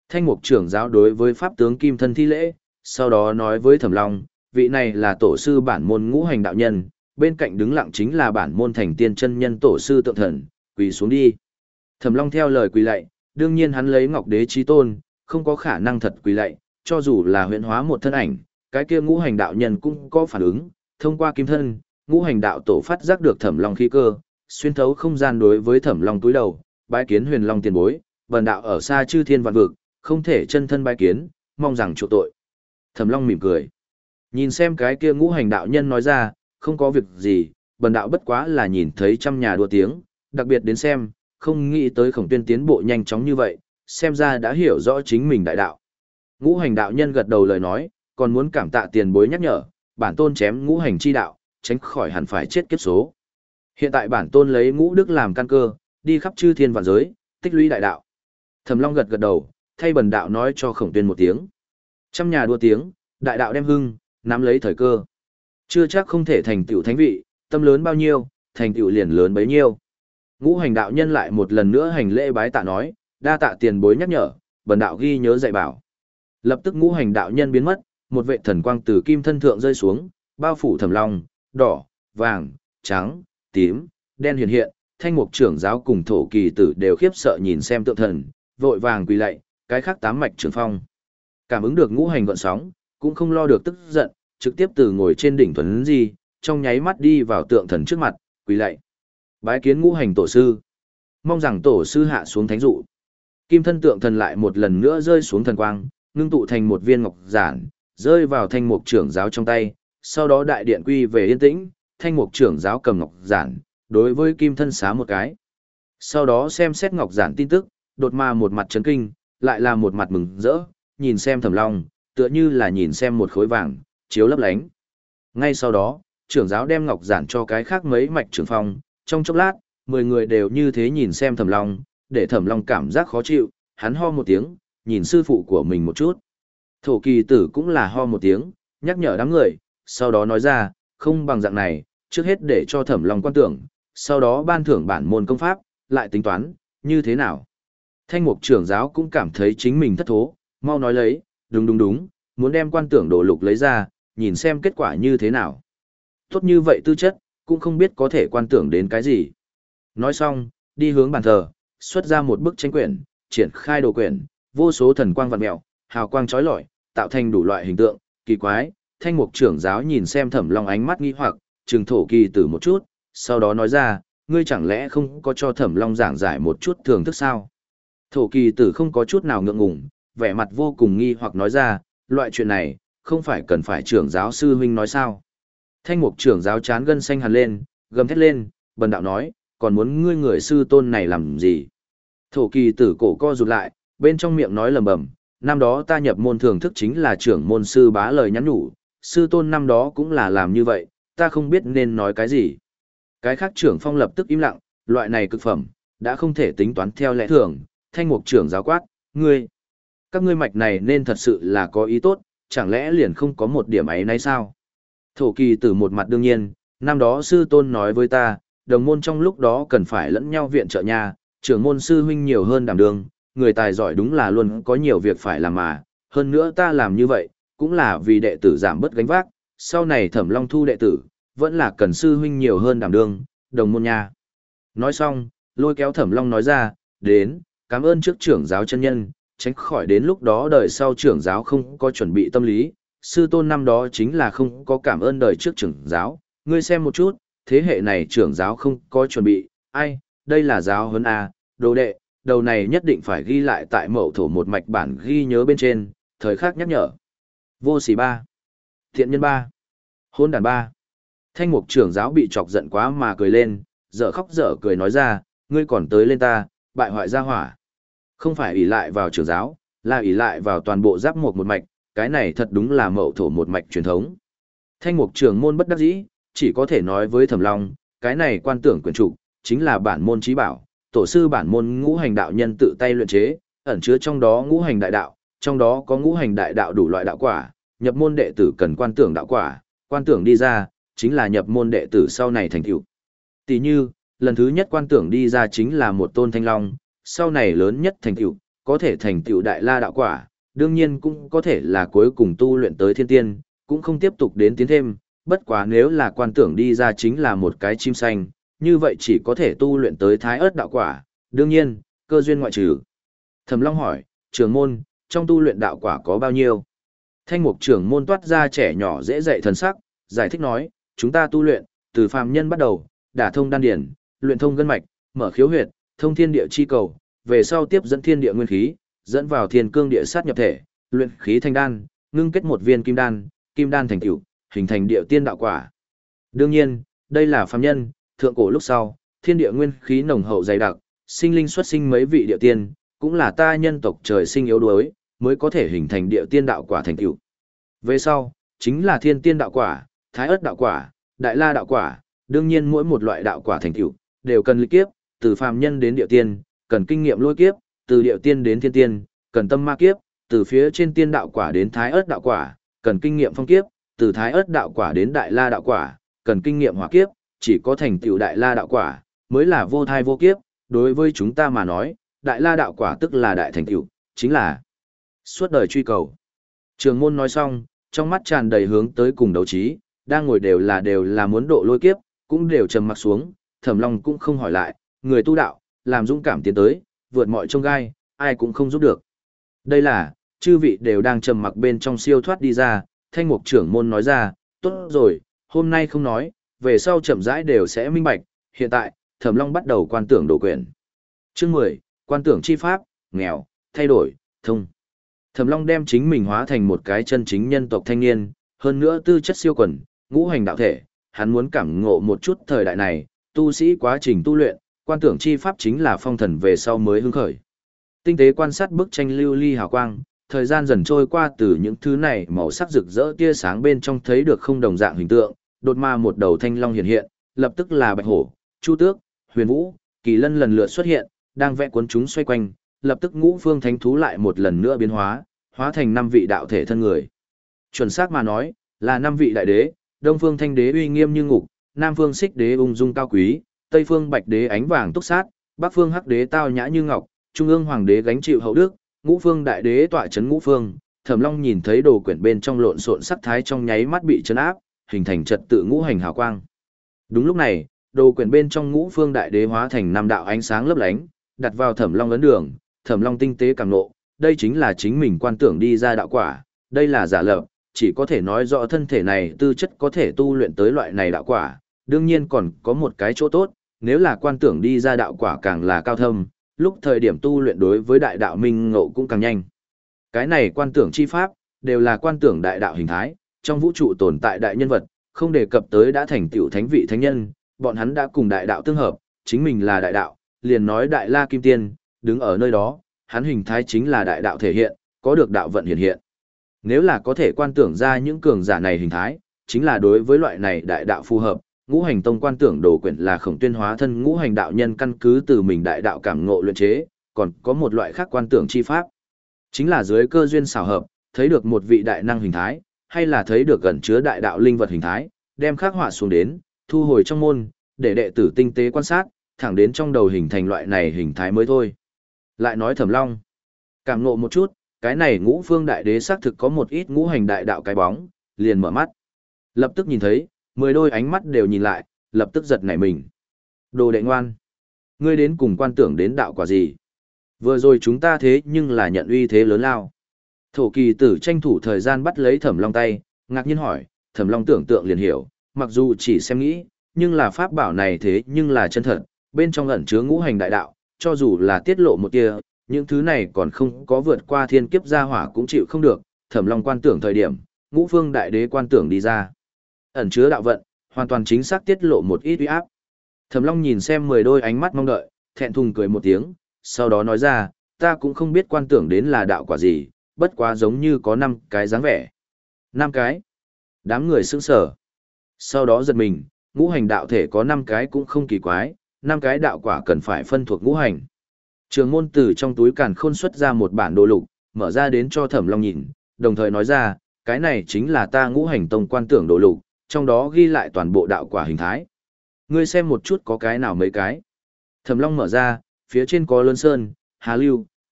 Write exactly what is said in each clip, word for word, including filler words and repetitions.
Thanh mục trưởng giáo đối với pháp tướng kim thân thi lễ, sau đó nói với Thẩm Long, vị này là tổ sư bản môn ngũ hành đạo nhân, bên cạnh đứng lặng chính là bản môn thành tiên chân nhân tổ sư tượng thần, quỳ xuống đi. Thẩm Long theo lời quỳ lạy, đương nhiên hắn lấy Ngọc Đế chí tôn, không có khả năng thật quỳ lạy, cho dù là huyễn hóa một thân ảnh, cái kia ngũ hành đạo nhân cũng có phản ứng, thông qua kim thân, ngũ hành đạo tổ phát giác được Thẩm Long khí cơ, xuyên thấu không gian đối với Thẩm Long túi đầu, bái kiến Huyền Long tiền bối, vần đạo ở xa chư thiên vạn vực, không thể chân thân bái kiến, mong rằng chỗ tội. Thẩm Long mỉm cười. Nhìn xem cái kia ngũ hành đạo nhân nói ra, không có việc gì, bần đạo bất quá là nhìn thấy trăm nhà đua tiếng, đặc biệt đến xem, không nghĩ tới Khổng Tuyên tiến bộ nhanh chóng như vậy, xem ra đã hiểu rõ chính mình đại đạo. Ngũ hành đạo nhân gật đầu lời nói, còn muốn cảm tạ tiền bối nhắc nhở, bản tôn chém ngũ hành chi đạo, tránh khỏi hẳn phải chết kiếp số. Hiện tại bản tôn lấy ngũ đức làm căn cơ, đi khắp chư thiên vạn giới, tích lũy đại đạo. Thẩm Long gật gật đầu, thay bần đạo nói cho Khổng Tuyên một tiếng. Trăm nhà đua tiếng, đại đạo đem hưng, nắm lấy thời cơ. Chưa chắc không thể thành tựu thánh vị, tâm lớn bao nhiêu, thành tựu liền lớn bấy nhiêu. Ngũ hành đạo nhân lại một lần nữa hành lễ bái tạ nói, đa tạ tiền bối nhắc nhở, bần đạo ghi nhớ dạy bảo. Lập tức ngũ hành đạo nhân biến mất, một vệ thần quang từ kim thân thượng rơi xuống, bao phủ Thẩm Long, đỏ, vàng, trắng, tím, đen hiện hiện, thanh mục trưởng giáo cùng thổ kỳ tử đều khiếp sợ nhìn xem tượng thần, vội vàng quỳ lạy, cái khác tám mạch trường phong. Cảm ứng được ngũ hành gợn sóng, cũng không lo được tức giận, trực tiếp từ ngồi trên đỉnh thuần di, trong nháy mắt đi vào tượng thần trước mặt, quỳ lạy. Bái kiến ngũ hành tổ sư. Mong rằng tổ sư hạ xuống thánh dụ. Kim thân tượng thần lại một lần nữa rơi xuống thần quang, ngưng tụ thành một viên ngọc giản, rơi vào thanh mục trưởng giáo trong tay, sau đó đại điện quy về yên tĩnh, thanh mục trưởng giáo cầm ngọc giản, đối với kim thân xá một cái. Sau đó xem xét ngọc giản tin tức, đột mà một mặt chấn kinh, lại là một mặt mừng rỡ, nhìn xem Thẩm Long, tựa như là nhìn xem một khối vàng, chiếu lấp lánh. Ngay sau đó, trưởng giáo đem ngọc giản cho cái khác mấy mạch trưởng phong, trong chốc lát, mười người đều như thế nhìn xem Thẩm Long, để Thẩm Long cảm giác khó chịu, hắn ho một tiếng, nhìn sư phụ của mình một chút. Thổ kỳ tử cũng là ho một tiếng, nhắc nhở đám người, sau đó nói ra, không bằng dạng này, trước hết để cho Thẩm Long quan tưởng, sau đó ban thưởng bản môn công pháp, lại tính toán, như thế nào. Thanh mục trưởng giáo cũng cảm thấy chính mình thất thố, mau nói lấy, đúng đúng đúng, muốn đem quan tưởng đồ lục lấy ra, nhìn xem kết quả như thế nào. Tốt như vậy tư chất, cũng không biết có thể quan tưởng đến cái gì. Nói xong, đi hướng bàn thờ, xuất ra một bức tranh quyển, triển khai đồ quyển, vô số thần quang vạn mẹo, hào quang chói lọi, tạo thành đủ loại hình tượng, kỳ quái. Thanh mục trưởng giáo nhìn xem Thẩm Long ánh mắt nghi hoặc, trừng thổ kỳ tử một chút, sau đó nói ra, ngươi chẳng lẽ không có cho Thẩm Long giảng giải một chút thưởng thức sao? Thổ kỳ tử không có chút nào ngượng ngùng, vẻ mặt vô cùng nghi hoặc nói ra, loại chuyện này, không phải cần phải trưởng giáo sư huynh nói sao? Thanh mục trưởng giáo chán gân xanh hẳn lên, gầm thét lên, bần đạo nói, còn muốn ngươi người sư tôn này làm gì? Thổ kỳ tử cổ co rụt lại, bên trong miệng nói lầm bầm, năm đó ta nhập môn thưởng thức chính là trưởng môn sư bá lời nhắn nhủ, sư tôn năm đó cũng là làm như vậy, ta không biết nên nói cái gì. Cái khác trưởng phong lập tức im lặng, loại này cực phẩm, đã không thể tính toán theo lẽ thường, thanh mục trưởng giáo quát, ngươi, các ngươi mạch này nên thật sự là có ý tốt, chẳng lẽ liền không có một điểm ấy nấy sao? Thổ kỳ tử một mặt đương nhiên, năm đó sư tôn nói với ta, đồng môn trong lúc đó cần phải lẫn nhau viện trợ nha, trưởng môn sư huynh nhiều hơn đảm đương, người tài giỏi đúng là luôn có nhiều việc phải làm mà, hơn nữa ta làm như vậy, cũng là vì đệ tử giảm bớt gánh vác, sau này Thẩm Long thu đệ tử, vẫn là cần sư huynh nhiều hơn đảm đương, đồng môn nha. Nói xong, lôi kéo Thẩm Long nói ra, đến, cảm ơn trước trưởng giáo chân nhân, tránh khỏi đến lúc đó đời sau trưởng giáo không có chuẩn bị tâm lý, sư tôn năm đó chính là không có cảm ơn đời trước trưởng giáo, ngươi xem một chút, thế hệ này trưởng giáo không có chuẩn bị, ai, đây là giáo huấn A, đồ đệ, đầu này nhất định phải ghi lại tại mậu thổ một mạch bản ghi nhớ bên trên, thời khắc nhắc nhở. Vô sỉ ba, thiện nhân ba, hôn đàn ba. Thanh mục trưởng giáo bị chọc giận quá mà cười lên, dở khóc dở cười nói ra, ngươi còn tới lên ta, bại hoại gia hỏa. Không phải ỷ lại vào trưởng giáo, là ỷ lại vào toàn bộ giáp mục một mạch, cái này thật đúng là mậu thổ một mạch truyền thống. Thanh mục trưởng môn bất đắc dĩ, chỉ có thể nói với Thẩm Long, cái này quan tưởng quyền trục, chính là bản môn trí bảo, tổ sư bản môn ngũ hành đạo nhân tự tay luyện chế, ẩn chứa trong đó ngũ hành đại đạo, trong đó có ngũ hành đại đạo đủ loại đạo quả, nhập môn đệ tử cần quan tưởng đạo quả, quan tưởng đi ra, chính là nhập môn đệ tử sau này thành tựu. Tỷ như, lần thứ nhất quan tưởng đi ra chính là một tôn thanh long, sau này lớn nhất thành tựu, có thể thành tựu đại la đạo quả, đương nhiên cũng có thể là cuối cùng tu luyện tới thiên tiên, cũng không tiếp tục đến tiến thêm, bất quá nếu là quan tưởng đi ra chính là một cái chim xanh, như vậy chỉ có thể tu luyện tới thái ớt đạo quả, đương nhiên, cơ duyên ngoại trừ. Thẩm Long hỏi, trưởng môn, trong tu luyện đạo quả có bao nhiêu? Thanh mục trưởng môn toát ra trẻ nhỏ dễ dạy thần sắc, giải thích nói, chúng ta tu luyện, từ phàm nhân bắt đầu, đả thông đan điển, luyện thông gân mạch, mở khiếu huyệt, thông thiên địa chi cầu, về sau tiếp dẫn thiên địa nguyên khí, dẫn vào thiên cương địa sát nhập thể, luyện khí thành đan, ngưng kết một viên kim đan, kim đan thành tựu, hình thành địa tiên đạo quả. Đương nhiên, đây là phàm nhân, thượng cổ lúc sau, thiên địa nguyên khí nồng hậu dày đặc, sinh linh xuất sinh mấy vị địa tiên, cũng là ta nhân tộc trời sinh yếu đuối, mới có thể hình thành địa tiên đạo quả thành tựu. Về sau, chính là thiên tiên đạo quả, thái ớt đạo quả, đại la đạo quả, đương nhiên mỗi một loại đạo quả thành tựu đều cần lịch kiếp, từ phàm nhân đến địa tiên, cần kinh nghiệm lôi kiếp, từ địa tiên đến thiên tiên, cần tâm ma kiếp, từ phía trên tiên đạo quả đến thái ớt đạo quả, cần kinh nghiệm phong kiếp, từ thái ớt đạo quả đến đại la đạo quả, cần kinh nghiệm hỏa kiếp, chỉ có thành tựu đại la đạo quả mới là vô thai vô kiếp, đối với chúng ta mà nói, đại la đạo quả tức là đại thành tựu, chính là suốt đời truy cầu. Trường môn nói xong, trong mắt tràn đầy hướng tới cùng đấu trí, đang ngồi đều là đều là muốn độ lôi kiếp, cũng đều trầm mặc xuống, Thẩm Long cũng không hỏi lại, người tu đạo, làm dũng cảm tiến tới, vượt mọi chông gai, ai cũng không giúp được. Đây là, chư vị đều đang trầm mặc bên trong siêu thoát đi ra, thanh mục trưởng môn nói ra, tốt rồi, hôm nay không nói, về sau chậm rãi đều sẽ minh bạch, hiện tại, Thẩm Long bắt đầu quan tưởng đồ quyển. Chương mười, quan tưởng chi pháp, nghèo, thay đổi, thông. Thẩm Long đem chính mình hóa thành một cái chân chính nhân tộc thanh niên, hơn nữa tư chất siêu quần, ngũ hành đạo thể, hắn muốn cảm ngộ một chút thời đại này, tu sĩ quá trình tu luyện, quan tưởng chi pháp chính là phong thần về sau mới hưng khởi. Tinh tế quan sát bức tranh lưu ly hào quang, thời gian dần trôi qua từ những thứ này màu sắc rực rỡ tia sáng bên trong thấy được không đồng dạng hình tượng, đột ma một đầu thanh long hiện hiện, lập tức là bạch hổ, chu tước, huyền vũ, kỳ lân lần lượt xuất hiện, đang vẽ cuốn chúng xoay quanh, lập tức ngũ phương thánh thú lại một lần nữa biến hóa, hóa thành năm vị đạo thể thân người. Chuẩn xác mà nói, là năm vị đại đế, Đông phương thanh đế uy nghiêm như ngục, Nam phương xích đế ung dung cao quý, Tây phương bạch đế ánh vàng túc sát, Bắc phương hắc đế tao nhã như ngọc, Trung ương hoàng đế gánh chịu hậu đức, Ngũ phương đại đế tọa chấn ngũ phương. Thẩm Long nhìn thấy đồ quyển bên trong lộn xộn sắc thái trong nháy mắt bị chấn áp, hình thành trật tự ngũ hành hào quang. Đúng lúc này, đồ quyển bên trong ngũ phương đại đế hóa thành năm đạo ánh sáng lấp lánh, đặt vào Thẩm Long ấn đường, Thẩm Long tinh tế cảm ngộ, đây chính là chính mình quan tưởng đi ra đạo quả, đây là giả lập, chỉ có thể nói rõ thân thể này tư chất có thể tu luyện tới loại này đạo quả, đương nhiên còn có một cái chỗ tốt, nếu là quan tưởng đi ra đạo quả càng là cao thâm, lúc thời điểm tu luyện đối với đại đạo minh ngộ cũng càng nhanh. Cái này quan tưởng chi pháp, đều là quan tưởng đại đạo hình thái, trong vũ trụ tồn tại đại nhân vật, không đề cập tới đã thành tựu thánh vị thánh nhân, bọn hắn đã cùng đại đạo tương hợp, chính mình là đại đạo, liền nói đại la kim tiên, đứng ở nơi đó, hắn hình thái chính là đại đạo thể hiện, có được đạo vận hiện hiện. Nếu là có thể quan tưởng ra những cường giả này hình thái, chính là đối với loại này đại đạo phù hợp, ngũ hành tông quan tưởng đồ quyển là khổng tuyên hóa thân ngũ hành đạo nhân căn cứ từ mình đại đạo cảm ngộ luyện chế, còn có một loại khác quan tưởng chi pháp. Chính là dưới cơ duyên xảo hợp, thấy được một vị đại năng hình thái, hay là thấy được gần chứa đại đạo linh vật hình thái, đem khắc họa xuống đến, thu hồi trong môn, để đệ tử tinh tế quan sát, thẳng đến trong đầu hình thành loại này hình thái mới thôi. Lại nói Thẩm Long, cảm ngộ một chút, cái này ngũ phương đại đế xác thực có một ít ngũ hành đại đạo cái bóng, liền mở mắt. Lập tức nhìn thấy, mười đôi ánh mắt đều nhìn lại, lập tức giật nảy mình. Đồ đệ ngoan, ngươi đến cùng quan tưởng đến đạo quả gì? Vừa rồi chúng ta thế nhưng là nhận uy thế lớn lao. Thổ kỳ tử tranh thủ thời gian bắt lấy Thẩm Long tay, ngạc nhiên hỏi, Thẩm Long tưởng tượng liền hiểu, mặc dù chỉ xem nghĩ, nhưng là pháp bảo này thế nhưng là chân thật, bên trong ẩn chứa ngũ hành đại đạo, cho dù là tiết lộ một tia, những thứ này còn không có vượt qua thiên kiếp gia hỏa cũng chịu không được. Thẩm Long quan tưởng thời điểm, ngũ phương đại đế quan tưởng đi ra, ẩn chứa đạo vận, hoàn toàn chính xác tiết lộ một ít uy áp. Thẩm Long nhìn xem mười đôi ánh mắt mong đợi, thẹn thùng cười một tiếng, sau đó nói ra, ta cũng không biết quan tưởng đến là đạo quả gì, bất quá giống như có năm cái dáng vẻ. Năm cái? Đám người sững sờ. Sau đó giật mình, ngũ hành đạo thể có năm cái cũng không kỳ quái, năm cái đạo quả cần phải phân thuộc ngũ hành. Trường môn từ trong túi càn khôn xuất ra một bản đồ lục, mở ra đến cho Thẩm Long nhìn, đồng thời nói ra, cái này chính là ta ngũ hành tông quan tưởng đồ lục, trong đó ghi lại toàn bộ đạo quả hình thái. Ngươi xem một chút có cái nào mấy cái. Thẩm Long mở ra, phía trên có Lớn Sơn, Hà Lưu,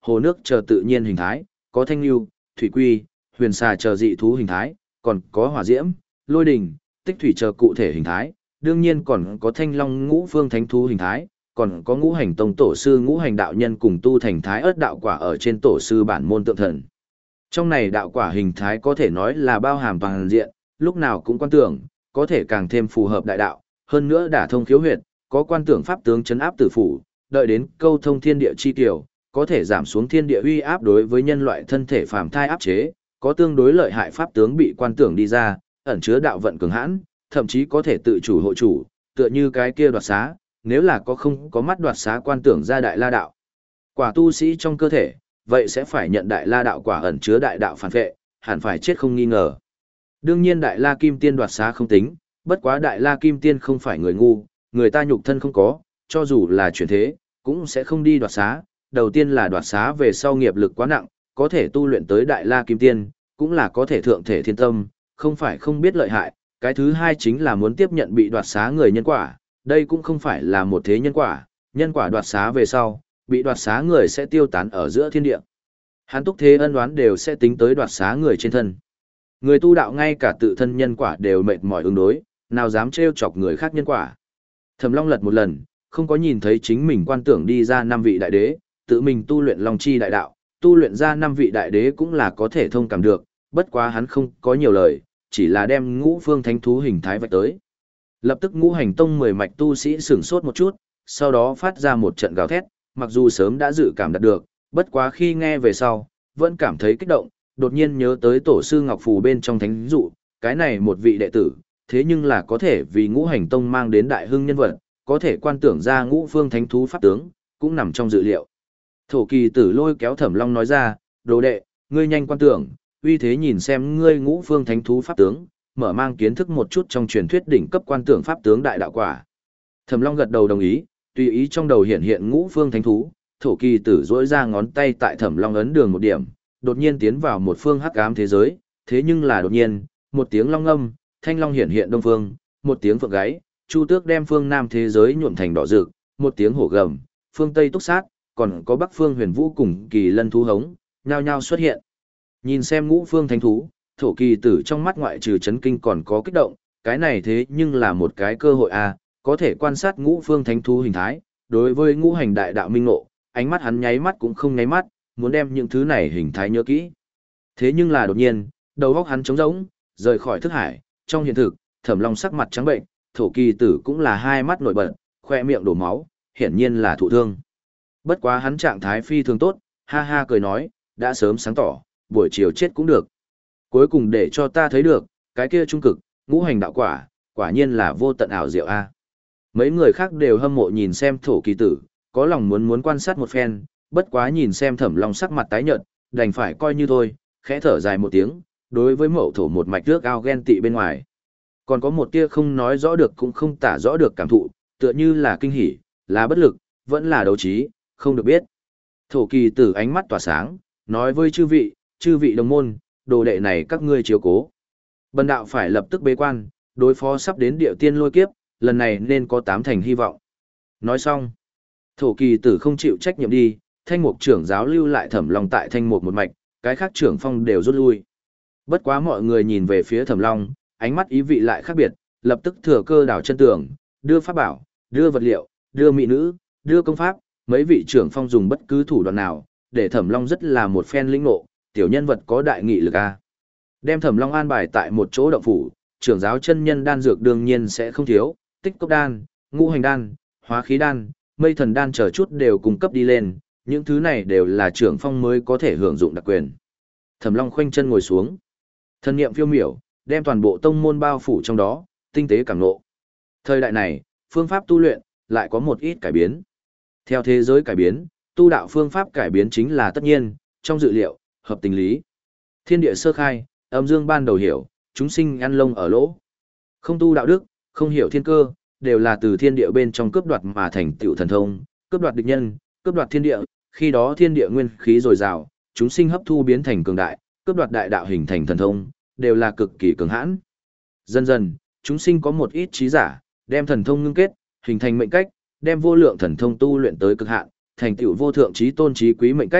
hồ nước chờ tự nhiên hình thái, có thanh lưu, thủy quy, huyền xà chờ dị thú hình thái, còn có hỏa diễm, lôi đình, tích thủy chờ cụ thể hình thái, đương nhiên còn có thanh long ngũ phương thánh thú hình thái, còn có ngũ hành tông tổ sư ngũ hành đạo nhân cùng tu thành thái ớt đạo quả ở trên tổ sư bản môn tượng thần. Trong này đạo quả hình thái có thể nói là bao hàm toàn diện, lúc nào cũng quan tưởng, có thể càng thêm phù hợp đại đạo, hơn nữa đả thông khiếu huyệt, có quan tưởng pháp tướng chấn áp tử phủ, đợi đến câu thông thiên địa chi tiểu, có thể giảm xuống thiên địa uy áp đối với nhân loại thân thể phàm thai áp chế, có tương đối lợi hại pháp tướng bị quan tưởng đi ra, ẩn chứa đạo vận cường hãn, thậm chí có thể tự chủ hộ chủ, tựa như cái kia đoạt xá, nếu là có không có mắt đoạt xá quan tưởng ra đại la đạo. Quả tu sĩ trong cơ thể, vậy sẽ phải nhận đại la đạo quả ẩn chứa đại đạo phản vệ, hẳn phải chết không nghi ngờ. Đương nhiên đại la kim tiên đoạt xá không tính, bất quá đại la kim tiên không phải người ngu, người ta nhục thân không có, cho dù là chuyển thế, cũng sẽ không đi đoạt xá. Đầu tiên là đoạt xá về sau nghiệp lực quá nặng, có thể tu luyện tới đại la kim tiên, cũng là có thể thượng thể thiên tâm, không phải không biết lợi hại. Cái thứ hai chính là muốn tiếp nhận bị đoạt xá người nhân quả, đây cũng không phải là một thế nhân quả, nhân quả đoạt xá về sau, bị đoạt xá người sẽ tiêu tán ở giữa thiên địa. Hắn túc thế ân oán đều sẽ tính tới đoạt xá người trên thân. Người tu đạo ngay cả tự thân nhân quả đều mệt mỏi ứng đối, nào dám trêu chọc người khác nhân quả. Thẩm Long lật một lần, không có nhìn thấy chính mình quan tưởng đi ra năm vị đại đế, tự mình tu luyện Long Chi đại đạo, tu luyện ra năm vị đại đế cũng là có thể thông cảm được, bất quá hắn không có nhiều lời, chỉ là đem ngũ phương thánh thú hình thái vạch tới. Lập tức ngũ hành tông mười mạch tu sĩ sửng sốt một chút, sau đó phát ra một trận gào thét, mặc dù sớm đã dự cảm đạt được, bất quá khi nghe về sau, vẫn cảm thấy kích động, đột nhiên nhớ tới tổ sư Ngọc Phù bên trong thánh dụ, cái này một vị đệ tử, thế nhưng là có thể vì ngũ hành tông mang đến đại hưng nhân vật, có thể quan tưởng ra ngũ phương thánh thú pháp tướng, cũng nằm trong dự liệu. Thổ Kỳ Tử lôi kéo Thẩm Long nói ra, đồ đệ, ngươi nhanh quan tưởng, uy thế nhìn xem ngươi ngũ phương thánh thú pháp tướng, mở mang kiến thức một chút trong truyền thuyết đỉnh cấp quan tưởng pháp tướng đại đạo quả. Thẩm Long gật đầu đồng ý, tùy ý trong đầu hiện hiện ngũ phương thánh thú, Thổ Kỳ Tử duỗi ra ngón tay tại Thẩm Long ấn đường một điểm, đột nhiên tiến vào một phương hắc ám thế giới, thế nhưng là đột nhiên, một tiếng long âm, thanh long hiện hiện đông phương, một tiếng phượng gáy, chu tước đem phương nam thế giới nhuộm thành đỏ rực, một tiếng hổ gầm, phương tây túc sát, còn có bắc phương huyền vũ cùng kỳ lân thú hống, nhao nhao xuất hiện. Nhìn xem ngũ phương thánh thú, Thổ Kỳ Tử trong mắt ngoại trừ chấn kinh còn có kích động, cái này thế nhưng là một cái cơ hội a, có thể quan sát ngũ phương thánh thú hình thái, đối với ngũ hành đại đạo minh ngộ, ánh mắt hắn nháy mắt cũng không nháy mắt, muốn đem những thứ này hình thái nhớ kỹ. Thế nhưng là đột nhiên, đầu óc hắn trống rỗng, rời khỏi thức hải, trong hiện thực, Thẩm Long sắc mặt trắng bệnh, Thổ Kỳ Tử cũng là hai mắt nổi bật, khoe miệng đổ máu, hiển nhiên là thụ thương. Bất quá hắn trạng thái phi thường tốt, ha ha cười nói, đã sớm sáng tỏ, buổi chiều chết cũng được. Cuối cùng để cho ta thấy được, cái kia trung cực, ngũ hành đạo quả, quả nhiên là vô tận ảo diệu a. Mấy người khác đều hâm mộ nhìn xem Thổ Kỳ Tử, có lòng muốn muốn quan sát một phen, bất quá nhìn xem Thẩm Long sắc mặt tái nhợt, đành phải coi như thôi, khẽ thở dài một tiếng, đối với Mậu Thổ một mạch nước ao ghen tị bên ngoài. Còn có một tia không nói rõ được cũng không tả rõ được cảm thụ, tựa như là kinh hỉ, là bất lực, vẫn là đấu trí, không được biết. Thổ Kỳ Tử ánh mắt tỏa sáng, nói với chư vị, chư vị đồng môn, đồ đệ này các ngươi chiếu cố. Bần đạo phải lập tức bế quan, đối phó sắp đến địa tiên lôi kiếp, lần này nên có tám thành hy vọng. Nói xong, Thổ Kỳ Tử không chịu trách nhiệm đi, Thanh Mục trưởng giáo lưu lại Thẩm Long tại Thanh Mục một mạch, cái khác trưởng phong đều rút lui. Bất quá mọi người nhìn về phía Thẩm Long, ánh mắt ý vị lại khác biệt, lập tức thừa cơ đảo chân tường, đưa pháp bảo, đưa vật liệu, đưa mỹ nữ, đưa công pháp, mấy vị trưởng phong dùng bất cứ thủ đoạn nào, để Thẩm Long rất là một phen lĩnh ngộ, tiểu nhân vật có đại nghị lực a. Đem Thẩm Long an bài tại một chỗ động phủ, trưởng giáo chân nhân đan dược đương nhiên sẽ không thiếu, tích cốc đan, ngũ hành đan, hóa khí đan, mây thần đan chờ chút đều cung cấp đi lên, những thứ này đều là trưởng phong mới có thể hưởng dụng đặc quyền. Thẩm Long khoanh chân ngồi xuống, thân niệm phiêu miểu, đem toàn bộ tông môn bao phủ trong đó, tinh tế cảm ngộ. Thời đại này, phương pháp tu luyện lại có một ít cải biến. Theo thế giới cải biến, tu đạo phương pháp cải biến chính là tất nhiên, trong dự liệu, hợp tình lý. Thiên địa sơ khai, âm dương ban đầu hiểu, chúng sinh ăn lông ở lỗ. Không tu đạo đức, không hiểu thiên cơ, đều là từ thiên địa bên trong cướp đoạt mà thành tựu thần thông, cướp đoạt địch nhân, cướp đoạt thiên địa, khi đó thiên địa nguyên khí dồi dào, chúng sinh hấp thu biến thành cường đại, cướp đoạt đại đạo hình thành thần thông, đều là cực kỳ cường hãn. Dần dần, chúng sinh có một ít trí giả, đem thần thông ngưng kết, hình thành mệnh cách, đem vô lượng thần thông tu luyện tới cực hạn, thành tựu vô thượng trí tôn trí quý mệnh cách,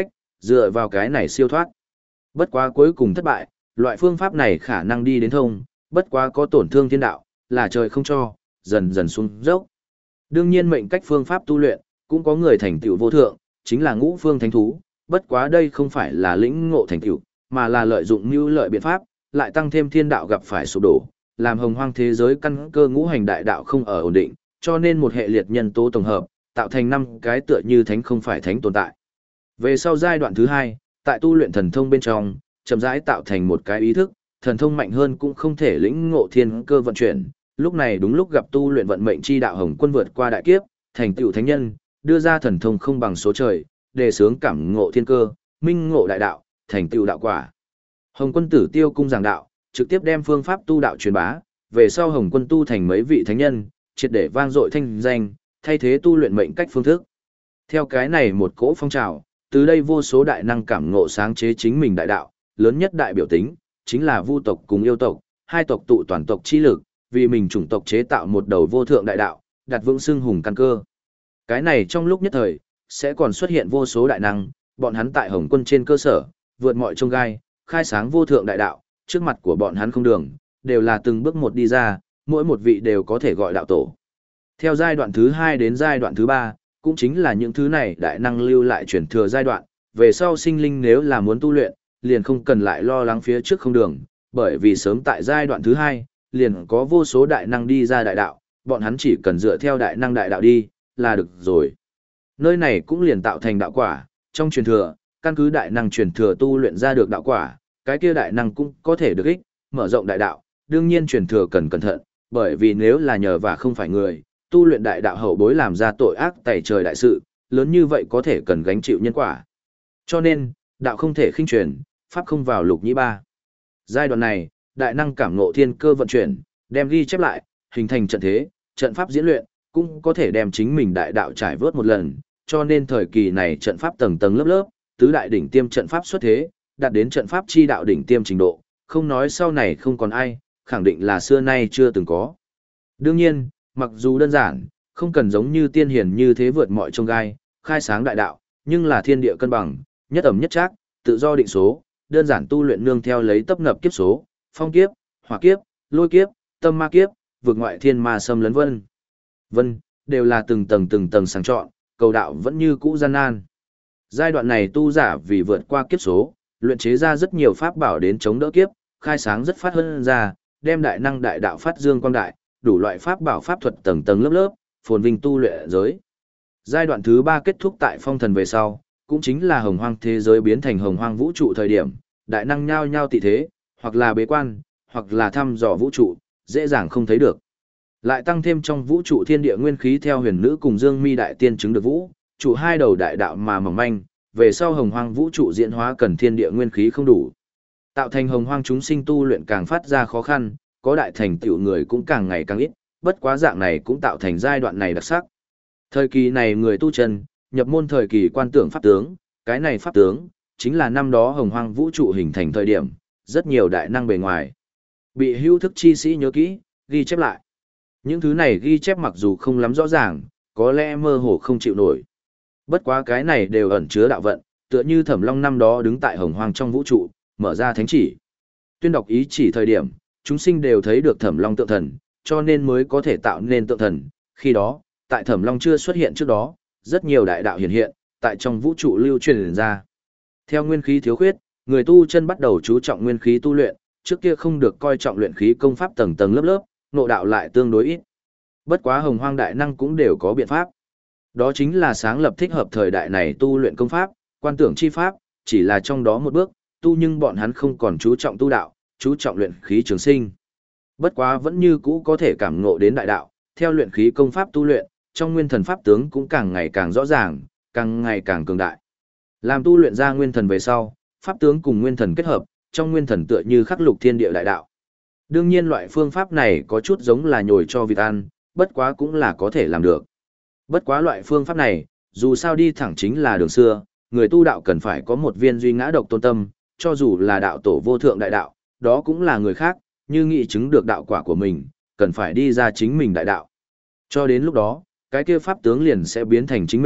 dựa vào cái này siêu thoát. Bất quá cuối cùng thất bại, loại phương pháp này khả năng đi đến thông, bất quá có tổn thương thiên đạo, là trời không cho, dần dần xuống dốc. Đương nhiên mệnh cách phương pháp tu luyện, cũng có người thành tựu vô thượng, chính là ngũ phương thánh thú, bất quá đây không phải là lĩnh ngộ thành tựu, mà là lợi dụng mưu lợi biện pháp, lại tăng thêm thiên đạo gặp phải sụp đổ, làm hồng hoang thế giới căn cơ ngũ hành đại đạo không ở ổn định, cho nên một hệ liệt nhân tố tổng hợp, tạo thành năm cái tựa như thánh không phải thánh tồn tại. Về sau giai đoạn thứ hai, tại tu luyện thần thông bên trong, chậm rãi tạo thành một cái ý thức, thần thông mạnh hơn cũng không thể lĩnh ngộ thiên cơ vận chuyển, lúc này đúng lúc gặp tu luyện vận mệnh chi đạo hồng quân vượt qua đại kiếp, thành tựu thánh nhân, đưa ra thần thông không bằng số trời, đề sướng cảm ngộ thiên cơ, minh ngộ đại đạo, thành tựu đạo quả. Hồng quân tử tiêu cung giảng đạo, trực tiếp đem phương pháp tu đạo truyền bá, về sau Hồng quân tu thành mấy vị thánh nhân, triệt để vang dội thanh danh, thay thế tu luyện mệnh cách phương thức. Theo cái này một cỗ phong trào, từ đây vô số đại năng cảm ngộ sáng chế chính mình đại đạo, lớn nhất đại biểu tính, chính là vu tộc cùng yêu tộc, hai tộc tụ toàn tộc chi lực, vì mình chủng tộc chế tạo một đầu vô thượng đại đạo, đặt vững xưng hùng căn cơ. Cái này trong lúc nhất thời, sẽ còn xuất hiện vô số đại năng, bọn hắn tại Hồng quân trên cơ sở, vượt mọi chông gai, khai sáng vô thượng đại đạo, trước mặt của bọn hắn không đường, đều là từng bước một đi ra, mỗi một vị đều có thể gọi đạo tổ. Theo giai đoạn thứ hai đến giai đoạn thứ ba, cũng chính là những thứ này đại năng lưu lại truyền thừa giai đoạn, về sau sinh linh nếu là muốn tu luyện, liền không cần lại lo lắng phía trước không đường, bởi vì sớm tại giai đoạn thứ hai, liền có vô số đại năng đi ra đại đạo, bọn hắn chỉ cần dựa theo đại năng đại đạo đi, là được rồi. Nơi này cũng liền tạo thành đạo quả, trong truyền thừa, căn cứ đại năng truyền thừa tu luyện ra được đạo quả, cái kia đại năng cũng có thể được ích, mở rộng đại đạo, đương nhiên truyền thừa cần cẩn thận, bởi vì nếu là nhờ và không phải người, tu luyện đại đạo hậu bối làm ra tội ác tày trời đại sự, lớn như vậy có thể cần gánh chịu nhân quả. Cho nên, đạo không thể khinh truyền, pháp không vào lục nhĩ ba. Giai đoạn này, đại năng cảm ngộ thiên cơ vận chuyển, đem ghi chép lại, hình thành trận thế, trận pháp diễn luyện, cũng có thể đem chính mình đại đạo trải vớt một lần, cho nên thời kỳ này trận pháp tầng tầng lớp lớp, tứ đại đỉnh tiêm trận pháp xuất thế, đạt đến trận pháp chi đạo đỉnh tiêm trình độ, không nói sau này không còn ai, khẳng định là xưa nay chưa từng có. Đương nhiên, mặc dù đơn giản, không cần giống như tiên hiền như thế vượt mọi chông gai, khai sáng đại đạo, nhưng là thiên địa cân bằng, nhất ẩm nhất trác, tự do định số, đơn giản tu luyện nương theo lấy tấp nập kiếp số, phong kiếp, hỏa kiếp, lôi kiếp, tâm ma kiếp, vượt ngoại thiên ma xâm lấn vân. Vân, đều là từng tầng từng tầng sáng chọn, cầu đạo vẫn như cũ gian nan. Giai đoạn này tu giả vì vượt qua kiếp số, luyện chế ra rất nhiều pháp bảo đến chống đỡ kiếp, khai sáng rất phát hơn ra, đem đại năng đại đạo phát dương quang đại, đủ loại pháp bảo pháp thuật tầng tầng lớp lớp, phồn vinh tu luyện giới. Giai đoạn thứ ba kết thúc tại phong thần về sau, cũng chính là hồng hoang thế giới biến thành hồng hoang vũ trụ thời điểm, đại năng nhao nhao tị thế, hoặc là bế quan, hoặc là thăm dò vũ trụ, dễ dàng không thấy được. Lại tăng thêm trong vũ trụ thiên địa nguyên khí theo huyền nữ cùng Dương Mi đại tiên chứng được vũ, trụ hai đầu đại đạo mà mỏng manh, về sau hồng hoang vũ trụ diễn hóa cần thiên địa nguyên khí không đủ. Tạo thành hồng hoang chúng sinh tu luyện càng phát ra khó khăn, có đại thành tựu người cũng càng ngày càng ít, bất quá dạng này cũng tạo thành giai đoạn này đặc sắc. Thời kỳ này người tu chân, nhập môn thời kỳ quan tưởng pháp tướng, cái này pháp tướng, chính là năm đó hồng hoang vũ trụ hình thành thời điểm, rất nhiều đại năng bề ngoài. Bị hữu thức chi sĩ nhớ kỹ, ghi chép lại. Những thứ này ghi chép mặc dù không lắm rõ ràng, có lẽ mơ hồ không chịu nổi. Bất quá cái này đều ẩn chứa đạo vận, tựa như Thẩm Long năm đó đứng tại hồng hoang trong vũ trụ, mở ra thánh chỉ. Tuyên đọc ý chỉ thời điểm, chúng sinh đều thấy được Thẩm Long tượng thần, cho nên mới có thể tạo nên tượng thần. Khi đó, tại Thẩm Long chưa xuất hiện trước đó, rất nhiều đại đạo hiện hiện, tại trong vũ trụ lưu truyền ra. Theo nguyên khí thiếu khuyết, người tu chân bắt đầu chú trọng nguyên khí tu luyện, trước kia không được coi trọng luyện khí công pháp tầng tầng lớp lớp, ngộ đạo lại tương đối ít. Bất quá hồng hoang đại năng cũng đều có biện pháp. Đó chính là sáng lập thích hợp thời đại này tu luyện công pháp, quan tưởng chi pháp, chỉ là trong đó một bước, tu nhưng bọn hắn không còn chú trọng tu đạo, chú trọng luyện khí trường sinh. Bất quá vẫn như cũ có thể cảm ngộ đến đại đạo, theo luyện khí công pháp tu luyện, trong nguyên thần pháp tướng cũng càng ngày càng rõ ràng, càng ngày càng cường đại. Làm tu luyện ra nguyên thần về sau, pháp tướng cùng nguyên thần kết hợp, trong nguyên thần tựa như khắc lục thiên địa đại đạo. Đương nhiên loại phương pháp này có chút giống là nhồi cho vịt ăn, bất quá cũng là có thể làm được. Bất quá loại phương pháp này, dù sao đi thẳng chính là đường xưa, người tu đạo cần phải có một viên duy ngã độc tôn tâm, cho dù là đạo tổ vô thượng đại đạo, đó cũng là người khác, như nghị chứng được đạo quả của mình, cần phải đi ra chính mình đại đạo. Cho đến lúc đó, cái kia pháp tướng liền sẽ biến thành chính mình,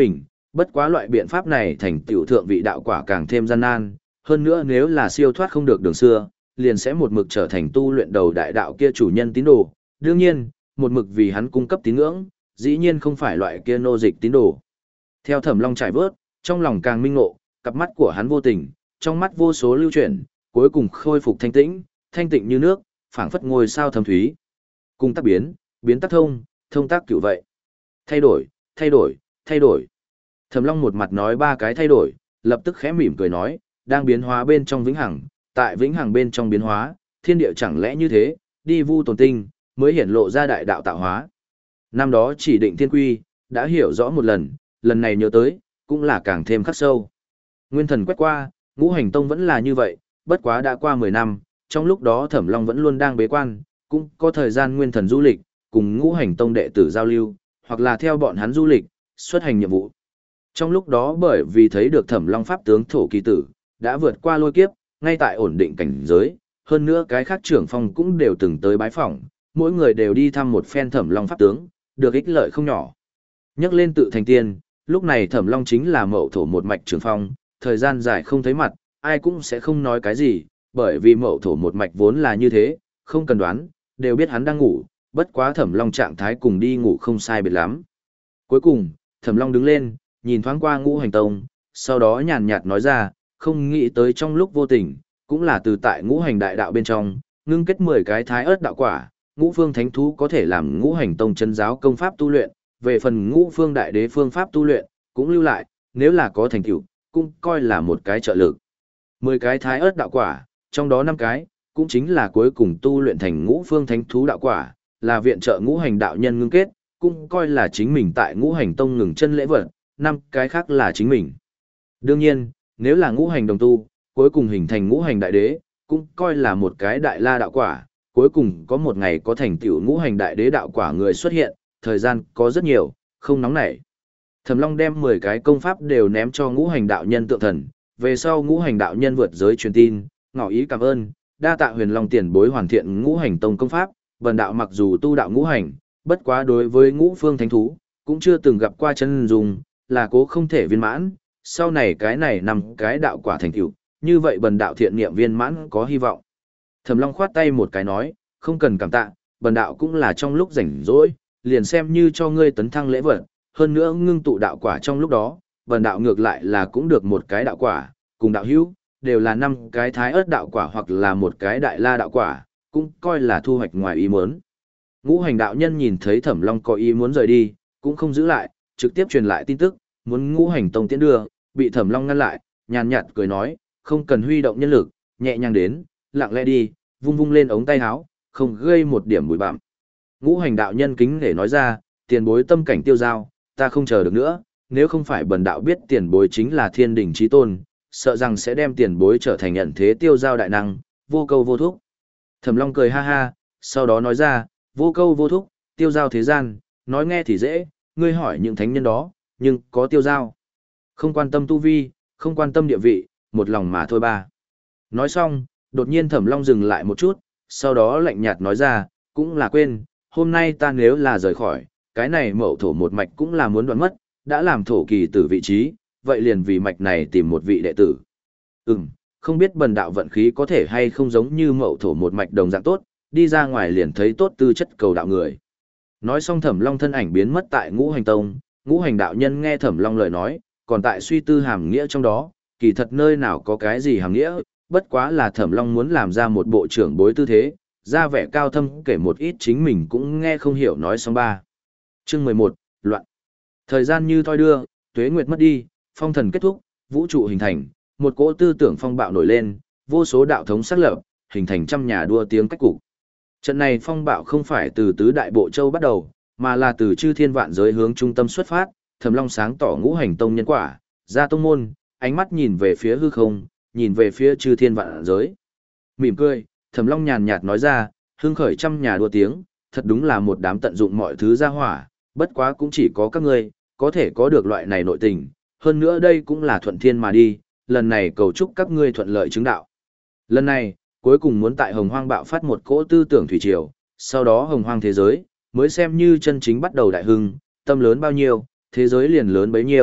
bất quá loại biện pháp này thành tiểu thượng vị đạo quả càng thêm gian nan, hơn nữa nếu là siêu thoát không được đường xưa, liền sẽ một mực trở thành tu luyện đầu đại đạo kia chủ nhân tín đồ, đương nhiên, một mực vì hắn cung cấp tín ngưỡng, dĩ nhiên không phải loại kia nô dịch tín đồ. Theo Thẩm Long trải vớt, trong lòng càng minh ngộ, cặp mắt của hắn vô tình, trong mắt vô số lưu chuyển, cuối cùng khôi phục thanh tĩnh, thanh tịnh như nước, phảng phất ngôi sao thâm thúy. Cung tác biến, biến tác thông, thông tác cửu vậy. Thay đổi, thay đổi, thay đổi. Thẩm Long một mặt nói ba cái thay đổi, lập tức khẽ mỉm cười nói, đang biến hóa bên trong vĩnh hằng, tại vĩnh hằng bên trong biến hóa, thiên địa chẳng lẽ như thế, đi vu tồn tinh, mới hiển lộ ra đại đạo tạo hóa. Năm đó chỉ định thiên quy, đã hiểu rõ một lần, lần này nhớ tới, cũng là càng thêm khắc sâu. Nguyên thần quét qua, ngũ hành tông vẫn là như vậy, bất quá đã qua mười năm, trong lúc đó Thẩm Long vẫn luôn đang bế quan, cũng có thời gian nguyên thần du lịch, cùng ngũ hành tông đệ tử giao lưu, hoặc là theo bọn hắn du lịch, xuất hành nhiệm vụ. Trong lúc đó bởi vì thấy được Thẩm Long pháp tướng thổ kỳ tử, đã vượt qua lôi kiếp, ngay tại ổn định cảnh giới, hơn nữa cái khác trưởng phong cũng đều từng tới bái phỏng, mỗi người đều đi thăm một phen Thẩm Long pháp tướng, được ích lợi không nhỏ. Nhắc lên tự thành tiên, lúc này Thẩm Long chính là mậu thổ một mạch trưởng phong, thời gian dài không thấy mặt, ai cũng sẽ không nói cái gì, bởi vì mậu thổ một mạch vốn là như thế, không cần đoán, đều biết hắn đang ngủ, bất quá Thẩm Long trạng thái cùng đi ngủ không sai biệt lắm. Cuối cùng, Thẩm Long đứng lên, nhìn thoáng qua ngũ hành tông, sau đó nhàn nhạt nói ra, không nghĩ tới trong lúc vô tình, cũng là từ tại ngũ hành đại đạo bên trong, ngưng kết mười cái thái ớt đạo quả, ngũ phương thánh thú có thể làm ngũ hành tông chân giáo công pháp tu luyện, về phần ngũ phương đại đế phương pháp tu luyện, cũng lưu lại, nếu là có thành tựu, cũng coi là một cái trợ lực. mười cái thái ớt đạo quả, trong đó năm cái, cũng chính là cuối cùng tu luyện thành ngũ phương thánh thú đạo quả, là viện trợ ngũ hành đạo nhân ngưng kết, cũng coi là chính mình tại ngũ hành tông ngừng chân lễ vật, năm cái khác là chính mình. Đương nhiên, nếu là ngũ hành đồng tu, cuối cùng hình thành ngũ hành đại đế, cũng coi là một cái đại la đạo quả, cuối cùng có một ngày có thành tựu ngũ hành đại đế đạo quả người xuất hiện, thời gian có rất nhiều, không nóng nảy. Thẩm Long đem mười cái công pháp đều ném cho ngũ hành đạo nhân tượng thần, về sau ngũ hành đạo nhân vượt giới truyền tin, ngỏ ý cảm ơn, đa tạ Huyền Long tiền bối hoàn thiện ngũ hành tông công pháp, bần đạo mặc dù tu đạo ngũ hành, bất quá đối với ngũ phương thánh thú, cũng chưa từng gặp qua chân dùng, là cố không thể viên mãn, sau này cái này nằm cái đạo quả thành tựu, như vậy bần đạo thiện niệm viên mãn có hy vọng. Thẩm Long khoát tay một cái nói, không cần cảm tạ, bần đạo cũng là trong lúc rảnh rỗi, liền xem như cho ngươi tấn thăng lễ vật, hơn nữa ngưng tụ đạo quả trong lúc đó, bần đạo ngược lại là cũng được một cái đạo quả, cùng đạo hữu, đều là năm cái thái ớt đạo quả hoặc là một cái đại la đạo quả, cũng coi là thu hoạch ngoài ý muốn. Ngũ hành đạo nhân nhìn thấy Thẩm Long có ý muốn rời đi, cũng không giữ lại, trực tiếp truyền lại tin tức, muốn ngũ hành tông tiến đưa, bị Thẩm Long ngăn lại, nhàn nhạt cười nói, không cần huy động nhân lực, nhẹ nhàng đến, lặng lẽ đi, vung vung lên ống tay áo, không gây một điểm bụi bặm. Ngũ hành đạo nhân kính để nói ra, tiền bối tâm cảnh tiêu giao, ta không chờ được nữa, nếu không phải bần đạo biết tiền bối chính là thiên đỉnh chí tôn, sợ rằng sẽ đem tiền bối trở thành nhận thế tiêu giao đại năng, vô câu vô thúc. Thẩm Long cười ha ha, sau đó nói ra, vô câu vô thúc, tiêu giao thế gian, nói nghe thì dễ, ngươi hỏi những thánh nhân đó, nhưng có tiêu giao. Không quan tâm tu vi, không quan tâm địa vị, một lòng mà thôi ba. Nói xong, đột nhiên Thẩm Long dừng lại một chút, sau đó lạnh nhạt nói ra, cũng là quên, hôm nay ta nếu là rời khỏi, cái này mậu thổ một mạch cũng là muốn đoạn mất, đã làm thổ kỳ tử vị trí, vậy liền vì mạch này tìm một vị đệ tử. Ừm, không biết bần đạo vận khí có thể hay không giống như mậu thổ một mạch đồng dạng tốt, đi ra ngoài liền thấy tốt tư chất cầu đạo người. Nói xong Thẩm Long thân ảnh biến mất tại ngũ hành tông, ngũ hành đạo nhân nghe Thẩm Long lời nói, còn tại suy tư hàm nghĩa trong đó, kỳ thật nơi nào có cái gì hàm nghĩa, bất quá là Thẩm Long muốn làm ra một bộ trưởng bối tư thế, ra vẻ cao thâm kể một ít chính mình cũng nghe không hiểu nói xong ba. Chương mười một, Loạn. Thời gian như thoi đưa, tuế nguyệt mất đi, phong thần kết thúc, vũ trụ hình thành, một cỗ tư tưởng phong bạo nổi lên, vô số đạo thống xác lập, hình thành trăm nhà đua tiếng cách cục. Trận này phong bạo không phải từ tứ đại bộ châu bắt đầu, mà là từ chư thiên vạn giới hướng trung tâm xuất phát, Thẩm Long sáng tỏ ngũ hành tông nhân quả, ra tông môn, ánh mắt nhìn về phía hư không, nhìn về phía chư thiên vạn giới. Mỉm cười, Thẩm Long nhàn nhạt nói ra, hưng khởi trăm nhà đua tiếng, thật đúng là một đám tận dụng mọi thứ ra hỏa, bất quá cũng chỉ có các ngươi, có thể có được loại này nội tình, hơn nữa đây cũng là thuận thiên mà đi, lần này cầu chúc các ngươi thuận lợi chứng đạo. Lần này, cuối cùng muốn tại Hồng Hoang bạo phát một cỗ tư tưởng thủy triều, sau đó Hồng Hoang thế giới, mới xem như chân chính bắt đầu đại hưng, tâm lớn bao nhiêu, thế giới liền lớn bấy nhiêu,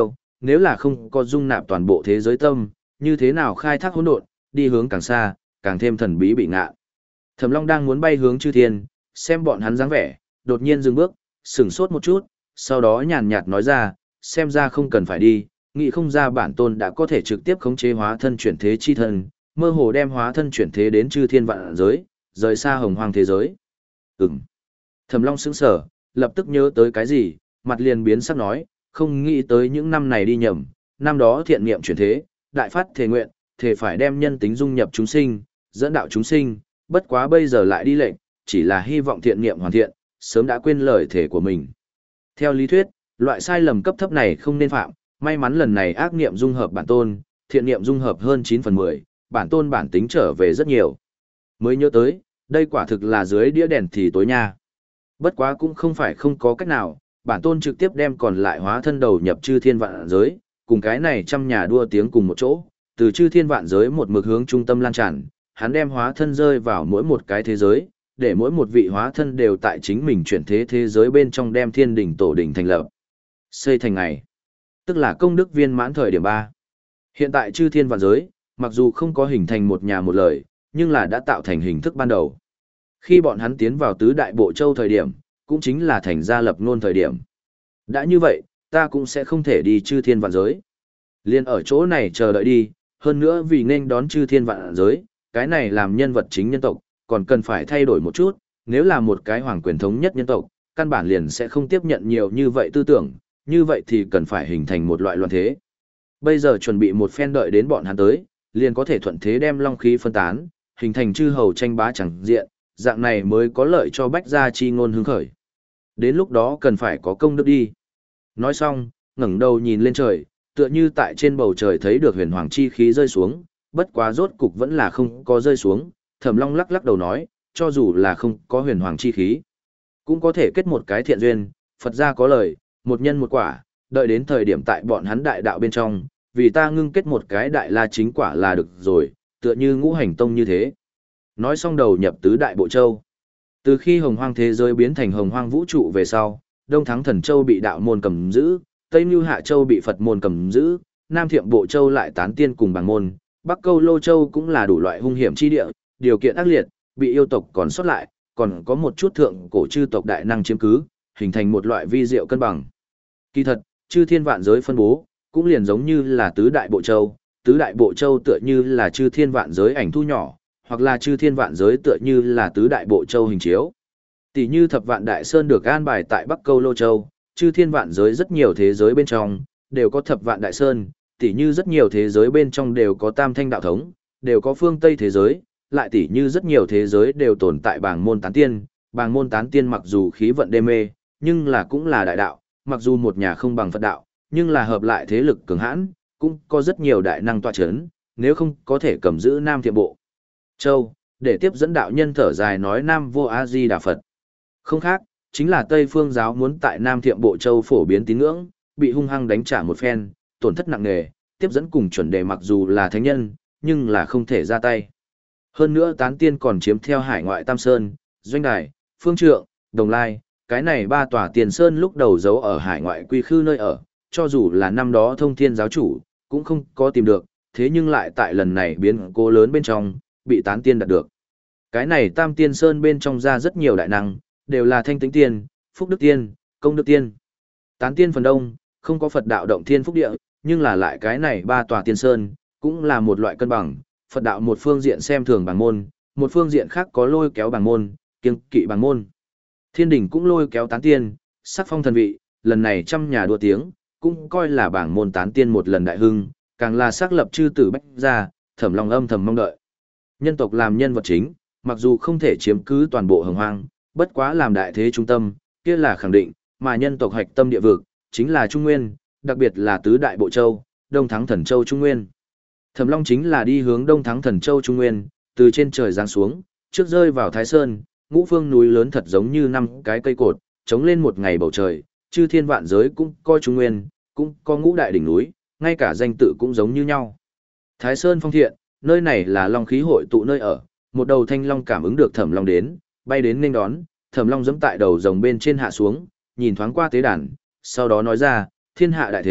nếu là không có dung nạp toàn bộ thế giới tâm, như thế nào khai thác hỗn độn, đi hướng càng xa, càng thêm thần bí bị ngạ. Thẩm Long đang muốn bay hướng chư thiên, xem bọn hắn dáng vẻ, đột nhiên dừng bước, sửng sốt một chút, sau đó nhàn nhạt nói ra, xem ra không cần phải đi, nghĩ không ra bản tôn đã có thể trực tiếp khống chế hóa thân chuyển thế chi thân, mơ hồ đem hóa thân chuyển thế đến chư thiên vạn giới, rời xa hồng hoang thế giới. Ừm. Thẩm Long sững sờ, lập tức nhớ tới cái gì, mặt liền biến sắc nói, không nghĩ tới những năm này đi nhầm, năm đó thiện niệm chuyển thế, đại phát thể nguyện, thể phải đem nhân tính dung nhập chúng sinh, dẫn đạo chúng sinh, bất quá bây giờ lại đi lệnh, chỉ là hy vọng thiện niệm hoàn thiện, sớm đã quên lời thể của mình. Theo lý thuyết, loại sai lầm cấp thấp này không nên phạm, may mắn lần này ác niệm dung hợp bản tôn, thiện niệm dung hợp hơn chín phần mười, bản tôn bản tính trở về rất nhiều. Mới nhớ tới, đây quả thực là dưới đĩa đèn thì tối nha. Bất quá cũng không phải không có cách nào, bản tôn trực tiếp đem còn lại hóa thân đầu nhập chư thiên vạn giới, cùng cái này trăm nhà đua tiếng cùng một chỗ, từ chư thiên vạn giới một mực hướng trung tâm lan tràn, hắn đem hóa thân rơi vào mỗi một cái thế giới, để mỗi một vị hóa thân đều tại chính mình chuyển thế thế giới bên trong đem thiên đỉnh tổ đỉnh thành lập. Xây thành ngày, tức là công đức viên mãn thời điểm ba. Hiện tại chư thiên vạn giới, mặc dù không có hình thành một nhà một lời, nhưng là đã tạo thành hình thức ban đầu. Khi bọn hắn tiến vào tứ đại bộ châu thời điểm, cũng chính là thành gia lập ngôn thời điểm. Đã như vậy, ta cũng sẽ không thể đi chư thiên vạn giới. Liên ở chỗ này chờ đợi đi, hơn nữa vì nên đón chư thiên vạn giới, cái này làm nhân vật chính nhân tộc, còn cần phải thay đổi một chút, nếu là một cái hoàng quyền thống nhất nhân tộc, căn bản liền sẽ không tiếp nhận nhiều như vậy tư tưởng, như vậy thì cần phải hình thành một loại loạn thế. Bây giờ chuẩn bị một phen đợi đến bọn hắn tới, liền có thể thuận thế đem long khí phân tán, hình thành chư hầu tranh bá chẳng diện, dạng này mới có lợi cho bách gia chi ngôn hứng khởi. Đến lúc đó cần phải có công đức đi. Nói xong, ngẩng đầu nhìn lên trời, tựa như tại trên bầu trời thấy được huyền hoàng chi khí rơi xuống, bất quá rốt cục vẫn là không có rơi xuống. Thẩm Long lắc lắc đầu nói, cho dù là không có huyền hoàng chi khí, cũng có thể kết một cái thiện duyên, Phật gia có lời, một nhân một quả, đợi đến thời điểm tại bọn hắn đại đạo bên trong, vì ta ngưng kết một cái đại la chính quả là được rồi, tựa như ngũ hành tông như thế. Nói xong đầu nhập tứ đại bộ châu. Từ khi hồng hoang thế giới biến thành hồng hoang vũ trụ về sau, Đông Thắng Thần Châu bị đạo môn cầm giữ, Tây Nưu Hạ Châu bị Phật môn cầm giữ, Nam Thiệm Bộ Châu lại tán tiên cùng bằng môn, Bắc Câu Lô Châu cũng là đủ loại hung hiểm chi địa, điều kiện ác liệt, bị yêu tộc còn sót lại, còn có một chút thượng cổ chư tộc đại năng chiếm cứ, hình thành một loại vi diệu cân bằng. Kỳ thật, chư thiên vạn giới phân bố, cũng liền giống như là tứ đại bộ châu, tứ đại bộ châu tựa như là chư thiên vạn giới ảnh thu nhỏ, hoặc là chư thiên vạn giới tựa như là tứ đại bộ châu hình chiếu. Tỷ như thập vạn đại sơn được an bài tại Bắc Câu Lô Châu, chư thiên vạn giới rất nhiều thế giới bên trong, đều có thập vạn đại sơn, tỷ như rất nhiều thế giới bên trong đều có tam thanh đạo thống, đều có phương Tây thế giới, lại tỷ như rất nhiều thế giới đều tồn tại bảng môn tán tiên, bảng môn tán tiên mặc dù khí vận đê mê, nhưng là cũng là đại đạo, mặc dù một nhà không bằng Phật đạo, nhưng là hợp lại thế lực cường hãn, cũng có rất nhiều đại năng tọa chấn, nếu không có thể cầm giữ Nam Thiệm Bộ Châu, để tiếp dẫn đạo nhân thở dài nói Nam Vô A Di Đà Phật. Không khác, chính là Tây Phương giáo muốn tại Nam Thiệm Bộ Châu phổ biến tín ngưỡng, bị hung hăng đánh trả một phen, tổn thất nặng nề, tiếp dẫn cùng chuẩn đề mặc dù là thánh nhân, nhưng là không thể ra tay. Hơn nữa tán tiên còn chiếm theo hải ngoại Tam Sơn, Doanh Đài, Phương Trượng, Đồng Lai, cái này ba tòa tiền sơn lúc đầu giấu ở hải ngoại quy khư nơi ở, cho dù là năm đó thông thiên giáo chủ, cũng không có tìm được, thế nhưng lại tại lần này biến cố lớn bên trong, bị tán tiên đạt được. Cái này Tam Tiên Sơn bên trong ra rất nhiều đại năng, đều là thanh tĩnh tiên, phúc đức tiên, công đức tiên. Tán tiên phần đông, không có Phật đạo động thiên phúc địa, nhưng là lại cái này ba tòa tiên sơn, cũng là một loại cân bằng, Phật đạo một phương diện xem thường bằng môn, một phương diện khác có lôi kéo bằng môn, kiêng kỵ bằng môn. Thiên đỉnh cũng lôi kéo tán tiên, sắc phong thần vị, lần này trăm nhà đua tiếng, cũng coi là bảng môn tán tiên một lần đại hưng, càng là xác lập chư tử bách gia, Thẩm Long âm thầm mong đợi. Nhân tộc làm nhân vật chính, mặc dù không thể chiếm cứ toàn bộ hồng hoang, bất quá làm đại thế trung tâm, kia là khẳng định, mà nhân tộc hạch tâm địa vực, chính là Trung Nguyên, đặc biệt là tứ đại bộ châu, Đông Thắng Thần Châu Trung Nguyên. Thẩm Long chính là đi hướng Đông Thắng Thần Châu Trung Nguyên, từ trên trời giáng xuống, trước rơi vào Thái Sơn, ngũ phương núi lớn thật giống như năm cái cây cột, chống lên một ngày bầu trời, chư thiên vạn giới cũng coi Trung Nguyên, cũng có ngũ đại đỉnh núi, ngay cả danh tự cũng giống như nhau. Thái Sơn phong thiện, nơi này là long khí hội tụ nơi ở, một đầu thanh long cảm ứng được Thẩm Long đến, bay đến nên đón, Thẩm Long giẫm tại đầu rồng bên trên hạ xuống, nhìn thoáng qua tế đàn, sau đó nói ra, thiên hạ đại thế,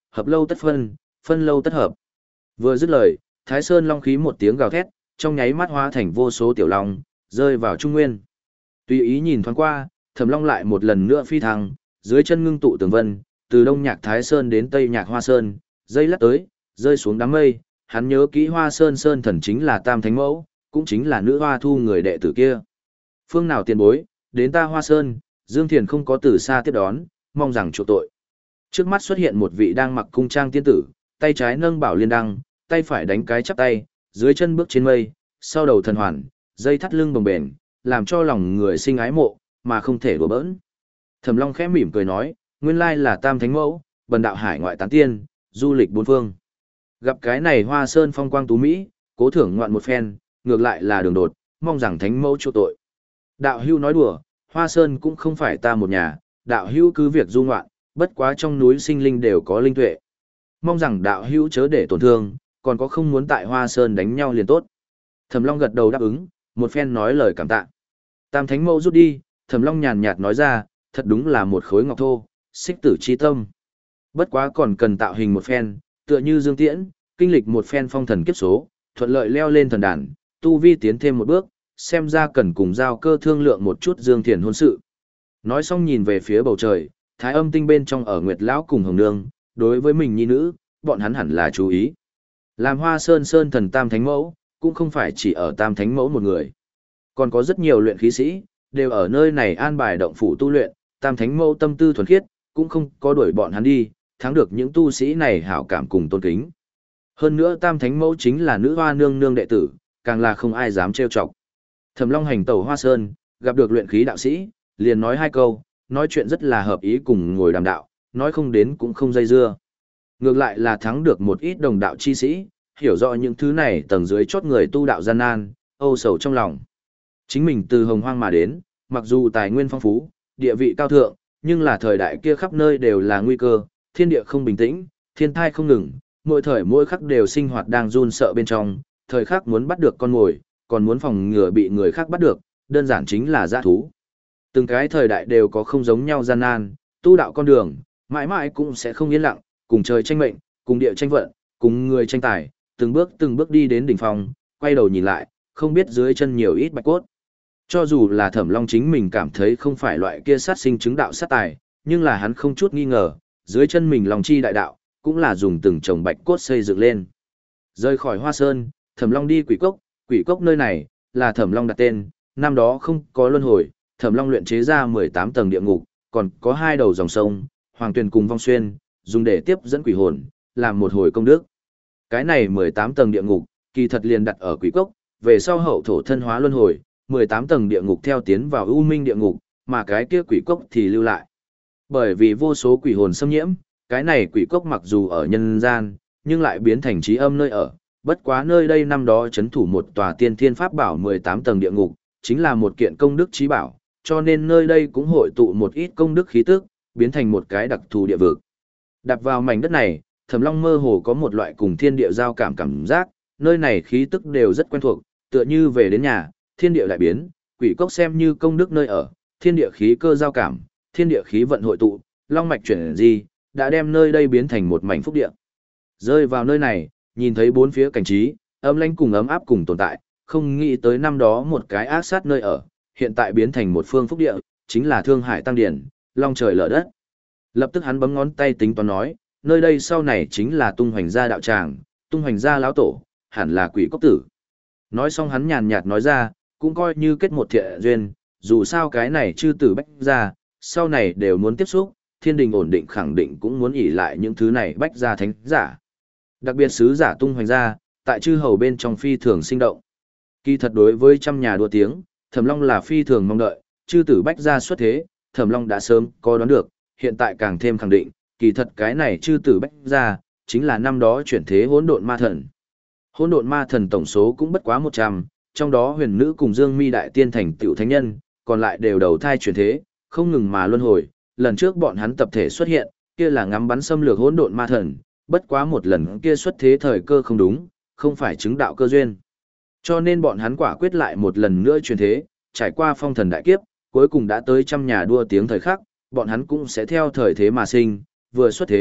hợp lâu tất phân, phân lâu tất hợp. Vừa dứt lời, Thái Sơn long khí một tiếng gào thét, trong nháy mắt hóa thành vô số tiểu long, rơi vào trung nguyên. Tùy ý nhìn thoáng qua, Thẩm Long lại một lần nữa phi thăng, dưới chân ngưng tụ tường vân, từ đông nhạc Thái Sơn đến tây nhạc Hoa Sơn, dây lắc tới, rơi xuống đám mây, hắn nhớ kỹ Hoa Sơn Sơn thần chính là Tam Thánh Mẫu, cũng chính là nữ hoa thu người đệ tử kia. Phương nào tiền bối, đến ta Hoa Sơn, Dương Thiền không có từ xa tiếp đón, mong rằng chuộc tội. Trước mắt xuất hiện một vị đang mặc cung trang tiên tử, tay trái nâng bảo liên đăng, tay phải đánh cái chắp tay, dưới chân bước trên mây, sau đầu thần hoàn, dây thắt lưng bồng bềnh, làm cho lòng người sinh ái mộ, mà không thể đùa bỡn. Thẩm Long khẽ mỉm cười nói, nguyên lai là Tam Thánh Mẫu, bần đạo hải ngoại tán tiên, du lịch bốn phương. Gặp cái này Hoa Sơn phong quang tú Mỹ, cố thưởng ngoạn một phen, ngược lại là đường đột, mong rằng Thánh Mẫu chu tội. Đạo hưu nói đùa, Hoa Sơn cũng không phải ta một nhà, đạo hưu cứ việc du ngoạn, bất quá trong núi sinh linh đều có linh tuệ. Mong rằng đạo hưu chớ để tổn thương, còn có không muốn tại Hoa Sơn đánh nhau liền tốt. Thẩm Long gật đầu đáp ứng, một phen nói lời cảm tạ. Tam Thánh Mẫu rút đi, Thẩm Long nhàn nhạt nói ra, thật đúng là một khối ngọc thô, xích tử chi tâm. Bất quá còn cần tạo hình một phen, tựa như Dương Tiễn, kinh lịch một phen phong thần kiếp số, thuận lợi leo lên thần đàn, tu vi tiến thêm một bước, xem ra cần cùng giao cơ thương lượng một chút Dương Thiền hôn sự. Nói xong nhìn về phía bầu trời, Thái Âm tinh bên trong ở Nguyệt Lão cùng Hồng Nương, đối với mình nhi nữ, bọn hắn hẳn là chú ý. Làm Hoa Sơn Sơn thần Tam Thánh Mẫu, cũng không phải chỉ ở Tam Thánh Mẫu một người. Còn có rất nhiều luyện khí sĩ, đều ở nơi này an bài động phủ tu luyện, Tam Thánh Mẫu tâm tư thuần khiết, cũng không có đuổi bọn hắn đi, thắng được những tu sĩ này hảo cảm cùng tôn kính. Hơn nữa Tam Thánh Mẫu chính là nữ hoa nương nương đệ tử, càng là không ai dám trêu chọc. Thẩm Long hành tẩu Hoa Sơn, gặp được luyện khí đạo sĩ, liền nói hai câu, nói chuyện rất là hợp ý cùng ngồi đàm đạo, nói không đến cũng không dây dưa. Ngược lại là thắng được một ít đồng đạo chi sĩ, hiểu rõ những thứ này tầng dưới chót người tu đạo gian nan, âu sầu trong lòng. Chính mình từ hồng hoang mà đến, mặc dù tài nguyên phong phú, địa vị cao thượng, nhưng là thời đại kia khắp nơi đều là nguy cơ, thiên địa không bình tĩnh, thiên thai không ngừng, mỗi thời mỗi khắc đều sinh hoạt đang run sợ bên trong, thời khắc muốn bắt được con mồi, còn muốn phòng ngừa bị người khác bắt được, đơn giản chính là dã thú. Từng cái thời đại đều có không giống nhau gian nan, tu đạo con đường, mãi mãi cũng sẽ không yên lặng, cùng trời tranh mệnh, cùng địa tranh vận, cùng người tranh tài, từng bước từng bước đi đến đỉnh phong, quay đầu nhìn lại, không biết dưới chân nhiều ít bạch cốt. Cho dù là Thẩm Long chính mình cảm thấy không phải loại kia sát sinh chứng đạo sát tài, nhưng là hắn không chút nghi ngờ, dưới chân mình lòng chi đại đạo, cũng là dùng từng chồng bạch cốt xây dựng lên. Rời khỏi Hoa Sơn, Thẩm Long đi Quỷ Cốc, Quỷ Cốc nơi này là Thẩm Long đặt tên, năm đó không có luân hồi, Thẩm Long luyện chế ra mười tám tầng địa ngục, còn có hai đầu dòng sông, Hoàng Tuyền cùng Vong Xuyên, dùng để tiếp dẫn quỷ hồn, làm một hồi công đức. Cái này mười tám tầng địa ngục, kỳ thật liền đặt ở Quỷ Cốc, về sau hậu thổ thân hóa luân hồi, mười tám tầng địa ngục theo tiến vào U Minh địa ngục, mà cái kia Quỷ Cốc thì lưu lại. Bởi vì vô số quỷ hồn xâm nhiễm, cái này Quỷ Cốc mặc dù ở nhân gian, nhưng lại biến thành trí âm nơi ở. Bất quá nơi đây năm đó chấn thủ một tòa tiên thiên pháp bảo mười tám tầng địa ngục, chính là một kiện công đức trí bảo, cho nên nơi đây cũng hội tụ một ít công đức khí tức, biến thành một cái đặc thù địa vực. Đặt vào mảnh đất này, Thẩm Long mơ hồ có một loại cùng thiên địa giao cảm cảm giác, nơi này khí tức đều rất quen thuộc, tựa như về đến nhà, thiên địa lại biến, Quỷ Cốc xem như công đức nơi ở, thiên địa khí cơ giao cảm, thiên địa khí vận hội tụ, long mạch chuyển di, đã đem nơi đây biến thành một mảnh phúc địa. Rơi vào nơi này, nhìn thấy bốn phía cảnh trí, âm lãnh cùng ấm áp cùng tồn tại, không nghĩ tới năm đó một cái ác sát nơi ở, hiện tại biến thành một phương phúc địa, chính là Thương Hải Tăng Điển, long trời lở đất. Lập tức hắn bấm ngón tay tính toán nói, nơi đây sau này chính là Tung Hoành gia đạo tràng, Tung Hoành gia lão tổ, hẳn là Quỷ Cốc tử. Nói xong hắn nhàn nhạt nói ra, cũng coi như kết một thiện duyên, dù sao cái này chư tử bách gia, sau này đều muốn tiếp xúc, thiên đình ổn định khẳng định cũng muốn ỷ lại những thứ này bách gia thánh giả. Đặc biệt sứ giả Tung Hoành gia, tại chư hầu bên trong phi thường sinh động. Kỳ thật đối với trăm nhà đua tiếng, Thẩm Long là phi thường mong đợi, chư tử bách gia xuất thế, Thẩm Long đã sớm có đoán được, hiện tại càng thêm khẳng định, kỳ thật cái này chư tử bách gia, chính là năm đó chuyển thế hỗn độn ma thần. Hỗn độn ma thần tổng số cũng bất quá một trăm, trong đó huyền nữ cùng Dương Mi đại tiên thành tiểu thánh nhân, còn lại đều đầu thai chuyển thế, không ngừng mà luân hồi, lần trước bọn hắn tập thể xuất hiện, kia là ngắm bắn xâm lược hỗn độn ma thần, bất quá một lần kia xuất thế thời cơ không đúng, không phải chứng đạo cơ duyên. Cho nên bọn hắn quả quyết lại một lần nữa chuyển thế, trải qua phong thần đại kiếp, cuối cùng đã tới trăm nhà đua tiếng thời khắc, bọn hắn cũng sẽ theo thời thế mà sinh, vừa xuất thế,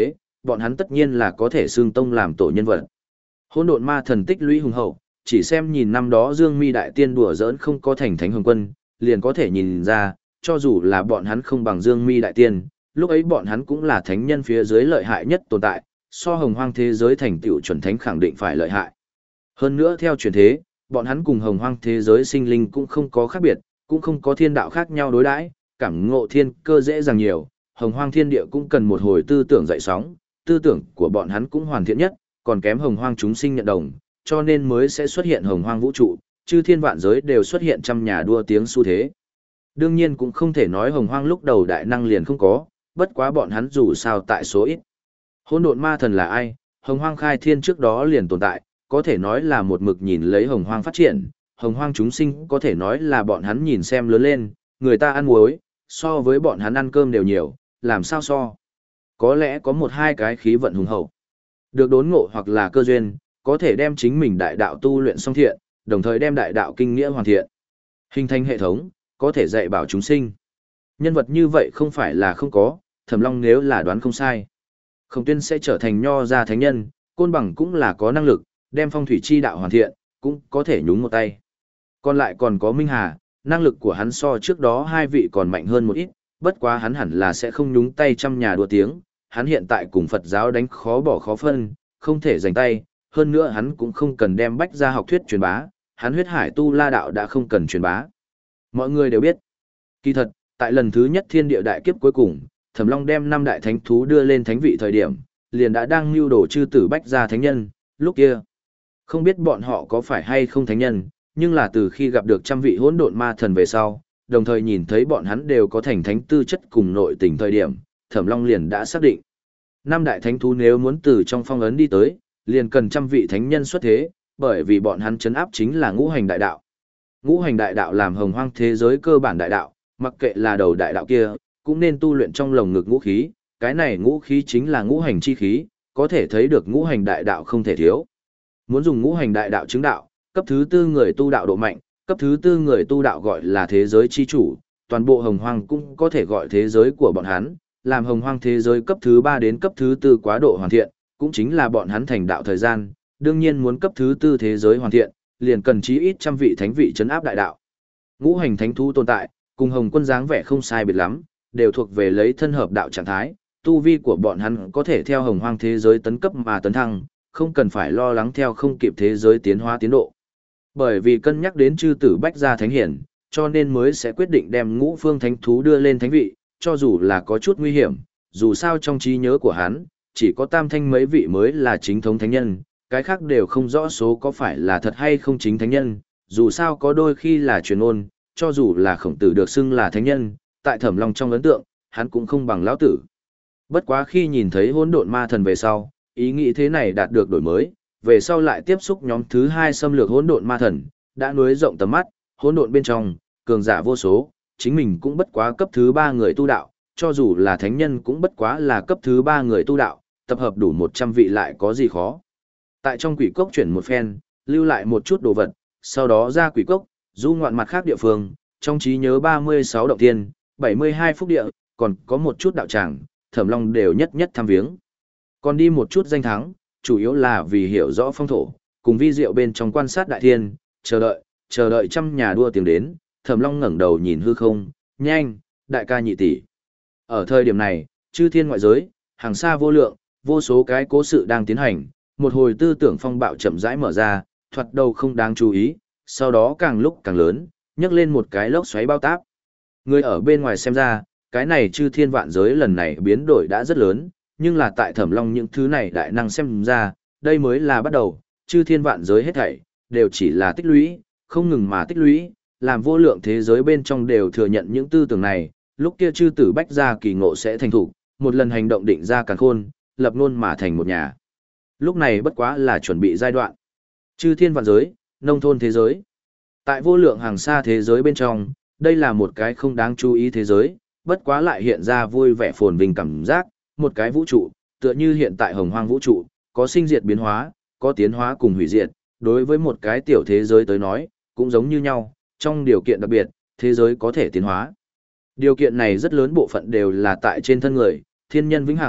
bọn hắn tất nhiên là có thể xương tông làm tổ nhân vật. Hỗn độn ma thần tích lũy hùng hậu, chỉ xem nhìn năm đó Dương Mi đại tiên đùa giỡn không có thành thánh hồng quân, liền có thể nhìn ra, cho dù là bọn hắn không bằng Dương Mi đại tiên, lúc ấy bọn hắn cũng là thánh nhân phía dưới lợi hại nhất tồn tại, so hồng hoang thế giới thành tựu chuẩn thánh khẳng định phải lợi hại. Hơn nữa theo truyền thế, bọn hắn cùng hồng hoang thế giới sinh linh cũng không có khác biệt, cũng không có thiên đạo khác nhau đối đãi, cảm ngộ thiên cơ dễ dàng nhiều, hồng hoang thiên địa cũng cần một hồi tư tưởng dậy sóng, tư tưởng của bọn hắn cũng hoàn thiện nhất, còn kém hồng hoang chúng sinh nhận đồng, cho nên mới sẽ xuất hiện hồng hoang vũ trụ, chư thiên vạn giới đều xuất hiện trăm nhà đua tiếng xu thế. Đương nhiên cũng không thể nói hồng hoang lúc đầu đại năng liền không có, bất quá bọn hắn dù sao tại số ít. Hỗn độn ma thần là ai? Hồng hoang khai thiên trước đó liền tồn tại, có thể nói là một mực nhìn lấy hồng hoang phát triển, hồng hoang chúng sinh có thể nói là bọn hắn nhìn xem lớn lên, người ta ăn muối, so với bọn hắn ăn cơm đều nhiều, làm sao so? Có lẽ có một hai cái khí vận hùng hậu. Được đốn ngộ hoặc là cơ duyên, có thể đem chính mình đại đạo tu luyện song thiện, đồng thời đem đại đạo kinh nghĩa hoàn thiện. Hình thành hệ thống, có thể dạy bảo chúng sinh. Nhân vật như vậy không phải là không có, Thẩm Long nếu là đoán không sai. Khổng Tuyên sẽ trở thành nho gia thánh nhân, Côn Bằng cũng là có năng lực, đem phong thủy chi đạo hoàn thiện, cũng có thể nhúng một tay. Còn lại còn có Minh Hà, năng lực của hắn so trước đó hai vị còn mạnh hơn một ít, bất quá hắn hẳn là sẽ không nhúng tay trăm nhà đua tiếng, hắn hiện tại cùng Phật giáo đánh khó bỏ khó phân, không thể giành tay, hơn nữa hắn cũng không cần đem bách gia học thuyết truyền bá, hắn huyết hải tu la đạo đã không cần truyền bá. Mọi người đều biết, kỳ thật, tại lần thứ nhất thiên địa đại kiếp cuối cùng, Thẩm Long đem năm đại thánh thú đưa lên thánh vị thời điểm, liền đã đang mưu đồ chư tử bách gia thánh nhân, lúc kia. Không biết bọn họ có phải hay không thánh nhân, nhưng là từ khi gặp được trăm vị hỗn độn ma thần về sau, đồng thời nhìn thấy bọn hắn đều có thành thánh tư chất cùng nội tình thời điểm, Thẩm Long liền đã xác định. Năm đại thánh thú nếu muốn từ trong phong ấn đi tới, liền cần trăm vị thánh nhân xuất thế, bởi vì bọn hắn chấn áp chính là ngũ hành đại đạo. Ngũ hành đại đạo làm hồng hoang thế giới cơ bản đại đạo, mặc kệ là đầu đại đạo kia, cũng nên tu luyện trong lồng ngực ngũ khí, cái này ngũ khí chính là ngũ hành chi khí, có thể thấy được ngũ hành đại đạo không thể thiếu. Muốn dùng ngũ hành đại đạo chứng đạo, cấp thứ tư người tu đạo độ mạnh, cấp thứ tư người tu đạo gọi là thế giới chi chủ, toàn bộ hồng hoang cũng có thể gọi thế giới của bọn hắn, làm hồng hoang thế giới cấp thứ ba đến cấp thứ tư quá độ hoàn thiện, cũng chính là bọn hắn thành đạo thời gian, đương nhiên muốn cấp thứ tư thế giới hoàn thiện, liền cần chí ít trăm vị thánh vị trấn áp đại đạo. Ngũ hành thánh thú tồn tại, cùng hồng quân dáng vẻ không sai biệt lắm, đều thuộc về lấy thân hợp đạo trạng thái, tu vi của bọn hắn có thể theo hồng hoang thế giới tấn cấp mà tấn thăng, không cần phải lo lắng theo không kịp thế giới tiến hóa tiến độ. Bởi vì cân nhắc đến chư tử bách gia thánh hiển, cho nên mới sẽ quyết định đem ngũ phương thánh thú đưa lên thánh vị, cho dù là có chút nguy hiểm, dù sao trong trí nhớ của hắn, chỉ có tam thanh mấy vị mới là chính thống thánh nhân, cái khác đều không rõ số có phải là thật hay không chính thánh nhân, dù sao có đôi khi là truyền ôn, cho dù là khổng tử được xưng là thánh nhân, tại Thẩm Long trong ấn tượng, hắn cũng không bằng lão tử. Bất quá khi nhìn thấy hỗn độn ma thần về sau, ý nghĩ thế này đạt được đổi mới, về sau lại tiếp xúc nhóm thứ hai xâm lược hỗn độn ma thần, đã nuối rộng tầm mắt, hỗn độn bên trong, cường giả vô số, chính mình cũng bất quá cấp thứ ba người tu đạo, cho dù là thánh nhân cũng bất quá là cấp thứ ba người tu đạo, tập hợp đủ một trăm vị lại có gì khó. Tại trong quỷ cốc chuyển một phen, lưu lại một chút đồ vật, sau đó ra quỷ cốc, du ngoạn mặt khác địa phương, trong trí nhớ ba mươi sáu động tiên, bảy mươi hai phúc địa, còn có một chút đạo tràng, Thẩm Long đều nhất nhất thăm viếng. Còn đi một chút danh thắng, chủ yếu là vì hiểu rõ phong thổ, cùng vi diệu bên trong quan sát đại thiên, chờ đợi, chờ đợi trăm nhà đua tiếng đến, Thẩm Long ngẩng đầu nhìn hư không, nhanh, đại ca nhị tỷ. Ở thời điểm này, chư thiên ngoại giới, hàng xa vô lượng, vô số cái cố sự đang tiến hành, một hồi tư tưởng phong bạo chậm rãi mở ra, thoạt đầu không đáng chú ý, sau đó càng lúc càng lớn, nhấc lên một cái lốc xoáy bao táp. Người ở bên ngoài xem ra, cái này chư thiên vạn giới lần này biến đổi đã rất lớn, nhưng là tại Thẩm Long những thứ này đại năng xem ra, đây mới là bắt đầu, chư thiên vạn giới hết thảy, đều chỉ là tích lũy, không ngừng mà tích lũy, làm vô lượng thế giới bên trong đều thừa nhận những tư tưởng này, lúc kia chư tử bách gia kỳ ngộ sẽ thành thủ, một lần hành động định ra càn khôn, lập ngôn mà thành một nhà. Lúc này bất quá là chuẩn bị giai đoạn. Chư thiên vạn giới, nông thôn thế giới. Tại vô lượng hàng xa thế giới bên trong, đây là một cái không đáng chú ý thế giới, bất quá lại hiện ra vui vẻ phồn vinh cảm giác, một cái vũ trụ, tựa như hiện tại hồng hoang vũ trụ, có sinh diệt biến hóa, có tiến hóa cùng hủy diệt, đối với một cái tiểu thế giới tới nói, cũng giống như nhau, trong điều kiện đặc biệt, thế giới có thể tiến hóa. Điều kiện này rất lớn bộ phận đều là tại trên thân người, thiên nhân vĩnh hằng,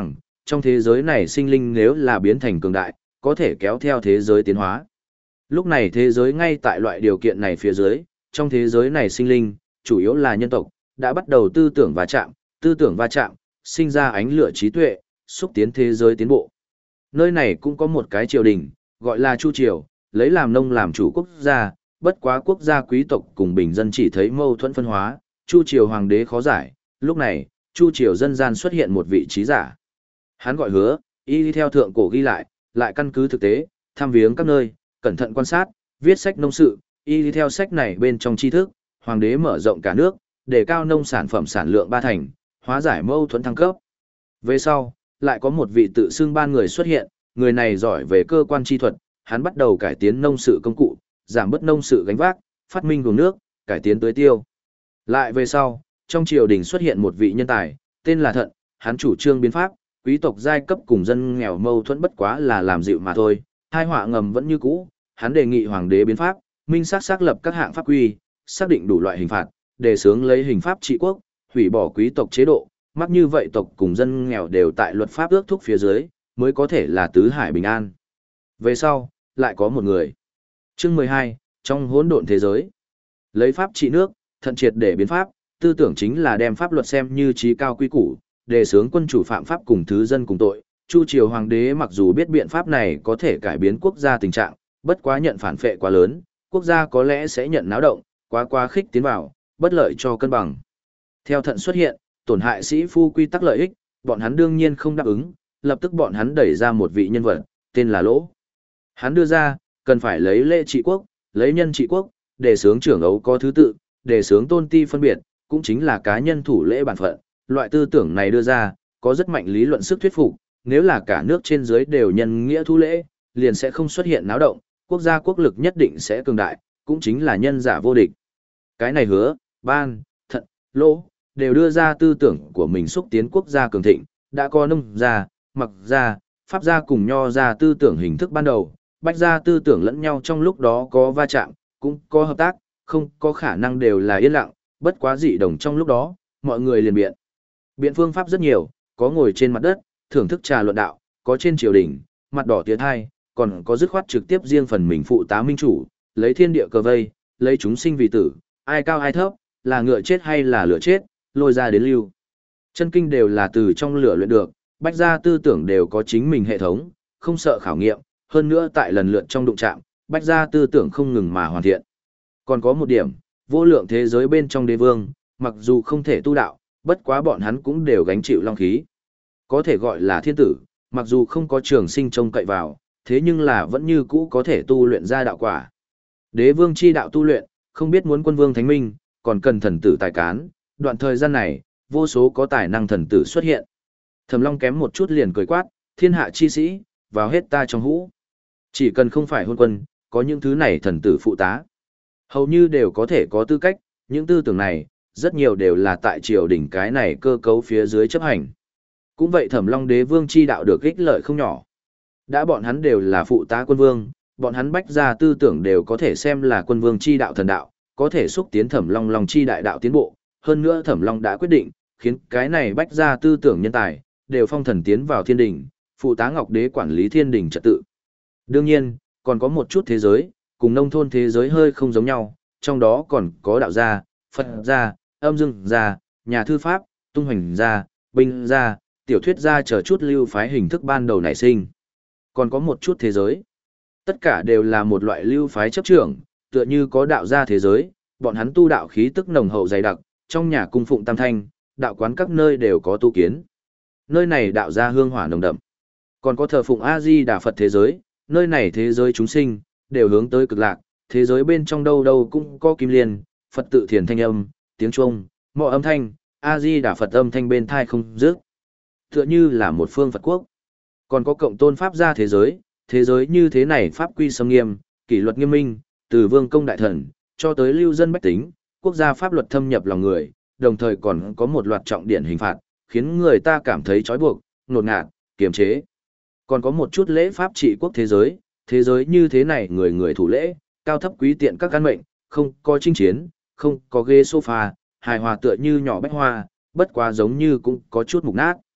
trong thế giới này sinh linh nếu là biến thành cường đại, có thể kéo theo thế giới tiến hóa. Lúc này thế giới ngay tại loại điều kiện này phía dưới, trong thế giới này sinh linh, chủ yếu là nhân tộc, đã bắt đầu tư tưởng va chạm, tư tưởng va chạm, sinh ra ánh lửa trí tuệ, xúc tiến thế giới tiến bộ. Nơi này cũng có một cái triều đình, gọi là Chu Triều, lấy làm nông làm chủ quốc gia, bất quá quốc gia quý tộc cùng bình dân chỉ thấy mâu thuẫn phân hóa, Chu Triều hoàng đế khó giải, lúc này, Chu Triều dân gian xuất hiện một vị trí giả. Hắn gọi Hứa, y đi theo thượng cổ ghi lại, lại căn cứ thực tế, thăm viếng các nơi, cẩn thận quan sát, viết sách nông sự, y đi theo sách này bên trong tri thức, hoàng đế mở rộng cả nước, đề cao nông sản phẩm sản lượng ba thành, hóa giải mâu thuẫn thăng cấp. Về sau, lại có một vị tự xưng ban người xuất hiện, người này giỏi về cơ quan chi thuật, hắn bắt đầu cải tiến nông sự công cụ, giảm bớt nông sự gánh vác, phát minh nguồn nước, cải tiến tưới tiêu. Lại về sau, trong triều đình xuất hiện một vị nhân tài, tên là Thận, hắn chủ trương biến pháp, quý tộc giai cấp cùng dân nghèo mâu thuẫn bất quá là làm dịu mà thôi, hai họa ngầm vẫn như cũ, hắn đề nghị hoàng đế biến pháp, minh xác xác lập các hạng pháp quy, xác định đủ loại hình phạt, đề xướng lấy hình pháp trị quốc, hủy bỏ quý tộc chế độ, mắc như vậy tộc cùng dân nghèo đều tại luật pháp ước thúc phía dưới, mới có thể là tứ hải bình an. Về sau, lại có một người. Chương mười hai, trong hỗn độn thế giới. Lấy pháp trị nước, thận triệt để biến pháp, tư tưởng chính là đem pháp luật xem như trí cao quy củ, đề xướng quân chủ phạm pháp cùng thứ dân cùng tội. Chu triều hoàng đế mặc dù biết biện pháp này có thể cải biến quốc gia tình trạng, bất quá nhận phản phệ quá lớn, quốc gia có lẽ sẽ nhận náo động, quá quá khích tiến vào, bất lợi cho cân bằng. Theo thận xuất hiện, tổn hại sĩ phu quy tắc lợi ích, bọn hắn đương nhiên không đáp ứng, lập tức bọn hắn đẩy ra một vị nhân vật, tên là Lỗ. Hắn đưa ra, cần phải lấy lễ trị quốc, lấy nhân trị quốc, để sướng trưởng ấu có thứ tự, để sướng tôn ti phân biệt, cũng chính là cá nhân thủ lễ bản phận. Loại tư tưởng này đưa ra, có rất mạnh lý luận sức thuyết phục, nếu là cả nước trên dưới đều nhân nghĩa thu lễ, liền sẽ không xuất hiện náo động, quốc gia quốc lực nhất định sẽ cường đại, cũng chính là nhân giả vô địch. Cái này Hứa, Ban, Thận, Lỗ, đều đưa ra tư tưởng của mình xúc tiến quốc gia cường thịnh, đã có nông gia, mặc gia, pháp gia cùng nho gia tư tưởng hình thức ban đầu, bách gia tư tưởng lẫn nhau trong lúc đó có va chạm, cũng có hợp tác, không có khả năng đều là yên lặng, bất quá dị đồng trong lúc đó, mọi người liền biện. Biện phương pháp rất nhiều, có ngồi trên mặt đất, thưởng thức trà luận đạo, có trên triều đình, mặt đỏ tiến hai, còn có dứt khoát trực tiếp riêng phần mình phụ tá minh chủ, lấy thiên địa cờ vây, lấy chúng sinh vì tử, ai cao ai thấp, là ngựa chết hay là lửa chết, lôi ra đến lưu. Chân kinh đều là từ trong lửa luyện được, bách gia tư tưởng đều có chính mình hệ thống, không sợ khảo nghiệm, hơn nữa tại lần lượt trong đụng chạm, bách gia tư tưởng không ngừng mà hoàn thiện. Còn có một điểm, vô lượng thế giới bên trong đế vương, mặc dù không thể tu đạo, bất quá bọn hắn cũng đều gánh chịu long khí. Có thể gọi là thiên tử, mặc dù không có trường sinh trông cậy vào, thế nhưng là vẫn như cũ có thể tu luyện ra đạo quả. Đế vương chi đạo tu luyện, không biết muốn quân vương thánh minh, còn cần thần tử tài cán, đoạn thời gian này, vô số có tài năng thần tử xuất hiện. Thẩm Long kém một chút liền cười quát, thiên hạ chi sĩ, vào hết ta trong hũ. Chỉ cần không phải hôn quân, có những thứ này thần tử phụ tá. Hầu như đều có thể có tư cách, những tư tưởng này, rất nhiều đều là tại triều đình cái này cơ cấu phía dưới chấp hành. Cũng vậy Thẩm Long đế vương chi đạo được ích lợi không nhỏ. Đã bọn hắn đều là phụ tá quân vương, bọn hắn bách gia tư tưởng đều có thể xem là quân vương chi đạo thần đạo, có thể xúc tiến Thẩm Long Long chi đại đạo tiến bộ. Hơn nữa Thẩm Long đã quyết định, khiến cái này bách gia tư tưởng nhân tài, đều phong thần tiến vào thiên đình, phụ tá Ngọc Đế quản lý thiên đình trật tự. Đương nhiên, còn có một chút thế giới, cùng nông thôn thế giới hơi không giống nhau, trong đó còn có đạo gia, Phật gia, âm dương gia, nhà thư pháp, tung hoành gia, binh gia, tiểu thuyết gia chờ chút lưu phái hình thức ban đầu nảy sinh. Còn có một chút thế giới, tất cả đều là một loại lưu phái chấp trưởng, tựa như có đạo gia thế giới, bọn hắn tu đạo khí tức nồng hậu dày đặc, trong nhà cung phụng tam thanh, đạo quán các nơi đều có tu kiến. Nơi này đạo gia hương hỏa nồng đậm. Còn có thờ phụng A-di Đà Phật thế giới, nơi này thế giới chúng sinh, đều hướng tới cực lạc, thế giới bên trong đâu đâu cũng có kim liên, Phật tự thiền thanh âm, tiếng chuông, mọi âm thanh, A-di Đà Phật âm thanh bên thai không dứt. Tựa như là một phương Phật quốc. Còn có cộng tôn Pháp gia thế giới, thế giới như thế này Pháp quy sâm nghiêm, kỷ luật nghiêm minh, từ vương công đại thần, cho tới lưu dân bách tính, quốc gia pháp luật thâm nhập lòng người, đồng thời còn có một loạt trọng điển hình phạt, khiến người ta cảm thấy trói buộc, nột ngạt, kiềm chế. Còn có một chút lễ pháp trị quốc thế giới, thế giới như thế này người người thủ lễ, cao thấp quý tiện các căn mệnh, không có chinh chiến, không có ghế sofa, hài hòa tựa như nhỏ bách hoa, bất quá giống như cũng có chút mục nát.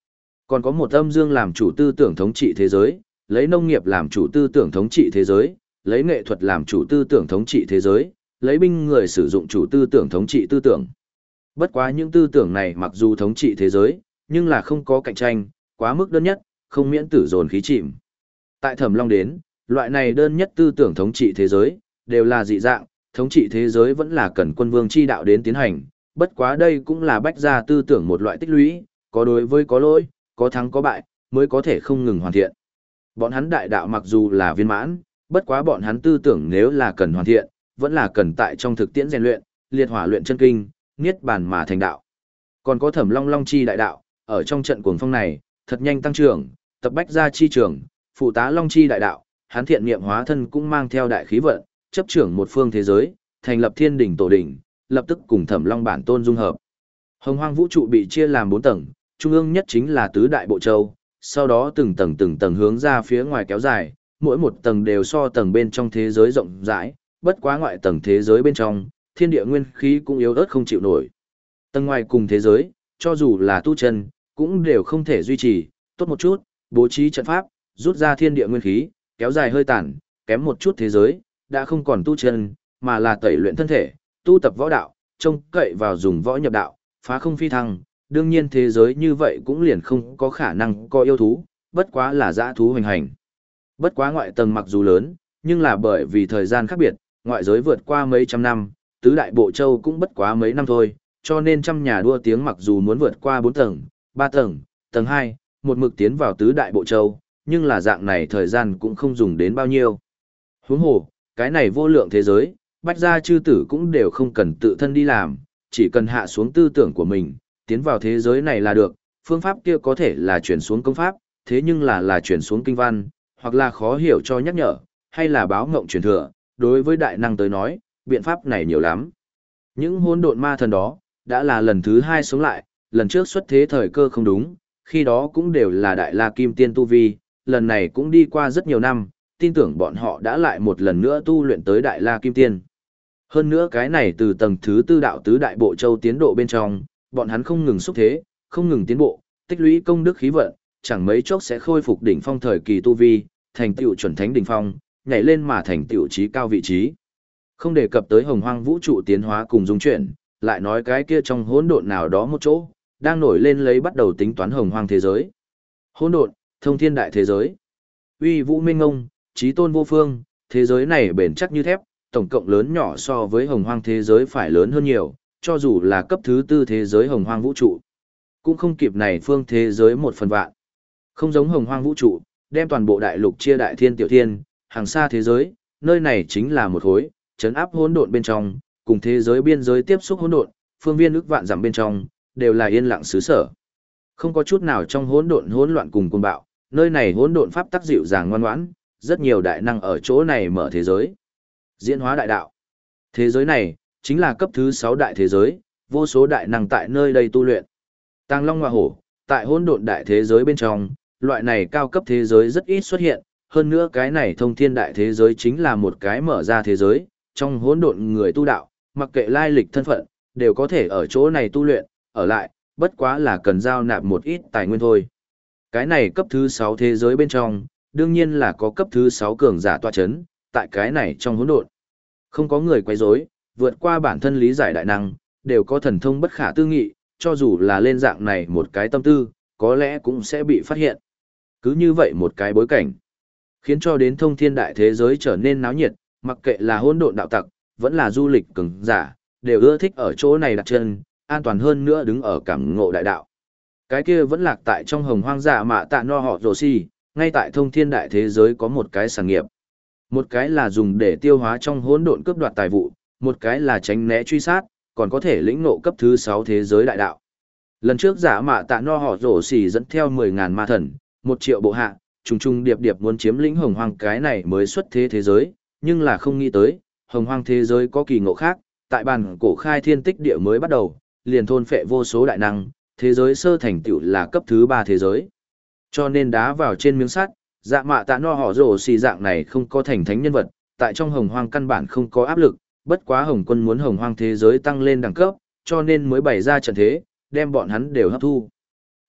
Còn có một âm dương làm chủ tư tưởng thống trị thế giới, lấy nông nghiệp làm chủ tư tưởng thống trị thế giới, lấy nghệ thuật làm chủ tư tưởng thống trị thế giới, lấy binh người sử dụng chủ tư tưởng thống trị tư tưởng. Bất quá những tư tưởng này mặc dù thống trị thế giới, nhưng là không có cạnh tranh, quá mức đơn nhất, không miễn tử dồn khí chìm. Tại Thẩm Long đến, loại này đơn nhất tư tưởng thống trị thế giới, đều là dị dạng, thống trị thế giới vẫn là cần quân vương chi đạo đến tiến hành, bất quá đây cũng là bách gia tư tưởng một loại tích lũy, có đối với có lỗi, có thắng có bại, mới có thể không ngừng hoàn thiện. Bọn hắn đại đạo mặc dù là viên mãn, bất quá bọn hắn tư tưởng nếu là cần hoàn thiện, vẫn là cần tại trong thực tiễn rèn luyện, liệt hỏa luyện chân kinh, niết bàn mà thành đạo. Còn có Thẩm Long Long chi đại đạo, ở trong trận cuồng phong này, thật nhanh tăng trưởng, tập bách gia chi trưởng, phụ tá Long chi đại đạo, hắn thiện niệm hóa thân cũng mang theo đại khí vận, chấp trưởng một phương thế giới, thành lập thiên đỉnh tổ đỉnh, lập tức cùng Thẩm Long bản tôn dung hợp. Hồng Hoang vũ trụ bị chia làm bốn tầng, trung ương nhất chính là tứ đại bộ châu, sau đó từng tầng từng tầng hướng ra phía ngoài kéo dài, mỗi một tầng đều so tầng bên trong thế giới rộng rãi, bất quá ngoại tầng thế giới bên trong, thiên địa nguyên khí cũng yếu ớt không chịu nổi. Tầng ngoài cùng thế giới, cho dù là tu chân, cũng đều không thể duy trì, tốt một chút, bố trí trận pháp, rút ra thiên địa nguyên khí, kéo dài hơi tàn, kém một chút thế giới, đã không còn tu chân, mà là tẩy luyện thân thể, tu tập võ đạo, trông cậy vào dùng võ nhập đạo, phá không phi thăng, đương nhiên thế giới như vậy cũng liền không có khả năng có yêu thú, bất quá là dã thú hoành hành. Bất quá ngoại tầng mặc dù lớn, nhưng là bởi vì thời gian khác biệt, ngoại giới vượt qua mấy trăm năm, tứ đại bộ châu cũng bất quá mấy năm thôi, cho nên trăm nhà đua tiếng mặc dù muốn vượt qua bốn tầng, ba tầng, tầng hai, một mực tiến vào tứ đại bộ châu, nhưng là dạng này thời gian cũng không dùng đến bao nhiêu. Huống hồ, cái này vô lượng thế giới, bách gia chư tử cũng đều không cần tự thân đi làm, chỉ cần hạ xuống tư tưởng của mình, tiến vào thế giới này là được, phương pháp kia có thể là chuyển xuống công pháp, thế nhưng là là chuyển xuống kinh văn, hoặc là khó hiểu cho nhắc nhở, hay là báo ngộng truyền thừa, đối với đại năng tới nói, biện pháp này nhiều lắm. Những hỗn độn ma thần đó, đã là lần thứ hai sống lại, lần trước xuất thế thời cơ không đúng, khi đó cũng đều là đại la kim tiên tu vi, lần này cũng đi qua rất nhiều năm, tin tưởng bọn họ đã lại một lần nữa tu luyện tới đại la kim tiên. Hơn nữa cái này từ tầng thứ tư đạo tứ đại bộ châu tiến độ bên trong, bọn hắn không ngừng xúc thế, không ngừng tiến bộ, tích lũy công đức khí vận, chẳng mấy chốc sẽ khôi phục đỉnh phong thời kỳ tu vi, thành tựu chuẩn thánh đỉnh phong, nhảy lên mà thành tựu trí cao vị trí. Không đề cập tới hồng hoang vũ trụ tiến hóa cùng dung chuyển, lại nói cái kia trong hỗn độn nào đó một chỗ, đang nổi lên lấy bắt đầu tính toán hồng hoang thế giới. Hỗn độn, thông thiên đại thế giới. Uy vũ minh ngông, trí tôn vô phương, thế giới này bền chắc như thép, tổng cộng lớn nhỏ so với hồng hoang thế giới phải lớn hơn nhiều, cho dù là cấp thứ tư thế giới hồng hoang vũ trụ. Cũng không kịp này phương thế giới một phần vạn. Không giống hồng hoang vũ trụ, đem toàn bộ đại lục chia đại thiên tiểu thiên, hàng xa thế giới, nơi này chính là một khối, chấn áp hỗn độn bên trong, cùng thế giới biên giới tiếp xúc hỗn độn, phương viên ức vạn dặm bên trong, đều là yên lặng xứ sở. Không có chút nào trong hỗn độn hỗn loạn cùng cuồng bạo, nơi này hỗn độn pháp tắc dịu dàng ngoan ngoãn, rất nhiều đại năng ở chỗ này mở thế giới. Diễn hóa đại đạo. Thế giới này chính là cấp thứ sáu đại thế giới, vô số đại năng tại nơi đây tu luyện. Tàng Long Ngọa Hổ, tại hỗn độn đại thế giới bên trong, loại này cao cấp thế giới rất ít xuất hiện, hơn nữa cái này thông thiên đại thế giới chính là một cái mở ra thế giới, trong hỗn độn người tu đạo, mặc kệ lai lịch thân phận, đều có thể ở chỗ này tu luyện, ở lại, bất quá là cần giao nạp một ít tài nguyên thôi. Cái này cấp thứ sáu thế giới bên trong, đương nhiên là có cấp thứ sáu cường giả tọa chấn, tại cái này trong hỗn độn. Không có người quấy rối, vượt qua bản thân lý giải đại năng, đều có thần thông bất khả tư nghị, cho dù là lên dạng này một cái tâm tư, có lẽ cũng sẽ bị phát hiện. Cứ như vậy một cái bối cảnh, khiến cho đến thông thiên đại thế giới trở nên náo nhiệt, mặc kệ là hỗn độn đạo tặc, vẫn là du lịch cường giả, đều ưa thích ở chỗ này đặt chân, an toàn hơn nữa đứng ở cảm ngộ đại đạo. Cái kia vẫn lạc tại trong hồng hoang dạ mạ tạ no họ rồ si, ngay tại thông thiên đại thế giới có một cái sản nghiệp. Một cái là dùng để tiêu hóa trong hỗn độn cướp đoạt tài vụ, một cái là tránh né truy sát, còn có thể lĩnh ngộ cấp thứ sáu thế giới đại đạo. Lần trước giả mạ tạ no họ rổ xỉ dẫn theo mười ngàn ma thần, một triệu bộ hạ, trùng trùng điệp điệp muốn chiếm lĩnh hồng hoang cái này mới xuất thế thế giới, nhưng là không nghĩ tới, hồng hoang thế giới có kỳ ngộ khác, tại bàn cổ khai thiên tích địa mới bắt đầu, liền thôn phệ vô số đại năng, thế giới sơ thành tựu là cấp thứ ba thế giới. Cho nên đá vào trên miếng sắt, dạ mạ tạ no họ rổ xì dạng này không có thành thánh nhân vật, tại trong hồng hoang căn bản không có áp lực, bất quá hồng quân muốn hồng hoang thế giới tăng lên đẳng cấp, cho nên mới bày ra trận thế, đem bọn hắn đều hấp thu.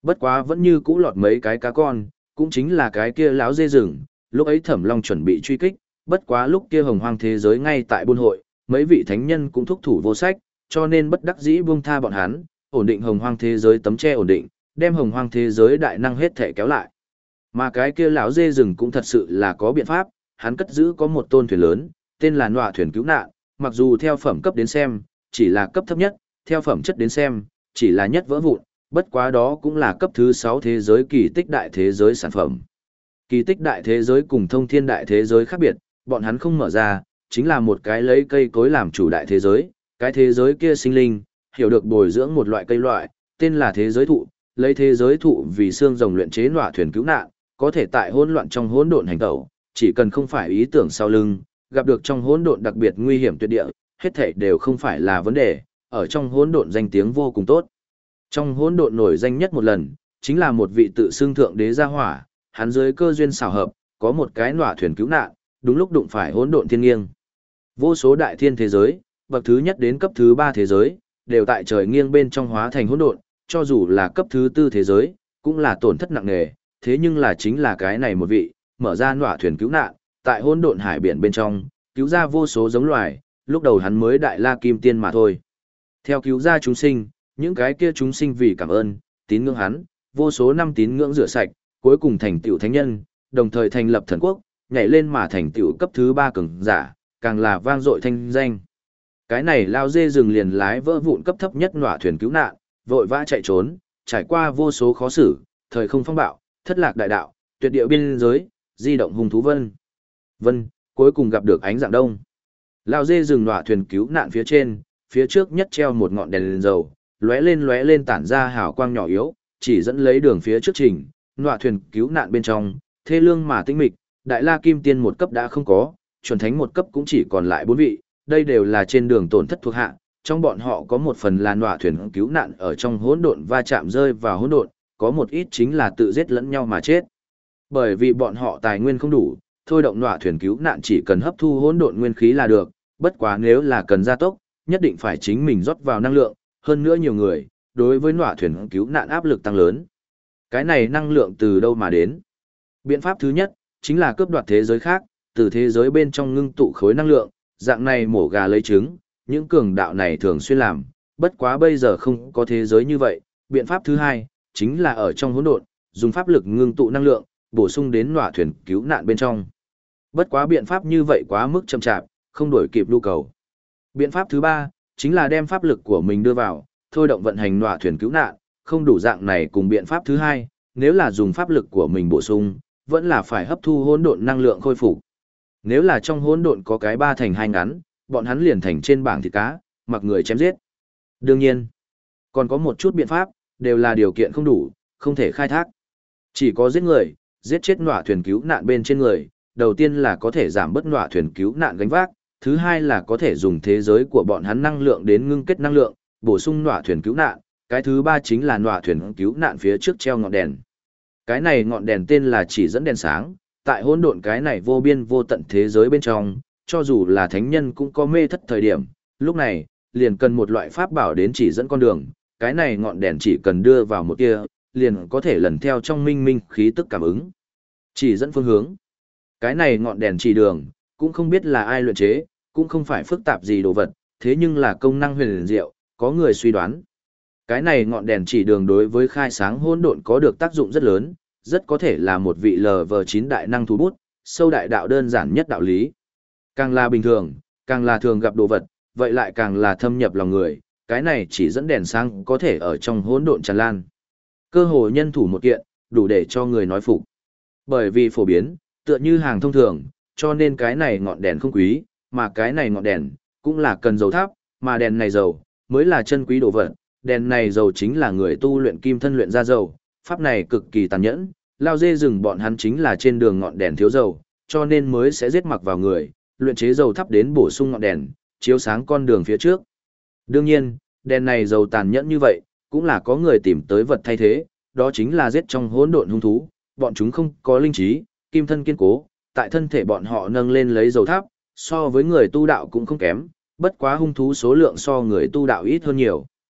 Bất quá vẫn như cũ lọt mấy cái cá con, cũng chính là cái kia láo dê rừng, lúc ấy Thẩm Long chuẩn bị truy kích, bất quá lúc kia hồng hoang thế giới ngay tại buôn hội, mấy vị thánh nhân cũng thúc thủ vô sách, cho nên bất đắc dĩ buông tha bọn hắn, ổn định hồng hoang thế giới tấm che ổn định, đem hồng hoang thế giới đại năng hết thể kéo lại. Mà cái kia lão dê rừng cũng thật sự là có biện pháp, hắn cất giữ có một tôn thuyền lớn, tên là Nọa thuyền cứu nạn, mặc dù theo phẩm cấp đến xem, chỉ là cấp thấp nhất, theo phẩm chất đến xem, chỉ là nhất vỡ vụn, bất quá đó cũng là cấp thứ sáu thế giới kỳ tích đại thế giới sản phẩm. Kỳ tích đại thế giới cùng thông thiên đại thế giới khác biệt, bọn hắn không mở ra, chính là một cái lấy cây cối làm chủ đại thế giới, cái thế giới kia sinh linh, hiểu được bồi dưỡng một loại cây loại, tên là thế giới thụ, lấy thế giới thụ vì xương rồng luyện chế Nọa thuyền cứu nạn, có thể tại hỗn loạn trong hỗn độn hành tẩu, chỉ cần không phải ý tưởng sau lưng, gặp được trong hỗn độn đặc biệt nguy hiểm tuyệt địa, hết thảy đều không phải là vấn đề, ở trong hỗn độn danh tiếng vô cùng tốt. Trong hỗn độn nổi danh nhất một lần, chính là một vị tự xưng thượng đế gia hỏa, hắn dưới cơ duyên xảo hợp, có một cái Nọa thuyền cứu nạn, đúng lúc đụng phải hỗn độn thiên nghiêng. Vô số đại thiên thế giới, bậc thứ nhất đến cấp thứ ba thế giới, đều tại trời nghiêng bên trong hóa thành hỗn độn, cho dù là cấp thứ tư thế giới, cũng là tổn thất nặng nề, thế nhưng là chính là cái này một vị, mở ra Nọa thuyền cứu nạn, tại hỗn độn hải biển bên trong, cứu ra vô số giống loài, lúc đầu hắn mới đại la kim tiên mà thôi. Theo cứu ra chúng sinh, những cái kia chúng sinh vì cảm ơn, tín ngưỡng hắn, vô số năm tín ngưỡng rửa sạch, cuối cùng thành tựu thánh nhân, đồng thời thành lập thần quốc, nhảy lên mà thành tựu cấp thứ ba cường giả, càng là vang dội thanh danh. Cái này lao dê rừng liền lái vỡ vụn cấp thấp nhất Nọa thuyền cứu nạn, vội vã chạy trốn, trải qua vô số khó xử, thời không phong bạo, thất lạc đại đạo, tuyệt địa biên giới, di động hung thú vân. Vân, cuối cùng gặp được ánh dạng đông. Lao dê rừng Nọa thuyền cứu nạn phía trên, phía trước nhất treo một ngọn đèn, đèn dầu, lóe lên lóe lên tản ra hào quang nhỏ yếu, chỉ dẫn lấy đường phía trước trình. Nọa thuyền cứu nạn bên trong, thê lương mà tinh mịch, đại la kim tiên một cấp đã không có, chuẩn thánh một cấp cũng chỉ còn lại bốn vị, đây đều là trên đường tổn thất thuộc hạ, trong bọn họ có một phần là Nọa thuyền cứu nạn ở trong hỗn độn va chạm rơi vào hỗn độn, có một ít chính là tự giết lẫn nhau mà chết. Bởi vì bọn họ tài nguyên không đủ, thôi động Nọa thuyền cứu nạn chỉ cần hấp thu hỗn độn nguyên khí là được, bất quá nếu là cần gia tốc, nhất định phải chính mình rót vào năng lượng, hơn nữa nhiều người, đối với Nọa thuyền cứu nạn áp lực tăng lớn. Cái này năng lượng từ đâu mà đến? Biện pháp thứ nhất, chính là cướp đoạt thế giới khác, từ thế giới bên trong ngưng tụ khối năng lượng, dạng này mổ gà lấy trứng, những cường đạo này thường xuyên làm, bất quá bây giờ không có thế giới như vậy. Biện pháp thứ hai, chính là ở trong hỗn độn, dùng pháp lực ngưng tụ năng lượng, bổ sung đến Nọa thuyền cứu nạn bên trong. Bất quá biện pháp như vậy quá mức chậm chạp, không đổi kịp nhu cầu. Biện pháp thứ ba, chính là đem pháp lực của mình đưa vào, thôi động vận hành Nọa thuyền cứu nạn, không đủ dạng này cùng biện pháp thứ hai, nếu là dùng pháp lực của mình bổ sung, vẫn là phải hấp thu hỗn độn năng lượng khôi phục. Nếu là trong hỗn độn có cái ba thành hai ngắn, bọn hắn liền thành trên bảng thịt cá, mặc người chém giết. Đương nhiên, còn có một chút biện pháp, đều là điều kiện không đủ, không thể khai thác. Chỉ có giết người, giết chết Nọa thuyền cứu nạn bên trên người, đầu tiên là có thể giảm bớt Nọa thuyền cứu nạn gánh vác, thứ hai là có thể dùng thế giới của bọn hắn năng lượng đến ngưng kết năng lượng, bổ sung Nọa thuyền cứu nạn, cái thứ ba chính là Nọa thuyền cứu nạn phía trước treo ngọn đèn. Cái này ngọn đèn tên là chỉ dẫn đèn sáng, tại hỗn độn cái này vô biên vô tận thế giới bên trong, cho dù là thánh nhân cũng có mê thất thời điểm, lúc này, liền cần một loại pháp bảo đến chỉ dẫn con đường, cái này ngọn đèn chỉ cần đưa vào một tia, liền có thể lần theo trong minh minh khí tức cảm ứng. Chỉ dẫn phương hướng. Cái này ngọn đèn chỉ đường, cũng không biết là ai luyện chế, cũng không phải phức tạp gì đồ vật, thế nhưng là công năng huyền diệu, có người suy đoán. Cái này ngọn đèn chỉ đường đối với khai sáng hỗn độn có được tác dụng rất lớn, rất có thể là một vị lờ vờ chín đại năng thú bút, sâu đại đạo đơn giản nhất đạo lý. Càng là bình thường, càng là thường gặp đồ vật, vậy lại càng là thâm nhập lòng người, cái này chỉ dẫn đèn sáng có thể ở trong hỗn độn tràn lan. Cơ hồ nhân thủ một kiện, đủ để cho người nói phục. Bởi vì phổ biến, tựa như hàng thông thường, cho nên cái này ngọn đèn không quý, mà cái này ngọn đèn cũng là cần dầu tháp, mà đèn này dầu mới là chân quý đồ vật. Đèn này dầu chính là người tu luyện kim thân luyện ra dầu, pháp này cực kỳ tàn nhẫn, lao dê rừng bọn hắn chính là trên đường ngọn đèn thiếu dầu, cho nên mới sẽ giết mặc vào người, luyện chế dầu thắp đến bổ sung ngọn đèn, chiếu sáng con đường phía trước. Đương nhiên, đèn này dầu tàn nhẫn như vậy, cũng là có người tìm tới vật thay thế, đó chính là giết trong hỗn độn hung thú, bọn chúng không có linh trí, kim thân kiên cố, tại thân thể bọn họ nâng lên lấy dầu thắp, so với người tu đạo cũng không kém, bất quá hung thú số lượng so người tu đạo ít hơn nhiều.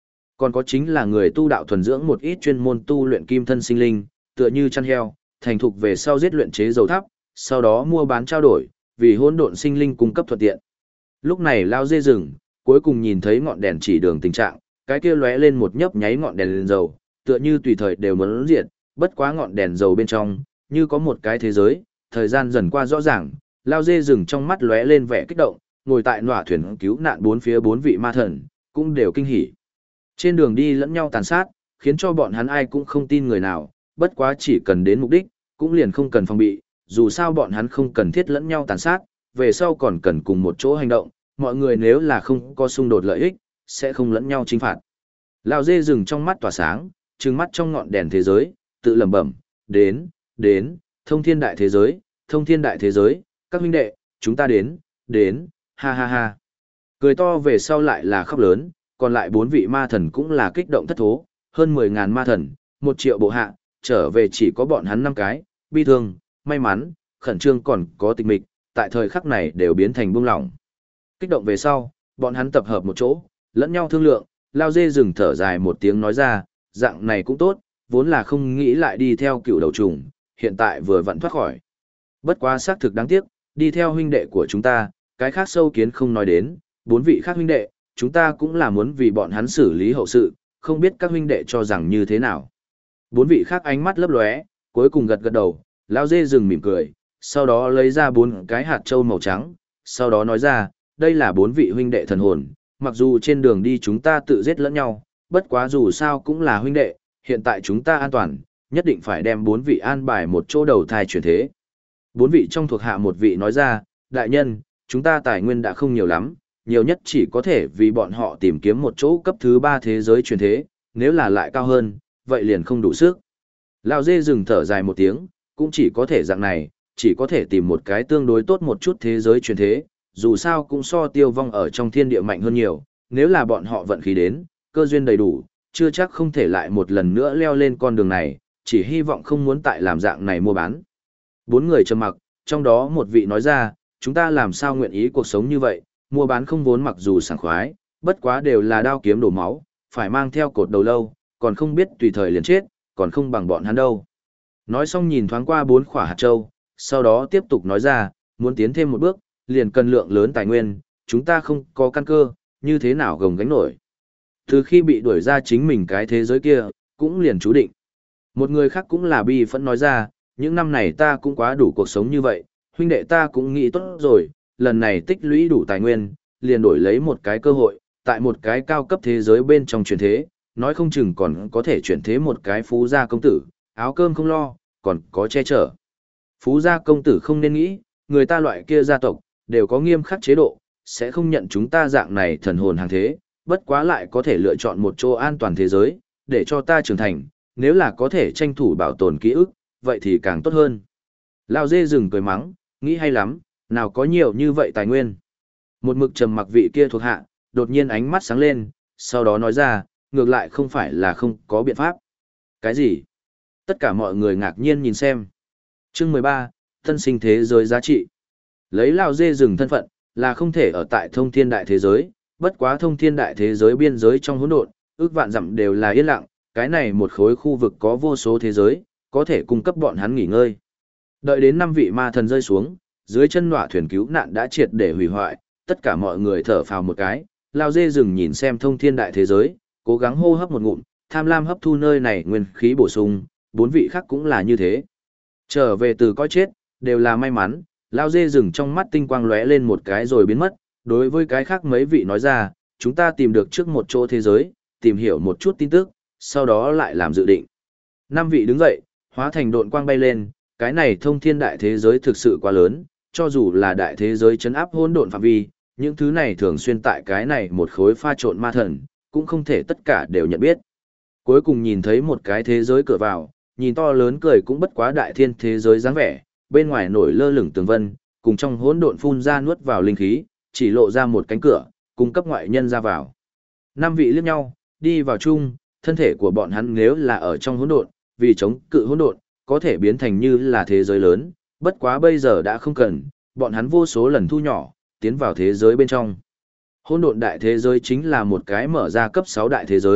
Còn có chính là người tu đạo thuần dưỡng một ít chuyên môn tu luyện kim thân sinh linh, tựa như chăn heo, thành thục về sau giết luyện chế dầu thắp, sau đó mua bán trao đổi, vì hỗn độn sinh linh cung cấp thuận tiện. Lúc này lao dê rừng, cuối cùng nhìn thấy ngọn đèn chỉ đường tình trạng, cái kia lóe lên một nhấp nháy ngọn đèn lên dầu, tựa như tùy thời đều muốn diệt, bất quá ngọn đèn dầu bên trong, như có một cái thế giới, thời gian dần qua rõ ràng, lao dê rừng trong mắt lóe lên vẻ kích động, ngồi tại nọa thuyền cứu nạn bốn phía bốn vị ma thần, cũng đều kinh hỉ. Trên đường đi lẫn nhau tàn sát, khiến cho bọn hắn ai cũng không tin người nào, bất quá chỉ cần đến mục đích, cũng liền không cần phòng bị, dù sao bọn hắn không cần thiết lẫn nhau tàn sát, về sau còn cần cùng một chỗ hành động, mọi người nếu là không có xung đột lợi ích, sẽ không lẫn nhau chinh phạt. Lão dê rừng trong mắt tỏa sáng, trừng mắt trong ngọn đèn thế giới, tự lẩm bẩm, đến, đến, thông thiên đại thế giới, thông thiên đại thế giới, các huynh đệ, chúng ta đến, đến, ha ha ha. Cười to về sau lại là khóc lớn, còn lại bốn vị ma thần cũng là kích động thất thố, hơn mười ngàn ma thần, một triệu bộ hạ, trở về chỉ có bọn hắn năm cái, bi thương, may mắn, khẩn trương còn có tịch mịch, tại thời khắc này đều biến thành buông lỏng. Kích động về sau, bọn hắn tập hợp một chỗ, lẫn nhau thương lượng, lao dê rừng thở dài một tiếng nói ra, dạng này cũng tốt, vốn là không nghĩ lại đi theo cựu đầu trùng, hiện tại vừa vặn thoát khỏi. Bất quá xác thực đáng tiếc, đi theo huynh đệ của chúng ta, cái khác sâu kiến không nói đến, bốn vị khác huynh đệ, chúng ta cũng là muốn vì bọn hắn xử lý hậu sự, không biết các huynh đệ cho rằng như thế nào. Bốn vị khác ánh mắt lấp lóe, cuối cùng gật gật đầu, lao dê rừng mỉm cười, sau đó lấy ra bốn cái hạt trâu màu trắng, sau đó nói ra, đây là bốn vị huynh đệ thần hồn, mặc dù trên đường đi chúng ta tự giết lẫn nhau, bất quá dù sao cũng là huynh đệ, hiện tại chúng ta an toàn, nhất định phải đem bốn vị an bài một chỗ đầu thai chuyển thế. Bốn vị trong thuộc hạ một vị nói ra, đại nhân, chúng ta tài nguyên đã không nhiều lắm, nhiều nhất chỉ có thể vì bọn họ tìm kiếm một chỗ cấp thứ ba thế giới chuyển thế, nếu là lại cao hơn, vậy liền không đủ sức. Lão dê rừng thở dài một tiếng, cũng chỉ có thể dạng này, chỉ có thể tìm một cái tương đối tốt một chút thế giới chuyển thế, dù sao cũng so tiêu vong ở trong thiên địa mạnh hơn nhiều, nếu là bọn họ vận khí đến, cơ duyên đầy đủ, chưa chắc không thể lại một lần nữa leo lên con đường này, chỉ hy vọng không muốn tại làm dạng này mua bán. Bốn người trầm mặc, trong đó một vị nói ra, chúng ta làm sao nguyện ý cuộc sống như vậy, mua bán không vốn mặc dù sảng khoái, bất quá đều là đao kiếm đổ máu, phải mang theo cột đầu lâu, còn không biết tùy thời liền chết, còn không bằng bọn hắn đâu. Nói xong nhìn thoáng qua bốn khỏa hạt châu, sau đó tiếp tục nói ra, muốn tiến thêm một bước, liền cần lượng lớn tài nguyên, chúng ta không có căn cơ, như thế nào gồng gánh nổi. Từ khi bị đuổi ra chính mình cái thế giới kia, cũng liền chú định. Một người khác cũng là bi phẫn nói ra, những năm này ta cũng quá đủ cuộc sống như vậy, huynh đệ ta cũng nghĩ tốt rồi, lần này tích lũy đủ tài nguyên, liền đổi lấy một cái cơ hội, tại một cái cao cấp thế giới bên trong chuyển thế, nói không chừng còn có thể chuyển thế một cái phú gia công tử, áo cơm không lo, còn có che chở. Phú gia công tử không nên nghĩ, người ta loại kia gia tộc, đều có nghiêm khắc chế độ, sẽ không nhận chúng ta dạng này thần hồn hàng thế, bất quá lại có thể lựa chọn một chỗ an toàn thế giới, để cho ta trưởng thành, nếu là có thể tranh thủ bảo tồn ký ức, vậy thì càng tốt hơn. Lao dê rừng cười mắng, nghĩ hay lắm, nào có nhiều như vậy tài nguyên. Một mực trầm mặc vị kia thuộc hạ, đột nhiên ánh mắt sáng lên, sau đó nói ra, ngược lại không phải là không có biện pháp. Cái gì? Tất cả mọi người ngạc nhiên nhìn xem. Chương mười ba, Tân sinh thế giới giá trị. Lấy Lao dê rừng thân phận, là không thể ở tại thông thiên đại thế giới, bất quá thông thiên đại thế giới biên giới trong hỗn độn, ước vạn dặm đều là yên lặng, cái này một khối khu vực có vô số thế giới, có thể cung cấp bọn hắn nghỉ ngơi. Đợi đến năm vị ma thần rơi xuống, dưới chân nọa thuyền cứu nạn đã triệt để hủy hoại, tất cả mọi người thở phào một cái, Lao dê rừng nhìn xem thông thiên đại thế giới, cố gắng hô hấp một ngụm, tham lam hấp thu nơi này nguyên khí bổ sung, bốn vị khác cũng là như thế. Trở về từ coi chết, đều là may mắn, Lao dê rừng trong mắt tinh quang lóe lên một cái rồi biến mất, đối với cái khác mấy vị nói ra, chúng ta tìm được trước một chỗ thế giới, tìm hiểu một chút tin tức, sau đó lại làm dự định. Năm vị đứng dậy, hóa thành độn quang bay lên, cái này thông thiên đại thế giới thực sự quá lớn, cho dù là đại thế giới chấn áp hỗn độn phạm vi, những thứ này thường xuyên tại cái này một khối pha trộn ma thần, cũng không thể tất cả đều nhận biết. Cuối cùng nhìn thấy một cái thế giới cửa vào, nhìn to lớn cười cũng bất quá đại thiên thế giới dáng vẻ, bên ngoài nổi lơ lửng tường vân, cùng trong hỗn độn phun ra nuốt vào linh khí, chỉ lộ ra một cánh cửa, cung cấp ngoại nhân ra vào. Năm vị liếc nhau, đi vào chung, thân thể của bọn hắn nếu là ở trong hỗn độn, vì chống cự hỗn độn, có thể biến thành như là thế giới lớn, bất quá bây giờ đã không cần, bọn hắn vô số lần thu nhỏ, tiến vào thế giới bên trong. Hỗn độn đại thế giới chính là một cái mở ra cấp sáu đại thế giới,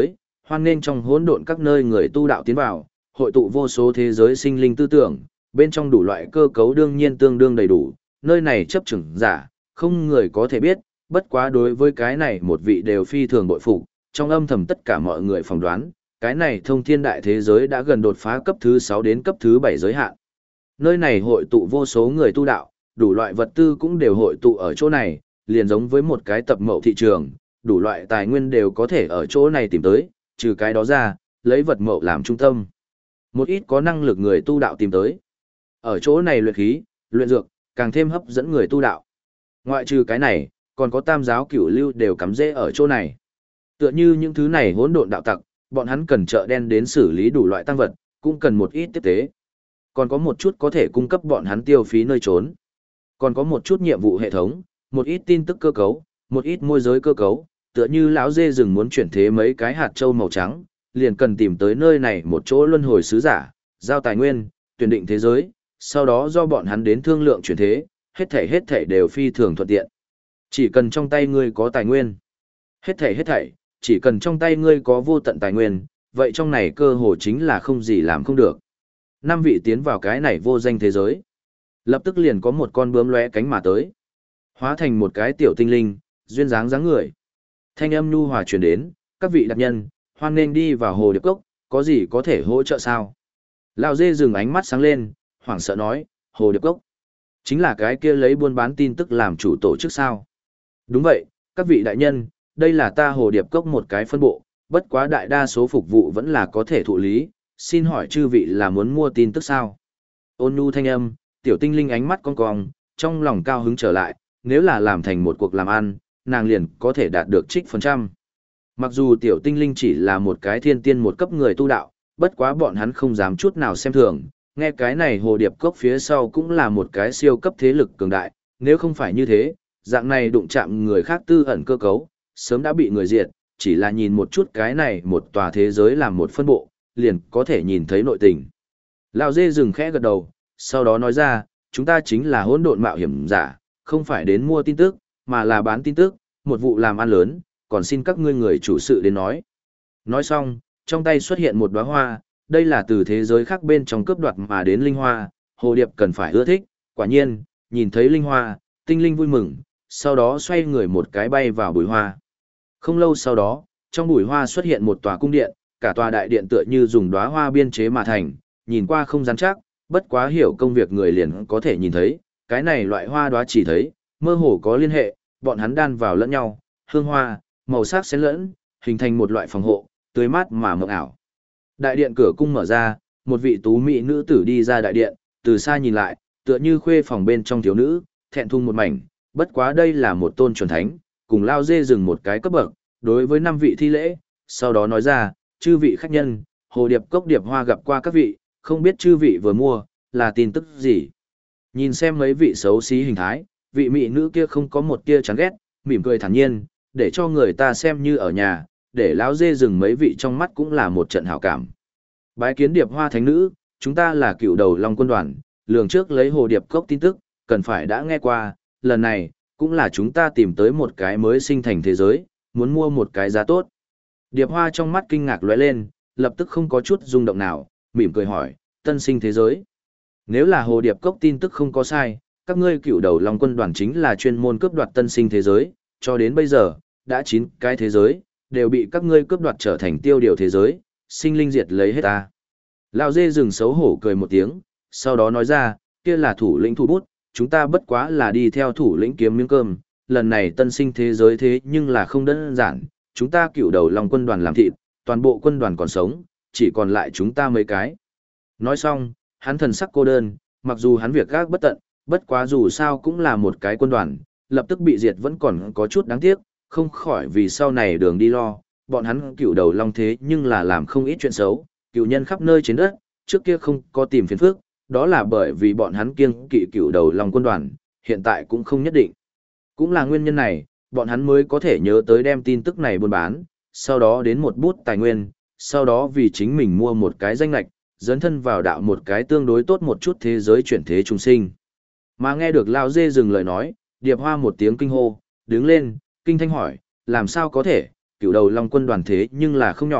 hoan nghênh trong hỗn độn các nơi người tu đạo tiến vào, hội tụ vô số thế giới sinh linh tư tưởng, bên trong đủ loại cơ cấu đương nhiên tương đương đầy đủ, nơi này chấp chừng giả, không người có thể biết, bất quá đối với cái này một vị đều phi thường bội phục, trong âm thầm tất cả mọi người phỏng đoán, cái này thông thiên đại thế giới đã gần đột phá cấp thứ sáu đến cấp thứ bảy giới hạn. Nơi này hội tụ vô số người tu đạo, đủ loại vật tư cũng đều hội tụ ở chỗ này, liền giống với một cái tập mậu thị trường, đủ loại tài nguyên đều có thể ở chỗ này tìm tới, trừ cái đó ra, lấy vật mậu làm trung tâm. Một ít có năng lực người tu đạo tìm tới. Ở chỗ này luyện khí, luyện dược, càng thêm hấp dẫn người tu đạo. Ngoại trừ cái này, còn có tam giáo cửu lưu đều cắm rễ ở chỗ này. Tựa như những thứ này hỗn độn đạo tặc, bọn hắn cần chợ đen đến xử lý đủ loại tăng vật, cũng cần một ít tiếp tế. Còn có một chút có thể cung cấp bọn hắn tiêu phí nơi trốn. Còn có một chút nhiệm vụ hệ thống, một ít tin tức cơ cấu, một ít môi giới cơ cấu, tựa như lão dê rừng muốn chuyển thế mấy cái hạt châu màu trắng, liền cần tìm tới nơi này một chỗ luân hồi sứ giả, giao tài nguyên, tuyển định thế giới, sau đó do bọn hắn đến thương lượng chuyển thế, hết thảy hết thảy đều phi thường thuận tiện. Chỉ cần trong tay ngươi có tài nguyên. Hết thảy hết thảy, chỉ cần trong tay ngươi có vô tận tài nguyên, vậy trong này cơ hồ chính là không gì làm không được. Năm vị tiến vào cái này vô danh thế giới. Lập tức liền có một con bướm lóe cánh mà tới. Hóa thành một cái tiểu tinh linh, duyên dáng dáng người. Thanh âm nhu hòa truyền đến, các vị đặc nhân, hoan nên đi vào hồ điệp cốc, có gì có thể hỗ trợ sao? Lão dê dừng ánh mắt sáng lên, hoảng sợ nói, hồ điệp cốc. Chính là cái kia lấy buôn bán tin tức làm chủ tổ chức sao? Đúng vậy, các vị đại nhân, đây là ta hồ điệp cốc một cái phân bộ, bất quá đại đa số phục vụ vẫn là có thể thụ lý, xin hỏi chư vị là muốn mua tin tức sao? Ôn nhu thanh âm, tiểu tinh linh ánh mắt cong cong, trong lòng cao hứng trở lại, nếu là làm thành một cuộc làm ăn, nàng liền có thể đạt được trích phần trăm. Mặc dù tiểu tinh linh chỉ là một cái thiên tiên một cấp người tu đạo, bất quá bọn hắn không dám chút nào xem thường, nghe cái này hồ điệp cốc phía sau cũng là một cái siêu cấp thế lực cường đại, nếu không phải như thế, dạng này đụng chạm người khác tư ẩn cơ cấu, sớm đã bị người diệt, chỉ là nhìn một chút cái này một tòa thế giới làm một phân bộ, liền có thể nhìn thấy nội tình. Lão dê dừng khẽ gật đầu, sau đó nói ra, chúng ta chính là hỗn độn mạo hiểm giả, không phải đến mua tin tức, mà là bán tin tức, một vụ làm ăn lớn, còn xin các ngươi người chủ sự đến nói. Nói xong, trong tay xuất hiện một đóa hoa, đây là từ thế giới khác bên trong cướp đoạt mà đến linh hoa, hồ điệp cần phải ưa thích, quả nhiên, nhìn thấy linh hoa, tinh linh vui mừng, sau đó xoay người một cái bay vào bụi hoa. Không lâu sau đó, trong bụi hoa xuất hiện một tòa cung điện, cả tòa đại điện tựa như dùng đóa hoa biên chế mà thành, nhìn qua không rắn chắc, bất quá hiểu công việc người liền có thể nhìn thấy, cái này loại hoa đóa chỉ thấy, mơ hồ có liên hệ, bọn hắn đan vào lẫn nhau, hương hoa, màu sắc xen lẫn, hình thành một loại phòng hộ, tươi mát mà mộng ảo. Đại điện cửa cung mở ra, một vị tú mỹ nữ tử đi ra đại điện, từ xa nhìn lại, tựa như khuê phòng bên trong thiếu nữ, thẹn thùng một mảnh, bất quá đây là một tôn chuẩn thánh, cùng lao dê rừng một cái cấp bậc, đối với năm vị thi lễ, sau đó nói ra, chư vị khách nhân, hồ điệp cốc điệp hoa gặp qua các vị, không biết chư vị vừa mua, là tin tức gì. Nhìn xem mấy vị xấu xí hình thái, vị mỹ nữ kia không có một tia chán ghét, mỉm cười thản nhiên, để cho người ta xem như ở nhà, để lão dê rừng mấy vị trong mắt cũng là một trận hảo cảm. Bái kiến điệp hoa thánh nữ, chúng ta là cựu đầu long quân đoàn, lường trước lấy hồ điệp cốc tin tức, cần phải đã nghe qua, lần này, cũng là chúng ta tìm tới một cái mới sinh thành thế giới, muốn mua một cái giá tốt. Điệp hoa trong mắt kinh ngạc lóe lên, lập tức không có chút rung động nào, mỉm cười hỏi, tân sinh thế giới. Nếu là hồ điệp cốc tin tức không có sai, các ngươi cựu đầu long quân đoàn chính là chuyên môn cướp đoạt tân sinh thế giới, cho đến bây giờ, đã chín cái thế giới, đều bị các ngươi cướp đoạt trở thành tiêu điều thế giới, sinh linh diệt lấy hết ta. Lão dê rừng xấu hổ cười một tiếng, sau đó nói ra, kia là thủ lĩnh thủ bút, chúng ta bất quá là đi theo thủ lĩnh kiếm miếng cơm, lần này tân sinh thế giới thế nhưng là không đơn giản, chúng ta cựu đầu long quân đoàn làm thịt, toàn bộ quân đoàn còn sống, chỉ còn lại chúng ta mấy cái. Nói xong, hắn thần sắc cô đơn, mặc dù hắn việc gác bất tận, bất quá dù sao cũng là một cái quân đoàn, lập tức bị diệt vẫn còn có chút đáng tiếc, không khỏi vì sau này đường đi lo, bọn hắn cựu đầu long thế nhưng là làm không ít chuyện xấu, cựu nhân khắp nơi trên đất, trước kia không có tìm phiền phức, đó là bởi vì bọn hắn kiêng kỵ cựu đầu long quân đoàn, hiện tại cũng không nhất định. Cũng là nguyên nhân này, bọn hắn mới có thể nhớ tới đem tin tức này buôn bán, sau đó đến một bút tài nguyên, sau đó vì chính mình mua một cái danh lạch, dấn thân vào đạo một cái tương đối tốt một chút thế giới chuyển thế trung sinh. Mà nghe được Lao Dê dừng lời nói, Điệp Hoa một tiếng kinh hô, đứng lên, kinh thanh hỏi, làm sao có thể, cựu đầu long quân đoàn thế nhưng là không nhỏ,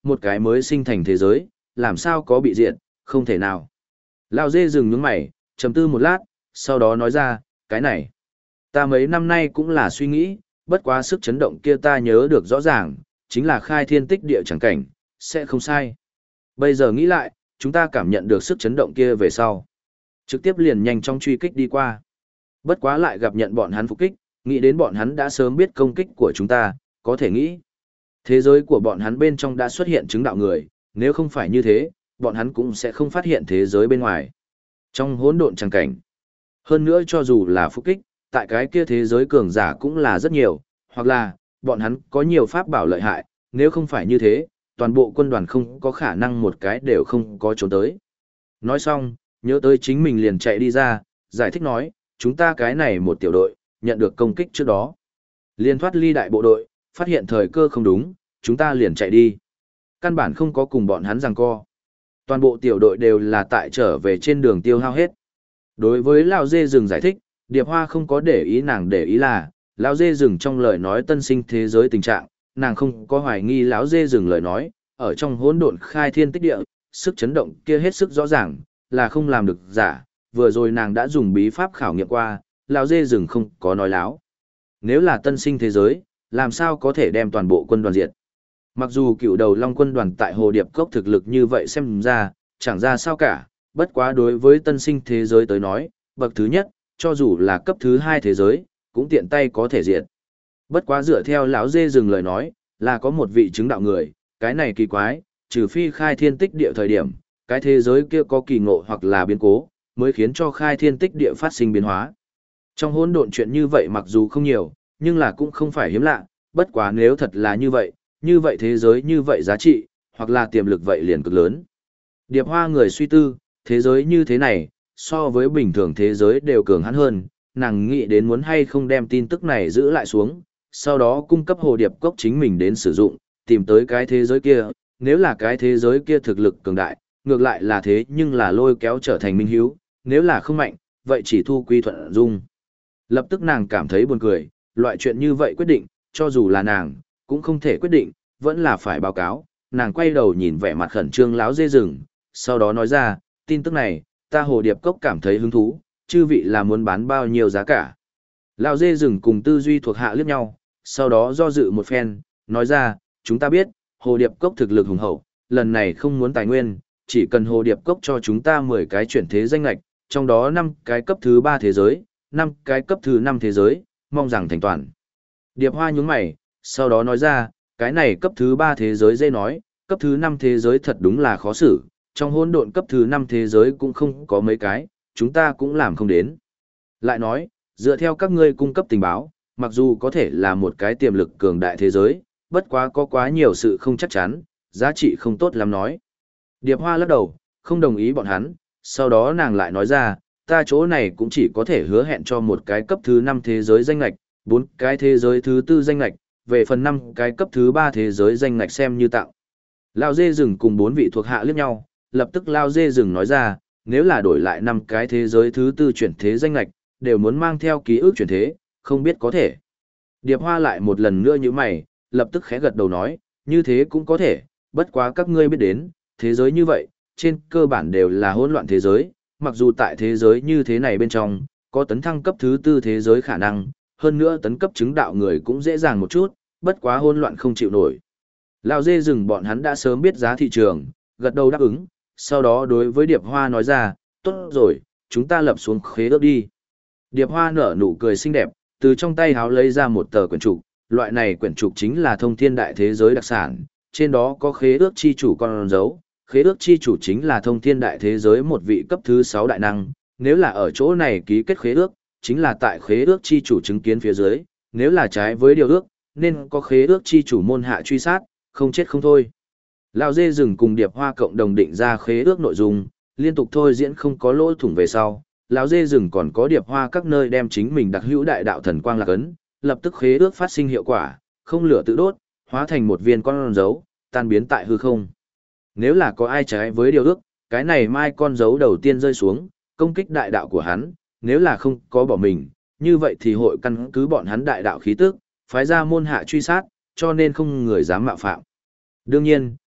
một cái mới sinh thành thế giới, làm sao có bị diệt, không thể nào. Lao dê dừng nhướng mày, trầm tư một lát, sau đó nói ra, cái này. Ta mấy năm nay cũng là suy nghĩ, bất quá sức chấn động kia ta nhớ được rõ ràng, chính là khai thiên tích địa chẳng cảnh, sẽ không sai. Bây giờ nghĩ lại, chúng ta cảm nhận được sức chấn động kia về sau. Trực tiếp liền nhanh chóng truy kích đi qua. Bất quá lại gặp nhận bọn hắn phục kích, nghĩ đến bọn hắn đã sớm biết công kích của chúng ta, có thể nghĩ. Thế giới của bọn hắn bên trong đã xuất hiện chứng đạo người, nếu không phải như thế, bọn hắn cũng sẽ không phát hiện thế giới bên ngoài. Trong hỗn độn chẳng cảnh. Hơn nữa cho dù là phục kích, tại cái kia thế giới cường giả cũng là rất nhiều, hoặc là, bọn hắn có nhiều pháp bảo lợi hại, nếu không phải như thế, toàn bộ quân đoàn không có khả năng một cái đều không có trốn tới. Nói xong, nhớ tới chính mình liền chạy đi ra, giải thích nói, chúng ta cái này một tiểu đội, nhận được công kích trước đó. Liền thoát ly đại bộ đội, phát hiện thời cơ không đúng, chúng ta liền chạy đi. Căn bản không có cùng bọn hắn giằng co. Toàn bộ tiểu đội đều là tại trở về trên đường tiêu hao hết. Đối với Lão Dê Rừng giải thích, Điệp Hoa không có để ý nàng để ý là, Lão Dê Rừng trong lời nói tân sinh thế giới tình trạng, nàng không có hoài nghi Lão Dê Rừng lời nói, ở trong hỗn độn khai thiên tích địa, sức chấn động kia hết sức rõ ràng, là không làm được giả, vừa rồi nàng đã dùng bí pháp khảo nghiệm qua, Lão Dê Rừng không có nói láo. Nếu là tân sinh thế giới, làm sao có thể đem toàn bộ quân đoàn diệt? Mặc dù cựu đầu Long quân đoàn tại Hồ Điệp Cốc thực lực như vậy xem ra, chẳng ra sao cả, bất quá đối với tân sinh thế giới tới nói, bậc thứ nhất, cho dù là cấp thứ hai thế giới, cũng tiện tay có thể diệt. Bất quá dựa theo lão Dê Rừng lời nói, là có một vị chứng đạo người, cái này kỳ quái, trừ phi khai thiên tích địa thời điểm, cái thế giới kia có kỳ ngộ hoặc là biến cố, mới khiến cho khai thiên tích địa phát sinh biến hóa. Trong hỗn độn chuyện như vậy mặc dù không nhiều, nhưng là cũng không phải hiếm lạ, bất quá nếu thật là như vậy, như vậy thế giới như vậy giá trị, hoặc là tiềm lực vậy liền cực lớn. Điệp Hoa người suy tư, thế giới như thế này, so với bình thường thế giới đều cường hắn hơn, nàng nghĩ đến muốn hay không đem tin tức này giữ lại xuống, sau đó cung cấp Hồ Điệp Cốc chính mình đến sử dụng, tìm tới cái thế giới kia, nếu là cái thế giới kia thực lực cường đại, ngược lại là thế nhưng là lôi kéo trở thành minh hiếu, nếu là không mạnh, vậy chỉ thu quy thuận dung. Lập tức nàng cảm thấy buồn cười, loại chuyện như vậy quyết định, cho dù là nàng, cũng không thể quyết định, vẫn là phải báo cáo, nàng quay đầu nhìn vẻ mặt khẩn trương láo Dê Rừng, sau đó nói ra, tin tức này, ta Hồ Điệp Cốc cảm thấy hứng thú, chư vị là muốn bán bao nhiêu giá cả. Lão Dê Rừng cùng tư duy thuộc hạ liếc nhau, sau đó do dự một phen, nói ra, chúng ta biết, Hồ Điệp Cốc thực lực hùng hậu, lần này không muốn tài nguyên, chỉ cần Hồ Điệp Cốc cho chúng ta mười cái chuyển thế danh lạch, trong đó năm cái cấp thứ ba thế giới, năm cái cấp thứ năm thế giới, mong rằng thành toàn. Điệp Hoa nhướng mày, sau đó nói ra, cái này cấp thứ ba thế giới dễ nói, cấp thứ năm thế giới thật đúng là khó xử, trong hỗn độn cấp thứ năm thế giới cũng không có mấy cái, chúng ta cũng làm không đến. Lại nói, dựa theo các ngươi cung cấp tình báo, mặc dù có thể là một cái tiềm lực cường đại thế giới, bất quá có quá nhiều sự không chắc chắn, giá trị không tốt lắm nói. Điệp Hoa lắc đầu, không đồng ý bọn hắn, sau đó nàng lại nói ra, ta chỗ này cũng chỉ có thể hứa hẹn cho một cái cấp thứ năm thế giới danh lạch, bốn cái thế giới thứ tư danh lạch, về phần năm cái cấp thứ ba thế giới danh lạch xem như tạo. Lao Dê Rừng cùng bốn vị thuộc hạ liếc nhau, lập tức Lao Dê Rừng nói ra, nếu là đổi lại năm cái thế giới thứ tư chuyển thế danh lạch, đều muốn mang theo ký ức chuyển thế, không biết có thể. Điệp Hoa lại một lần nữa như mày, lập tức khẽ gật đầu nói, như thế cũng có thể, bất quá các ngươi biết đến, thế giới như vậy, trên cơ bản đều là hỗn loạn thế giới, mặc dù tại thế giới như thế này bên trong, có tấn thăng cấp thứ tư thế giới khả năng, hơn nữa tấn cấp chứng đạo người cũng dễ dàng một chút, bất quá hỗn loạn không chịu nổi. Lão Dê Rừng bọn hắn đã sớm biết giá thị trường, gật đầu đáp ứng, sau đó đối với Điệp Hoa nói ra, tốt rồi, chúng ta lập xuống khế ước đi. Điệp Hoa nở nụ cười xinh đẹp, từ trong tay háo lấy ra một tờ quyển trục, loại này quyển trục chính là thông thiên đại thế giới đặc sản, trên đó có khế ước chi chủ con dấu, khế ước chi chủ chính là thông thiên đại thế giới một vị cấp thứ sáu đại năng, nếu là ở chỗ này ký kết khế ước, chính là tại khế ước chi chủ chứng kiến phía dưới, nếu là trái với điều ước, nên có khế ước chi chủ môn hạ truy sát, không chết không thôi. Lão Dê Rừng cùng Điệp Hoa cộng đồng định ra khế ước nội dung, liên tục thôi diễn không có lỗ thủng về sau, lão Dê Rừng còn có Điệp Hoa các nơi đem chính mình đặc hữu đại đạo thần quang lạc ấn, lập tức khế ước phát sinh hiệu quả, không lửa tự đốt, hóa thành một viên con dấu, tan biến tại hư không. Nếu là có ai trái với điều ước, cái này mai con dấu đầu tiên rơi xuống, công kích đại đạo của hắn, nếu là không có bỏ mình, như vậy thì hội căn cứ bọn hắn đại đạo khí tức, phái ra môn hạ truy sát, cho nên không người dám mạo phạm. Đương nhiên,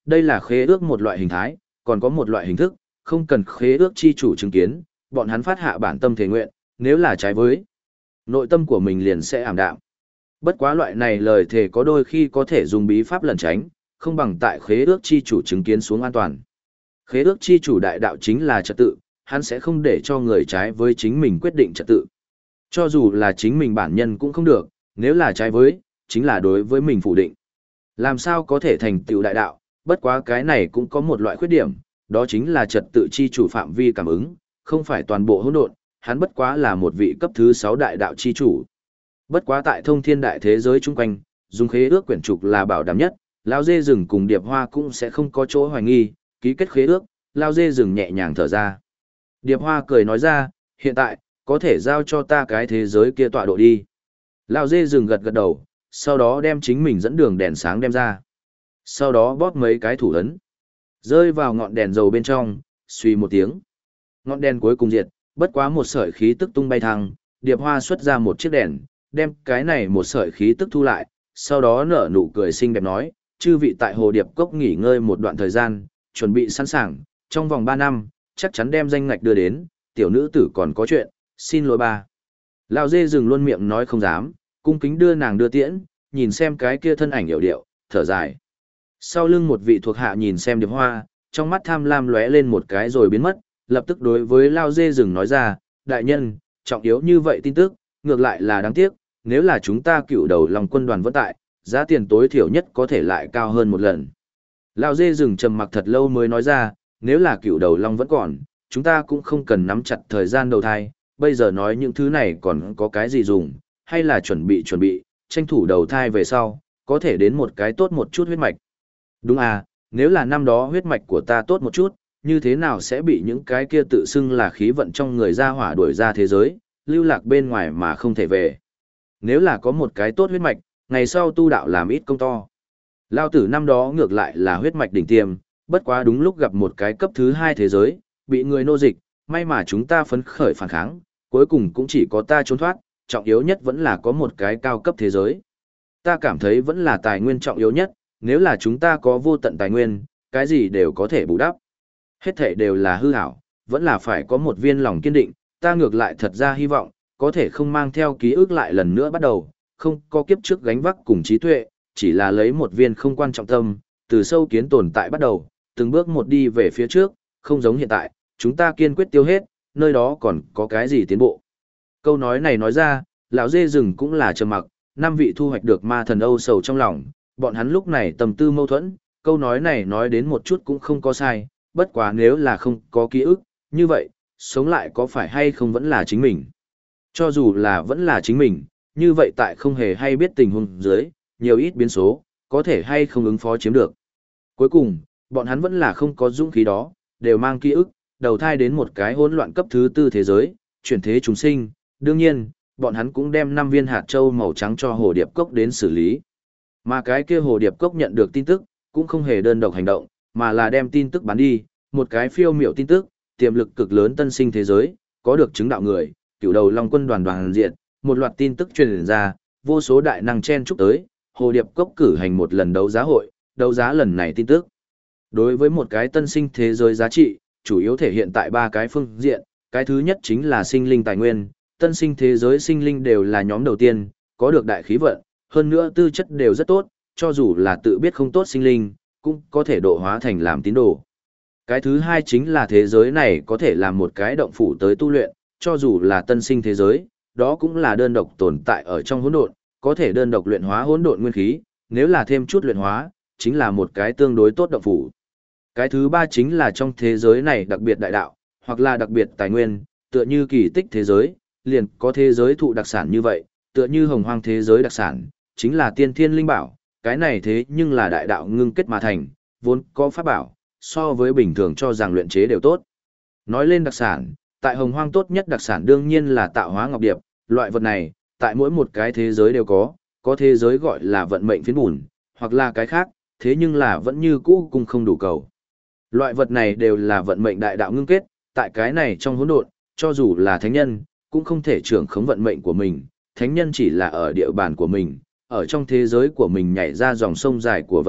Đây là khế ước một loại hình thái, còn có một loại hình thức, không cần khế ước chi chủ chứng kiến, bọn hắn phát hạ bản tâm thể nguyện, nếu là trái với nội tâm của mình liền sẽ ảm đạm. Bất quá loại này lời thề có đôi khi có thể dùng bí pháp lẩn tránh, không bằng tại khế ước chi chủ chứng kiến xuống an toàn. Khế ước chi chủ đại đạo chính là trật tự, hắn sẽ không để cho người trái với chính mình quyết định trật tự. Cho dù là chính mình bản nhân cũng không được, nếu là trái với, chính là đối với mình phủ định. Làm sao có thể thành tựu đại đạo, bất quá cái này cũng có một loại khuyết điểm, đó chính là trật tự chi chủ phạm vi cảm ứng, không phải toàn bộ hỗn độn, hắn bất quá là một vị cấp thứ sáu đại đạo chi chủ. Bất quá tại thông thiên đại thế giới chung quanh, dùng khế ước quyển trục là bảo đảm nhất, Lao Dê Rừng cùng Điệp Hoa cũng sẽ không có chỗ hoài nghi, ký kết khế ước, Lao Dê Rừng nhẹ nhàng thở ra. Điệp Hoa cười nói ra, hiện tại, có thể giao cho ta cái thế giới kia tọa độ đi. Lao Dê Rừng gật gật đầu, sau đó đem chính mình dẫn đường đèn sáng đem ra. Sau đó bóp mấy cái thủ ấn, rơi vào ngọn đèn dầu bên trong, suy một tiếng. Ngọn đèn cuối cùng diệt, bất quá một sợi khí tức tung bay thăng, Điệp Hoa xuất ra một chiếc đèn, đem cái này một sợi khí tức thu lại, sau đó nở nụ cười xinh đẹp nói, chư vị tại Hồ Điệp Cốc nghỉ ngơi một đoạn thời gian, chuẩn bị sẵn sàng, trong vòng ba năm, chắc chắn đem danh ngạch đưa đến, tiểu nữ tử còn có chuyện, xin lỗi ba. Lão Dê Rừng luôn miệng nói không dám, cung kính đưa nàng đưa tiễn, nhìn xem cái kia thân ảnh hiểu điệu, thở dài. Sau lưng một vị thuộc hạ nhìn xem Điệp Hoa, trong mắt tham lam lóe lên một cái rồi biến mất, lập tức đối với Lao Dê Rừng nói ra, đại nhân, trọng yếu như vậy tin tức, ngược lại là đáng tiếc, nếu là chúng ta cựu đầu lòng quân đoàn vẫn tại, giá tiền tối thiểu nhất có thể lại cao hơn một lần. Lao Dê Rừng trầm mặc thật lâu mới nói ra, nếu là cựu đầu long vẫn còn, chúng ta cũng không cần nắm chặt thời gian đầu thai, bây giờ nói những thứ này còn có cái gì dùng, hay là chuẩn bị chuẩn bị, tranh thủ đầu thai về sau, có thể đến một cái tốt một chút huyết mạch. Đúng à, nếu là năm đó huyết mạch của ta tốt một chút, như thế nào sẽ bị những cái kia tự xưng là khí vận trong người ra hỏa đuổi ra thế giới, lưu lạc bên ngoài mà không thể về. Nếu là có một cái tốt huyết mạch, ngày sau tu đạo làm ít công to. Lao tử năm đó ngược lại là huyết mạch đỉnh tiêm, bất quá đúng lúc gặp một cái cấp thứ hai thế giới, bị người nô dịch, may mà chúng ta phấn khởi phản kháng, cuối cùng cũng chỉ có ta trốn thoát, trọng yếu nhất vẫn là có một cái cao cấp thế giới. Ta cảm thấy vẫn là tài nguyên trọng yếu nhất, nếu là chúng ta có vô tận tài nguyên, cái gì đều có thể bù đắp. Hết thể đều là hư ảo, vẫn là phải có một viên lòng kiên định, ta ngược lại thật ra hy vọng, có thể không mang theo ký ức lại lần nữa bắt đầu, không có kiếp trước gánh vác cùng trí tuệ, chỉ là lấy một viên không quan trọng tâm, từ sâu kiến tồn tại bắt đầu, từng bước một đi về phía trước, không giống hiện tại, chúng ta kiên quyết tiêu hết, nơi đó còn có cái gì tiến bộ. Câu nói này nói ra, lão Dê Rừng cũng là trầm mặc, năm vị thu hoạch được ma thần âu sầu trong lòng, bọn hắn lúc này tâm tư mâu thuẫn, câu nói này nói đến một chút cũng không có sai, bất quá nếu là không có ký ức, như vậy, sống lại có phải hay không vẫn là chính mình. Cho dù là vẫn là chính mình, như vậy tại không hề hay biết tình huống dưới, nhiều ít biến số, có thể hay không ứng phó chiếm được. Cuối cùng, bọn hắn vẫn là không có dũng khí đó, đều mang ký ức, đầu thai đến một cái hỗn loạn cấp thứ tư thế giới, chuyển thế chúng sinh, đương nhiên, bọn hắn cũng đem năm viên hạt châu màu trắng cho Hồ Điệp Cốc đến xử lý. Mà cái kia Hồ Điệp Cốc nhận được tin tức, cũng không hề đơn độc hành động, mà là đem tin tức bán đi, một cái phiêu miểu tin tức, tiềm lực cực lớn tân sinh thế giới, có được chứng đạo người, cửu đầu long quân đoàn đoàn diện, một loạt tin tức truyền ra, vô số đại năng chen chúc tới, Hồ Điệp Cốc cử hành một lần đấu giá hội, đấu giá lần này tin tức. Đối với một cái tân sinh thế giới giá trị, chủ yếu thể hiện tại ba cái phương diện, cái thứ nhất chính là sinh linh tài nguyên, tân sinh thế giới sinh linh đều là nhóm đầu tiên, có được đại khí vận, hơn nữa tư chất đều rất tốt, cho dù là tự biết không tốt sinh linh, cũng có thể độ hóa thành làm tín đồ. Cái thứ hai chính là thế giới này có thể làm một cái động phủ tới tu luyện, cho dù là tân sinh thế giới, đó cũng là đơn độc tồn tại ở trong hỗn độn, có thể đơn độc luyện hóa hỗn độn nguyên khí, nếu là thêm chút luyện hóa, chính là một cái tương đối tốt động phủ. Cái thứ ba chính là trong thế giới này đặc biệt đại đạo, hoặc là đặc biệt tài nguyên, tựa như kỳ tích thế giới, liền có thế giới thụ đặc sản như vậy, tựa như hồng hoang thế giới đặc sản, chính là tiên thiên linh bảo, cái này thế nhưng là đại đạo ngưng kết mà thành, vốn có pháp bảo, so với bình thường cho rằng luyện chế đều tốt. Nói lên đặc sản, tại hồng hoang tốt nhất đặc sản đương nhiên là tạo hóa ngọc điệp, loại vật này, tại mỗi một cái thế giới đều có, có thế giới gọi là vận mệnh phiến bùn, hoặc là cái khác, thế nhưng là vẫn như cũ cùng không đủ cầu. Loại vật này đều là vận mệnh đại đạo ngưng kết, tại cái này trong hỗn độn, cho dù là thánh nhân, cũng không thể trưởng khống vận mệnh của mình, thánh nhân chỉ là ở địa bàn của mình, ở trong thế giới của mình nhảy ra dòng sông dài của vận mệnh,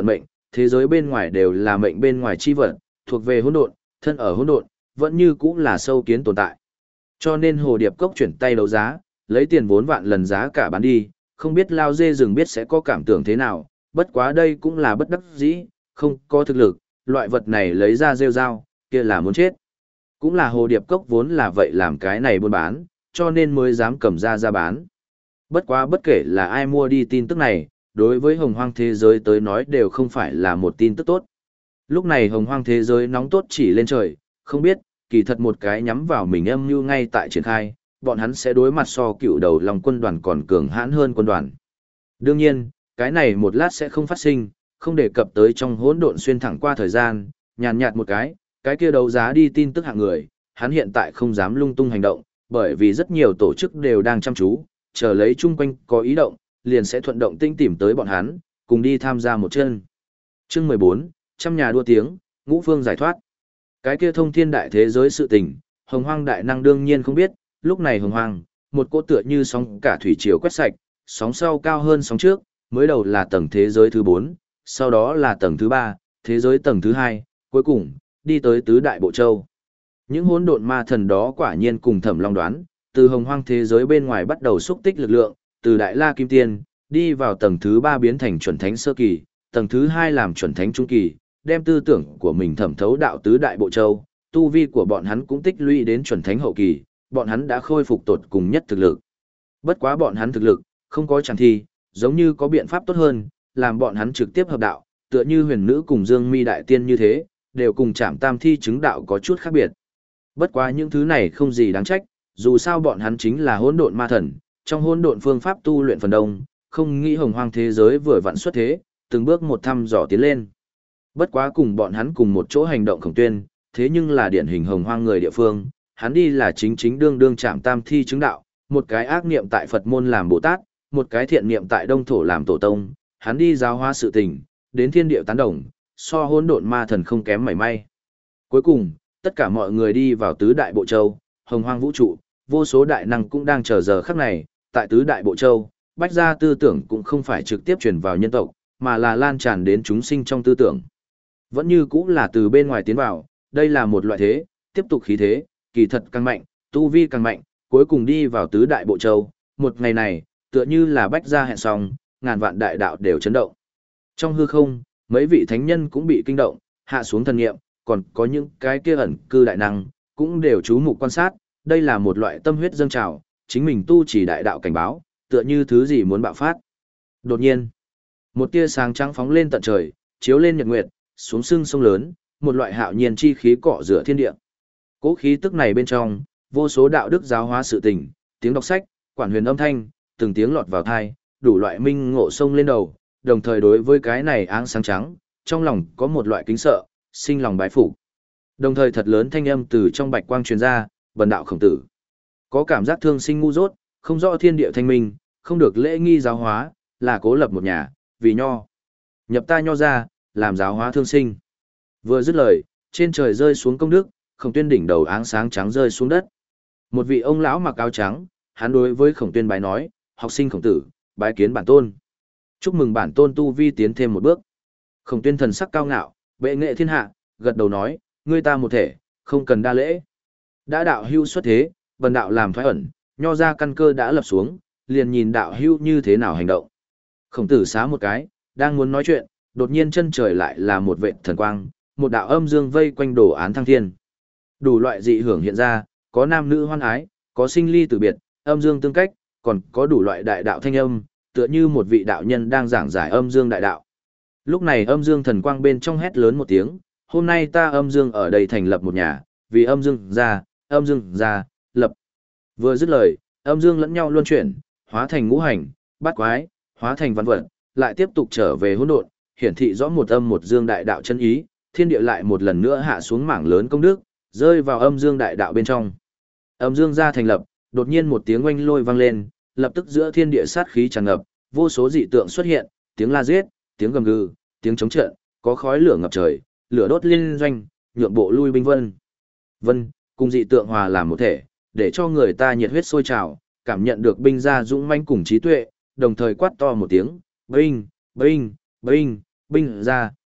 thế giới bên ngoài đều là mệnh bên ngoài chi vật, thuộc về hỗn độn, thân ở hỗn độn, vẫn như cũng là sâu kiến tồn tại. Cho nên hồ điệp cốc chuyển tay đấu giá, lấy tiền vốn vạn lần giá cả bán đi, không biết lao dê rừng biết sẽ có cảm tưởng thế nào, bất quá đây cũng là bất đắc dĩ, không có thực lực, loại vật này lấy ra rêu rao, kia là muốn chết. Cũng là hồ điệp cốc vốn là vậy làm cái này buôn bán, cho nên mới dám cầm ra ra bán. Bất quá bất kể là ai mua đi tin tức này, đối với hồng hoang thế giới tới nói đều không phải là một tin tức tốt. Lúc này hồng hoang thế giới nóng tốt chỉ lên trời, không biết, kỳ thật một cái nhắm vào mình âm mưu ngay tại triển khai, bọn hắn sẽ đối mặt so cựu đầu lòng quân đoàn còn cường hãn hơn quân đoàn. Đương nhiên, cái này một lát sẽ không phát sinh, không đề cập tới trong hỗn độn xuyên thẳng qua thời gian, nhàn nhạt một cái, cái kia đấu giá đi tin tức hạng người, hắn hiện tại không dám lung tung hành động, bởi vì rất nhiều tổ chức đều đang chăm chú, chờ lấy chung quanh có ý động, liền sẽ thuận động tinh tìm tới bọn hắn, cùng đi tham gia một chân. Chương mười bốn, trăm nhà đua tiếng, ngũ phương giải thoát. Cái kia thông thiên đại thế giới sự tình, hồng hoang đại năng đương nhiên không biết, lúc này hồng hoang, một cỗ tựa như sóng cả thủy triều quét sạch, sóng sau cao hơn sóng trước, mới đầu là tầng thế giới thứ bốn, sau đó là tầng thứ ba, thế giới tầng thứ hai, cuối cùng, đi tới tứ đại bộ châu. Những hỗn độn ma thần đó quả nhiên cùng Thẩm Long đoán, từ hồng hoang thế giới bên ngoài bắt đầu xúc tích lực lượng, từ đại la kim tiên, đi vào tầng thứ ba biến thành chuẩn thánh sơ kỳ, tầng thứ hai làm chuẩn thánh trung kỳ, đem tư tưởng của mình thẩm thấu đạo tứ đại bộ châu, tu vi của bọn hắn cũng tích lũy đến chuẩn thánh hậu kỳ, bọn hắn đã khôi phục tột cùng nhất thực lực. Bất quá bọn hắn thực lực, không có chẳng thi, giống như có biện pháp tốt hơn, làm bọn hắn trực tiếp hợp đạo, tựa như huyền nữ cùng Dương Mi đại tiên như thế, đều cùng chạm tam thi chứng đạo có chút khác biệt. Bất quá những thứ này không gì đáng trách, dù sao bọn hắn chính là hỗn độn ma thần, trong hỗn độn phương pháp tu luyện phần đông, không nghĩ hồng hoang thế giới vừa vặn xuất thế, từng bước một thăm dò tiến lên. Bất quá cùng bọn hắn cùng một chỗ hành động Khổng Tuyên, thế nhưng là điển hình hồng hoang người địa phương, hắn đi là chính chính đương đương chạm tam thi chứng đạo, một cái ác niệm tại Phật môn làm Bồ Tát, một cái thiện niệm tại Đông Thổ làm Tổ Tông, hắn đi giáo hóa sự tình, đến thiên địa tán đồng, so hỗn độn ma thần không kém mảy may. Cuối cùng, tất cả mọi người đi vào tứ đại bộ châu, hồng hoang vũ trụ, vô số đại năng cũng đang chờ giờ khắc này, tại tứ đại bộ châu, bách gia tư tưởng cũng không phải trực tiếp truyền vào nhân tộc, mà là lan tràn đến chúng sinh trong tư tưởng. Vẫn như cũng là từ bên ngoài tiến vào, đây là một loại thế, tiếp tục khí thế, kỳ thật càng mạnh, tu vi càng mạnh, cuối cùng đi vào tứ đại bộ châu, một ngày này, tựa như là bách gia hẹn xong, ngàn vạn đại đạo đều chấn động. Trong hư không, mấy vị thánh nhân cũng bị kinh động, hạ xuống thần nghiệm, còn có những cái kia ẩn cư đại năng, cũng đều chú mục quan sát, đây là một loại tâm huyết dâng trào, chính mình tu chỉ đại đạo cảnh báo, tựa như thứ gì muốn bạo phát. Đột nhiên, một tia sáng trắng phóng lên tận trời, chiếu lên nhật nguyệt, xuống sưng sông lớn, một loại hạo nhiên chi khí cọ rửa thiên địa. Cố khí tức này bên trong, vô số đạo đức giáo hóa sự tình, tiếng đọc sách, quản huyền âm thanh, từng tiếng lọt vào tai, đủ loại minh ngộ sông lên đầu, đồng thời đối với cái này áng sáng trắng, trong lòng có một loại kính sợ, sinh lòng bái phục. Đồng thời thật lớn thanh âm từ trong bạch quang truyền ra, bần đạo Khổng Tử. Có cảm giác thương sinh ngu dốt, không rõ thiên địa thanh minh, không được lễ nghi giáo hóa, là cố lập một nhà, vì nho. Nhập ta nho ra, làm giáo hóa thương sinh. Vừa dứt lời, trên trời rơi xuống công đức, Khổng Tuyên đỉnh đầu áng sáng trắng rơi xuống đất. Một vị ông lão mặc áo trắng, hắn đối với Khổng Tuyên bái nói, học sinh Khổng Tử, bái kiến bản tôn. Chúc mừng bản tôn tu vi tiến thêm một bước. Khổng Tuyên thần sắc cao ngạo, bệ nghệ thiên hạ, gật đầu nói, ngươi ta một thể, không cần đa lễ. Đã đạo hưu xuất thế, bần đạo làm thoái ẩn, nho ra căn cơ đã lập xuống, liền nhìn đạo hưu như thế nào hành động. Khổng Tử xá một cái, đang muốn nói chuyện, đột nhiên chân trời lại là một vệt thần quang, một đạo âm dương vây quanh đồ án thăng thiên. Đủ loại dị hưởng hiện ra, có nam nữ hoan ái, có sinh ly tử biệt, âm dương tương cách, còn có đủ loại đại đạo thanh âm, tựa như một vị đạo nhân đang giảng giải âm dương đại đạo. Lúc này âm dương thần quang bên trong hét lớn một tiếng, hôm nay ta âm dương ở đây thành lập một nhà, vì âm dương ra, âm dương ra, lập. Vừa dứt lời, âm dương lẫn nhau luân chuyển, hóa thành ngũ hành, bát quái, hóa thành văn vật, lại tiếp tục trở về hỗn độn, hiển thị rõ một âm một dương đại đạo chân ý, thiên địa lại một lần nữa hạ xuống mảng lớn công đức, rơi vào âm dương đại đạo bên trong. Âm dương ra thành lập, đột nhiên một tiếng oanh lôi vang lên, lập tức giữa thiên địa sát khí tràn ngập, vô số dị tượng xuất hiện, tiếng la giết, tiếng gầm gừ, tiếng chống trận, có khói lửa ngập trời, lửa đốt liên doanh, nhượng bộ lui binh vân. Vân, cùng dị tượng hòa làm một thể, để cho người ta nhiệt huyết sôi trào, cảm nhận được binh gia dũng mãnh cùng trí tuệ, đồng thời quát to một tiếng, binh, binh, binh, binh ra,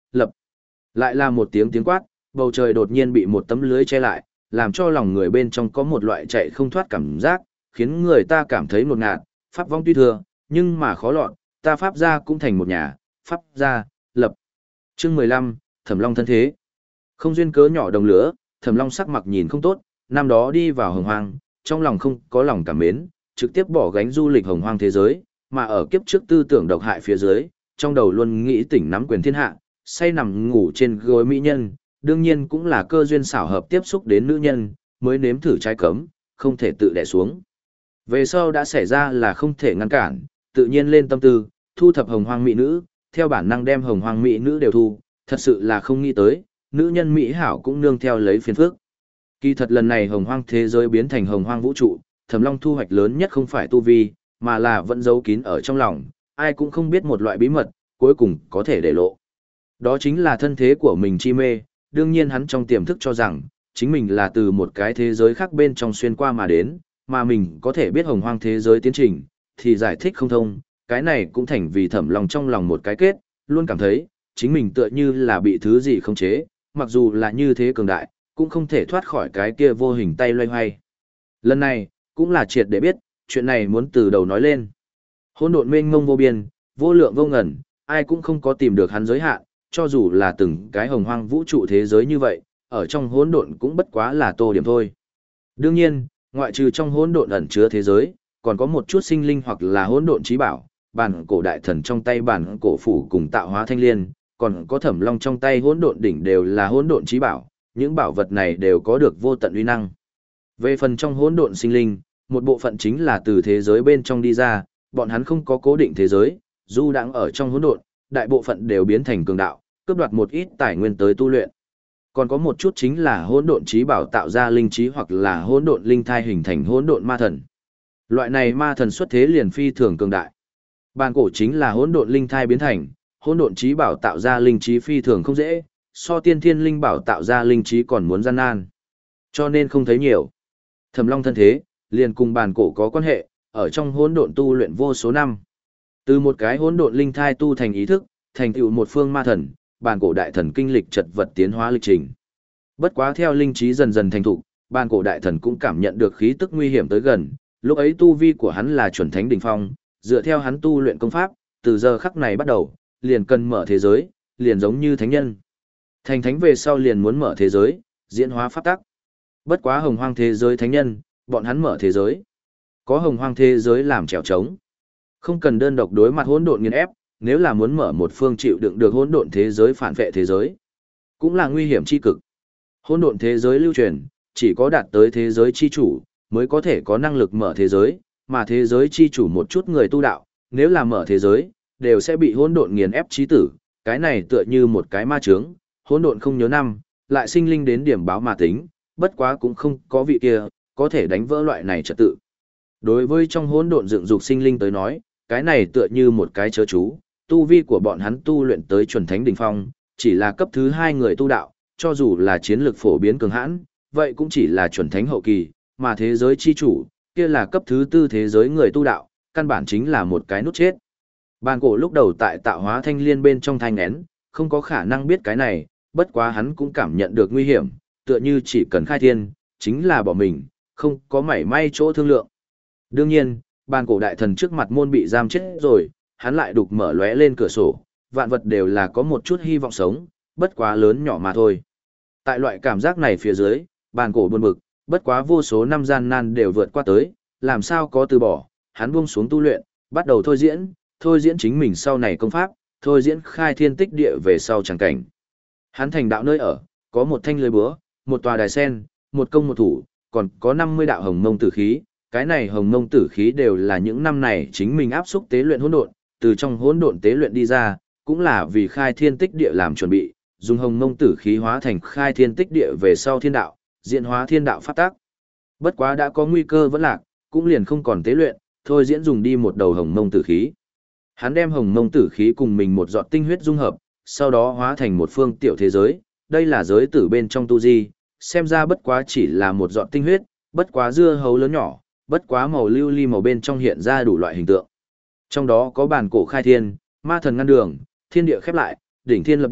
lập. Lại là một tiếng tiếng quát, bầu trời đột nhiên bị một tấm lưới che lại, làm cho lòng người bên trong có một loại chạy không thoát cảm giác, khiến người ta cảm thấy ngột ngạt, pháp vong tuy thừa, nhưng mà khó lọt, ta pháp gia cũng thành một nhà, pháp gia, lập. Chương mười lăm, Thẩm Long thân thế. Không duyên cớ nhỏ đồng lửa, Thẩm Long sắc mặt nhìn không tốt, năm đó đi vào Hồng Hoang, trong lòng không có lòng cảm mến, trực tiếp bỏ gánh du lịch Hồng Hoang thế giới, mà ở kiếp trước tư tưởng độc hại phía dưới, trong đầu luôn nghĩ tỉnh nắm quyền thiên hạ, say nằm ngủ trên gối mỹ nhân, đương nhiên cũng là cơ duyên xảo hợp tiếp xúc đến nữ nhân, mới nếm thử trái cấm, không thể tự đè xuống. Về sau đã xảy ra là không thể ngăn cản, tự nhiên lên tâm tư, thu thập Hồng Hoang mỹ nữ, theo bản năng đem Hồng Hoang mỹ nữ đều thu, thật sự là không nghĩ tới, nữ nhân mỹ hảo cũng nương theo lấy phiền phức. Kỳ thật lần này Hồng Hoang thế giới biến thành Hồng Hoang vũ trụ, Thẩm Long thu hoạch lớn nhất không phải tu vi, mà là vẫn giấu kín ở trong lòng, ai cũng không biết một loại bí mật, cuối cùng có thể để lộ. Đó chính là thân thế của mình chi mê, đương nhiên hắn trong tiềm thức cho rằng, chính mình là từ một cái thế giới khác bên trong xuyên qua mà đến, mà mình có thể biết Hồng Hoang thế giới tiến trình, thì giải thích không thông, cái này cũng thành vì Thẩm Long trong lòng một cái kết, luôn cảm thấy, chính mình tựa như là bị thứ gì khống chế, mặc dù là như thế cường đại, cũng không thể thoát khỏi cái kia vô hình tay loay hoay. Lần này, cũng là triệt để biết, chuyện này muốn từ đầu nói lên. Hỗn độn mênh mông vô biên, vô lượng vô ngần, ai cũng không có tìm được hắn giới hạn, cho dù là từng cái Hồng Hoang vũ trụ thế giới như vậy, ở trong hỗn độn cũng bất quá là tô điểm thôi. Đương nhiên, ngoại trừ trong hỗn độn ẩn chứa thế giới, còn có một chút sinh linh hoặc là hỗn độn trí bảo, bản cổ đại thần trong tay bản cổ phủ cùng tạo hóa thanh liên, còn có Thẩm Long trong tay hỗn độn đỉnh đều là hỗn độn trí bảo, những bảo vật này đều có được vô tận uy năng. Về phần trong hỗn độn sinh linh, một bộ phận chính là từ thế giới bên trong đi ra, bọn hắn không có cố định thế giới, dù đang ở trong hỗn độn, đại bộ phận đều biến thành cường đạo, cướp đoạt một ít tài nguyên tới tu luyện. Còn có một chút chính là hỗn độn trí bảo tạo ra linh trí hoặc là hỗn độn linh thai hình thành hỗn độn ma thần. Loại này ma thần xuất thế liền phi thường cường đại. Bàn cổ chính là hỗn độn linh thai biến thành, hỗn độn trí bảo tạo ra linh trí phi thường không dễ, so tiên thiên linh bảo tạo ra linh trí còn muốn gian nan. Cho nên không thấy nhiều. Thẩm Long thân thế, liền cùng bàn cổ có quan hệ, ở trong hỗn độn tu luyện vô số năm. Từ một cái hỗn độn linh thai tu thành ý thức, thành tựu một phương ma thần, bàn cổ đại thần kinh lịch chật vật tiến hóa lịch trình. Bất quá theo linh trí dần dần thành thục, bàn cổ đại thần cũng cảm nhận được khí tức nguy hiểm tới gần, lúc ấy tu vi của hắn là chuẩn thánh đỉnh phong, dựa theo hắn tu luyện công pháp, từ giờ khắc này bắt đầu, liền cần mở thế giới, liền giống như thánh nhân. Thành thánh về sau liền muốn mở thế giới, diễn hóa pháp tắc. Bất quá Hồng Hoang thế giới thánh nhân, bọn hắn mở thế giới. Có Hồng Hoang thế giới làm trèo trống. Không cần đơn độc đối mặt hỗn độn nghiền ép, nếu là muốn mở một phương chịu đựng được hỗn độn thế giới phản vệ thế giới, cũng là nguy hiểm chi cực. Hỗn độn thế giới lưu truyền, chỉ có đạt tới thế giới chi chủ, mới có thể có năng lực mở thế giới, mà thế giới chi chủ một chút người tu đạo, nếu là mở thế giới, đều sẽ bị hỗn độn nghiền ép chí tử, cái này tựa như một cái ma chướng, hỗn độn không nhớ năm, lại sinh linh đến điểm báo mà tính, bất quá cũng không có vị kia, có thể đánh vỡ loại này trật tự. Đối với trong hỗn độn dựng dục sinh linh tới nói, cái này tựa như một cái chớ chú, tu vi của bọn hắn tu luyện tới chuẩn thánh đỉnh phong, chỉ là cấp thứ hai người tu đạo, cho dù là chiến lược phổ biến cường hãn, vậy cũng chỉ là chuẩn thánh hậu kỳ, mà thế giới chi chủ, kia là cấp thứ tư thế giới người tu đạo, căn bản chính là một cái nút chết. Bàn cổ lúc đầu tại tạo hóa thanh liên bên trong thanh nén, không có khả năng biết cái này, bất quá hắn cũng cảm nhận được nguy hiểm, tựa như chỉ cần khai thiên, chính là bỏ mình, không có mảy may chỗ thương lượng. Đương nhiên, bàn cổ đại thần trước mặt môn bị giam chết rồi, hắn lại đục mở lóe lên cửa sổ, vạn vật đều là có một chút hy vọng sống, bất quá lớn nhỏ mà thôi. Tại loại cảm giác này phía dưới, bàn cổ buồn bực, bất quá vô số năm gian nan đều vượt qua tới, làm sao có từ bỏ, hắn buông xuống tu luyện, bắt đầu thôi diễn, thôi diễn chính mình sau này công pháp, thôi diễn khai thiên tích địa về sau chẳng cảnh. Hắn thành đạo nơi ở, có một thanh lưới búa, một tòa đài sen, một công một thủ, còn có năm mươi đạo hồng mông tử khí, cái này hồng mông tử khí đều là những năm này chính mình áp xúc tế luyện hỗn độn, từ trong hỗn độn tế luyện đi ra, cũng là vì khai thiên tích địa làm chuẩn bị, dùng hồng mông tử khí hóa thành khai thiên tích địa về sau thiên đạo, diễn hóa thiên đạo pháp tác. Bất quá đã có nguy cơ vẫn lạc, cũng liền không còn tế luyện, thôi diễn dùng đi một đầu hồng mông tử khí. Hắn đem hồng mông tử khí cùng mình một giọt tinh huyết dung hợp, sau đó hóa thành một phương tiểu thế giới, đây là giới tử bên trong tu di, xem ra bất quá chỉ là một giọt tinh huyết, bất quá dưa hấu lớn nhỏ, bất quá màu lưu ly màu bên trong hiện ra đủ loại hình tượng. Trong đó có bản cổ khai thiên, ma thần ngăn đường, thiên địa khép lại, đỉnh thiên lập địa,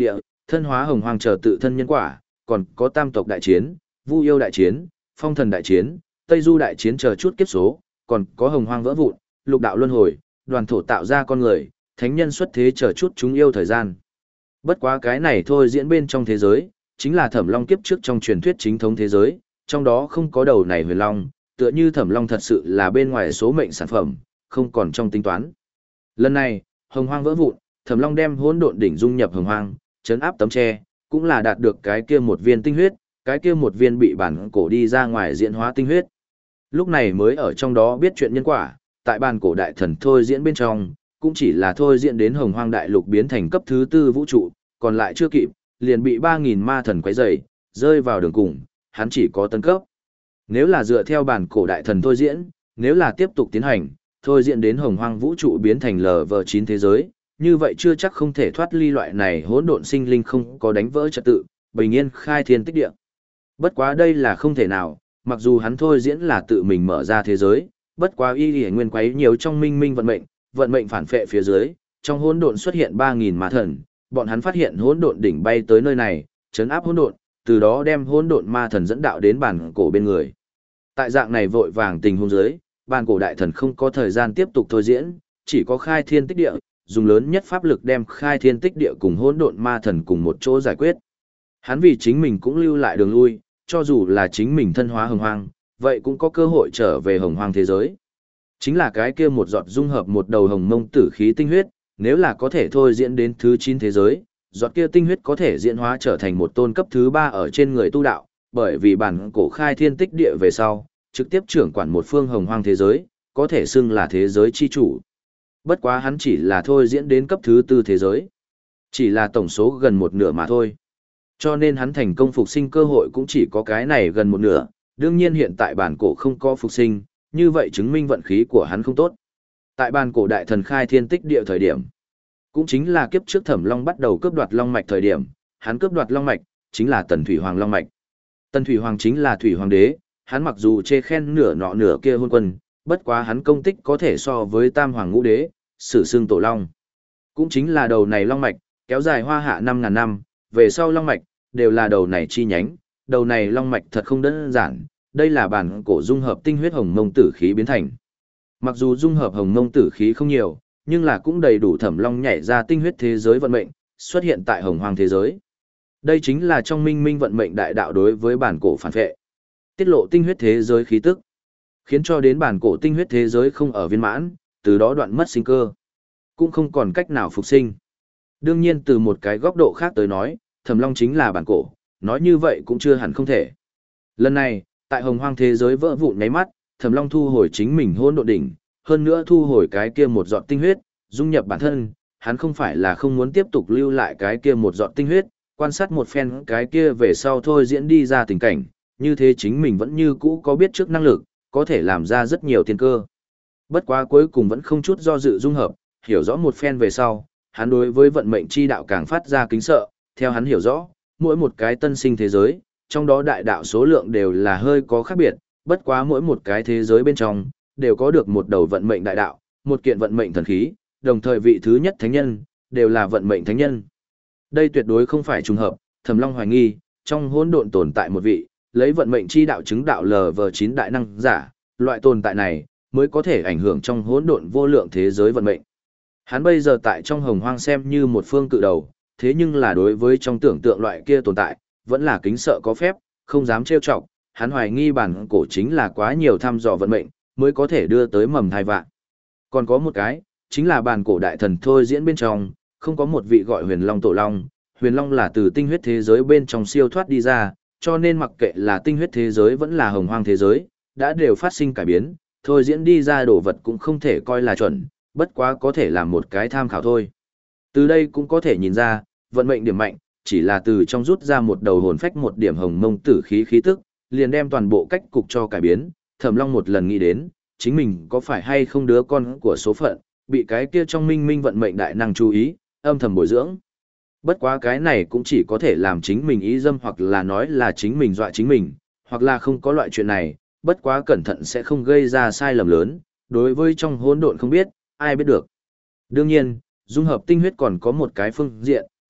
Thân hóa hồng hoang chờ tự thân nhân quả, còn có tam tộc đại chiến, vu yêu đại chiến, phong thần đại chiến, tây du đại chiến chờ chút kiếp số, còn có hồng hoang vỡ vụn, lục đạo luân hồi, đoàn thổ tạo ra con người, thánh nhân xuất thế chờ chút chúng yêu thời gian. Bất quá cái này thôi diễn bên trong thế giới, chính là Thẩm Long kiếp trước trong truyền thuyết chính thống thế giới, trong đó không có đầu này huyền long, tựa như Thẩm Long thật sự là bên ngoài số mệnh sản phẩm, không còn trong tính toán. Lần này, hồng hoang vỡ vụn, Thẩm Long đem hỗn độn đỉnh dung nhập hồng hoang, chấn áp tấm tre, cũng là đạt được cái kia một viên tinh huyết, cái kia một viên bị bản cổ đi ra ngoài diễn hóa tinh huyết. Lúc này mới ở trong đó biết chuyện nhân quả, tại bản cổ đại thần thôi diễn bên trong, cũng chỉ là thôi diễn đến hồng hoang đại lục biến thành cấp thứ tư vũ trụ, còn lại chưa kịp, liền bị ba nghìn ma thần quấy rầy, rơi vào đường cùng, hắn chỉ có tấn cấp. Nếu là dựa theo bản cổ đại thần thôi diễn, nếu là tiếp tục tiến hành, thôi diễn đến hồng hoang vũ trụ biến thành lờ vờ chín thế giới, như vậy chưa chắc không thể thoát ly loại này hỗn độn sinh linh không có đánh vỡ trật tự, bình yên khai thiên tích địa. Bất quá đây là không thể nào, mặc dù hắn thôi diễn là tự mình mở ra thế giới, bất quá y y nguyên quấy nhiều trong minh minh vận mệnh, vận mệnh phản phệ phía dưới, trong hỗn độn xuất hiện ba nghìn ma thần, bọn hắn phát hiện hỗn độn đỉnh bay tới nơi này, chấn áp hỗn độn, từ đó đem hỗn độn ma thần dẫn đạo đến bản cổ bên người. Tại dạng này vội vàng tình huống dưới, bản cổ đại thần không có thời gian tiếp tục thôi diễn, chỉ có khai thiên tích địa, dùng lớn nhất pháp lực đem khai thiên tích địa cùng hỗn độn ma thần cùng một chỗ giải quyết. Hắn vì chính mình cũng lưu lại đường lui, cho dù là chính mình thân hóa hồng hoang, vậy cũng có cơ hội trở về hồng hoang thế giới. Chính là cái kia một giọt dung hợp một đầu hồng mông tử khí tinh huyết, nếu là có thể thôi diễn đến thứ chín thế giới, giọt kia tinh huyết có thể diễn hóa trở thành một tôn cấp thứ ba ở trên người tu đạo, bởi vì bản cổ khai thiên tích địa về sau, trực tiếp trưởng quản một phương hồng hoang thế giới, có thể xưng là thế giới chi chủ. Bất quá hắn chỉ là thôi diễn đến cấp thứ tư thế giới. Chỉ là tổng số gần một nửa mà thôi. Cho nên hắn thành công phục sinh cơ hội cũng chỉ có cái này gần một nửa. Đương nhiên hiện tại bản cổ không có phục sinh, như vậy chứng minh vận khí của hắn không tốt. Tại bản cổ đại thần khai thiên tích địa thời điểm, cũng chính là kiếp trước Thẩm Long bắt đầu cướp đoạt long mạch thời điểm, hắn cướp đoạt long mạch, chính là Tần Thủy Hoàng long mạch. Tần Thủy Hoàng chính là Thủy Hoàng đế, hắn mặc dù chê khen nửa nọ nửa kia hôn quân, bất quá hắn công tích có thể so với Tam Hoàng Ngũ Đế, sử xưng tổ long. Cũng chính là đầu này long mạch, kéo dài hoa hạ năm ngàn năm, về sau long mạch, đều là đầu này chi nhánh, đầu này long mạch thật không đơn giản, đây là bản cổ dung hợp tinh huyết hồng mông tử khí biến thành. Mặc dù dung hợp hồng mông tử khí không nhiều, nhưng là cũng đầy đủ Thẩm Long nhảy ra tinh huyết thế giới vận mệnh, xuất hiện tại hồng hoang thế giới. Đây chính là trong minh minh vận mệnh đại đạo đối với bản cổ phản vệ. Tiết lộ tinh huyết thế giới khí tức, khiến cho đến bản cổ tinh huyết thế giới không ở viên mãn, từ đó đoạn mất sinh cơ, cũng không còn cách nào phục sinh. Đương nhiên từ một cái góc độ khác tới nói, Thẩm Long chính là bản cổ, nói như vậy cũng chưa hẳn không thể. Lần này, tại hồng hoang thế giới vỡ vụn nháy mắt, Thẩm Long thu hồi chính mình hỗn độn đỉnh, hơn nữa thu hồi cái kia một giọt tinh huyết, dung nhập bản thân, hắn không phải là không muốn tiếp tục lưu lại cái kia một giọt tinh huyết, quan sát một phen cái kia về sau thôi diễn đi ra tình cảnh, như thế chính mình vẫn như cũ có biết trước năng lực, có thể làm ra rất nhiều tiên cơ. Bất quá cuối cùng vẫn không chút do dự dung hợp, hiểu rõ một phen về sau, hắn đối với vận mệnh chi đạo càng phát ra kính sợ, theo hắn hiểu rõ, mỗi một cái tân sinh thế giới, trong đó đại đạo số lượng đều là hơi có khác biệt, bất quá mỗi một cái thế giới bên trong, đều có được một đầu vận mệnh đại đạo, một kiện vận mệnh thần khí, đồng thời vị thứ nhất thánh nhân, đều là vận mệnh thánh nhân. Đây tuyệt đối không phải trùng hợp, Thẩm Long hoài nghi, trong hỗn độn tồn tại một vị, lấy vận mệnh chi đạo chứng đạo lờ vờ chín đại năng giả, loại tồn tại này, mới có thể ảnh hưởng trong hỗn độn vô lượng thế giới vận mệnh. Hắn bây giờ tại trong hồng hoang xem như một phương cự đầu, thế nhưng là đối với trong tưởng tượng loại kia tồn tại, vẫn là kính sợ có phép, không dám trêu chọc, hắn hoài nghi bản cổ chính là quá nhiều thăm dò vận mệnh, mới có thể đưa tới mầm thai vạn. Còn có một cái, chính là bản cổ đại thần thôi diễn bên trong, không có một vị gọi huyền long tổ long, huyền long là từ tinh huyết thế giới bên trong siêu thoát đi ra, cho nên mặc kệ là tinh huyết thế giới vẫn là hồng hoang thế giới, đã đều phát sinh cải biến, thôi diễn đi ra đồ vật cũng không thể coi là chuẩn, bất quá có thể làm một cái tham khảo thôi. Từ đây cũng có thể nhìn ra, vận mệnh điểm mạnh, chỉ là từ trong rút ra một đầu hồn phách một điểm hồng mông tử khí khí tức, liền đem toàn bộ cách cục cho cải biến. Thẩm Long một lần nghĩ đến, chính mình có phải hay không đứa con của số phận, bị cái kia trong minh minh vận mệnh đại năng chú ý, âm thầm bồi dưỡng. Bất quá cái này cũng chỉ có thể làm chính mình ý dâm hoặc là nói là chính mình dọa chính mình, hoặc là không có loại chuyện này, bất quá cẩn thận sẽ không gây ra sai lầm lớn, đối với trong hỗn độn không biết, ai biết được. Đương nhiên, dung hợp tinh huyết còn có một cái phương diện,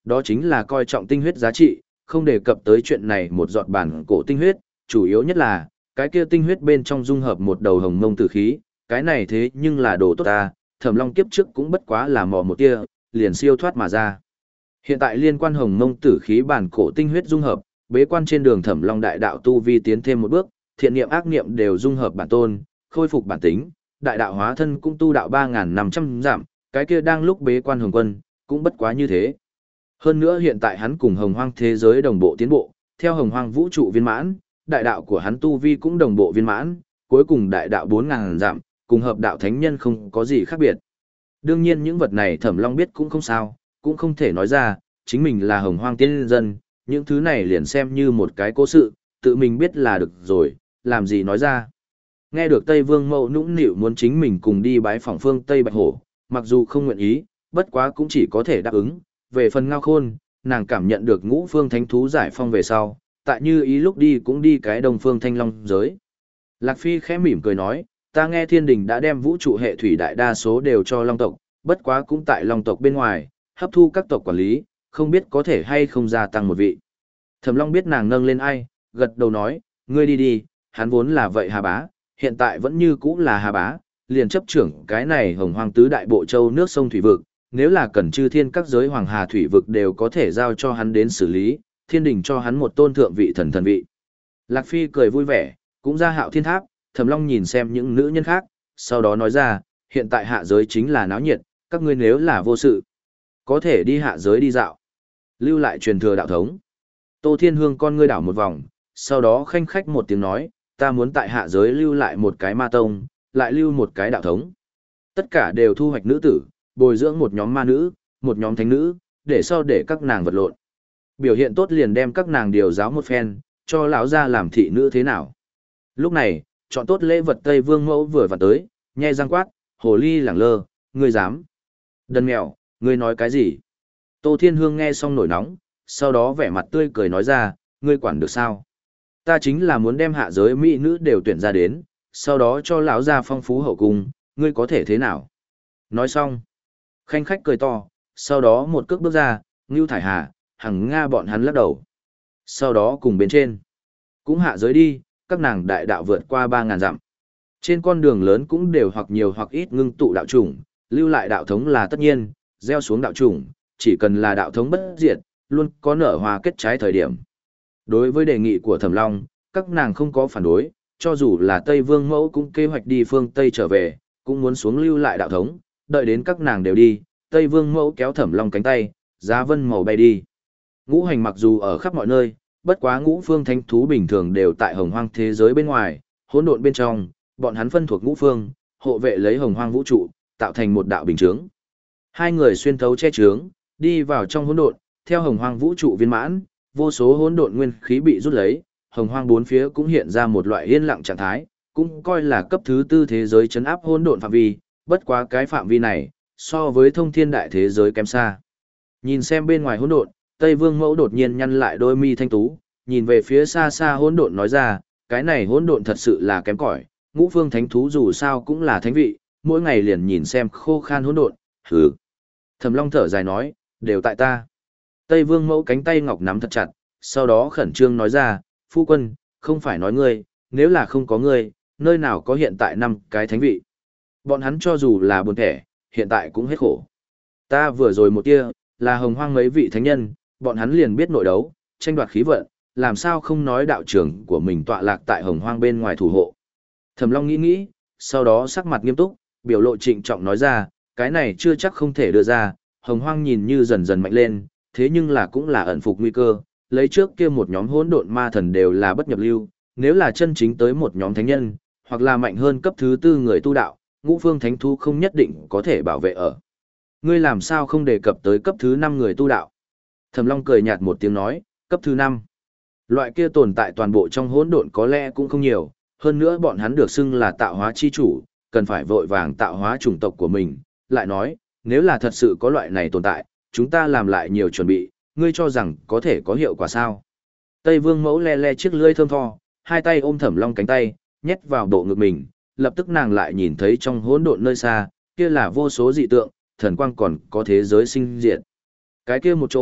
Đó chính là coi trọng tinh huyết giá trị, không đề cập tới chuyện này một giọt bản cổ tinh huyết, chủ yếu nhất là, cái kia tinh huyết bên trong dung hợp một đầu hồng mông tử khí, cái này thế nhưng là đồ tốt ta, Thẩm Long kiếp trước cũng bất quá là mò một tia, liền siêu thoát mà ra. Hiện tại liên quan hồng mông tử khí bản cổ tinh huyết dung hợp, bế quan trên đường Thẩm Long đại đạo tu vi tiến thêm một bước, thiện niệm ác niệm đều dung hợp bản tôn, khôi phục bản tính, đại đạo hóa thân cũng tu đạo ba nghìn năm trăm giảm, cái kia đang lúc bế quan hồng quân, cũng bất quá như thế. Hơn nữa hiện tại hắn cùng hồng hoang thế giới đồng bộ tiến bộ, theo hồng hoang vũ trụ viên mãn, đại đạo của hắn tu vi cũng đồng bộ viên mãn, cuối cùng đại đạo bốn nghìn giảm, cùng hợp đạo thánh nhân không có gì khác biệt. Đương nhiên những vật này Thẩm Long biết cũng không sao, cũng không thể nói ra, chính mình là hồng hoang tiên dân, những thứ này liền xem như một cái cố sự, tự mình biết là được rồi, làm gì nói ra. Nghe được Tây Vương Mẫu nũng nịu muốn chính mình cùng đi bái phỏng phương Tây Bạch Hổ, mặc dù không nguyện ý, bất quá cũng chỉ có thể đáp ứng. Về phần Ngao Khôn, nàng cảm nhận được ngũ phương thánh thú giải phong về sau, tại như ý lúc đi cũng đi cái đồng phương thanh long giới. Lạc Phi khẽ mỉm cười nói, ta nghe thiên đình đã đem vũ trụ hệ thủy đại đa số đều cho long tộc, bất quá cũng tại long tộc bên ngoài, hấp thu các tộc quản lý, không biết có thể hay không gia tăng một vị. Thẩm Long biết nàng nâng lên ai, gật đầu nói, ngươi đi đi, hắn vốn là vậy Hà Bá, hiện tại vẫn như cũ là Hà Bá, liền chấp trưởng cái này hồng hoang tứ đại bộ châu nước sông thủy vực, nếu là cần chư thiên các giới hoàng hà thủy vực đều có thể giao cho hắn đến xử lý, thiên đình cho hắn một tôn thượng vị thần thần vị. Lạc Phi cười vui vẻ, cũng ra Hạo Thiên Tháp, Thẩm Long nhìn xem những nữ nhân khác, sau đó nói ra, hiện tại hạ giới chính là náo nhiệt, các ngươi nếu là vô sự, có thể đi hạ giới đi dạo, lưu lại truyền thừa đạo thống. Tô Thiên Hương con ngươi đảo một vòng, sau đó khanh khách một tiếng nói, ta muốn tại hạ giới lưu lại một cái ma tông, lại lưu một cái đạo thống. Tất cả đều thu hoạch nữ tử, bồi dưỡng một nhóm ma nữ, một nhóm thánh nữ, để sau để các nàng vật lộn. Biểu hiện tốt liền đem các nàng điều giáo một phen, cho lão ra làm thị nữ thế nào. Lúc này, chọn tốt lễ vật Tây Vương Mẫu vừa vặn tới, nhe răng quát, hồ ly lẳng lơ, ngươi dám. Đần mèo, ngươi nói cái gì? Tô Thiên Hương nghe xong nổi nóng, sau đó vẻ mặt tươi cười nói ra, ngươi quản được sao? Ta chính là muốn đem hạ giới mỹ nữ đều tuyển ra đến, sau đó cho lão gia phong phú hậu cung, ngươi có thể thế nào? Nói xong, khanh khách cười to, sau đó một cước bước ra, Ngưu Thải Hà, Hằng Nga bọn hắn lắc đầu. Sau đó cùng bên trên, cũng hạ giới đi, các nàng đại đạo vượt qua ba ngàn dặm. Trên con đường lớn cũng đều hoặc nhiều hoặc ít ngưng tụ đạo chủng, lưu lại đạo thống là tất nhiên, gieo xuống đạo chủng, chỉ cần là đạo thống bất diệt, luôn có nở hoa kết trái thời điểm. Đối với đề nghị của Thẩm Long, các nàng không có phản đối, cho dù là Tây Vương Mẫu cũng kế hoạch đi phương Tây trở về, cũng muốn xuống lưu lại đạo thống, đợi đến các nàng đều đi, Tây Vương Mẫu kéo Thẩm Long cánh tay, giá vân màu bay đi. Ngũ hành mặc dù ở khắp mọi nơi, bất quá ngũ phương thánh thú bình thường đều tại hồng hoang thế giới bên ngoài, hỗn độn bên trong, bọn hắn phân thuộc ngũ phương, hộ vệ lấy hồng hoang vũ trụ, tạo thành một đạo bình chướng. Hai người xuyên thấu che chướng, đi vào trong hỗn độn, theo hồng hoang vũ trụ viên mãn, vô số hỗn độn nguyên khí bị rút lấy, hồng hoang bốn phía cũng hiện ra một loại yên lặng trạng thái, cũng coi là cấp thứ tư thế giới chấn áp hỗn độn phạm vi, bất quá cái phạm vi này, so với thông thiên đại thế giới kém xa. Nhìn xem bên ngoài hỗn độn, Tây Vương Mẫu đột nhiên nhăn lại đôi mi thanh tú, nhìn về phía xa xa hỗn độn nói ra, cái này hỗn độn thật sự là kém cỏi, ngũ phương thánh thú dù sao cũng là thánh vị, mỗi ngày liền nhìn xem khô khan hỗn độn, hừ. Thẩm Long thở dài nói, đều tại ta. Tây Vương Mẫu cánh tay ngọc nắm thật chặt, sau đó khẩn trương nói ra, phu quân, không phải nói ngươi, nếu là không có ngươi, nơi nào có hiện tại năm cái thánh vị. Bọn hắn cho dù là buồn thẻ, hiện tại cũng hết khổ. Ta vừa rồi một tia, là hồng hoang mấy vị thánh nhân, bọn hắn liền biết nội đấu, tranh đoạt khí vận, làm sao không nói đạo trưởng của mình tọa lạc tại hồng hoang bên ngoài thủ hộ. Thẩm Long nghĩ nghĩ, sau đó sắc mặt nghiêm túc, biểu lộ trịnh trọng nói ra, cái này chưa chắc không thể đưa ra, hồng hoang nhìn như dần dần mạnh lên, thế nhưng là cũng là ẩn phục nguy cơ, lấy trước kia một nhóm hỗn độn ma thần đều là bất nhập lưu, nếu là chân chính tới một nhóm thánh nhân, hoặc là mạnh hơn cấp thứ tư người tu đạo, ngũ phương thánh thú không nhất định có thể bảo vệ ở. Ngươi làm sao không đề cập tới cấp thứ năm người tu đạo? Thẩm Long cười nhạt một tiếng nói, cấp thứ năm. Loại kia tồn tại toàn bộ trong hỗn độn có lẽ cũng không nhiều, hơn nữa bọn hắn được xưng là tạo hóa chi chủ, cần phải vội vàng tạo hóa chủng tộc của mình. Lại nói, nếu là thật sự có loại này tồn tại, chúng ta làm lại nhiều chuẩn bị, ngươi cho rằng có thể có hiệu quả sao? Tây Vương Mẫu le le chiếc lưỡi thơm tho, hai tay ôm Thẩm Long cánh tay, nhét vào bộ ngực mình, lập tức nàng lại nhìn thấy trong hỗn độn nơi xa, kia là vô số dị tượng, thần quang còn có thế giới sinh diệt. Cái kia một chỗ,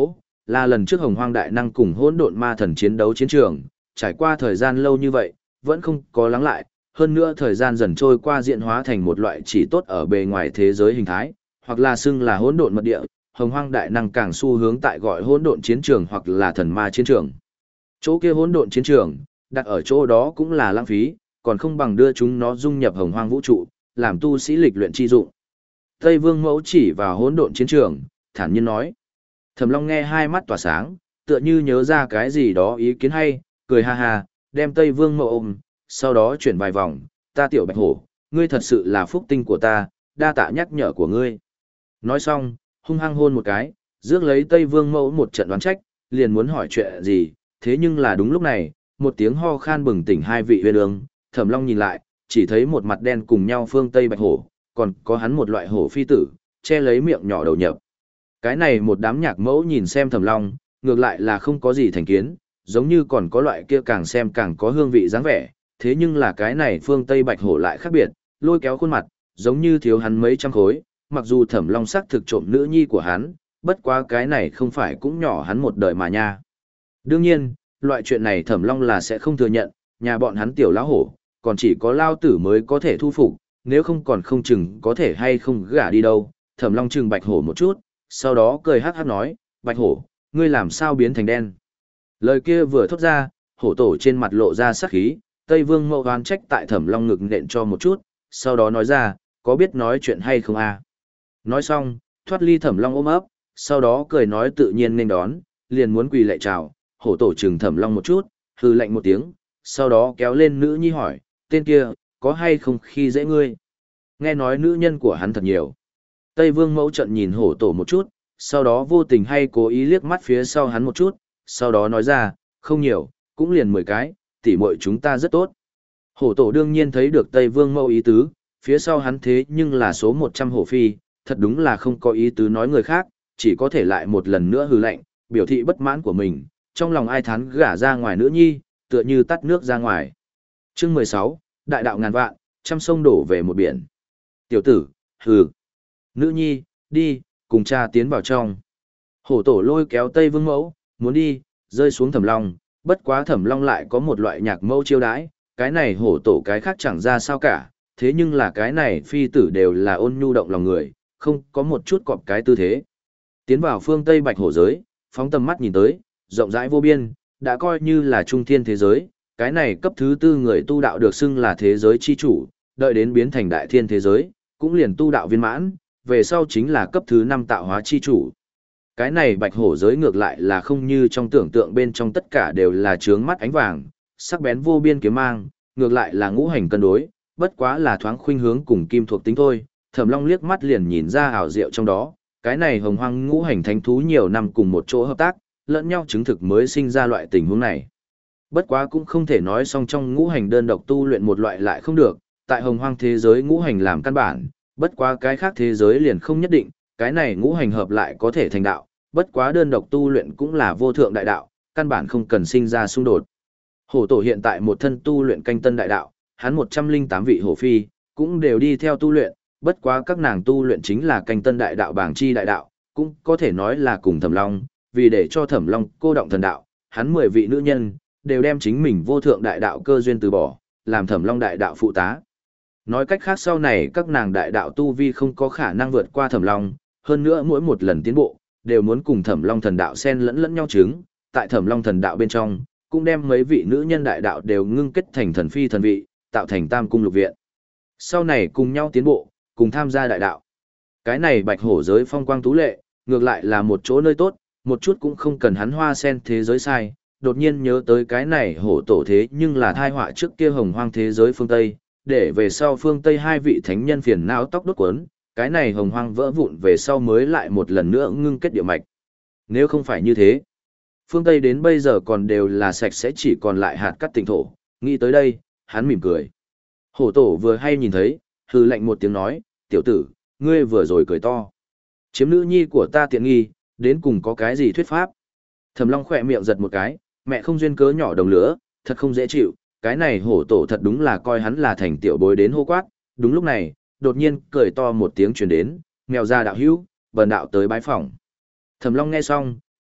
là lần trước Hồng Hoang Đại Năng cùng hỗn độn ma thần chiến đấu chiến trường, trải qua thời gian lâu như vậy, vẫn không có lắng lại, hơn nữa thời gian dần trôi qua diễn hóa thành một loại chỉ tốt ở bề ngoài thế giới hình thái, hoặc là xưng là hỗn độn mật địa, Hồng Hoang Đại Năng càng xu hướng tại gọi hỗn độn chiến trường hoặc là thần ma chiến trường. Chỗ kia hỗn độn chiến trường, đặt ở chỗ đó cũng là lãng phí, còn không bằng đưa chúng nó dung nhập Hồng Hoang vũ trụ, làm tu sĩ lịch luyện chi dụng. Tây Vương Mẫu chỉ vào hỗn độn chiến trường, thản nhiên nói. Thẩm Long nghe hai mắt tỏa sáng, tựa như nhớ ra cái gì đó ý kiến hay, cười ha ha, đem Tây Vương Mẫu ôm, sau đó chuyển vài vòng, ta tiểu bạch hổ, ngươi thật sự là phúc tinh của ta, đa tạ nhắc nhở của ngươi. Nói xong, hung hăng hôn một cái, rước lấy Tây Vương Mẫu một trận đoán trách, liền muốn hỏi chuyện gì, thế nhưng là đúng lúc này, một tiếng ho khan bừng tỉnh hai vị huyền ương, Thẩm Long nhìn lại, chỉ thấy một mặt đen cùng nhau phương Tây bạch hổ, còn có hắn một loại hổ phi tử, che lấy miệng nhỏ đầu nhập. Cái này một đám nhạc mẫu nhìn xem Thẩm Long, ngược lại là không có gì thành kiến, giống như còn có loại kia càng xem càng có hương vị dáng vẻ, thế nhưng là cái này phương Tây bạch hổ lại khác biệt, lôi kéo khuôn mặt, giống như thiếu hắn mấy trăm khối, mặc dù Thẩm Long xác thực trộm nữ nhi của hắn, bất quá cái này không phải cũng nhỏ hắn một đời mà nha. Đương nhiên, loại chuyện này Thẩm Long là sẽ không thừa nhận, nhà bọn hắn tiểu lão hổ, còn chỉ có lao tử mới có thể thu phục, nếu không còn không chừng có thể hay không gả đi đâu. Thẩm Long chừng bạch hổ một chút, sau đó cười hát hát nói, bạch hổ, ngươi làm sao biến thành đen. Lời kia vừa thốt ra, hổ tổ trên mặt lộ ra sắc khí, Tây Vương Mẫu oán trách tại Thẩm Long ngực nện cho một chút, sau đó nói ra, có biết nói chuyện hay không a? Nói xong, thoát ly Thẩm Long ôm ấp, sau đó cười nói tự nhiên nên đón, liền muốn quỳ lạy chào, hổ tổ chừng Thẩm Long một chút, hừ lạnh một tiếng, sau đó kéo lên nữ nhi hỏi, tên kia, có hay không khi dễ ngươi? Nghe nói nữ nhân của hắn thật nhiều. Tây Vương Mẫu trận nhìn hổ tổ một chút, sau đó vô tình hay cố ý liếc mắt phía sau hắn một chút, sau đó nói ra, không nhiều, cũng liền mười cái, tỉ muội chúng ta rất tốt. Hổ tổ đương nhiên thấy được Tây Vương Mẫu ý tứ, phía sau hắn thế nhưng là số một trăm hổ phi, thật đúng là không có ý tứ nói người khác, chỉ có thể lại một lần nữa hừ lạnh, biểu thị bất mãn của mình, trong lòng ai thán gả ra ngoài nữ nhi, tựa như tắt nước ra ngoài. Chương mười sáu, Đại đạo ngàn vạn, trăm sông đổ về một biển. Tiểu tử, hừ. Nữ nhi, đi, cùng cha tiến vào trong. Hổ tổ lôi kéo Tây Vương Mẫu, muốn đi, rơi xuống Thẩm Long, bất quá Thẩm Long lại có một loại nhạc mẫu chiêu đãi, cái này hổ tổ cái khác chẳng ra sao cả, thế nhưng là cái này phi tử đều là ôn nhu động lòng người, không có một chút cọp cái tư thế. Tiến vào phương Tây Bạch hổ giới, phóng tầm mắt nhìn tới, rộng rãi vô biên, đã coi như là trung thiên thế giới, cái này cấp thứ tư người tu đạo được xưng là thế giới chi chủ, đợi đến biến thành đại thiên thế giới, cũng liền tu đạo viên mãn, về sau chính là cấp thứ năm tạo hóa chi chủ. Cái này bạch hổ giới ngược lại là không như trong tưởng tượng bên trong tất cả đều là trướng mắt ánh vàng, sắc bén vô biên kiếm mang, ngược lại là ngũ hành cân đối, bất quá là thoáng khuynh hướng cùng kim thuộc tính thôi. Thẩm Long liếc mắt liền nhìn ra ảo diệu trong đó, cái này hồng hoang ngũ hành thánh thú nhiều năm cùng một chỗ hợp tác, lẫn nhau chứng thực mới sinh ra loại tình huống này. Bất quá cũng không thể nói song trong ngũ hành đơn độc tu luyện một loại lại không được, tại hồng hoang thế giới ngũ hành làm căn bản, bất quá cái khác thế giới liền không nhất định, cái này ngũ hành hợp lại có thể thành đạo, bất quá đơn độc tu luyện cũng là vô thượng đại đạo, căn bản không cần sinh ra xung đột. Hổ tổ hiện tại một thân tu luyện canh tân đại đạo, hắn một trăm linh tám vị hổ phi, cũng đều đi theo tu luyện, bất quá các nàng tu luyện chính là canh tân đại đạo bảng chi đại đạo, cũng có thể nói là cùng Thẩm Long, vì để cho Thẩm Long cô động thần đạo, hắn mười vị nữ nhân, đều đem chính mình vô thượng đại đạo cơ duyên từ bỏ, làm Thẩm Long đại đạo phụ tá. Nói cách khác sau này các nàng đại đạo tu vi không có khả năng vượt qua Thẩm Long, hơn nữa mỗi một lần tiến bộ, đều muốn cùng Thẩm Long thần đạo xen lẫn lẫn nhau chứng, tại Thẩm Long thần đạo bên trong, cũng đem mấy vị nữ nhân đại đạo đều ngưng kết thành thần phi thần vị, tạo thành tam cung lục viện. Sau này cùng nhau tiến bộ, cùng tham gia đại đạo. Cái này bạch hổ giới phong quang tú lệ, ngược lại là một chỗ nơi tốt, một chút cũng không cần hắn hoa sen thế giới sai, đột nhiên nhớ tới cái này hổ tổ thế nhưng là thai họa trước kia hồng hoang thế giới phương Tây, để về sau phương Tây hai vị thánh nhân phiền não tóc đốt quấn, cái này hồng hoang vỡ vụn về sau mới lại một lần nữa ngưng kết địa mạch. Nếu không phải như thế, phương Tây đến bây giờ còn đều là sạch sẽ chỉ còn lại hạt cát tỉnh thổ, nghĩ tới đây, hắn mỉm cười. Hổ tổ vừa hay nhìn thấy, hừ lạnh một tiếng nói, tiểu tử, ngươi vừa rồi cười to. Chiếm nữ nhi của ta tiện nghi, đến cùng có cái gì thuyết pháp? Thẩm Long khỏe miệng giật một cái, mẹ không duyên cớ nhỏ đồng lửa, thật không dễ chịu, cái này hổ tổ thật đúng là coi hắn là thành tiểu bối đến hô quát. Đúng lúc này, đột nhiên cười to một tiếng truyền đến, mèo ra đạo hữu, bần đạo tới bái phỏng. Thẩm Long nghe xong,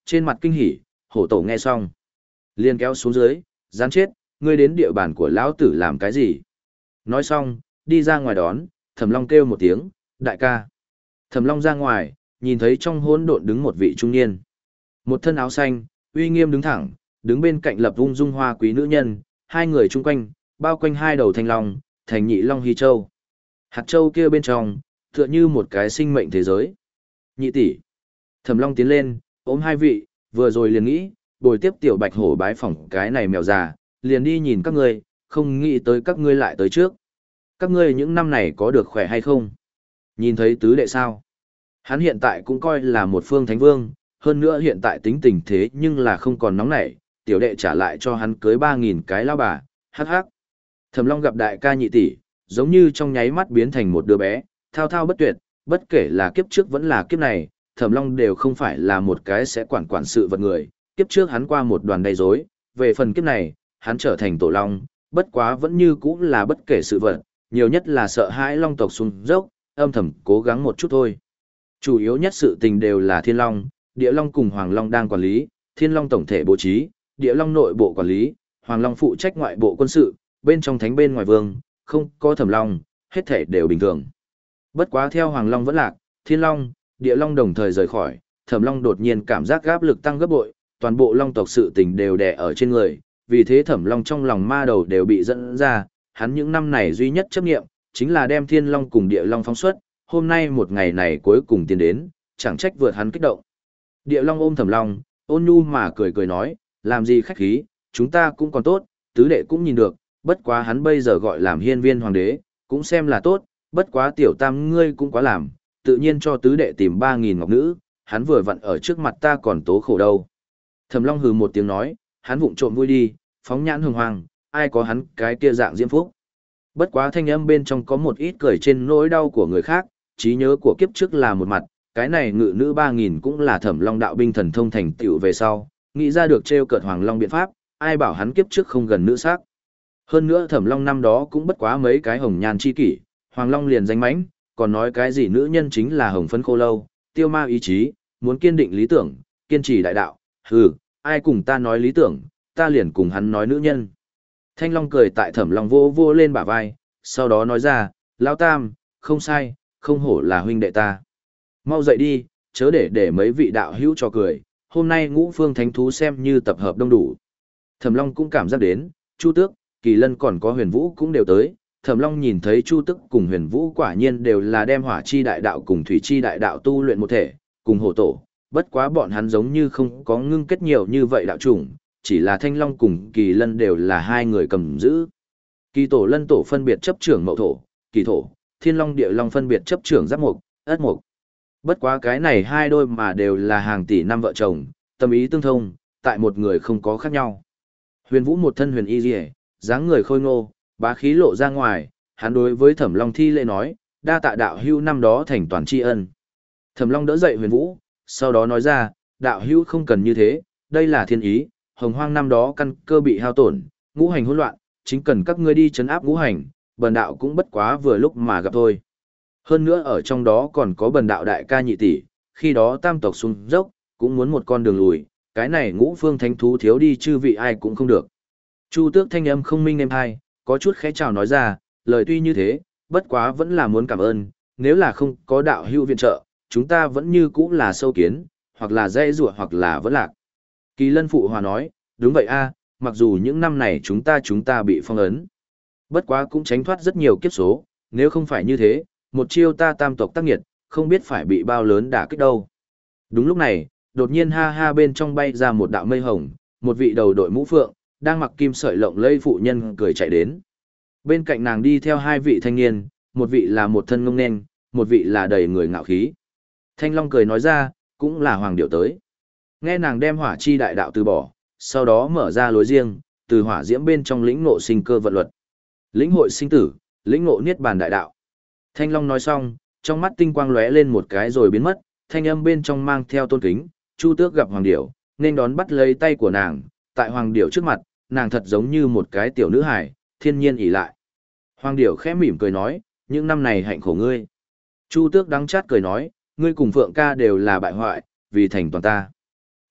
trên mặt kinh hỉ, hổ tổ nghe xong. Liền kéo xuống dưới, gián chết, ngươi đến địa bàn của lão tử làm cái gì? Nói xong, đi ra ngoài đón, Thẩm Long kêu một tiếng, đại ca. Thẩm Long ra ngoài, nhìn thấy trong hỗn độn đứng một vị trung niên. Một thân áo xanh, uy nghiêm đứng thẳng, đứng bên cạnh lập ung dung hoa quý nữ nhân, hai người chung quanh, bao quanh hai đầu thanh long, thành nhị long hy châu. Hạt châu kia bên trong, tựa như một cái sinh mệnh thế giới. Nhị tỷ. Thẩm Long tiến lên, ôm hai vị, vừa rồi liền nghĩ, bồi tiếp tiểu bạch hổ bái phỏng cái này mèo già, liền đi nhìn các ngươi, không nghĩ tới các ngươi lại tới trước. Các ngươi những năm này có được khỏe hay không? Nhìn thấy tứ đệ sao? Hắn hiện tại cũng coi là một phương thánh vương, hơn nữa hiện tại tính tình thế nhưng là không còn nóng nảy, tiểu đệ trả lại cho hắn cưới ba nghìn cái lao bà, hắc hắc. Thẩm Long gặp đại ca nhị tỷ, giống như trong nháy mắt biến thành một đứa bé, thao thao bất tuyệt, bất kể là kiếp trước vẫn là kiếp này, Thẩm Long đều không phải là một cái sẽ quản quản sự vật người, kiếp trước hắn qua một đoàn đầy rối, về phần kiếp này, hắn trở thành tổ long, bất quá vẫn như cũ là bất kể sự vật, nhiều nhất là sợ hãi long tộc xuống dốc, âm thầm cố gắng một chút thôi. Chủ yếu nhất sự tình đều là Thiên Long, Địa Long cùng Hoàng Long đang quản lý, Thiên Long tổng thể bố trí, Địa Long nội bộ quản lý, Hoàng Long phụ trách ngoại bộ quân sự, bên trong thánh bên ngoài vương, không có Thẩm Long, hết thể đều bình thường. Bất quá theo Hoàng Long vẫn lạc, Thiên Long, Địa Long đồng thời rời khỏi, Thẩm Long đột nhiên cảm giác áp lực tăng gấp bội, toàn bộ Long tộc sự tình đều đè ở trên người, vì thế Thẩm Long trong lòng ma đầu đều bị dẫn ra, hắn những năm này duy nhất chấp nghiệm, chính là đem Thiên Long cùng Địa Long phóng xuất, hôm nay một ngày này cuối cùng tiến đến, chẳng trách vượt hắn kích động. Địa Long ôm Thẩm Long, ôn nhu mà cười cười nói, làm gì khách khí, chúng ta cũng còn tốt, tứ đệ cũng nhìn được, bất quá hắn bây giờ gọi làm hiên viên hoàng đế, cũng xem là tốt, bất quá tiểu tam ngươi cũng quá làm, tự nhiên cho tứ đệ tìm ba nghìn ngọc nữ, hắn vừa vặn ở trước mặt ta còn tố khổ đâu. Thẩm Long hừ một tiếng nói, hắn vụng trộm vui đi, phóng nhãn hồng hoàng, ai có hắn cái kia dạng diễm phúc. Bất quá thanh âm bên trong có một ít cười trên nỗi đau của người khác, trí nhớ của kiếp trước là một mặt, cái này ngự nữ ba nghìn cũng là Thẩm Long đạo binh thần thông thành tựu về sau, nghĩ ra được trêu cợt Hoàng Long biện pháp, ai bảo hắn kiếp trước không gần nữ sắc. Hơn nữa Thẩm Long năm đó cũng bất quá mấy cái hồng nhan chi kỷ, Hoàng Long liền danh mãnh, còn nói cái gì nữ nhân chính là hồng phấn khô lâu, tiêu ma ý chí, muốn kiên định lý tưởng, kiên trì đại đạo, hừ, ai cùng ta nói lý tưởng, ta liền cùng hắn nói nữ nhân. Thanh Long cười tại Thẩm Long vô vô lên bả vai, sau đó nói ra, Lão Tam, không sai, không hổ là huynh đệ ta. Mau dậy đi, chớ để để mấy vị đạo hữu cho cười, hôm nay ngũ phương thánh thú xem như tập hợp đông đủ. Thẩm Long cũng cảm giác đến, Chu Tước, Kỳ Lân còn có Huyền Vũ cũng đều tới. Thẩm Long nhìn thấy Chu Tước cùng Huyền Vũ quả nhiên đều là đem hỏa chi đại đạo cùng thủy chi đại đạo tu luyện một thể, cùng hổ tổ, bất quá bọn hắn giống như không có ngưng kết nhiều như vậy đạo chủng, chỉ là Thanh Long cùng Kỳ Lân đều là hai người cầm giữ. Kỳ tổ Lân tổ phân biệt chấp trưởng Mậu thổ, Kỳ thổ, Thiên Long Địa Long phân biệt chấp trưởng Giáp mộc, Ất mộc. Bất quá cái này hai đôi mà đều là hàng tỷ năm vợ chồng, tâm ý tương thông, tại một người không có khác nhau. Huyền Vũ một thân huyền y liễu, dáng người khôi ngô, bá khí lộ ra ngoài, hắn đối với Thẩm Long thi lễ nói, đa tạ đạo hữu năm đó thành toàn tri ân. Thẩm Long đỡ dậy Huyền Vũ, sau đó nói ra, đạo hữu không cần như thế, đây là thiên ý, hồng hoang năm đó căn cơ bị hao tổn, ngũ hành hỗn loạn, chính cần các ngươi đi trấn áp ngũ hành, bần đạo cũng bất quá vừa lúc mà gặp thôi. Hơn nữa ở trong đó còn có bần đạo đại ca nhị tỷ, khi đó tam tộc xuống dốc, cũng muốn một con đường lùi, cái này ngũ phương thánh thú thiếu đi chư vị ai cũng không được. Chu Tước thanh âm không minh êm hai, có chút khẽ chào nói ra, lời tuy như thế, bất quá vẫn là muốn cảm ơn, nếu là không có đạo hữu viện trợ, chúng ta vẫn như cũ là sâu kiến, hoặc là dễ rủa hoặc là vẫn lạc. Kỳ Lân phụ hòa nói, đúng vậy a, mặc dù những năm này chúng ta chúng ta bị phong ấn, bất quá cũng tránh thoát rất nhiều kiếp số, nếu không phải như thế, một chiêu ta tam tộc tác nghiệt, không biết phải bị bao lớn đả kích đâu. Đúng lúc này, đột nhiên ha ha bên trong bay ra một đạo mây hồng, một vị đầu đội mũ phượng, đang mặc kim sợi lộng lây phụ nhân cười chạy đến. Bên cạnh nàng đi theo hai vị thanh niên, một vị là một thân ngông nên, một vị là đầy người ngạo khí. Thanh Long cười nói ra, cũng là hoàng điệu tới. Nghe nàng đem hỏa chi đại đạo từ bỏ, sau đó mở ra lối riêng, từ hỏa diễm bên trong lĩnh ngộ sinh cơ vận luật. Lĩnh hội sinh tử, lĩnh ngộ niết bàn đại đạo. Thanh Long nói xong, trong mắt tinh quang lóe lên một cái rồi biến mất, thanh âm bên trong mang theo tôn kính, Chu Tước gặp hoàng điểu, nên đón bắt lấy tay của nàng, tại hoàng điểu trước mặt, nàng thật giống như một cái tiểu nữ hài, thiên nhiên ỷ lại. Hoàng điểu khẽ mỉm cười nói, những năm này hạnh khổ ngươi. Chu Tước đắng chát cười nói, ngươi cùng Phượng ca đều là bại hoại, vì thành toàn ta.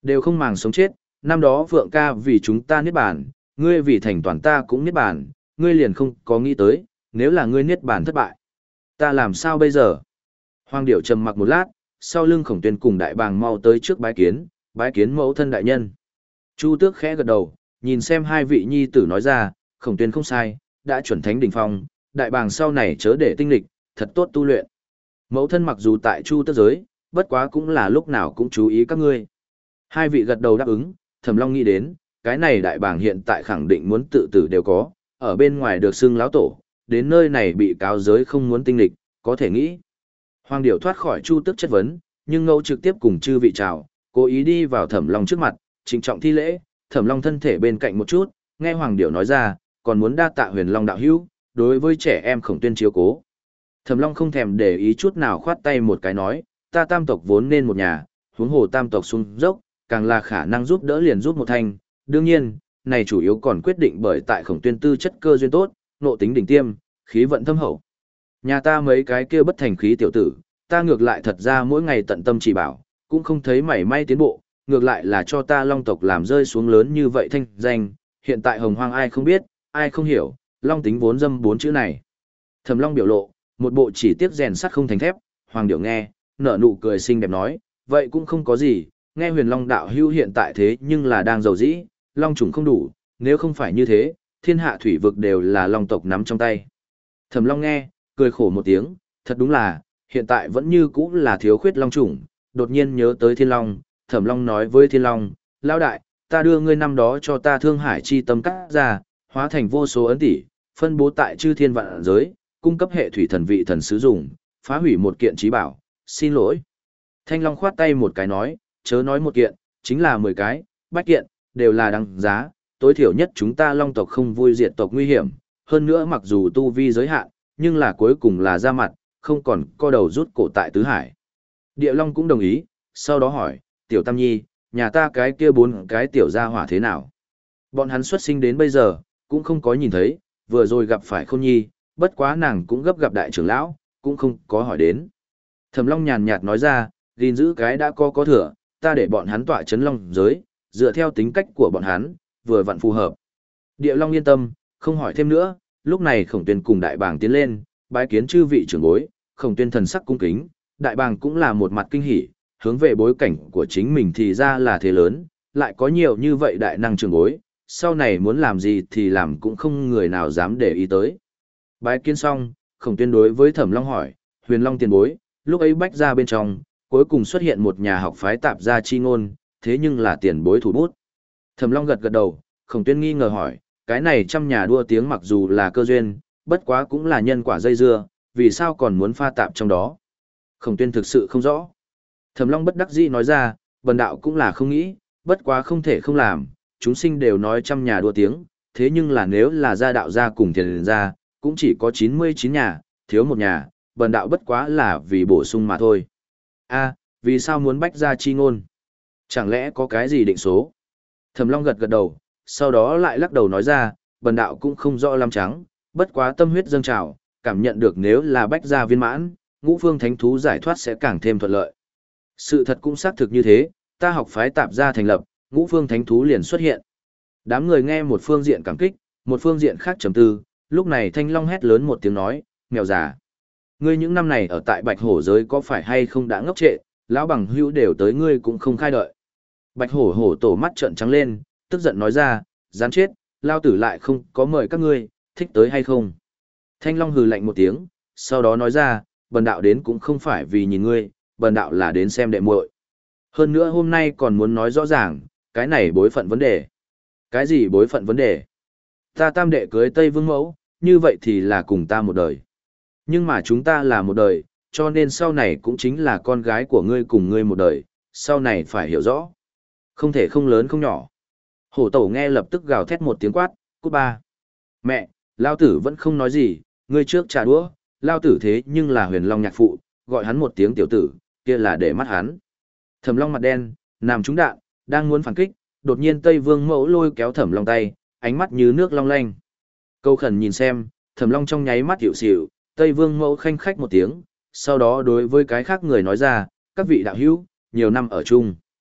Đều không màng sống chết, năm đó Phượng ca vì chúng ta niết bàn, ngươi vì thành toàn ta cũng niết bàn, ngươi liền không có nghĩ tới, nếu là ngươi niết bàn thất bại. Ta làm sao bây giờ? Hoàng điểu trầm mặc một lát, sau lưng Khổng Tuyên cùng đại bàng mau tới trước bái kiến, bái kiến mẫu thân đại nhân. Chu Tước khẽ gật đầu, nhìn xem hai vị nhi tử nói ra, Khổng Tuyên không sai, đã chuẩn thánh đỉnh phong, đại bàng sau này chớ để tinh lịch, thật tốt tu luyện. Mẫu thân mặc dù tại Chu Tước giới, bất quá cũng là lúc nào cũng chú ý các ngươi. Hai vị gật đầu đáp ứng, Thẩm Long nghĩ đến, cái này đại bàng hiện tại khẳng định muốn tự tử đều có, ở bên ngoài được xưng láo tổ, đến nơi này bị cáo giới không muốn tinh lịch, có thể nghĩ. Hoàng điểu thoát khỏi Chu Tước chất vấn, nhưng Ngẫu trực tiếp cùng chư vị chào, cố ý đi vào Thẩm Long trước mặt, trịnh trọng thi lễ, Thẩm Long thân thể bên cạnh một chút, nghe Hoàng điểu nói ra, còn muốn đa tạ Huyền Long đạo hữu, đối với trẻ em Khổng Tuyên chiếu cố. Thẩm Long không thèm để ý chút nào khoát tay một cái nói, ta tam tộc vốn nên một nhà, huống hồ tam tộc xuống dốc, càng là khả năng giúp đỡ liền giúp một thành. Đương nhiên, này chủ yếu còn quyết định bởi tại Khổng Tuyên tư chất cơ duyên tốt, nộ tính đỉnh tiêm, khí vận thâm hậu. Nhà ta mấy cái kia bất thành khí tiểu tử, ta ngược lại thật ra mỗi ngày tận tâm chỉ bảo, cũng không thấy mảy may tiến bộ, ngược lại là cho ta Long tộc làm rơi xuống lớn như vậy thanh danh, hiện tại hồng hoang ai không biết, ai không hiểu, Long tính vốn dâm bốn chữ này. Thẩm Long biểu lộ, một bộ chỉ tiếc rèn sắt không thành thép, Hoàng điểu nghe, nở nụ cười xinh đẹp nói, vậy cũng không có gì, nghe Huyền Long đạo hưu hiện tại thế nhưng là đang giàu dĩ, Long chủng không đủ, nếu không phải như thế, thiên hạ thủy vực đều là Long tộc nắm trong tay. Thẩm Long nghe, cười khổ một tiếng, thật đúng là, hiện tại vẫn như cũ là thiếu khuyết Long chủng, đột nhiên nhớ tới Thiên Long, Thẩm Long nói với Thiên Long, lão đại, ta đưa ngươi năm đó cho ta Thương Hải chi tâm cắt ra, hóa thành vô số ấn tỷ, phân bố tại chư thiên vạn giới, cung cấp hệ thủy thần vị thần sử dụng, phá hủy một kiện trí bảo, xin lỗi. Thanh Long khoát tay một cái nói, chớ nói một kiện, chính là mười cái, bách kiện, đều là đáng giá, tối thiểu nhất chúng ta Long tộc không vui diệt tộc nguy hiểm, hơn nữa mặc dù tu vi giới hạn, nhưng là cuối cùng là ra mặt, không còn co đầu rút cổ tại tứ hải. Địa Long cũng đồng ý, sau đó hỏi, tiểu Tam Nhi, nhà ta cái kia bốn cái tiểu gia hỏa thế nào? Bọn hắn xuất sinh đến bây giờ, cũng không có nhìn thấy, vừa rồi gặp phải Khôn Nhi, bất quá nàng cũng gấp gặp đại trưởng lão, cũng không có hỏi đến. Thẩm Long nhàn nhạt nói ra, gìn giữ cái đã có có thừa, ta để bọn hắn tọa chấn Long giới, dựa theo tính cách của bọn hắn, vừa vặn phù hợp. Địa Long yên tâm, không hỏi thêm nữa, lúc này Khổng Tuyên cùng đại bàng tiến lên, bái kiến chư vị trưởng bối, Khổng Tuyên thần sắc cung kính, đại bàng cũng là một mặt kinh hỉ, hướng về bối cảnh của chính mình thì ra là thế lớn, lại có nhiều như vậy đại năng trưởng bối, sau này muốn làm gì thì làm cũng không người nào dám để ý tới. Bái kiến xong, Khổng Tuyên đối với Thẩm Long hỏi, Huyền Long tiền bối, lúc ấy bách ra bên trong, cuối cùng xuất hiện một nhà học phái tạp gia chi ngôn, thế nhưng là tiền bối thủ bút. Thẩm Long gật gật đầu, Khổng Tuyên nghi ngờ hỏi, cái này trăm nhà đua tiếng mặc dù là cơ duyên, bất quá cũng là nhân quả dây dưa, vì sao còn muốn pha tạp trong đó? Khổng Tuyên thực sự không rõ. Thẩm Long bất đắc dĩ nói ra, bần đạo cũng là không nghĩ, bất quá không thể không làm, chúng sinh đều nói trăm nhà đua tiếng, thế nhưng là nếu là gia đạo gia cùng thiền gia, cũng chỉ có chín mươi chín nhà, thiếu một nhà, bần đạo bất quá là vì bổ sung mà thôi. A, vì sao muốn bách gia chi ngôn? Chẳng lẽ có cái gì định số? Thẩm Long gật gật đầu, sau đó lại lắc đầu nói ra, bần đạo cũng không rõ lắm trắng, bất quá tâm huyết dâng trào, cảm nhận được nếu là bách gia viên mãn, ngũ phương thánh thú giải thoát sẽ càng thêm thuận lợi. Sự thật cũng xác thực như thế, ta học phái tạp gia thành lập, ngũ phương thánh thú liền xuất hiện. Đám người nghe một phương diện cảm kích, một phương diện khác trầm tư, lúc này Thanh Long hét lớn một tiếng nói, mèo già. Ngươi những năm này ở tại Bạch Hổ giới có phải hay không đã ngốc trệ, lão bằng hữu đều tới ngươi cũng không khai đợi. Bạch Hổ hổ tổ mắt trợn trắng lên, tức giận nói ra, gián chết, lao tử lại không có mời các ngươi, thích tới hay không. Thanh Long hừ lạnh một tiếng, sau đó nói ra, bần đạo đến cũng không phải vì nhìn ngươi, bần đạo là đến xem đệ muội. Hơn nữa hôm nay còn muốn nói rõ ràng, cái này bối phận vấn đề. Cái gì bối phận vấn đề? Ta tam đệ cưới Tây Vương mẫu, như vậy thì là cùng ta một đời. Nhưng mà chúng ta là một đời, cho nên sau này cũng chính là con gái của ngươi cùng ngươi một đời, sau này phải hiểu rõ. Không thể không lớn không nhỏ. Hổ tổ nghe lập tức gào thét một tiếng quát, cút ba. Mẹ, lao tử vẫn không nói gì, ngươi trước trà đũa, lao tử thế nhưng là Huyền Long nhạc phụ, gọi hắn một tiếng tiểu tử, kia là để mắt hắn. Thẩm Long mặt đen, nằm trúng đạn, đang muốn phản kích, đột nhiên Tây Vương mẫu lôi kéo Thẩm Long tay, ánh mắt như nước long lanh. Câu khẩn nhìn xem, Thẩm Long trong nháy mắt hiểu xỉu, Tây Vương mẫu khanh khách một tiếng, sau đó đối với cái khác người nói ra, các vị đạo hữu, nhiều năm ở chung.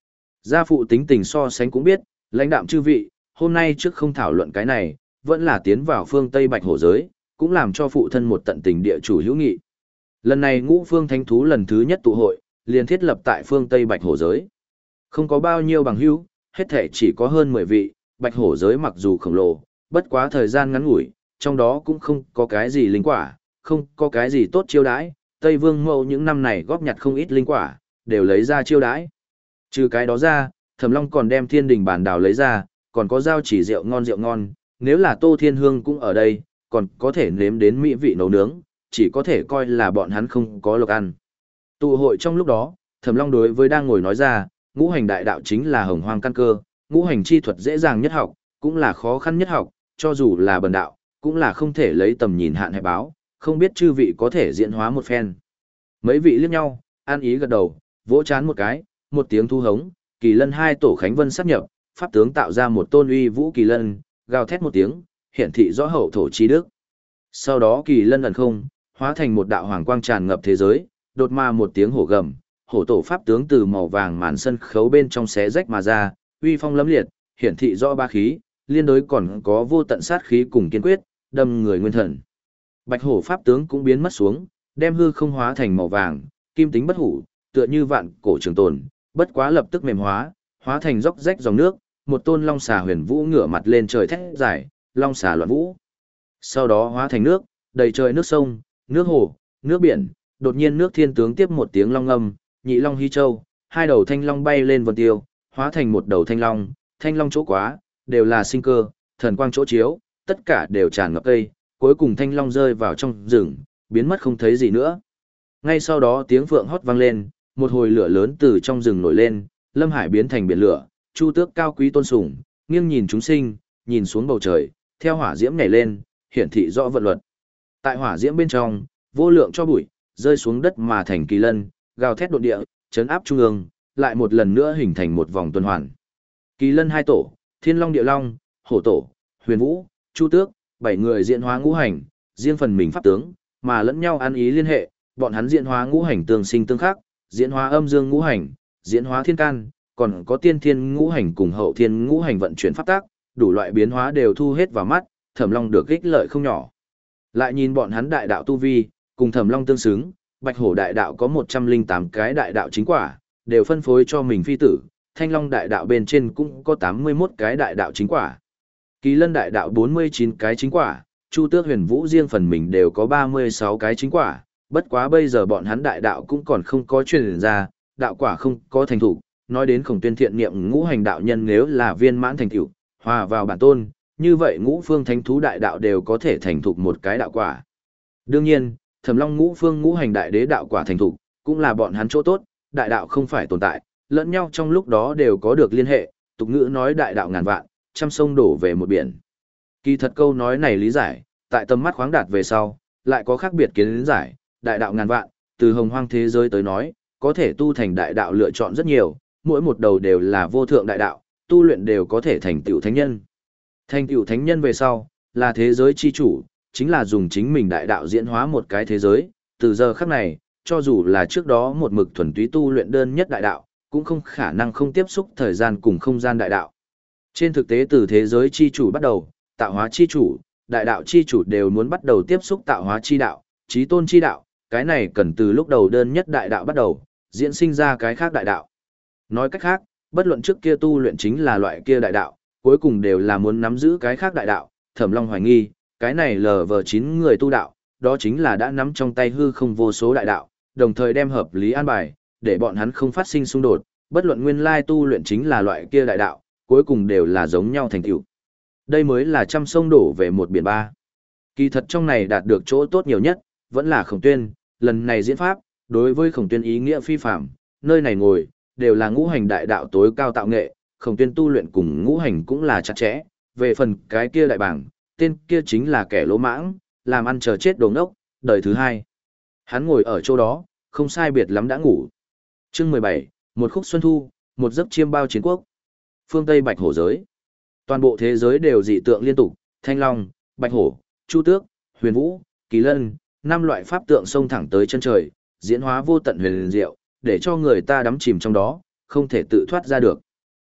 Gia phụ tính tình so sánh cũng biết, lãnh đạm chư vị, hôm nay trước không thảo luận cái này, vẫn là tiến vào phương Tây Bạch Hổ giới, cũng làm cho phụ thân một tận tình địa chủ hữu nghị. Lần này ngũ phương thánh thú lần thứ nhất tụ hội, liền thiết lập tại phương Tây Bạch Hổ giới. Không có bao nhiêu bằng hữu, hết thể chỉ có hơn mười vị, Bạch Hổ giới mặc dù khổng lồ, bất quá thời gian ngắn ngủi, trong đó cũng không có cái gì linh quả, không có cái gì tốt chiêu đãi, Tây Vương Mẫu những năm này góp nhặt không ít linh quả, đều lấy ra chiêu đãi. Trừ cái đó ra, Thẩm Long còn đem Thiên Đình bản đảo lấy ra, còn có giao chỉ rượu ngon rượu ngon, nếu là Tô Thiên Hương cũng ở đây, còn có thể nếm đến mỹ vị nấu nướng, chỉ có thể coi là bọn hắn không có lộc ăn. Tụ hội trong lúc đó, Thẩm Long đối với đang ngồi nói ra, ngũ hành đại đạo chính là hồng hoang căn cơ, ngũ hành chi thuật dễ dàng nhất học, cũng là khó khăn nhất học, cho dù là bần đạo, cũng là không thể lấy tầm nhìn hạn hẹp báo, không biết chư vị có thể diễn hóa một phen. Mấy vị liếc nhau, an ý gật đầu, vỗ chán một cái, một tiếng thu hống, kỳ lân hai tổ khánh vân sát nhập, pháp tướng tạo ra một tôn uy vũ kỳ lân, gào thét một tiếng, hiển thị rõ hậu thổ chi đức. Sau đó kỳ lân ẩn không, hóa thành một đạo hoàng quang tràn ngập thế giới, đột ma một tiếng hổ gầm, hổ tổ pháp tướng từ màu vàng màn sân khấu bên trong xé rách mà ra, uy phong lẫm liệt, hiển thị rõ ba khí, liên đối còn có vô tận sát khí cùng kiên quyết, đâm người nguyên thần. Bạch hổ pháp tướng cũng biến mất xuống, đem hư không hóa thành màu vàng, kim tính bất hủ, tựa như vạn cổ trường tồn, bất quá lập tức mềm hóa, hóa thành róc rách dòng nước, một tôn long xà huyền vũ ngửa mặt lên trời thét dài, long xà loạn vũ. Sau đó hóa thành nước, đầy trời nước sông, nước hồ, nước biển, đột nhiên nước thiên tướng tiếp một tiếng long âm, nhị long hy châu, hai đầu thanh long bay lên vân tiêu, hóa thành một đầu thanh long, thanh long chỗ quá, đều là sinh cơ, thần quang chỗ chiếu, tất cả đều tràn ngập cây, cuối cùng thanh long rơi vào trong rừng, biến mất không thấy gì nữa. Ngay sau đó tiếng phượng hót vang lên, một hồi lửa lớn từ trong rừng nổi lên, lâm hải biến thành biển lửa, chu tước cao quý tôn sùng, nghiêng nhìn chúng sinh, nhìn xuống bầu trời, theo hỏa diễm nhảy lên, hiển thị rõ vận luật. Tại hỏa diễm bên trong, vô lượng cho bụi, rơi xuống đất mà thành kỳ lân, gào thét đột địa, chấn áp trung ương, lại một lần nữa hình thành một vòng tuần hoàn. Kỳ lân hai tổ, thiên long địa long, hổ tổ, huyền vũ, chu tước, bảy người diễn hóa ngũ hành, riêng phần mình pháp tướng, mà lẫn nhau ăn ý liên hệ, bọn hắn diễn hóa ngũ hành tương sinh tương khắc, diễn hóa âm dương ngũ hành, diễn hóa thiên can, còn có tiên thiên ngũ hành cùng hậu thiên ngũ hành vận chuyển pháp tác, đủ loại biến hóa đều thu hết vào mắt, Thẩm Long được ích lợi không nhỏ. Lại nhìn bọn hắn đại đạo tu vi, cùng Thẩm Long tương xứng, Bạch Hổ đại đạo có một trăm linh tám cái đại đạo chính quả, đều phân phối cho mình phi tử, Thanh Long đại đạo bên trên cũng có tám mươi mốt cái đại đạo chính quả. Kỳ Lân đại đạo bốn mươi chín cái chính quả, Chu Tước Huyền Vũ riêng phần mình đều có ba mươi sáu cái chính quả, bất quá bây giờ bọn hắn đại đạo cũng còn không có truyền ra, đạo quả không có thành thủ, nói đến Khổng Tuyên thiện niệm ngũ hành đạo nhân nếu là viên mãn thành tựu, hòa vào bản tôn, như vậy ngũ phương thánh thú đại đạo đều có thể thành thục một cái đạo quả. Đương nhiên, Thẩm Long ngũ phương ngũ hành đại đế đạo quả thành thục, cũng là bọn hắn chỗ tốt, đại đạo không phải tồn tại, lẫn nhau trong lúc đó đều có được liên hệ, tục ngữ nói đại đạo ngàn vạn, trăm sông đổ về một biển. Kỳ thật câu nói này lý giải, tại tầm mắt khoáng đạt về sau, lại có khác biệt kiến giải, đại đạo ngàn vạn, từ hồng hoang thế giới tới nói, có thể tu thành đại đạo lựa chọn rất nhiều, mỗi một đầu đều là vô thượng đại đạo, tu luyện đều có thể thành tựu thánh nhân. Thành tựu thánh nhân về sau, là thế giới chi chủ, chính là dùng chính mình đại đạo diễn hóa một cái thế giới, từ giờ khắc này, cho dù là trước đó một mực thuần túy tu luyện đơn nhất đại đạo, cũng không khả năng không tiếp xúc thời gian cùng không gian đại đạo. Trên thực tế từ thế giới chi chủ bắt đầu, tạo hóa chi chủ, đại đạo chi chủ đều muốn bắt đầu tiếp xúc tạo hóa chi đạo, chí tôn chi đạo, cái này cần từ lúc đầu đơn nhất đại đạo bắt đầu, diễn sinh ra cái khác đại đạo. Nói cách khác, bất luận trước kia tu luyện chính là loại kia đại đạo, cuối cùng đều là muốn nắm giữ cái khác đại đạo, Thẩm Long hoài nghi, cái này lờ vờ chín người tu đạo, đó chính là đã nắm trong tay hư không vô số đại đạo, đồng thời đem hợp lý an bài, để bọn hắn không phát sinh xung đột, bất luận nguyên lai tu luyện chính là loại kia đại đạo, cuối cùng đều là giống nhau thành tựu. Đây mới là trăm sông đổ về một biển ba. Kỳ thật trong này đạt được chỗ tốt nhiều nhất, vẫn là Khổng Tuyên, lần này diễn pháp, đối với Khổng Tuyên ý nghĩa phi phạm, nơi này ngồi, đều là ngũ hành đại đạo tối cao tạo nghệ, Khổng Tuyên tu luyện cùng ngũ hành cũng là chặt chẽ, về phần cái kia đại bảng, tên kia chính là kẻ lỗ mãng, làm ăn chờ chết đồ ngốc, đời thứ hai. Hắn ngồi ở chỗ đó, không sai biệt lắm đã ngủ. Chương mười bảy, một khúc xuân thu, một giấc chiêm bao chiến quốc. Phương Tây Bạch Hổ giới. Toàn bộ thế giới đều dị tượng liên tục, Thanh Long, Bạch Hổ, Chu Tước, Huyền Vũ, Kỳ Lân, năm loại pháp tượng xông thẳng tới chân trời, diễn hóa vô tận huyền diệu, để cho người ta đắm chìm trong đó, không thể tự thoát ra được.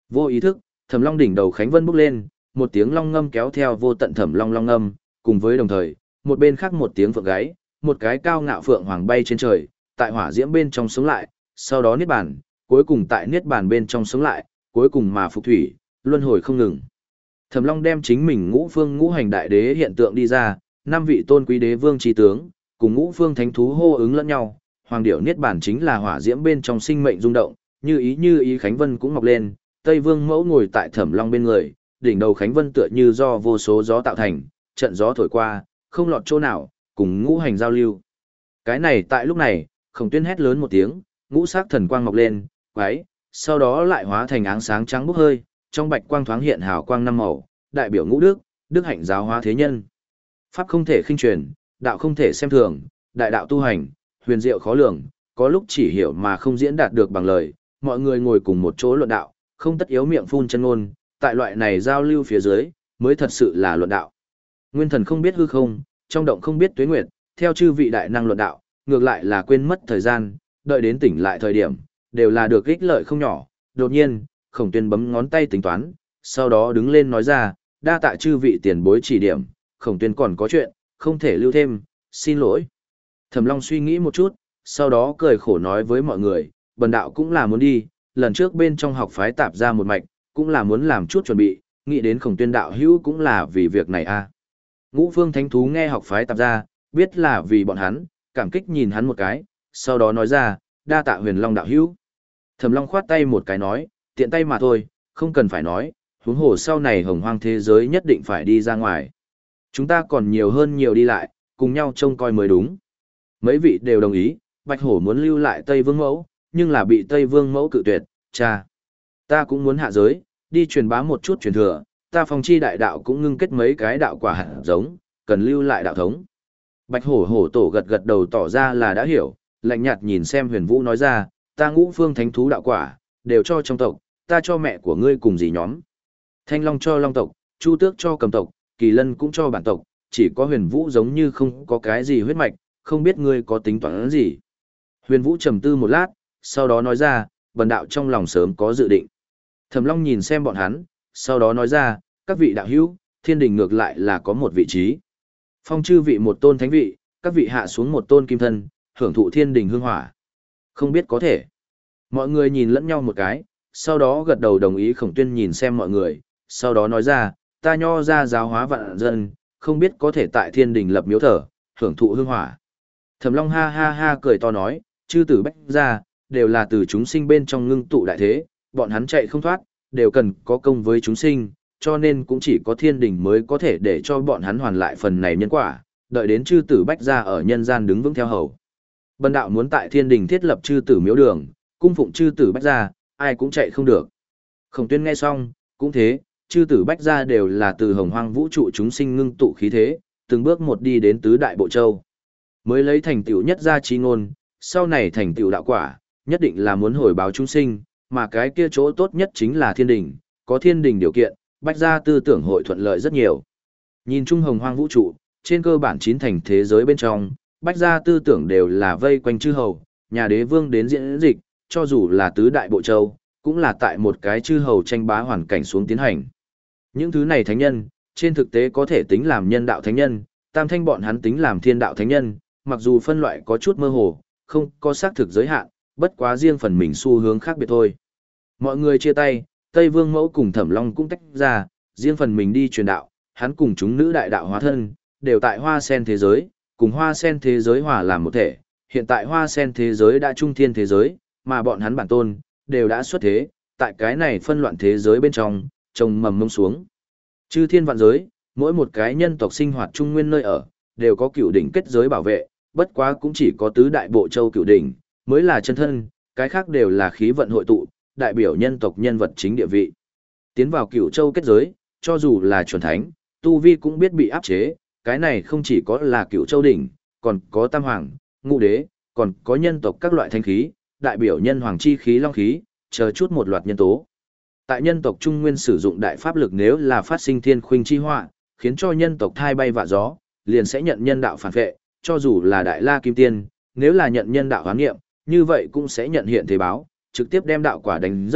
Vô ý thức, Thẩm Long đỉnh đầu Khánh Vân bốc lên, một tiếng long ngâm kéo theo vô tận Thẩm Long long ngâm, cùng với đồng thời, một bên khác một tiếng phượng gáy, một cái cao ngạo phượng hoàng bay trên trời, tại hỏa diễm bên trong sống lại, sau đó niết bàn, cuối cùng tại niết bàn bên trong sống lại, cuối cùng mà phục thủy, luân hồi không ngừng. Thẩm Long đem chính mình ngũ phương ngũ hành đại đế hiện tượng đi ra, năm vị tôn quý đế vương chi tướng, cùng ngũ phương thánh thú hô ứng lẫn nhau, hoàng điểu niết bàn chính là hỏa diễm bên trong sinh mệnh rung động, như ý như ý Khánh Vân cũng mọc lên, Tây Vương Mẫu ngồi tại Thẩm Long bên người, đỉnh đầu Khánh Vân tựa như do vô số gió tạo thành, trận gió thổi qua, không lọt chỗ nào, cùng ngũ hành giao lưu. Cái này tại lúc này, Khổng Tuyên hét lớn một tiếng, ngũ sắc thần quang mọc lên, quái, sau đó lại hóa thành áng sáng trắng bốc hơi, trong bạch quang thoáng hiện hào quang năm màu, đại biểu ngũ đức, đức hạnh giáo hóa thế nhân. Pháp không thể khinh truyền, đạo không thể xem thường, đại đạo tu hành, huyền diệu khó lường, có lúc chỉ hiểu mà không diễn đạt được bằng lời, mọi người ngồi cùng một chỗ luận đạo, không tất yếu miệng phun chân ngôn, tại loại này giao lưu phía dưới, mới thật sự là luận đạo. Nguyên thần không biết hư không, trong động không biết tuế nguyệt, theo chư vị đại năng luận đạo, ngược lại là quên mất thời gian, đợi đến tỉnh lại thời điểm, đều là được ích lợi không nhỏ. Đột nhiên, Khổng Tuyên bấm ngón tay tính toán, sau đó đứng lên nói ra, đa tạ chư vị tiền bối chỉ điểm, Khổng Tuyên còn có chuyện, không thể lưu thêm, xin lỗi. Thẩm Long suy nghĩ một chút, sau đó cười khổ nói với mọi người, bần đạo cũng là muốn đi, lần trước bên trong học phái tạp ra một mạch, cũng là muốn làm chút chuẩn bị, nghĩ đến Khổng Tuyên đạo hữu cũng là vì việc này a. À. Ngũ Phương Thánh Thú nghe học phái tạp ra, biết là vì bọn hắn, cảm kích nhìn hắn một cái, sau đó nói ra, đa tạ Huyền Long đạo hữu. Thẩm Long khoát tay một cái nói, tiện tay mà thôi, không cần phải nói, huống hồ sau này hồng hoang thế giới nhất định phải đi ra ngoài. Chúng ta còn nhiều hơn nhiều đi lại, cùng nhau trông coi mới đúng. Mấy vị đều đồng ý, Bạch Hổ muốn lưu lại Tây Vương Mẫu, nhưng là bị Tây Vương Mẫu cự tuyệt, cha. Ta cũng muốn hạ giới, đi truyền bá một chút truyền thừa, ta phong chi đại đạo cũng ngưng kết mấy cái đạo quả hạt giống, cần lưu lại đạo thống. Bạch Hổ hổ tổ gật gật đầu tỏ ra là đã hiểu, lạnh nhạt nhìn xem Huyền Vũ nói ra, ta ngũ phương thánh thú đạo quả, đều cho trong tộc, ta cho mẹ của ngươi cùng dì nhóm. Thanh Long cho Long tộc, Chu Tước cho Cầm tộc, Kỳ Lân cũng cho bản tộc, chỉ có Huyền Vũ giống như không có cái gì huyết mạch, không biết ngươi có tính toán gì. Huyền Vũ trầm tư một lát, sau đó nói ra, bần đạo trong lòng sớm có dự định. Thẩm Long nhìn xem bọn hắn, sau đó nói ra, các vị đạo hữu, thiên đình ngược lại là có một vị trí. Phong chư vị một tôn thánh vị, các vị hạ xuống một tôn kim thân, hưởng thụ thiên đình hương hỏa. Không biết có thể. Mọi người nhìn lẫn nhau một cái, sau đó gật đầu đồng ý. Khổng Tuyên nhìn xem mọi người, sau đó nói ra, ta nho ra giáo hóa vạn dân, không biết có thể tại thiên đình lập miếu thờ, hưởng thụ hương hỏa. Thẩm Long ha ha ha cười to nói, chư tử bách gia, đều là từ chúng sinh bên trong ngưng tụ đại thế, bọn hắn chạy không thoát, đều cần có công với chúng sinh, cho nên cũng chỉ có thiên đình mới có thể để cho bọn hắn hoàn lại phần này nhân quả, đợi đến chư tử bách gia ở nhân gian đứng vững theo hầu. Bần đạo muốn tại thiên đình thiết lập chư tử miếu đường, cung phụng chư tử bách gia, ai cũng chạy không được. Khổng Tuyên nghe xong, cũng thế, chư tử bách gia đều là từ hồng hoang vũ trụ chúng sinh ngưng tụ khí thế, từng bước một đi đến tứ đại bộ châu. Mới lấy thành tựu nhất gia chi ngôn, sau này thành tựu đạo quả, nhất định là muốn hồi báo chúng sinh, mà cái kia chỗ tốt nhất chính là thiên đình, có thiên đình điều kiện, bách gia tư tưởng hội thuận lợi rất nhiều. Nhìn chung hồng hoang vũ trụ, trên cơ bản chín thành thế giới bên trong, bách gia tư tưởng đều là vây quanh chư hầu, nhà đế vương đến diễn dịch, cho dù là tứ đại bộ châu, cũng là tại một cái chư hầu tranh bá hoàn cảnh xuống tiến hành. Những thứ này thánh nhân, trên thực tế có thể tính làm nhân đạo thánh nhân, tam thanh bọn hắn tính làm thiên đạo thánh nhân, mặc dù phân loại có chút mơ hồ, không có xác thực giới hạn, bất quá riêng phần mình xu hướng khác biệt thôi. Mọi người chia tay, Tây Vương Mẫu cùng Thẩm Long cũng tách ra, riêng phần mình đi truyền đạo, hắn cùng chúng nữ đại đạo hóa thân, đều tại hoa sen thế giới, cùng hoa sen thế giới hòa làm một thể. Hiện tại hoa sen thế giới đã trung thiên thế giới, mà bọn hắn bản tôn, đều đã xuất thế, tại cái này phân loạn thế giới bên trong, trồng mầm mông xuống. Chư thiên vạn giới, mỗi một cái nhân tộc sinh hoạt trung nguyên nơi ở, đều có cửu đỉnh kết giới bảo vệ, bất quá cũng chỉ có tứ đại bộ châu cửu đỉnh, mới là chân thân, cái khác đều là khí vận hội tụ, đại biểu nhân tộc nhân vật chính địa vị. Tiến vào cửu châu kết giới, cho dù là chuẩn thánh, tu vi cũng biết bị áp chế, cái này không chỉ có là cửu châu đỉnh, còn có tam hoàng, ngũ đế, còn có nhân tộc các loại thanh khí, đại biểu nhân hoàng chi khí long khí, chờ chút một loạt nhân tố. Tại nhân tộc Trung Nguyên sử dụng đại pháp lực nếu là phát sinh thiên khuynh chi họa, khiến cho nhân tộc thai bay vạ gió, liền sẽ nhận nhân đạo phản vệ, cho dù là đại la kim tiên, nếu là nhận nhân đạo hoán nghiệm, như vậy cũng sẽ nhận hiện thế báo, trực tiếp đem đạo quả đánh rớt,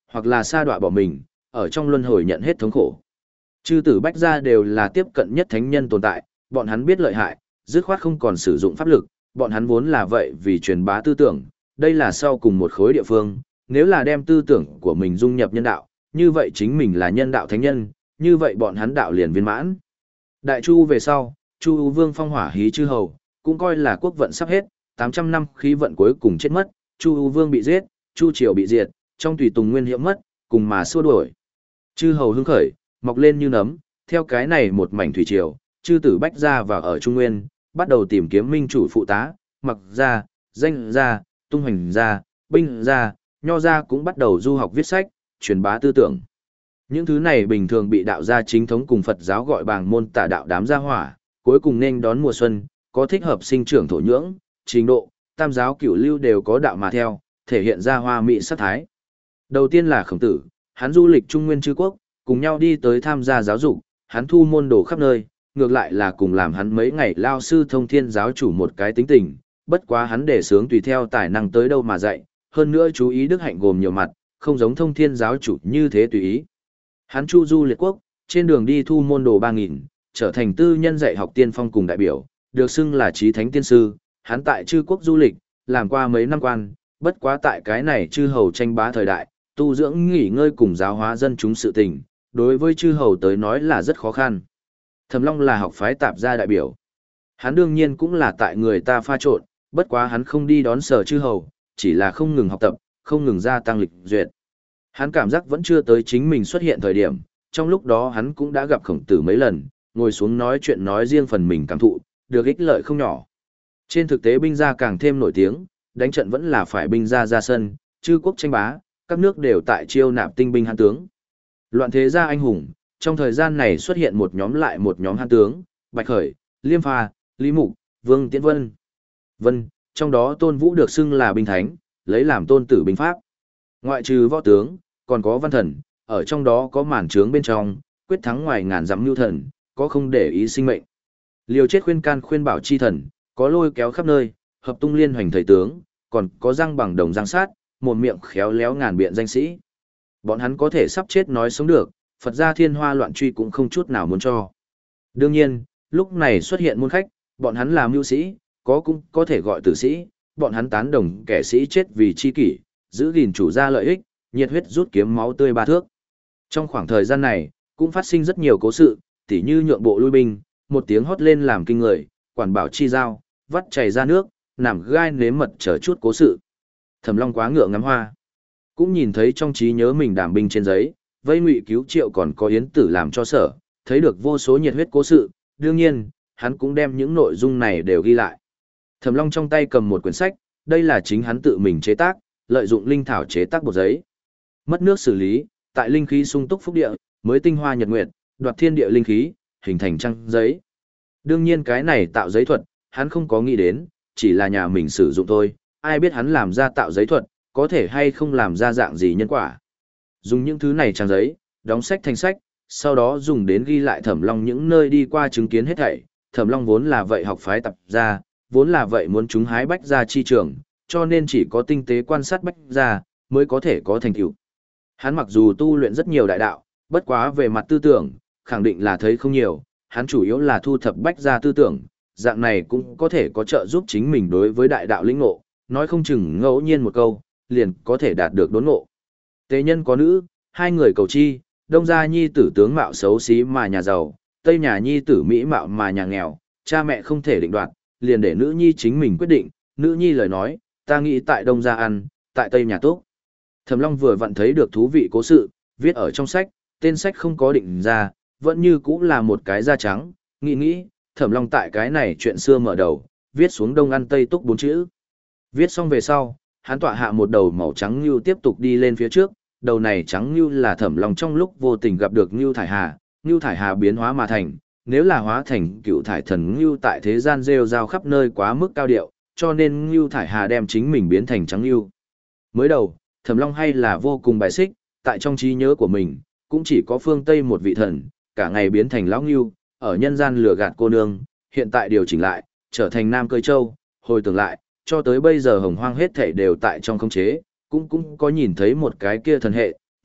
hoặc là sa đọa bỏ mình, ở trong luân hồi nhận hết thống khổ. Chư tử bách gia đều là tiếp cận nhất thánh nhân tồn tại, bọn hắn biết lợi hại, dứt khoát không còn sử dụng pháp lực, bọn hắn vốn là vậy vì truyền bá tư tưởng, đây là sau cùng một khối địa phương, nếu là đem tư tưởng của mình dung nhập nhân đạo, như vậy chính mình là nhân đạo thánh nhân, như vậy bọn hắn đạo liền viên mãn. Đại Chu về sau, Chu U Vương phong hỏa hí chư hầu, cũng coi là quốc vận sắp hết, tám trăm năm khí vận cuối cùng chết mất, Chu U Vương bị giết, Chu Triều bị diệt, trong tùy tùng nguyên hiệu mất, cùng mà xua đuổi. Chư hầu hưng khởi, mọc lên như nấm, theo cái này một mảnh thủy triều, chư tử bách gia và ở Trung Nguyên, bắt đầu tìm kiếm minh chủ phụ tá, mặc gia, danh gia, tung hoành gia, binh gia, nho gia cũng bắt đầu du học viết sách, truyền bá tư tưởng. Những thứ này bình thường bị đạo gia chính thống cùng Phật giáo gọi bảng môn tả đạo đám gia hỏa, cuối cùng nên đón mùa xuân, có thích hợp sinh trưởng thổ nhưỡng, trình độ, tam giáo cửu lưu đều có đạo mà theo, thể hiện ra hoa mỹ sắc thái. Đầu tiên là Khổng Tử, hắn du lịch Trung Nguyên chư quốc, cùng nhau đi tới tham gia giáo dục, hắn thu môn đồ khắp nơi, ngược lại là cùng làm hắn mấy ngày lao sư thông thiên giáo chủ một cái tính tình, bất quá hắn để sướng tùy theo tài năng tới đâu mà dạy, hơn nữa chú ý đức hạnh gồm nhiều mặt, không giống thông thiên giáo chủ như thế tùy ý. Hắn chu du liệt quốc, trên đường đi thu môn đồ ba nghìn, trở thành tư nhân dạy học tiên phong cùng đại biểu, được xưng là trí thánh tiên sư, hắn tại chư quốc du lịch, làm qua mấy năm quan, bất quá tại cái này chư hầu tranh bá thời đại, tu dưỡng nghỉ ngơi cùng giáo hóa dân chúng sự tình, đối với chư hầu tới nói là rất khó khăn. Thẩm Long là học phái tạp gia đại biểu. Hắn đương nhiên cũng là tại người ta pha trộn, bất quá hắn không đi đón sở chư hầu, chỉ là không ngừng học tập, không ngừng gia tăng lịch duyệt. Hắn cảm giác vẫn chưa tới chính mình xuất hiện thời điểm, trong lúc đó hắn cũng đã gặp Khổng Tử mấy lần, ngồi xuống nói chuyện nói riêng phần mình cảm thụ, được ích lợi không nhỏ. Trên thực tế binh gia càng thêm nổi tiếng, đánh trận vẫn là phải binh gia ra sân, chư quốc tranh bá, các nước đều tại chiêu nạp tinh binh hán tướng. Loạn thế gia anh hùng, trong thời gian này xuất hiện một nhóm lại một nhóm hán tướng, Bạch Khởi, Liêm Pha, Lý Mục, Vương Tiễn Vân. Vân, trong đó Tôn Vũ được xưng là binh thánh, lấy làm tôn tử binh pháp. Ngoại trừ võ tướng, còn có văn thần, ở trong đó có màn trướng bên trong, quyết thắng ngoài ngàn dặm lưu thần, có không để ý sinh mệnh. Liều chết khuyên can khuyên bảo chi thần, có lôi kéo khắp nơi, hợp tung liên hoành thầy tướng, còn có răng bằng đồng răng sát, một miệng khéo léo ngàn biện danh sĩ. Bọn hắn có thể sắp chết nói sống được, Phật gia thiên hoa loạn truy cũng không chút nào muốn cho. Đương nhiên, lúc này xuất hiện môn khách, bọn hắn là mưu sĩ, có cũng có thể gọi tử sĩ, bọn hắn tán đồng kẻ sĩ chết vì chi kỷ, giữ gìn chủ gia lợi ích, nhiệt huyết rút kiếm máu tươi ba thước. Trong khoảng thời gian này, cũng phát sinh rất nhiều cố sự, tỉ như nhượng bộ lui binh, một tiếng hót lên làm kinh người, quản bảo chi giao, vắt chảy ra nước, nằm gai nếm mật chờ chút cố sự. Thẩm Long quá ngựa ngắm hoa, cũng nhìn thấy trong trí nhớ mình đảm binh trên giấy, vây ngụy cứu triệu còn có yến tử làm cho sở, thấy được vô số nhiệt huyết cố sự, đương nhiên, hắn cũng đem những nội dung này đều ghi lại. Thẩm Long trong tay cầm một quyển sách, đây là chính hắn tự mình chế tác, lợi dụng linh thảo chế tác bột giấy. Mất nước xử lý, tại linh khí sung túc phúc địa, mới tinh hoa nhật nguyệt, đoạt thiên địa linh khí, hình thành trang giấy. Đương nhiên cái này tạo giấy thuật, hắn không có nghĩ đến, chỉ là nhà mình sử dụng thôi, ai biết hắn làm ra tạo giấy thuật, có thể hay không làm ra dạng gì nhân quả. Dùng những thứ này trang giấy, đóng sách thành sách, sau đó dùng đến ghi lại Thẩm Long những nơi đi qua chứng kiến hết thảy. Thẩm Long vốn là vậy học phái tập ra, vốn là vậy muốn chúng hái bách gia chi trường, cho nên chỉ có tinh tế quan sát bách gia, mới có thể có thành tựu. Hắn mặc dù tu luyện rất nhiều đại đạo, bất quá về mặt tư tưởng, khẳng định là thấy không nhiều, hắn chủ yếu là thu thập bách gia tư tưởng, dạng này cũng có thể có trợ giúp chính mình đối với đại đạo lĩnh ngộ, nói không chừng ngẫu nhiên một câu, liền có thể đạt được đốn ngộ. Tế nhân có nữ, hai người cầu chi, đông gia nhi tử tướng mạo xấu xí mà nhà giàu, tây nhà nhi tử mỹ mạo mà nhà nghèo, cha mẹ không thể định đoạt, liền để nữ nhi chính mình quyết định, nữ nhi lời nói, ta nghĩ tại đông gia ăn, tại tây nhà tốt. Thẩm Long vừa vặn thấy được thú vị cố sự, viết ở trong sách, tên sách không có định ra, vẫn như cũng là một cái da trắng, nghĩ nghĩ, Thẩm Long tại cái này chuyện xưa mở đầu, viết xuống đông ăn tây túc bốn chữ. Viết xong về sau, hắn tọa hạ một đầu màu trắng như tiếp tục đi lên phía trước, đầu này trắng như là Thẩm Long trong lúc vô tình gặp được Ngưu Thải Hà, Ngưu Thải Hà biến hóa mà thành, nếu là hóa thành cựu thải thần Ngưu tại thế gian rêu rao khắp nơi quá mức cao điệu, cho nên Ngưu Thải Hà đem chính mình biến thành trắng Ngưu. Mới đầu, Thẩm Long hay là vô cùng bài xích, tại trong trí nhớ của mình, cũng chỉ có phương Tây một vị thần, cả ngày biến thành lão Ngưu, ở nhân gian lừa gạt cô nương, hiện tại điều chỉnh lại, trở thành Nam Cơi Châu, hồi tưởng lại, cho tới bây giờ hồng hoang hết thảy đều tại trong khống chế, cũng cũng có nhìn thấy một cái kia thần hệ,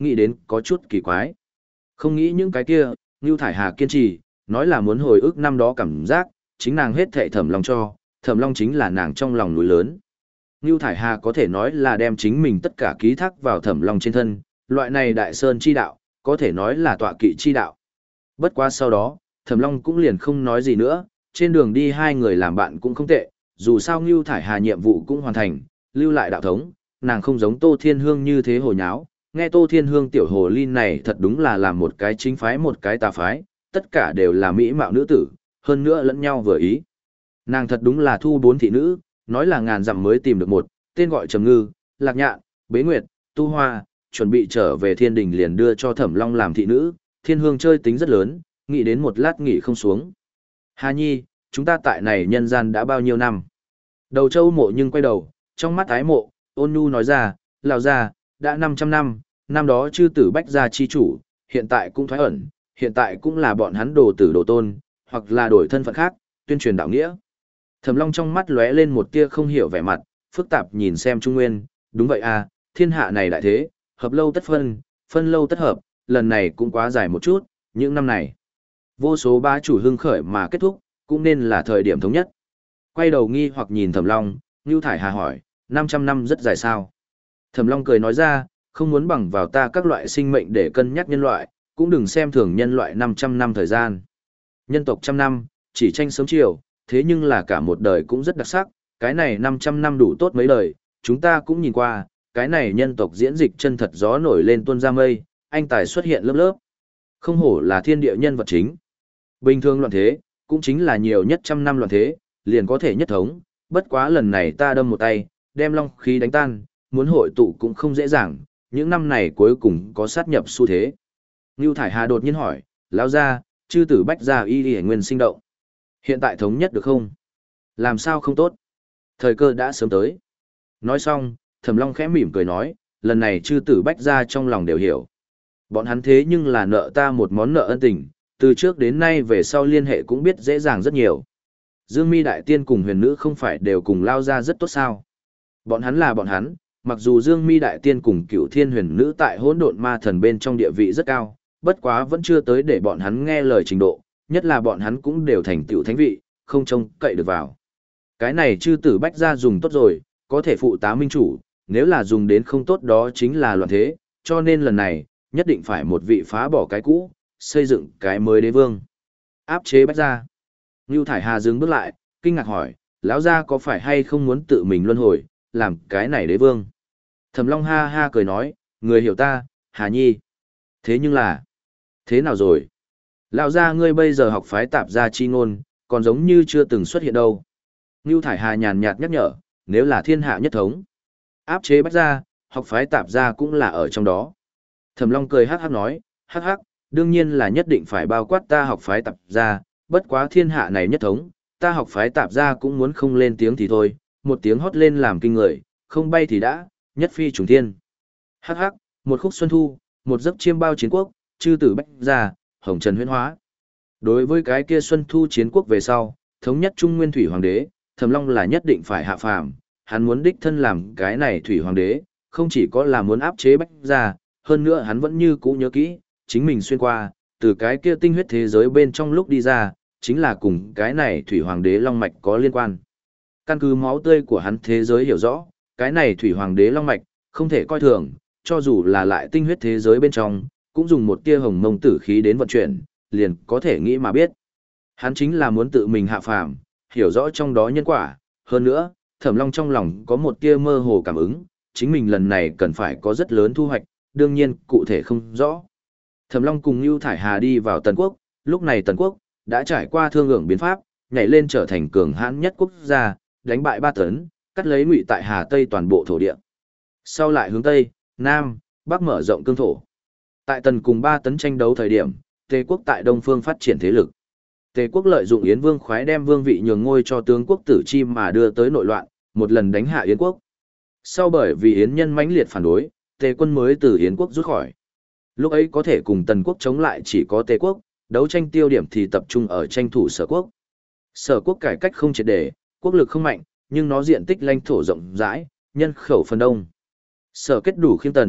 nghĩ đến có chút kỳ quái. Không nghĩ những cái kia, Ngưu Thải Hà kiên trì, nói là muốn hồi ức năm đó cảm giác, chính nàng hết thệ Thẩm Long cho, Thẩm Long chính là nàng trong lòng núi lớn. Ngưu Thải Hà có thể nói là đem chính mình tất cả ký thác vào Thẩm Long trên thân, loại này đại sơn chi đạo, có thể nói là tọa kỵ chi đạo. Bất quá sau đó, Thẩm Long cũng liền không nói gì nữa, trên đường đi hai người làm bạn cũng không tệ, dù sao Ngưu Thải Hà nhiệm vụ cũng hoàn thành, lưu lại đạo thống, nàng không giống Tô Thiên Hương như thế hồ nháo, nghe Tô Thiên Hương tiểu hồ ly này thật đúng là làm một cái chính phái một cái tà phái, tất cả đều là mỹ mạo nữ tử, hơn nữa lẫn nhau vừa ý. Nàng thật đúng là thu bốn thị nữ, nói là ngàn dặm mới tìm được một, tên gọi Trầm Ngư, Lạc Nhạn, Bế Nguyệt, Tu Hoa, chuẩn bị trở về thiên đình liền đưa cho Thẩm Long làm thị nữ, Thiên Hương chơi tính rất lớn, nghĩ đến một lát nghỉ không xuống. Hà Nhi, chúng ta tại này nhân gian đã bao nhiêu năm? Đầu Châu Mộ nhưng quay đầu, trong mắt ái mộ, ôn nhu nói ra, lão gia, đã năm trăm năm, năm đó chư tử bách gia chi chủ, hiện tại cũng thoái ẩn, hiện tại cũng là bọn hắn đồ tử đồ tôn, hoặc là đổi thân phận khác, tuyên truyền đạo nghĩa. Thẩm Long trong mắt lóe lên một tia không hiểu vẻ mặt, phức tạp nhìn xem Trung Nguyên, đúng vậy à, thiên hạ này đại thế, hợp lâu tất phân, phân lâu tất hợp, lần này cũng quá dài một chút, những năm này. Vô số bá chủ hưng khởi mà kết thúc, cũng nên là thời điểm thống nhất. Quay đầu nghi hoặc nhìn Thẩm Long, Ngưu Thải Hà hỏi, năm trăm năm rất dài sao? Thẩm Long cười nói ra, không muốn bằng vào ta các loại sinh mệnh để cân nhắc nhân loại, cũng đừng xem thường nhân loại năm trăm năm thời gian. Nhân tộc trăm năm, chỉ tranh sớm chiều, thế nhưng là cả một đời cũng rất đặc sắc, cái này năm trăm năm đủ tốt mấy đời, chúng ta cũng nhìn qua, cái này nhân tộc diễn dịch chân thật gió nổi lên tuôn ra mây, anh tài xuất hiện lớp lớp. Không hổ là thiên địa nhân vật chính. Bình thường loạn thế, cũng chính là nhiều nhất trăm năm loạn thế, liền có thể nhất thống, bất quá lần này ta đâm một tay, đem long khí đánh tan, muốn hội tụ cũng không dễ dàng, những năm này cuối cùng có sát nhập xu thế. Ngưu Thải Hà đột nhiên hỏi, lão gia, chư tử bách gia y y nguyên sinh động. Hiện tại thống nhất được không? Làm sao không tốt? Thời cơ đã sớm tới. Nói xong, Thẩm Long khẽ mỉm cười nói, lần này chư tử bách gia trong lòng đều hiểu. Bọn hắn thế nhưng là nợ ta một món nợ ân tình, từ trước đến nay về sau liên hệ cũng biết dễ dàng rất nhiều. Dương Mi Đại Tiên cùng huyền nữ không phải đều cùng lao ra rất tốt sao? Bọn hắn là bọn hắn, mặc dù Dương Mi Đại Tiên cùng Cửu Thiên huyền nữ tại hỗn độn ma thần bên trong địa vị rất cao, bất quá vẫn chưa tới để bọn hắn nghe lời trình độ, nhất là bọn hắn cũng đều thành tựu thánh vị, không trông cậy được vào. Cái này chư tử bách gia dùng tốt rồi, có thể phụ tá minh chủ, nếu là dùng đến không tốt đó chính là loạn thế, cho nên lần này, nhất định phải một vị phá bỏ cái cũ, xây dựng cái mới đế vương. Áp chế bách gia. Ngưu Thải Hà dừng bước lại, kinh ngạc hỏi, lão gia có phải hay không muốn tự mình luân hồi, làm cái này đế vương? Thẩm Long ha ha cười nói, người hiểu ta, Hà Nhi. Thế nhưng là, thế nào rồi? Lão gia ngươi bây giờ học phái tạp gia chi ngôn, còn giống như chưa từng xuất hiện đâu. Ngưu Thải Hà nhàn nhạt nhắc nhở, nếu là thiên hạ nhất thống, áp chế bách gia, học phái tạp gia cũng là ở trong đó. Thẩm Long cười hắc hắc nói, hắc hắc, đương nhiên là nhất định phải bao quát ta học phái tạp gia, bất quá thiên hạ này nhất thống, ta học phái tạp gia cũng muốn không lên tiếng thì thôi, một tiếng hót lên làm kinh người, không bay thì đã, nhất phi trùng thiên. Hắc hắc, một khúc xuân thu, một giấc chiêm bao chiến quốc, chư tử bách gia, hồng trần huyễn hóa. Đối với cái kia xuân thu chiến quốc về sau, thống nhất trung nguyên thủy hoàng đế, Thẩm Long là nhất định phải hạ phàm, hắn muốn đích thân làm cái này thủy hoàng đế, không chỉ có là muốn áp chế bách gia, hơn nữa hắn vẫn như cũ nhớ kỹ, chính mình xuyên qua, từ cái kia tinh huyết thế giới bên trong lúc đi ra, chính là cùng cái này thủy hoàng đế long mạch có liên quan. Căn cứ máu tươi của hắn thế giới hiểu rõ, cái này thủy hoàng đế long mạch, không thể coi thường, cho dù là lại tinh huyết thế giới bên trong, cũng dùng một tia hồng mông tử khí đến vận chuyển, liền có thể nghĩ mà biết. Hắn chính là muốn tự mình hạ phàm, hiểu rõ trong đó nhân quả, hơn nữa, Thẩm Long trong lòng có một tia mơ hồ cảm ứng, chính mình lần này cần phải có rất lớn thu hoạch, đương nhiên, cụ thể không rõ. Thẩm Long cùng Nưu Thải Hà đi vào Tần Quốc, lúc này Tần Quốc đã trải qua thương lượng biến pháp, nhảy lên trở thành cường hãn nhất quốc gia, đánh bại ba tấn, cắt lấy Ngụy tại Hà Tây toàn bộ thổ địa. Sau lại hướng Tây, Nam, Bắc mở rộng cương thổ. Tại Tần cùng ba tấn tranh đấu thời điểm, Tề quốc tại Đông phương phát triển thế lực. Tề quốc lợi dụng Yến Vương khoái đem vương vị nhường ngôi cho tướng quốc Tử Chi mà đưa tới nội loạn, một lần đánh hạ Yến quốc. Sau bởi vì Yến nhân mãnh liệt phản đối, Tề quân mới từ Yến quốc rút khỏi. Lúc ấy có thể cùng Tần quốc chống lại chỉ có Tề quốc, đấu tranh tiêu điểm thì tập trung ở tranh thủ Sở quốc. Sở quốc cải cách không triệt để, quốc lực không mạnh, nhưng nó diện tích lãnh thổ rộng rãi, nhân khẩu phần đông. Sở kết đủ khiêm Tần,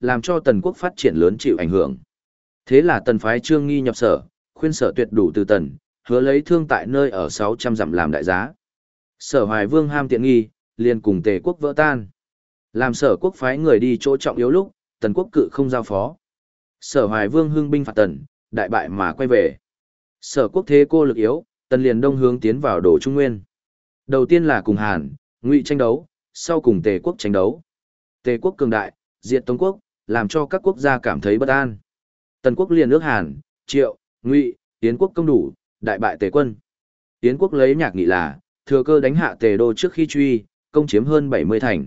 làm cho tần quốc phát triển lớn chịu ảnh hưởng. Thế là tần phái Trương Nghi nhập sở, khuyên sở tuyệt đủ từ tần, hứa lấy thương tại nơi ở sáu trăm dặm làm đại giá. Sở Hoài Vương ham tiện nghi, liền cùng Tề quốc vỡ tan. Làm sở quốc phái người đi chỗ trọng yếu lúc, tần quốc cự không giao phó. Sở Hoài Vương hưng binh phạt tần, đại bại mà quay về. Sở quốc thế cô lực yếu, tần liền đông hướng tiến vào đổ Trung Nguyên. Đầu tiên là cùng Hàn, Ngụy tranh đấu, sau cùng Tề quốc tranh đấu. Tề quốc cường đại, diệt Tống quốc, làm cho các quốc gia cảm thấy bất an. Tần quốc liền ước Hàn, Triệu, Ngụy, Yến quốc công đủ, đại bại Tề quân. Yến quốc lấy Nhạc Nghị là thừa cơ đánh hạ Tề đô trước khi truy, công chiếm hơn bảy mươi thành.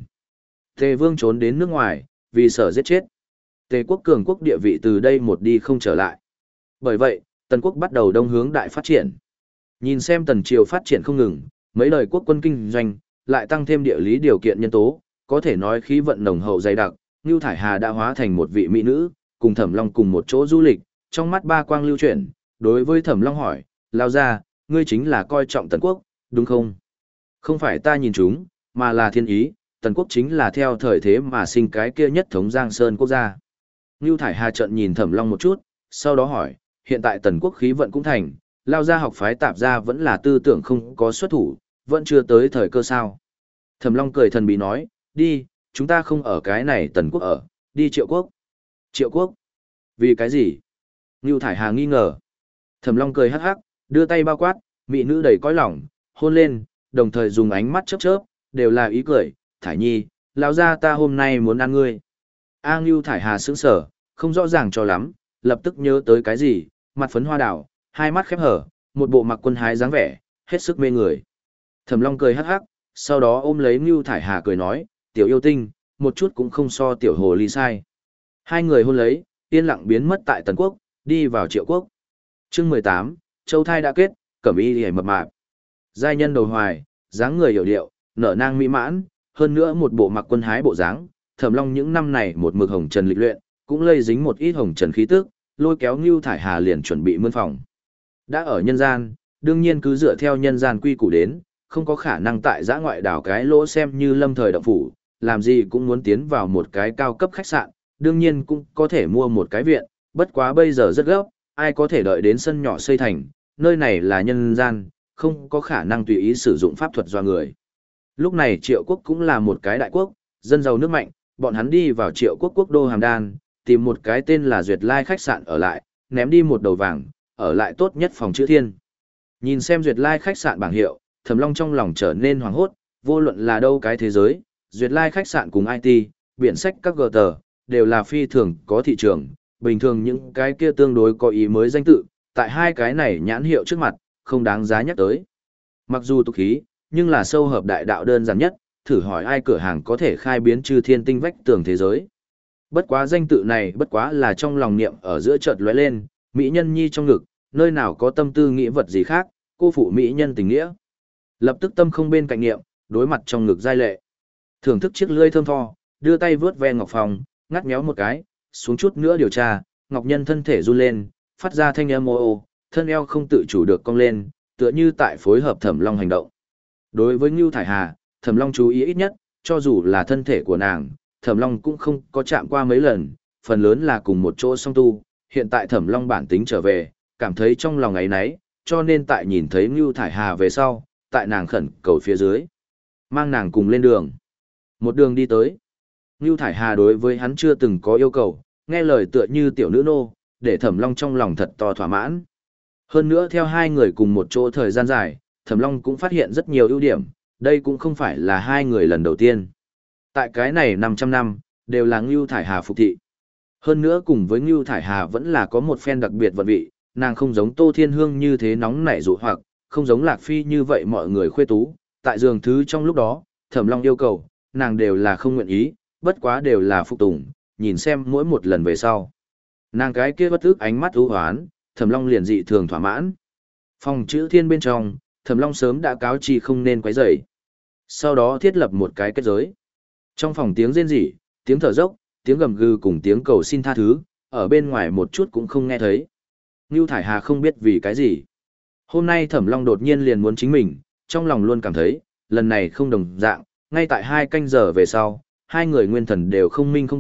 Tề vương trốn đến nước ngoài, vì sợ giết chết. Tề quốc cường quốc địa vị từ đây một đi không trở lại. Bởi vậy, Tần quốc bắt đầu đông hướng đại phát triển. Nhìn xem Tần triều phát triển không ngừng, mấy đời quốc quân kinh doanh, lại tăng thêm địa lý điều kiện nhân tố, có thể nói khí vận nồng hậu dày đặc, Ngưu Thải Hà đã hóa thành một vị mỹ nữ, cùng Thẩm Long cùng một chỗ du lịch, trong mắt ba quang lưu chuyển, đối với Thẩm Long hỏi, lao ra, ngươi chính là coi trọng Tần quốc, đúng không? Không phải ta nhìn chúng, mà là thiên ý, Tần quốc chính là theo thời thế mà sinh cái kia nhất thống Giang Sơn quốc gia. Ngưu Thải Hà trợn nhìn Thẩm Long một chút, sau đó hỏi, hiện tại Tần quốc khí vận cũng thành, lao ra học phái tạp gia vẫn là tư tưởng không có xuất thủ, vẫn chưa tới thời cơ sao. Thẩm Long cười thần bí nói, đi, chúng ta không ở cái này Tần quốc ở, đi Triệu quốc. Triệu quốc? Vì cái gì? Ngưu Thải Hà nghi ngờ. Thẩm Long cười hắc hắc, đưa tay bao quát, mỹ nữ đầy cõi lòng, hôn lên, đồng thời dùng ánh mắt chớp chớp, đều là ý cười, Thải Nhi, lão gia ta hôm nay muốn ăn ngươi. A Ngưu Thải Hà sững sờ, không rõ ràng cho lắm, lập tức nhớ tới cái gì, mặt phấn hoa đảo, hai mắt khép hở, một bộ mặc quân hái dáng vẻ, hết sức mê người. Thẩm Long cười hắc hắc, sau đó ôm lấy Ngưu Thải Hà cười nói, tiểu yêu tinh, một chút cũng không so tiểu hồ ly sai. Hai người hôn lấy, yên lặng biến mất tại Tần quốc, đi vào Triệu quốc. Chương mười tám, Châu thai đã kết, cẩm y liễu mập mạp. Giai nhân đầu hoài, dáng người hiểu điệu, nở nang mỹ mãn, hơn nữa một bộ mặc quân hái bộ dáng, Thẩm Long những năm này một mực hồng trần lịch luyện, cũng lây dính một ít hồng trần khí tức, lôi kéo Ngưu Thải Hà liền chuẩn bị mươn phòng. Đã ở nhân gian, đương nhiên cứ dựa theo nhân gian quy củ đến, không có khả năng tại giã ngoại đảo cái lỗ xem như lâm thời động phủ, làm gì cũng muốn tiến vào một cái cao cấp khách sạn, đương nhiên cũng có thể mua một cái viện, bất quá bây giờ rất gấp, ai có thể đợi đến sân nhỏ xây thành, nơi này là nhân gian, không có khả năng tùy ý sử dụng pháp thuật doa người. Lúc này Triệu quốc cũng là một cái đại quốc, dân giàu nước mạnh, bọn hắn đi vào Triệu quốc quốc đô Hàm Đan, tìm một cái tên là Duyệt Lai khách sạn ở lại, ném đi một đầu vàng, ở lại tốt nhất phòng chữ thiên. Nhìn xem Duyệt Lai khách sạn bảng hiệu, Thẩm Long trong lòng trở nên hoảng hốt, vô luận là đâu cái thế giới, Duyệt Lai khách sạn cùng i tê, biển sách các gờ tờ, đều là phi thường có thị trường, bình thường những cái kia tương đối có ý mới danh tự, tại hai cái này nhãn hiệu trước mặt, không đáng giá nhắc tới. Mặc dù tục khí, nhưng là sâu hợp đại đạo đơn giản nhất, thử hỏi ai cửa hàng có thể khai biến chư thiên tinh vách tường thế giới. Bất quá danh tự này bất quá là trong lòng niệm ở giữa chợt lóe lên, mỹ nhân nhi trong ngực, nơi nào có tâm tư nghĩ vật gì khác, cô phụ mỹ nhân tình nghĩa. Lập tức tâm không bên cạnh niệm, đối mặt trong ngực giai lệ. Thưởng thức chiếc lưỡi thơm tho, đưa tay vướt ve ngọc phòng, ngắt méo một cái, xuống chút nữa điều tra, ngọc nhân thân thể run lên, phát ra thanh âm ô ô, thân eo không tự chủ được cong lên, tựa như tại phối hợp Thẩm Long hành động. Đối với Ngưu Thải Hà, Thẩm Long chú ý ít nhất, cho dù là thân thể của nàng, Thẩm Long cũng không có chạm qua mấy lần, phần lớn là cùng một chỗ song tu, hiện tại Thẩm Long bản tính trở về, cảm thấy trong lòng ấy nấy, cho nên tại nhìn thấy Ngưu Thải Hà về sau, tại nàng khẩn cầu phía dưới, mang nàng cùng lên đường. Một đường đi tới, Ngưu Thải Hà đối với hắn chưa từng có yêu cầu, nghe lời tựa như tiểu nữ nô, để Thẩm Long trong lòng thật to thỏa mãn. Hơn nữa theo hai người cùng một chỗ thời gian dài, Thẩm Long cũng phát hiện rất nhiều ưu điểm, đây cũng không phải là hai người lần đầu tiên. Tại cái này năm trăm năm, đều là Ngưu Thải Hà phục thị. Hơn nữa cùng với Ngưu Thải Hà vẫn là có một phen đặc biệt vận vị, nàng không giống Tô Thiên Hương như thế nóng nảy dụ hoặc, không giống Lạc Phi như vậy mọi người khuê tú, tại giường thứ trong lúc đó, Thẩm Long yêu cầu, nàng đều là không nguyện ý, bất quá đều là phục tùng, nhìn xem mỗi một lần về sau. Nàng cái kia bất ức ánh mắt ưu hoán, Thẩm Long liền dị thường thỏa mãn. Phòng chữ thiên bên trong, Thẩm Long sớm đã cáo chi không nên quấy rầy. Sau đó thiết lập một cái kết giới. Trong phòng tiếng rên rỉ, tiếng thở dốc, tiếng gầm gừ cùng tiếng cầu xin tha thứ, ở bên ngoài một chút cũng không nghe thấy. Ngưu Thải Hà không biết vì cái gì. Hôm nay Thẩm Long đột nhiên liền muốn chính mình, trong lòng luôn cảm thấy, lần này không đồng dạng, ngay tại hai canh giờ về sau, hai người nguyên thần đều không minh không bụi,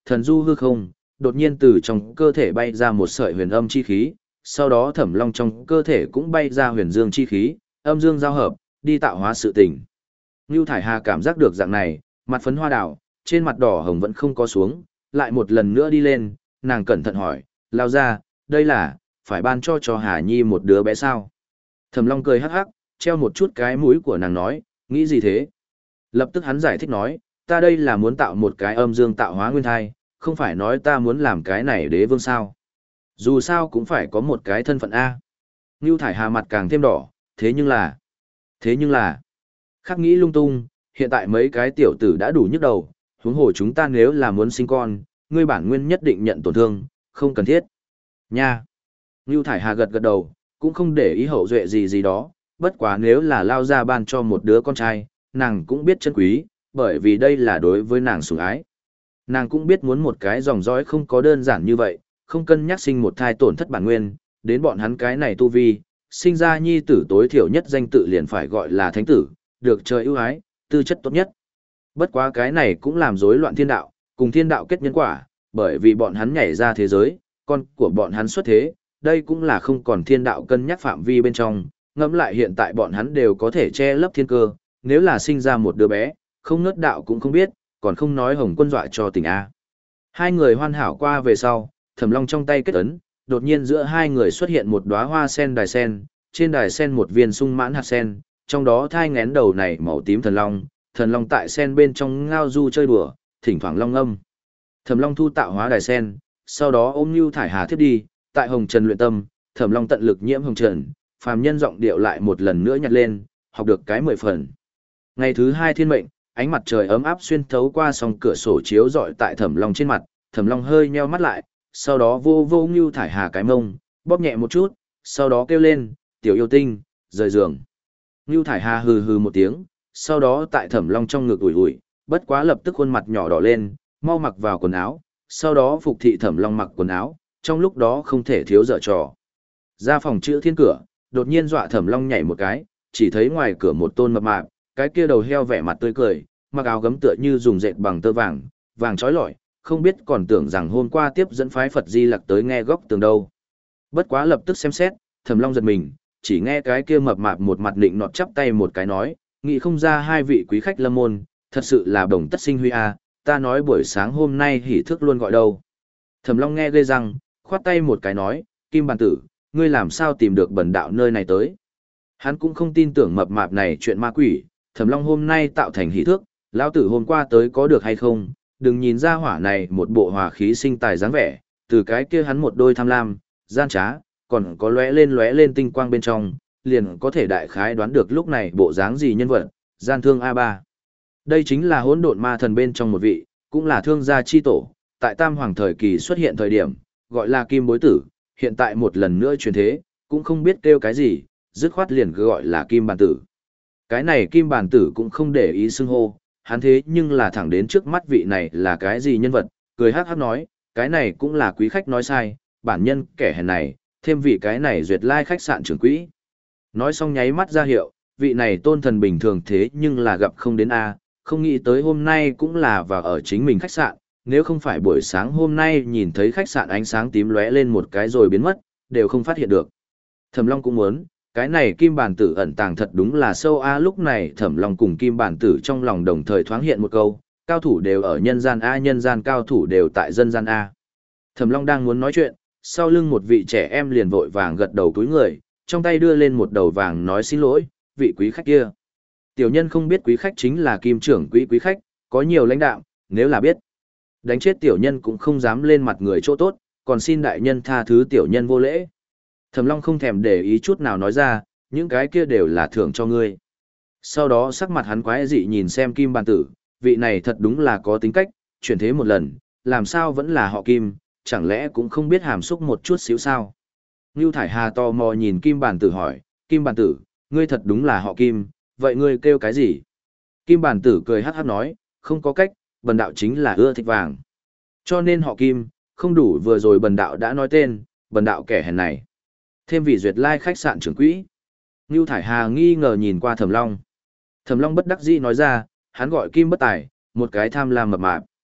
thần du hư không, đột nhiên từ trong cơ thể bay ra một sợi huyền âm chi khí, sau đó Thẩm Long trong cơ thể cũng bay ra huyền dương chi khí, âm dương giao hợp, đi tạo hóa sự tình. Nưu Thải Hà cảm giác được dạng này, mặt phấn hoa đào, trên mặt đỏ hồng vẫn không có xuống, lại một lần nữa đi lên, nàng cẩn thận hỏi, lao ra, đây là, phải ban cho cho Hà Nhi một đứa bé sao? Thẩm Long cười hắc hắc, treo một chút cái mũi của nàng nói, nghĩ gì thế? Lập tức hắn giải thích nói, ta đây là muốn tạo một cái âm dương tạo hóa nguyên thai, không phải nói ta muốn làm cái này đế vương sao? Dù sao cũng phải có một cái thân phận A. Nưu Thải Hà mặt càng thêm đỏ, thế nhưng là, thế nhưng là, khắc nghĩ lung tung, hiện tại mấy cái tiểu tử đã đủ nhức đầu, huống hồ chúng ta nếu là muốn sinh con, ngươi bản nguyên nhất định nhận tổn thương, không cần thiết. Nha. Nưu Thải Hà gật gật đầu, cũng không để ý hậu duệ gì gì đó, bất quá nếu là lao ra ban cho một đứa con trai, nàng cũng biết chân quý, bởi vì đây là đối với nàng sủng ái. Nàng cũng biết muốn một cái dòng dõi không có đơn giản như vậy, không cân nhắc sinh một thai tổn thất bản nguyên, đến bọn hắn cái này tu vi, sinh ra nhi tử tối thiểu nhất danh tự liền phải gọi là thánh tử, được trời ưu ái, tư chất tốt nhất. Bất quá cái này cũng làm rối loạn thiên đạo, cùng thiên đạo kết nhân quả, bởi vì bọn hắn nhảy ra thế giới, con của bọn hắn xuất thế, đây cũng là không còn thiên đạo cân nhắc phạm vi bên trong, ngẫm lại hiện tại bọn hắn đều có thể che lấp thiên cơ, nếu là sinh ra một đứa bé, không nớt đạo cũng không biết, còn không nói Hồng Quân dọa cho tỉnh A. Hai người hoàn hảo qua về sau, Thẩm Long trong tay kết ấn, đột nhiên giữa hai người xuất hiện một đóa hoa sen đài sen, trên đài sen một viên sung mãn hạt sen, trong đó thai ngén đầu này màu tím thần long, thần long tại sen bên trong ngao du chơi đùa, thỉnh thoảng long âm. Thẩm Long thu tạo hóa đài sen, sau đó ôm Nưu Thải Hà thiết đi, tại Hồng Trần luyện tâm, Thẩm Long tận lực nhiễm Hồng Trần, phàm nhân giọng điệu lại một lần nữa nhặt lên, học được cái mười phần. Ngày thứ hai thiên mệnh, ánh mặt trời ấm áp xuyên thấu qua song cửa sổ chiếu rọi tại Thẩm Long trên mặt, Thẩm Long hơi nheo mắt lại, sau đó vô vô Nưu Thải Hà cái mông, bóp nhẹ một chút, sau đó kêu lên, "Tiểu yêu tinh, rời giường." Nưu Thải Hà hừ hừ một tiếng, sau đó tại Thẩm Long trong ngực ủi ủi, bất quá lập tức khuôn mặt nhỏ đỏ lên, mau mặc vào quần áo, sau đó phục thị Thẩm Long mặc quần áo, trong lúc đó không thể thiếu dở trò. Ra phòng chữ thiên cửa, đột nhiên dọa Thẩm Long nhảy một cái, chỉ thấy ngoài cửa một tôn mập mạp, cái kia đầu heo vẻ mặt tươi cười, mặc áo gấm tựa như dùng dệt bằng tơ vàng, vàng trói lọi, không biết còn tưởng rằng hôm qua tiếp dẫn phái Phật Di Lặc tới nghe góc tường đâu. Bất quá lập tức xem xét, Thẩm Long giật mình, chỉ nghe cái kia mập mạp một mặt định nọt chắp tay một cái nói, nghĩ không ra hai vị quý khách lâm môn, thật sự là đồng tất sinh huy a, ta nói buổi sáng hôm nay hỉ thức luôn gọi đâu. Thẩm Long nghe ghê răng, khoát tay một cái nói, Kim Bàn Tử, ngươi làm sao tìm được bần đạo nơi này tới. Hắn cũng không tin tưởng mập mạp này chuyện ma quỷ, Thẩm Long hôm nay tạo thành hỉ thước, lão tử hôm qua tới có được hay không, đừng nhìn ra hỏa này một bộ hòa khí sinh tài dáng vẻ, từ cái kia hắn một đôi tham lam, gian trá, còn có lóe lên lóe lên tinh quang bên trong, liền có thể đại khái đoán được lúc này bộ dáng gì nhân vật, gian thương a ba. Đây chính là hỗn độn ma thần bên trong một vị, cũng là thương gia chi tổ, tại Tam Hoàng thời kỳ xuất hiện thời điểm, gọi là Kim Bối Tử, hiện tại một lần nữa truyền thế, cũng không biết kêu cái gì, dứt khoát liền cứ gọi là Kim Bàn Tử. Cái này Kim Bàn Tử cũng không để ý xưng hô, hắn thế nhưng là thẳng đến trước mắt vị này là cái gì nhân vật, cười hắc hắc nói, cái này cũng là quý khách nói sai, bản nhân kẻ hèn này, thêm vị cái này duyệt lai khách sạn trưởng quỹ. Nói xong nháy mắt ra hiệu, vị này tôn thần bình thường thế nhưng là gặp không đến A, không nghĩ tới hôm nay cũng là vào ở chính mình khách sạn, nếu không phải buổi sáng hôm nay nhìn thấy khách sạn ánh sáng tím lóe lên một cái rồi biến mất, đều không phát hiện được. Thẩm Long cũng muốn, cái này Kim Bàn Tử ẩn tàng thật đúng là sâu A, lúc này Thẩm Long cùng Kim Bàn Tử trong lòng đồng thời thoáng hiện một câu, cao thủ đều ở nhân gian A, nhân gian cao thủ đều tại dân gian A. Thẩm Long đang muốn nói chuyện, sau lưng một vị trẻ em liền vội vàng gật đầu túi người, trong tay đưa lên một đầu vàng nói xin lỗi, vị quý khách kia. Tiểu nhân không biết quý khách chính là Kim trưởng quỹ quý khách, có nhiều lãnh đạo, nếu là biết. Đánh chết tiểu nhân cũng không dám lên mặt người chỗ tốt, còn xin đại nhân tha thứ tiểu nhân vô lễ. Thẩm Long không thèm để ý chút nào nói ra, những cái kia đều là thưởng cho ngươi. Sau đó sắc mặt hắn quái dị nhìn xem Kim Bàn Tử, vị này thật đúng là có tính cách, chuyển thế một lần, làm sao vẫn là họ Kim, chẳng lẽ cũng không biết hàm xúc một chút xíu sao. Nưu Thải Hà tò mò nhìn Kim Bàn Tử hỏi, Kim Bàn Tử, ngươi thật đúng là họ Kim, vậy ngươi kêu cái gì? Kim Bàn Tử cười hắc hắc nói, không có cách, bần đạo chính là ưa thích vàng. Cho nên họ Kim, không đủ vừa rồi bần đạo đã nói tên, bần đạo kẻ hèn này. Thêm vị duyệt lai khách sạn trưởng quỹ. Nưu Thải Hà nghi ngờ nhìn qua Thẩm Long. Thẩm Long bất đắc dĩ nói ra, hắn gọi Kim Bất Tài, một cái tham lam mập mạp.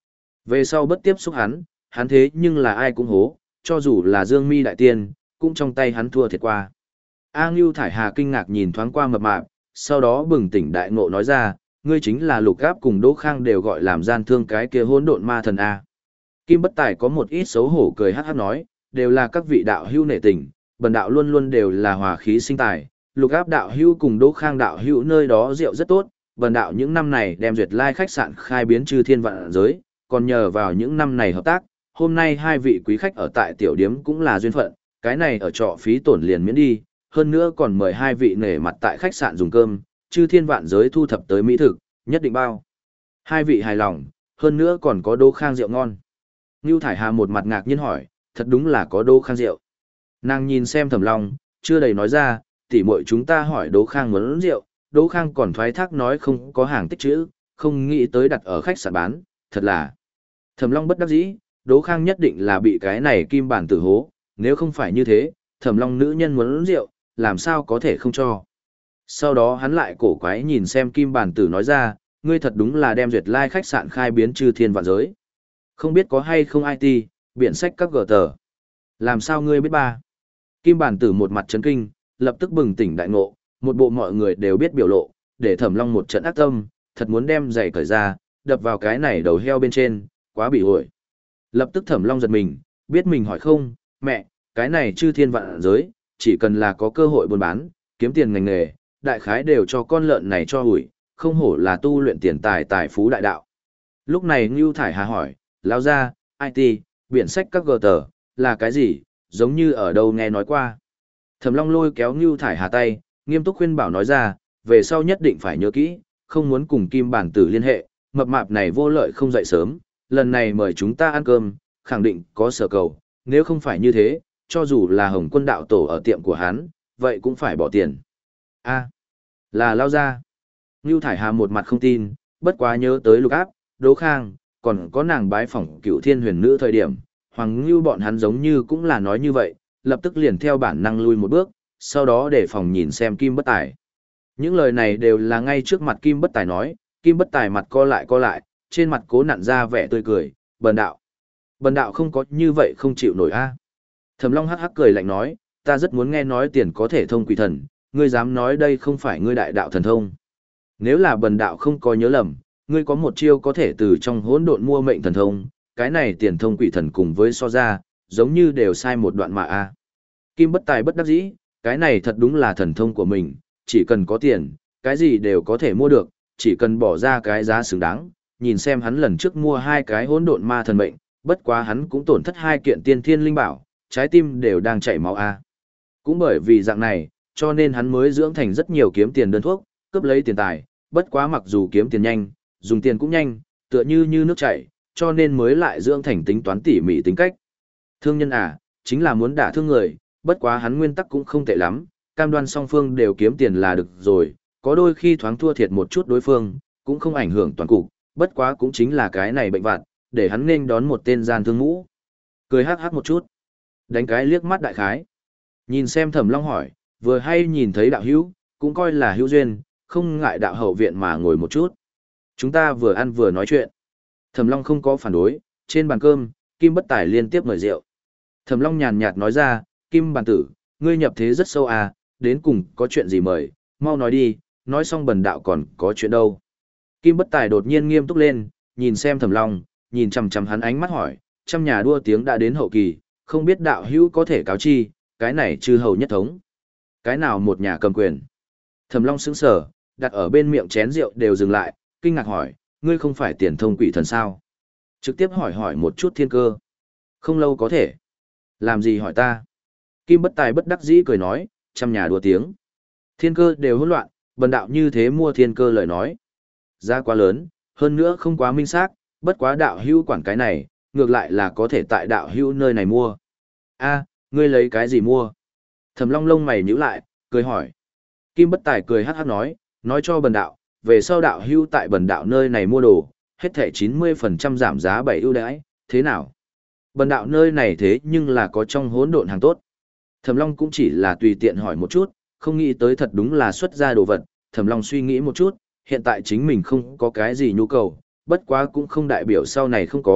Về sau bất tiếp xúc hắn, hắn thế nhưng là ai cũng hố, cho dù là Dương Mi đại tiên, cũng trong tay hắn thua thiệt qua. A Ngưu Thải Hà kinh ngạc nhìn thoáng qua mập mạp, sau đó bừng tỉnh đại ngộ nói ra, ngươi chính là Lục Gáp cùng Đỗ Khang đều gọi làm gian thương cái kia hỗn độn ma thần A. Kim Bất Tài có một ít xấu hổ cười hát hát nói, đều là các vị đạo hữu nể tình, bần đạo luôn luôn đều là hòa khí sinh tài, Lục Áp đạo hữu cùng Đỗ Khang đạo hữu nơi đó rượu rất tốt, bần đạo những năm này đem duyệt lai khách sạn khai biến chư thiên vạn giới, còn nhờ vào những năm này hợp tác, hôm nay hai vị quý khách ở tại tiểu điếm cũng là duyên phận, cái này ở trọ phí tổn liền miễn đi, hơn nữa còn mời hai vị nể mặt tại khách sạn dùng cơm, chư thiên vạn giới thu thập tới mỹ thực, nhất định bao. Hai vị hài lòng, hơn nữa còn có Đỗ Khang rượu ngon. Ngưu Thải Hà một mặt ngạc nhiên hỏi, thật đúng là có Đỗ Khang rượu. Nàng nhìn xem Thẩm Long, chưa đầy nói ra, tỉ muội chúng ta hỏi Đỗ Khang muốn rượu, Đỗ Khang còn thoái thác nói không có hàng tích trữ, không nghĩ tới đặt ở khách sạn bán, thật là. Thẩm Long bất đắc dĩ, Đỗ Khang nhất định là bị cái này kim bản tử hố, nếu không phải như thế, Thẩm Long nữ nhân muốn rượu, làm sao có thể không cho. Sau đó hắn lại cổ quái nhìn xem kim bản tử nói ra, ngươi thật đúng là đem duyệt lai khách sạn khai biến chư thiên vạn giới. Không biết có hay không i tê, biện sách các gờ tờ. Làm sao ngươi biết ba? Kim bản tử một mặt chấn kinh, lập tức bừng tỉnh đại ngộ, một bộ mọi người đều biết biểu lộ, để Thẩm Long một trận ác tâm, thật muốn đem giày cởi ra, đập vào cái này đầu heo bên trên, quá bị ổi. Lập tức Thẩm Long giật mình, biết mình hỏi không, mẹ, cái này chư thiên vạn giới, chỉ cần là có cơ hội buôn bán, kiếm tiền ngành nghề, đại khái đều cho con lợn này cho hủi, không hổ là tu luyện tiền tài tài phú đại đạo. Lúc này Ngưu Thải Hà hỏi, lao ra, i tê, biện sách các gờ tờ, là cái gì, giống như ở đâu nghe nói qua. Thẩm Long lôi kéo Ngưu Thải Hà tay, nghiêm túc khuyên bảo nói ra, về sau nhất định phải nhớ kỹ, không muốn cùng Kim Bản Tử liên hệ, mập mạp này vô lợi không dậy sớm, lần này mời chúng ta ăn cơm, khẳng định có sở cầu, nếu không phải như thế, cho dù là Hồng Quân đạo tổ ở tiệm của hắn, vậy cũng phải bỏ tiền. A, là lao ra. Ngưu Thải Hà một mặt không tin, bất quá nhớ tới Lục Áp, Đỗ Khang, còn có nàng bái phỏng Cựu Thiên Huyền Nữ thời điểm, Hoàng Ngưu bọn hắn giống như cũng là nói như vậy, lập tức liền theo bản năng lui một bước, sau đó để phòng nhìn xem Kim Bất Tài. Những lời này đều là ngay trước mặt Kim Bất Tài nói, Kim Bất Tài mặt co lại co lại, trên mặt cố nặn ra vẻ tươi cười, bần đạo. Bần đạo không có như vậy không chịu nổi a. Thẩm Long hắc hắc cười lạnh nói, ta rất muốn nghe nói tiền có thể thông quỷ thần, ngươi dám nói đây không phải ngươi đại đạo thần thông. Nếu là bần đạo không có nhớ lầm, ngươi có một chiêu có thể từ trong hỗn độn mua mệnh thần thông, cái này tiền thông quỷ thần cùng với so ra, giống như đều sai một đoạn mà a. Kim Bất Tài bất đắc dĩ, cái này thật đúng là thần thông của mình, chỉ cần có tiền, cái gì đều có thể mua được, chỉ cần bỏ ra cái giá xứng đáng. Nhìn xem hắn lần trước mua hai cái hỗn độn ma thần mệnh, bất quá hắn cũng tổn thất hai kiện tiên thiên linh bảo, trái tim đều đang chảy máu a. Cũng bởi vì dạng này, cho nên hắn mới dưỡng thành rất nhiều kiếm tiền đơn thuốc, cướp lấy tiền tài, bất quá mặc dù kiếm tiền nhanh, dùng tiền cũng nhanh, tựa như như nước chảy, cho nên mới lại dưỡng thành tính toán tỉ mỉ tính cách. Thương nhân à, chính là muốn đả thương người, bất quá hắn nguyên tắc cũng không tệ lắm, cam đoan song phương đều kiếm tiền là được rồi, có đôi khi thoáng thua thiệt một chút đối phương, cũng không ảnh hưởng toàn cục, bất quá cũng chính là cái này bệnh vặt, để hắn nên đón một tên gian thương ngũ. Cười hắc hắc một chút, đánh cái liếc mắt đại khái. Nhìn xem Thẩm Long hỏi, vừa hay nhìn thấy đạo hữu, cũng coi là hữu duyên, không ngại đạo hậu viện mà ngồi một chút. Chúng ta vừa ăn vừa nói chuyện. Thẩm Long không có phản đối, trên bàn cơm, Kim Bất Tài liên tiếp mời rượu. Thẩm Long nhàn nhạt nói ra, Kim Bản Tử, ngươi nhập thế rất sâu à, đến cùng có chuyện gì mời, mau nói đi, nói xong bần đạo còn có chuyện đâu. Kim Bất Tài đột nhiên nghiêm túc lên, nhìn xem Thẩm Long, nhìn chằm chằm hắn ánh mắt hỏi, trăm nhà đua tiếng đã đến hậu kỳ, không biết đạo hữu có thể cáo chi, cái này chư hầu nhất thống. Cái nào một nhà cầm quyền? Thẩm Long sững sờ, đặt ở bên miệng chén rượu đều dừng lại, kinh ngạc hỏi, ngươi không phải tiền thông quỷ thần sao? Trực tiếp hỏi hỏi một chút thiên cơ. Không lâu có thể. Làm gì hỏi ta? Kim Bất Tài bất đắc dĩ cười nói, trăm nhà đua tiếng. Thiên cơ đều hỗn loạn, bần đạo như thế mua thiên cơ lời nói. Giá quá lớn, hơn nữa không quá minh xác, bất quá đạo hữu quản cái này, ngược lại là có thể tại đạo hữu nơi này mua. A, ngươi lấy cái gì mua? Thẩm Long lông mày nhíu lại, cười hỏi. Kim Bất Tài cười hắc hắc nói, nói cho bần đạo, về sau đạo hữu tại bần đạo nơi này mua đồ, hết thảy chín mươi phần trăm giảm giá bảy ưu đãi, thế nào? Bần đạo nơi này thế nhưng là có trong hỗn độn hàng tốt. Thẩm Long cũng chỉ là tùy tiện hỏi một chút, không nghĩ tới thật đúng là xuất ra đồ vật. Thẩm Long suy nghĩ một chút, hiện tại chính mình không có cái gì nhu cầu, bất quá cũng không đại biểu sau này không có,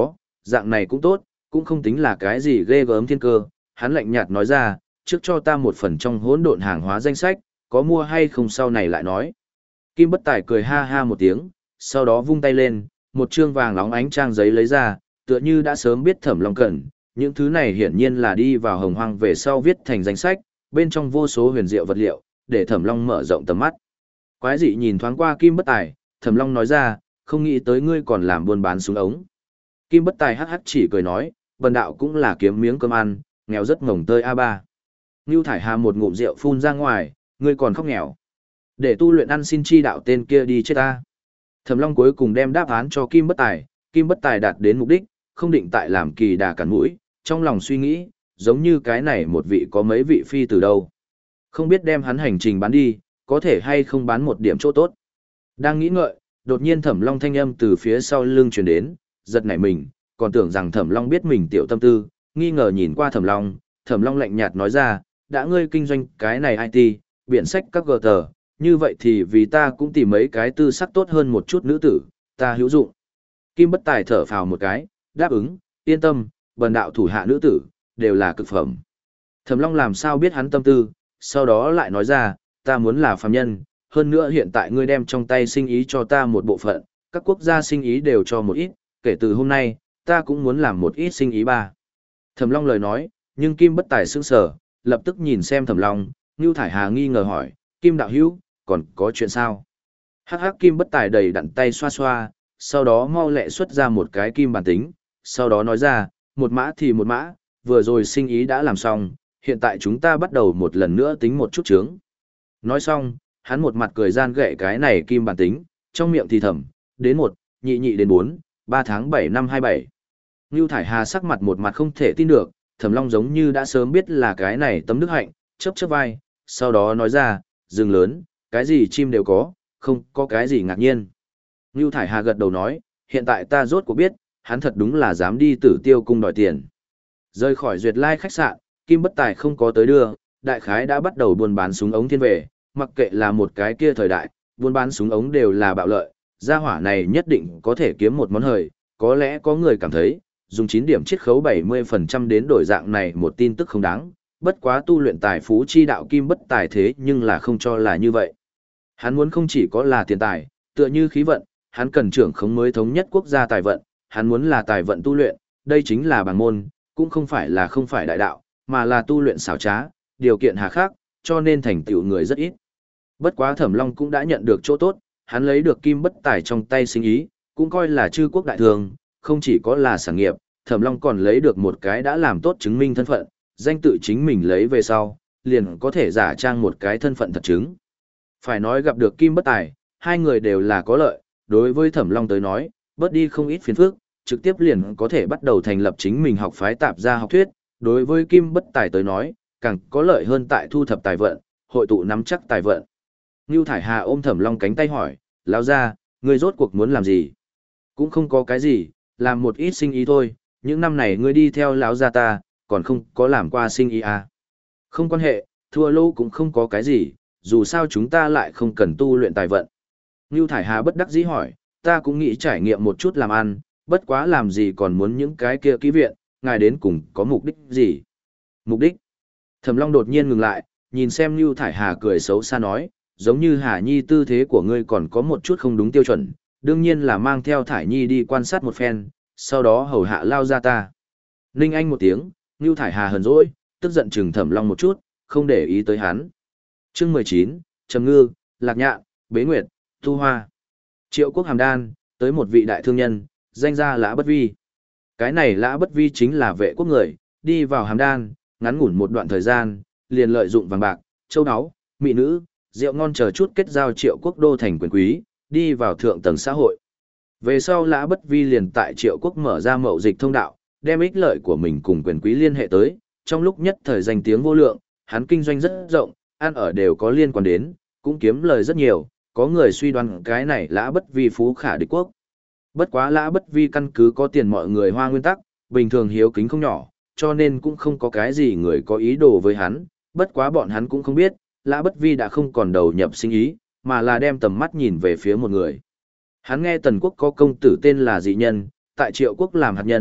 dạng này cũng tốt, cũng không tính là cái gì ghê gớm thiên cơ, hắn lạnh nhạt nói ra, trước cho ta một phần trong hỗn độn hàng hóa danh sách, có mua hay không sau này lại nói. Kim Bất Tài cười ha ha một tiếng, sau đó vung tay lên, một trương vàng nóng ánh trang giấy lấy ra, tựa như đã sớm biết Thẩm Long cần, những thứ này hiển nhiên là đi vào Hồng Hoang về sau viết thành danh sách, bên trong vô số huyền diệu vật liệu, để Thẩm Long mở rộng tầm mắt. Quái dị nhìn thoáng qua Kim Bất Tài, Thẩm Long nói ra, không nghĩ tới ngươi còn làm buôn bán súng ống. Kim Bất Tài hắc hắc chỉ cười nói, bần đạo cũng là kiếm miếng cơm ăn, nghèo rất ngổng tơi a ba. Ngưu Thải Hà một ngụm rượu phun ra ngoài, ngươi còn khóc nghèo. Để tu luyện ăn xin chi đạo tên kia đi chết ta. Thẩm Long cuối cùng đem đáp án cho Kim Bất Tài, Kim Bất Tài đạt đến mục đích, không định tại làm kỳ đà cản mũi, trong lòng suy nghĩ, giống như cái này một vị có mấy vị phi từ đâu. Không biết đem hắn hành trình bán đi, có thể hay không bán một điểm chỗ tốt. Đang nghĩ ngợi, đột nhiên Thẩm Long thanh âm từ phía sau lưng truyền đến, giật nảy mình, còn tưởng rằng Thẩm Long biết mình tiểu tâm tư, nghi ngờ nhìn qua Thẩm Long, Thẩm Long lạnh nhạt nói ra, đã ngươi kinh doanh cái này i tê, biển sách các gờ tờ, như vậy thì vì ta cũng tìm mấy cái tư sắc tốt hơn một chút nữ tử, ta hữu dụng. Kim Bất Tài thở phào một cái, đáp ứng, yên tâm, bần đạo thủ hạ nữ tử, đều là cực phẩm. Thẩm Long làm sao biết hắn tâm tư, sau đó lại nói ra, ta muốn là phàm nhân, hơn nữa hiện tại ngươi đem trong tay sinh ý cho ta một bộ phận, các quốc gia sinh ý đều cho một ít, kể từ hôm nay, ta cũng muốn làm một ít sinh ý ba. Thẩm Long lời nói, nhưng Kim Bất Tài sững sờ, lập tức nhìn xem Thẩm Long, Ngưu Thải Hà nghi ngờ hỏi, Kim đạo hữu, còn có chuyện sao? Hắc hắc Kim Bất Tài đầy đặn tay xoa xoa, sau đó mau lẹ xuất ra một cái kim bản tính, sau đó nói ra, một mã thì một mã, vừa rồi sinh ý đã làm xong, hiện tại chúng ta bắt đầu một lần nữa tính một chút chướng. Nói xong, hắn một mặt cười gian gậy cái này kim bản tính, trong miệng thì thầm, đến một, nhị nhị đến bốn, ba tháng bảy năm hai bảy. Ngưu Thải Hà sắc mặt một mặt không thể tin được, Thẩm Long giống như đã sớm biết là cái này tấm đức hạnh, chớp chớp vai, sau đó nói ra, rừng lớn, cái gì chim đều có, không có cái gì ngạc nhiên. Ngưu Thải Hà gật đầu nói, hiện tại ta rốt cuộc biết, hắn thật đúng là dám đi Tử Tiêu cung đòi tiền. Rời khỏi Duyệt Lai khách sạn, Kim Bất Tài không có tới đưa, đại khái đã bắt đầu buôn bán súng ống thiên về, mặc kệ là một cái kia thời đại, buôn bán súng ống đều là bạo lợi, gia hỏa này nhất định có thể kiếm một món hời, có lẽ có người cảm thấy, dùng chín điểm chiết khấu bảy mươi phần trăm đến đổi dạng này một tin tức không đáng, bất quá tu luyện tài phú chi đạo Kim Bất Tài thế nhưng là không cho là như vậy. Hắn muốn không chỉ có là tiền tài, tựa như khí vận, hắn cần trưởng khống mới thống nhất quốc gia tài vận, hắn muốn là tài vận tu luyện, đây chính là bảng môn, cũng không phải là không phải đại đạo, mà là tu luyện xảo trá, điều kiện hà khắc, cho nên thành tựu người rất ít. Bất quá Thẩm Long cũng đã nhận được chỗ tốt, hắn lấy được Kim Bất Tài trong tay sinh ý, cũng coi là chư quốc đại thường, không chỉ có là sản nghiệp, Thẩm Long còn lấy được một cái đã làm tốt chứng minh thân phận, danh tự chính mình lấy về sau, liền có thể giả trang một cái thân phận thật chứng. Phải nói gặp được Kim Bất Tài, hai người đều là có lợi, đối với Thẩm Long tới nói, bớt đi không ít phiền phức, trực tiếp liền có thể bắt đầu thành lập chính mình học phái tạp gia học thuyết, đối với Kim Bất Tài tới nói, càng có lợi hơn tại thu thập tài vận, hội tụ nắm chắc tài vận. Ngưu Thải Hà ôm Thẩm Long cánh tay hỏi, lão gia, ngươi rốt cuộc muốn làm gì? Cũng không có cái gì, làm một ít sinh ý thôi, những năm này ngươi đi theo lão gia ta, còn không có làm qua sinh ý à? Không quan hệ, thua lỗ cũng không có cái gì, dù sao chúng ta lại không cần tu luyện tài vận. Ngưu Thải Hà bất đắc dĩ hỏi, ta cũng nghĩ trải nghiệm một chút làm ăn, bất quá làm gì còn muốn những cái kia kỹ viện, ngài đến cùng có mục đích gì? Mục đích? Thẩm Long đột nhiên ngừng lại, nhìn xem Ngưu Thải Hà cười xấu xa nói, giống như Hà Nhi tư thế của ngươi còn có một chút không đúng tiêu chuẩn, đương nhiên là mang theo Thải Nhi đi quan sát một phen, sau đó hầu hạ lao ra ta. Ninh Anh một tiếng, Ngưu Thải Hà hờn dỗi, tức giận chừng Thẩm Long một chút, không để ý tới hắn. Chương mười chín, Trầm Ngư, Lạc Nhạn, Bế Nguyệt, Tu Hoa. Triệu Quốc Hàm Đan, tới một vị đại thương nhân, danh ra Lã Bất Vi. Cái này Lã Bất Vi chính là vệ quốc người, đi vào Hàm Đan, ngắn ngủn một đoạn thời gian, liền lợi dụng vàng bạc, châu áo, mỹ nữ, rượu ngon chờ chút kết giao Triệu Quốc đô thành quyền quý, đi vào thượng tầng xã hội. Về sau Lã Bất Vi liền tại Triệu Quốc mở ra mậu dịch thông đạo, đem ích lợi của mình cùng quyền quý liên hệ tới, trong lúc nhất thời danh tiếng vô lượng, hắn kinh doanh rất rộng, ăn ở đều có liên quan đến, cũng kiếm lời rất nhiều, có người suy đoán cái này Lã Bất Vi phú khả địch quốc. Bất quá Lã Bất Vi căn cứ có tiền mọi người hoa nguyên tắc, bình thường hiếu kính không nhỏ, cho nên cũng không có cái gì người có ý đồ với hắn, bất quá bọn hắn cũng không biết, Lã Bất Vi đã không còn đầu nhập sinh ý, mà là đem tầm mắt nhìn về phía một người. Hắn nghe Tần Quốc có công tử tên là Dị Nhân, tại Triệu Quốc làm hạt nhân,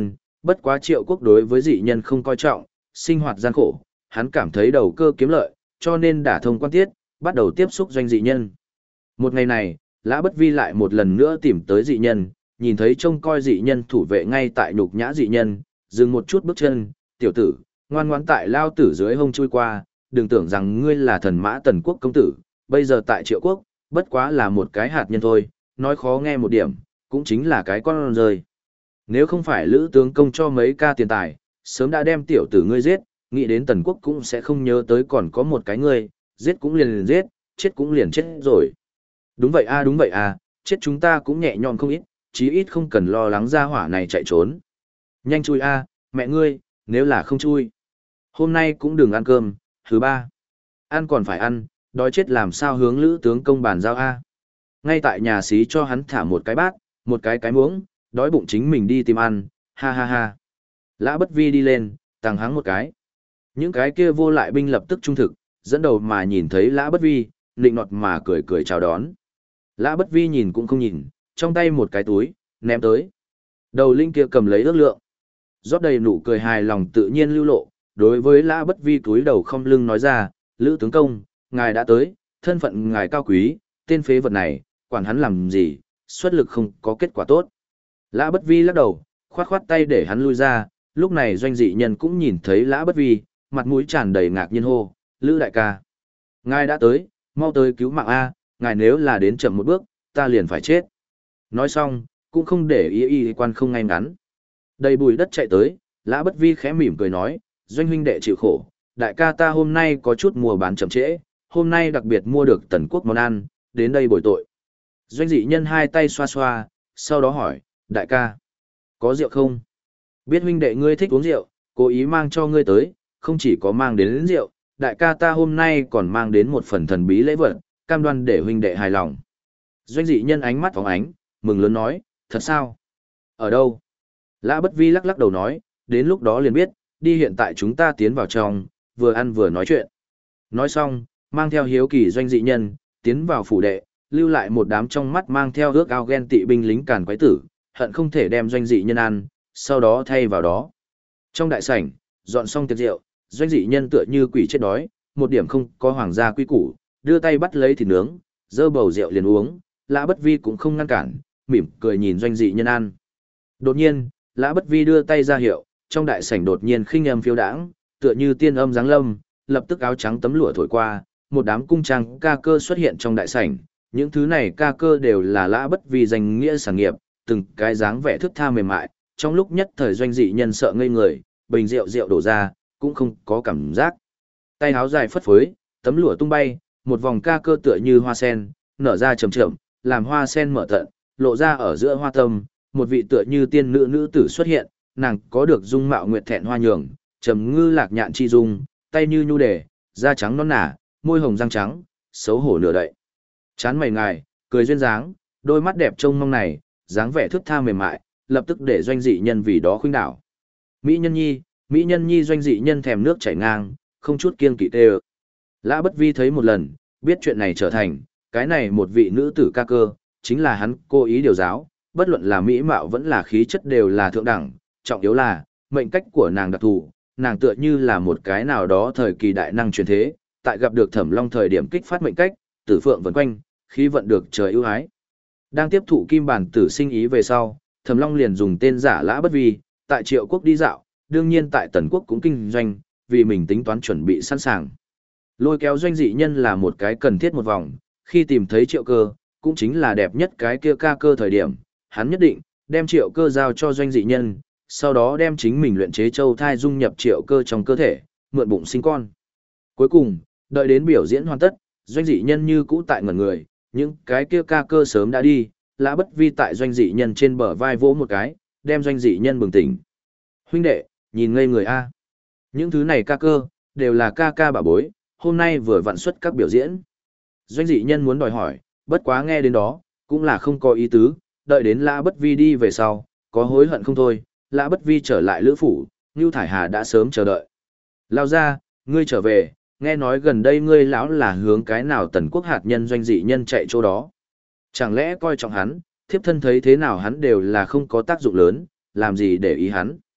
Bất quá Triệu Quốc đối với dị nhân không coi trọng, sinh hoạt gian khổ, hắn cảm thấy đầu cơ kiếm lợi, cho nên đả thông quan tiết, bắt đầu tiếp xúc doanh dị nhân. Một ngày này, Lã Bất Vi lại một lần nữa tìm tới dị nhân, nhìn thấy trông coi dị nhân thủ vệ ngay tại nhục nhã dị nhân, dừng một chút bước chân, tiểu tử, ngoan ngoãn tại lao tử dưới hông chui qua, đừng tưởng rằng ngươi là thần mã tần quốc công tử, bây giờ tại Triệu Quốc, bất quá là một cái hạt nhân thôi, nói khó nghe một điểm, cũng chính là cái con rơi. Nếu không phải Lữ tướng công cho mấy ca tiền tài, sớm đã đem tiểu tử ngươi giết, nghĩ đến tần quốc cũng sẽ không nhớ tới còn có một cái ngươi, giết cũng liền liền giết, chết cũng liền chết rồi. Đúng vậy a đúng vậy a, chết chúng ta cũng nhẹ nhõm không ít, chí ít không cần lo lắng ra hỏa này chạy trốn. Nhanh chui a, mẹ ngươi, nếu là không chui. Hôm nay cũng đừng ăn cơm, thứ ba. Ăn còn phải ăn, đói chết làm sao hướng Lữ tướng công bàn giao a. Ngay tại nhà xí cho hắn thả một cái bát, một cái cái muỗng, đói bụng chính mình đi tìm ăn, ha ha ha. Lã Bất Vi đi lên, tăng hắng một cái. Những cái kia vô lại binh lập tức trung thực, dẫn đầu mà nhìn thấy Lã Bất Vi, nịnh nọt mà cười cười chào đón. Lã Bất Vi nhìn cũng không nhìn, trong tay một cái túi, ném tới. Đầu linh kia cầm lấy ước lượng. Rót đầy nụ cười hài lòng tự nhiên lưu lộ, đối với Lã Bất Vi túi đầu không lưng nói ra, Lữ tướng công, ngài đã tới, thân phận ngài cao quý, tên phế vật này, quản hắn làm gì, xuất lực không có kết quả tốt. Lã Bất Vi lắc đầu, khoát khoát tay để hắn lui ra, lúc này doanh dị nhân cũng nhìn thấy Lã Bất Vi, mặt mũi tràn đầy ngạc nhiên hô, Lữ đại ca. Ngài đã tới, mau tới cứu mạng A, ngài nếu là đến chậm một bước, ta liền phải chết. Nói xong, cũng không để ý y quan không ngay ngắn. Đầy bùi đất chạy tới, Lã Bất Vi khẽ mỉm cười nói, doanh huynh đệ chịu khổ, đại ca ta hôm nay có chút mua bán chậm trễ, hôm nay đặc biệt mua được tần quốc món ăn, đến đây bồi tội. Doanh dị nhân hai tay xoa xoa, sau đó hỏi, đại ca, có rượu không? Biết huynh đệ ngươi thích uống rượu, cố ý mang cho ngươi tới, không chỉ có mang đến, đến rượu, đại ca ta hôm nay còn mang đến một phần thần bí lễ vật, cam đoan để huynh đệ hài lòng. Doanh dị nhân ánh mắt phóng ánh, mừng lớn nói, thật sao? Ở đâu? Lã Bất Vi lắc lắc đầu nói, đến lúc đó liền biết, đi hiện tại chúng ta tiến vào trong, vừa ăn vừa nói chuyện. Nói xong, mang theo hiếu kỳ doanh dị nhân, tiến vào phủ đệ, lưu lại một đám trong mắt mang theo ước ao ghen tị binh lính càn quái tử, hận không thể đem doanh dị nhân ăn, sau đó thay vào đó. Trong đại sảnh, dọn xong tiệc rượu, doanh dị nhân tựa như quỷ chết đói, một điểm không có hoàng gia quy củ, đưa tay bắt lấy thịt nướng, dơ bầu rượu liền uống, Lã Bất Vi cũng không ngăn cản, mỉm cười nhìn doanh dị nhân ăn. Đột nhiên, Lã Bất Vi đưa tay ra hiệu, trong đại sảnh đột nhiên khinh âm phiêu đãng, tựa như tiên âm giáng lâm, lập tức áo trắng tấm lụa thổi qua, một đám cung trang ca cơ xuất hiện trong đại sảnh, những thứ này ca cơ đều là Lã Bất Vi danh nghĩa sản nghiệp, từng cái dáng vẻ thướt tha mềm mại, trong lúc nhất thời doanh dị nhân sợ ngây người, bình rượu rượu đổ ra, cũng không có cảm giác. Tay áo dài phất phới, tấm lụa tung bay, một vòng ca cơ tựa như hoa sen, nở ra chậm chậm, làm hoa sen mở tận, lộ ra ở giữa hoa tâm, một vị tựa như tiên nữ nữ tử xuất hiện, nàng có được dung mạo nguyệt thẹn hoa nhường, trầm ngư lạc nhạn chi dung, tay như nhu đề, da trắng non nả, môi hồng răng trắng, xấu hổ nửa đậy. Chán mày ngài, cười duyên dáng, đôi mắt đẹp trông mong này, dáng vẻ thướt tha mềm mại, lập tức để doanh dị nhân vì đó khuynh đảo. Mỹ nhân nhi, Mỹ nhân nhi doanh dị nhân thèm nước chảy ngang, không chút kiêng kỵ tê ơ. Lã Bất Vi thấy một lần, biết chuyện này trở thành, cái này một vị nữ tử ca cơ, chính là hắn cố ý điều giáo, bất luận là mỹ mạo vẫn là khí chất đều là thượng đẳng, trọng yếu là, mệnh cách của nàng đặc thù, nàng tựa như là một cái nào đó thời kỳ đại năng truyền thế, tại gặp được Thẩm Long thời điểm kích phát mệnh cách, tử phượng vần quanh, khí vận được trời ưu ái. Đang tiếp thụ kim bản tử sinh ý về sau, Thẩm Long liền dùng tên giả Lã Bất Vi, tại Triệu Quốc đi dạo, đương nhiên tại Tần Quốc cũng kinh doanh, vì mình tính toán chuẩn bị sẵn sàng. Lôi kéo doanh dị nhân là một cái cần thiết một vòng, khi tìm thấy Triệu Cơ, cũng chính là đẹp nhất cái kia ca cơ thời điểm, hắn nhất định đem Triệu Cơ giao cho doanh dị nhân, sau đó đem chính mình luyện chế châu thai dung nhập Triệu Cơ trong cơ thể, mượn bụng sinh con. Cuối cùng, đợi đến biểu diễn hoàn tất, doanh dị nhân như cũ tại ngẩn người, những cái kia ca cơ sớm đã đi, Lã Bất Vi tại doanh dị nhân trên bờ vai vỗ một cái, đem doanh dị nhân bừng tỉnh. Huynh đệ, nhìn ngây người a. Những thứ này ca cơ, đều là ca ca bà bối, hôm nay vừa vặn xuất các biểu diễn. Doanh dị nhân muốn đòi hỏi, bất quá nghe đến đó, cũng là không có ý tứ, đợi đến Lã Bất Vi đi về sau, có hối hận không thôi, Lã Bất Vi trở lại lữ phủ, Nưu Thải Hà đã sớm chờ đợi. Lao ra, ngươi trở về, nghe nói gần đây ngươi lão là hướng cái nào Tần Quốc hạt nhân doanh dị nhân chạy chỗ đó. Chẳng lẽ coi trọng hắn, thiếp thân thấy thế nào hắn đều là không có tác dụng lớn, làm gì để ý hắn.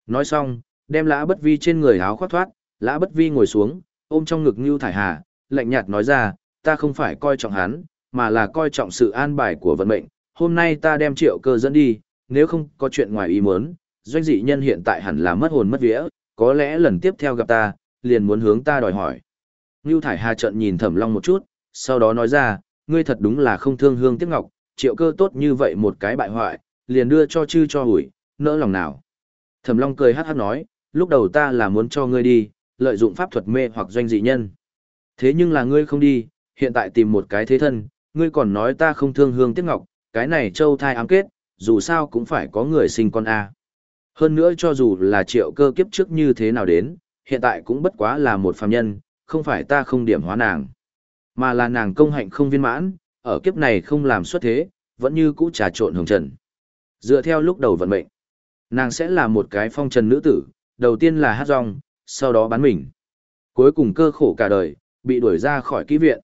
Nói xong, đem Lã Bất Vi trên người áo khoác thoát, Lã Bất Vi ngồi xuống, ôm trong ngực Nưu Thải Hà, lạnh nhạt nói ra, ta không phải coi trọng hắn, mà là coi trọng sự an bài của vận mệnh. Hôm nay ta đem Triệu Cơ dẫn đi, nếu không có chuyện ngoài ý muốn, Doanh dị nhân hiện tại hẳn là mất hồn mất vía, có lẽ lần tiếp theo gặp ta, liền muốn hướng ta đòi hỏi. Nưu Thải Hà trợn nhìn Thẩm Long một chút, sau đó nói ra, ngươi thật đúng là không thương hương tiếc ngọc, Triệu Cơ tốt như vậy một cái bại hoại, liền đưa cho chư cho hủi, nỡ lòng nào. Thẩm Long cười hát hát nói, lúc đầu ta là muốn cho ngươi đi, lợi dụng pháp thuật mê hoặc Doanh dị nhân. Thế nhưng là ngươi không đi, hiện tại tìm một cái thế thân, ngươi còn nói ta không thương hương tiếc ngọc, cái này châu thai ám kết, dù sao cũng phải có người sinh con a. Hơn nữa cho dù là Triệu Cơ kiếp trước như thế nào đến, hiện tại cũng bất quá là một phàm nhân, không phải ta không điểm hóa nàng, mà là nàng công hạnh không viên mãn, ở kiếp này không làm xuất thế, vẫn như cũ trà trộn hồng trần. Dựa theo lúc đầu vận mệnh, nàng sẽ là một cái phong trần nữ tử, đầu tiên là hát rong, sau đó bán mình. Cuối cùng cơ khổ cả đời, bị đuổi ra khỏi kỹ viện.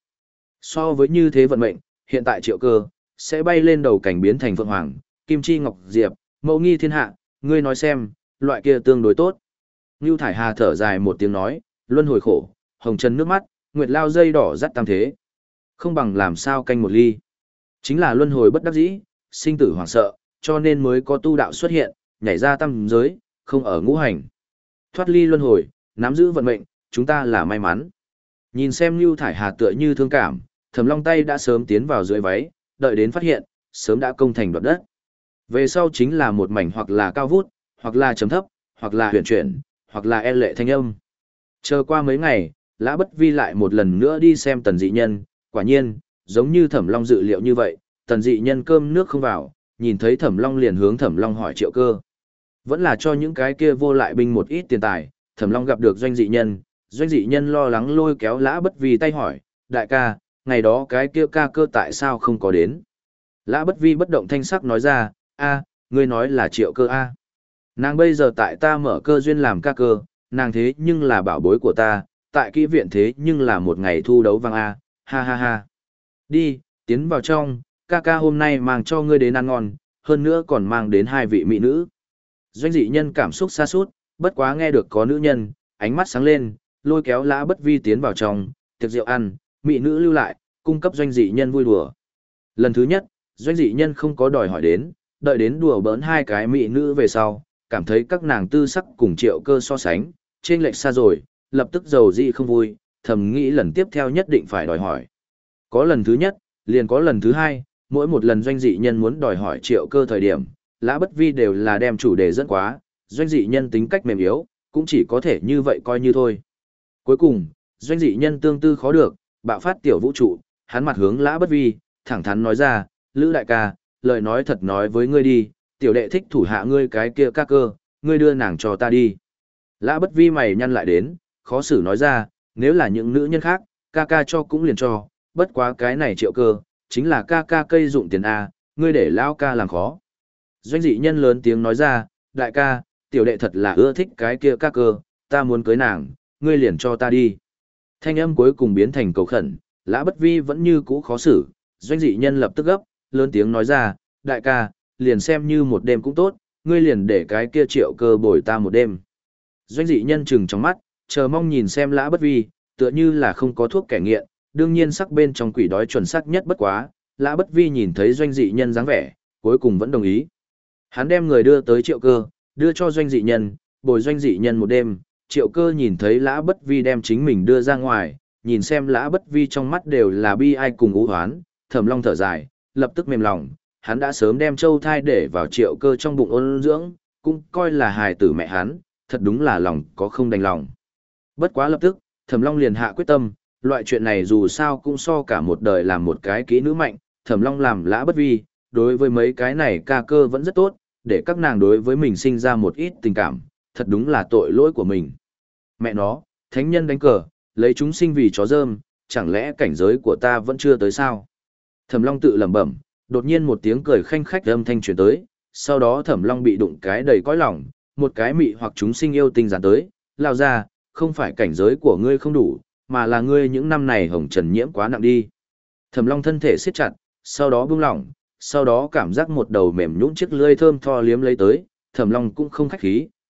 So với như thế vận mệnh, hiện tại Triệu Cơ sẽ bay lên đầu cảnh biến thành phượng hoàng, kim chi ngọc diệp, mẫu nghi thiên hạ, ngươi nói xem, loại kia tương đối tốt. Nưu Thải Hà thở dài một tiếng nói, luân hồi khổ, hồng trần nước mắt, nguyệt lao dây đỏ dắt tam thế. Không bằng làm sao canh một ly. Chính là luân hồi bất đắc dĩ, sinh tử hoảng sợ, cho nên mới có tu đạo xuất hiện, nhảy ra tam giới, không ở ngũ hành. Thoát ly luân hồi, nắm giữ vận mệnh, chúng ta là may mắn. Nhìn xem Nưu Thải Hà tựa như thương cảm, Thẩm Long tay đã sớm tiến vào dưới váy, đợi đến phát hiện, sớm đã công thành đoạt đất. Về sau chính là một mảnh hoặc là cao vút, hoặc là chấm thấp, hoặc là huyền chuyển, hoặc là e lệ thanh âm. Chờ qua mấy ngày, Lã Bất Vi lại một lần nữa đi xem Tần dị nhân, quả nhiên, giống như Thẩm Long dự liệu như vậy, Tần dị nhân cơm nước không vào, nhìn thấy Thẩm Long liền hướng Thẩm Long hỏi Triệu Cơ. Vẫn là cho những cái kia vô lại binh một ít tiền tài, Thẩm Long gặp được Doanh dị nhân, Doanh dị nhân lo lắng lôi kéo Lã Bất Vi tay hỏi, đại ca, ngày đó cái kia ca cơ tại sao không có đến? Lã Bất Vi bất động thanh sắc nói ra, a, ngươi nói là Triệu Cơ a. Nàng bây giờ tại ta mở cơ duyên làm ca cơ, nàng thế nhưng là bảo bối của ta, tại kỹ viện thế nhưng là một ngày thu đấu vang a, ha ha ha. Đi, tiến vào trong, ca ca hôm nay mang cho ngươi đến ăn ngon, hơn nữa còn mang đến hai vị mỹ nữ. Doanh dị nhân cảm xúc xa sút, bất quá nghe được có nữ nhân, ánh mắt sáng lên, lôi kéo Lã Bất Vi tiến vào trong, tiệc rượu ăn, mỹ nữ lưu lại, cung cấp doanh dị nhân vui đùa. Lần thứ nhất, doanh dị nhân không có đòi hỏi đến, đợi đến đùa bỡn hai cái mỹ nữ về sau, cảm thấy các nàng tư sắc cùng Triệu Cơ so sánh, trên lệch xa rồi, lập tức giàu dị không vui, thầm nghĩ lần tiếp theo nhất định phải đòi hỏi. Có lần thứ nhất, liền có lần thứ hai, mỗi một lần doanh dị nhân muốn đòi hỏi Triệu Cơ thời điểm, Lã Bất Vi đều là đem chủ đề dẫn quá, doanh dị nhân tính cách mềm yếu, cũng chỉ có thể như vậy coi như thôi. Cuối cùng, doanh dị nhân tương tư khó được, bạo phát tiểu vũ trụ, hắn mặt hướng Lã Bất Vi, thẳng thắn nói ra, Lữ đại ca, lời nói thật nói với ngươi đi, tiểu đệ thích thủ hạ ngươi cái kia ca cơ, ngươi đưa nàng cho ta đi. Lã Bất Vi mày nhăn lại đến, khó xử nói ra, nếu là những nữ nhân khác, ca ca cho cũng liền cho, bất quá cái này Triệu Cơ, chính là ca ca cây dụng tiền A, ngươi để lao ca làm khó. Doanh dị nhân lớn tiếng nói ra, đại ca, tiểu đệ thật là ưa thích cái kia ca cơ, ta muốn cưới nàng, ngươi liền cho ta đi. Thanh âm cuối cùng biến thành cầu khẩn, Lã Bất Vi vẫn như cũ khó xử, doanh dị nhân lập tức gấp, lớn tiếng nói ra, đại ca, liền xem như một đêm cũng tốt, ngươi liền để cái kia Triệu Cơ bồi ta một đêm. Doanh dị nhân trừng trong mắt, chờ mong nhìn xem Lã Bất Vi, tựa như là không có thuốc kẻ nghiện, đương nhiên sắc bên trong quỷ đói chuẩn xác nhất bất quá, Lã Bất Vi nhìn thấy doanh dị nhân dáng vẻ, cuối cùng vẫn đồng ý. Hắn đem người đưa tới Triệu Cơ, đưa cho doanh dị nhân, bồi doanh dị nhân một đêm, Triệu Cơ nhìn thấy Lã Bất Vi đem chính mình đưa ra ngoài, nhìn xem Lã Bất Vi trong mắt đều là bi ai cùng u hoán, Thẩm Long thở dài, lập tức mềm lòng, hắn đã sớm đem châu thai để vào Triệu Cơ trong bụng ôn dưỡng, cũng coi là hài tử mẹ hắn, thật đúng là lòng có không đành lòng. Bất quá lập tức, Thẩm Long liền hạ quyết tâm, loại chuyện này dù sao cũng so cả một đời làm một cái kỹ nữ mạnh, Thẩm Long làm Lã Bất Vi, đối với mấy cái này ca cơ vẫn rất tốt, để các nàng đối với mình sinh ra một ít tình cảm, thật đúng là tội lỗi của mình. Mẹ nó, thánh nhân đánh cờ, lấy chúng sinh vì chó rơm, chẳng lẽ cảnh giới của ta vẫn chưa tới sao? Thẩm Long tự lẩm bẩm, đột nhiên một tiếng cười khanh khách âm thanh truyền tới, sau đó Thẩm Long bị đụng cái đầy cõi lòng, một cái mị hoặc chúng sinh yêu tinh dán tới, lao ra, không phải cảnh giới của ngươi không đủ, mà là ngươi những năm này hồng trần nhiễm quá nặng đi. Thẩm Long thân thể siết chặt, sau đó buông lỏng, sau đó cảm giác một đầu mềm nhũn chiếc lưỡi thơm tho liếm lấy tới, Thẩm Long cũng không khách khí,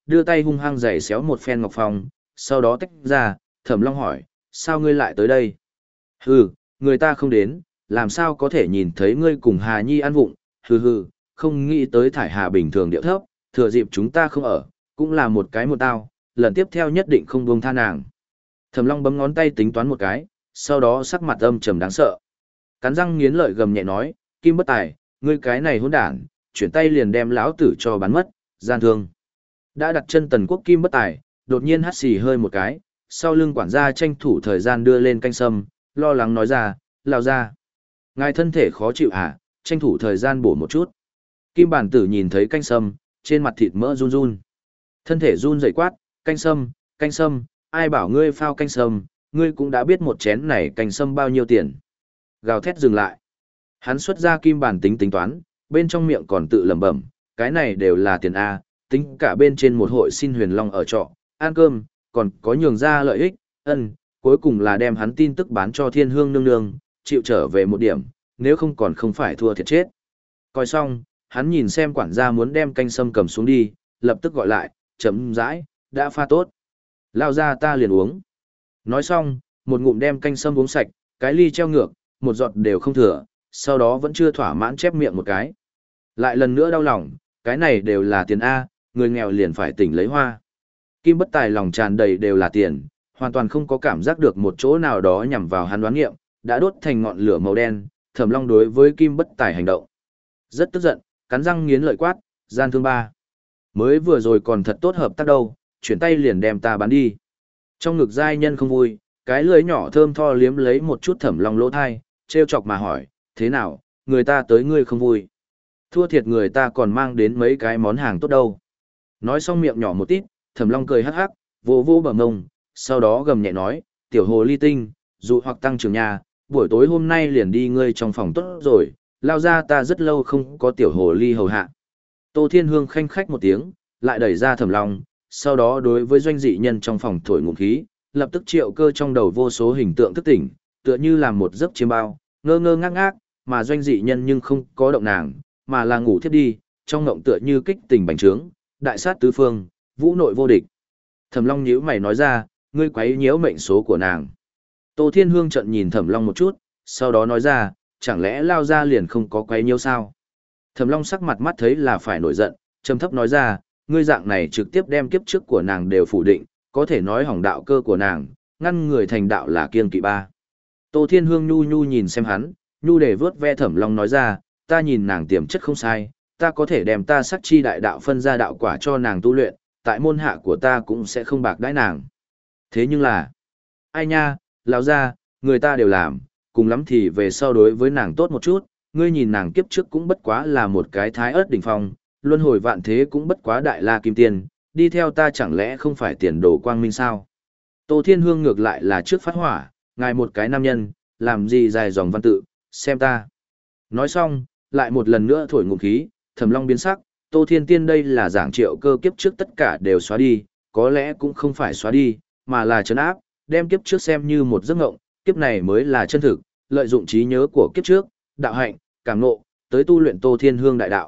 đưa tay hung hăng giày xéo một phen ngọc phong, sau đó tách ra, Thẩm Long hỏi, sao ngươi lại tới đây? Hừ, người ta không đến, làm sao có thể nhìn thấy ngươi cùng Hà Nhi ăn vụng, hừ hừ, không nghĩ tới thải Hà bình thường điệu thấp, thừa dịp chúng ta không ở, cũng là một cái một tao, lần tiếp theo nhất định không buông tha nàng. Thẩm Long bấm ngón tay tính toán một cái, sau đó sắc mặt âm trầm đáng sợ. Cắn răng nghiến lợi gầm nhẹ nói, Kim Bất Tài, ngươi cái này hỗn đản, chuyển tay liền đem lão tử cho bán mất, gian thương. Đã đặt chân Tần Quốc Kim Bất Tài, đột nhiên hắt xì hơi một cái, sau lưng quản gia tranh thủ thời gian đưa lên canh sâm, lo lắng nói ra, lao ra. Ngài thân thể khó chịu hả, tranh thủ thời gian bổ một chút. Kim Bản Tử nhìn thấy canh sâm, trên mặt thịt mỡ run run. Thân thể run rẩy quát, canh sâm, canh sâm, ai bảo ngươi phao canh sâm, ngươi cũng đã biết một chén này canh sâm bao nhiêu tiền. Gào thét dừng lại. Hắn xuất ra kim bản tính tính toán, bên trong miệng còn tự lẩm bẩm, cái này đều là tiền A, tính cả bên trên một hội xin huyền long ở trọ, ăn cơm, còn có nhường ra lợi ích, ân, cuối cùng là đem hắn tin tức bán cho thiên hương nương nương, chịu trở về một điểm, nếu không còn không phải thua thiệt chết. Coi xong, hắn nhìn xem quản gia muốn đem canh sâm cầm xuống đi, lập tức gọi lại, chấm rãi, đã pha tốt. Lao ra ta liền uống. Nói xong, một ngụm đem canh sâm uống sạch, cái ly treo ngược, một giọt đều không thừa, sau đó vẫn chưa thỏa mãn chép miệng một cái. Lại lần nữa đau lòng, cái này đều là tiền A, người nghèo liền phải tỉnh lấy hoa. Kim Bất Tài lòng tràn đầy đều là tiền, hoàn toàn không có cảm giác được một chỗ nào đó nhằm vào hắn đoán nghiệm, đã đốt thành ngọn lửa màu đen, Thẩm Long đối với Kim Bất Tài hành động. Rất tức giận, cắn răng nghiến lợi quát, gian thương ba. Mới vừa rồi còn thật tốt hợp tác đâu, chuyển tay liền đem ta bán đi. Trong ngực giai nhân không vui, cái lưỡi nhỏ thơm tho liếm lấy một chút Thẩm Long lỗ thai, trêu chọc mà hỏi, thế nào, người ta tới ngươi không vui. Thua thiệt người ta còn mang đến mấy cái món hàng tốt đâu. Nói xong miệng nhỏ một tít, Thẩm Long cười hắc hắc, vô vô bờ ngông, sau đó gầm nhẹ nói, tiểu hồ ly tinh, dụ hoặc tăng trưởng nhà, buổi tối hôm nay liền đi ngươi trong phòng tốt rồi, lao ra ta rất lâu không có tiểu hồ ly hầu hạ. Tô Thiên Hương khanh khách một tiếng, lại đẩy ra Thẩm Long, sau đó đối với doanh dị nhân trong phòng thổi ngụm khí, lập tức triệu cơ trong đầu vô số hình tượng thức tỉnh, tựa như là một giấc chiêm bao, ngơ ngơ ngác ngác, mà doanh dị nhân nhưng không có động nàng, mà là ngủ thiếp đi, trong ngộng tựa như kích tình bành trướng, đại sát tứ phương, vũ nội vô địch. Thẩm Long nhíu mày nói ra, ngươi quấy nhiễu mệnh số của nàng. Tô Thiên Hương trợn nhìn Thẩm Long một chút, sau đó nói ra, chẳng lẽ lao ra liền không có quấy nhiễu sao? Thẩm Long sắc mặt mắt thấy là phải nổi giận, trầm thấp nói ra, ngươi dạng này trực tiếp đem kiếp trước của nàng đều phủ định, có thể nói hỏng đạo cơ của nàng, ngăn người thành đạo là kiêng kỵ ba. Tô Thiên Hương nhu nhu nhìn xem hắn, nhu để vớt ve Thẩm Long nói ra, ta nhìn nàng tiềm chất không sai, ta có thể đem ta sắc chi đại đạo phân ra đạo quả cho nàng tu luyện, tại môn hạ của ta cũng sẽ không bạc đãi nàng. Thế nhưng là, ai nha, lão gia, người ta đều làm, cùng lắm thì về sau đối với nàng tốt một chút, ngươi nhìn nàng kiếp trước cũng bất quá là một cái thái ớt đỉnh phong, luân hồi vạn thế cũng bất quá đại la kim tiên, đi theo ta chẳng lẽ không phải tiền đồ quang minh sao? Tô Thiên Hương ngược lại là trước phát hỏa, ngài một cái nam nhân, làm gì dài dòng văn tự, xem ta. Nói xong, lại một lần nữa thổi ngụm khí, Thẩm Long biến sắc, Tô Thiên Tiên đây là giảng triệu cơ kiếp trước tất cả đều xóa đi, có lẽ cũng không phải xóa đi, mà là trấn áp, đem kiếp trước xem như một giấc ngộng, kiếp này mới là chân thực, lợi dụng trí nhớ của kiếp trước, đạo hạnh, cảm ngộ, tới tu luyện Tô Thiên Hương đại đạo.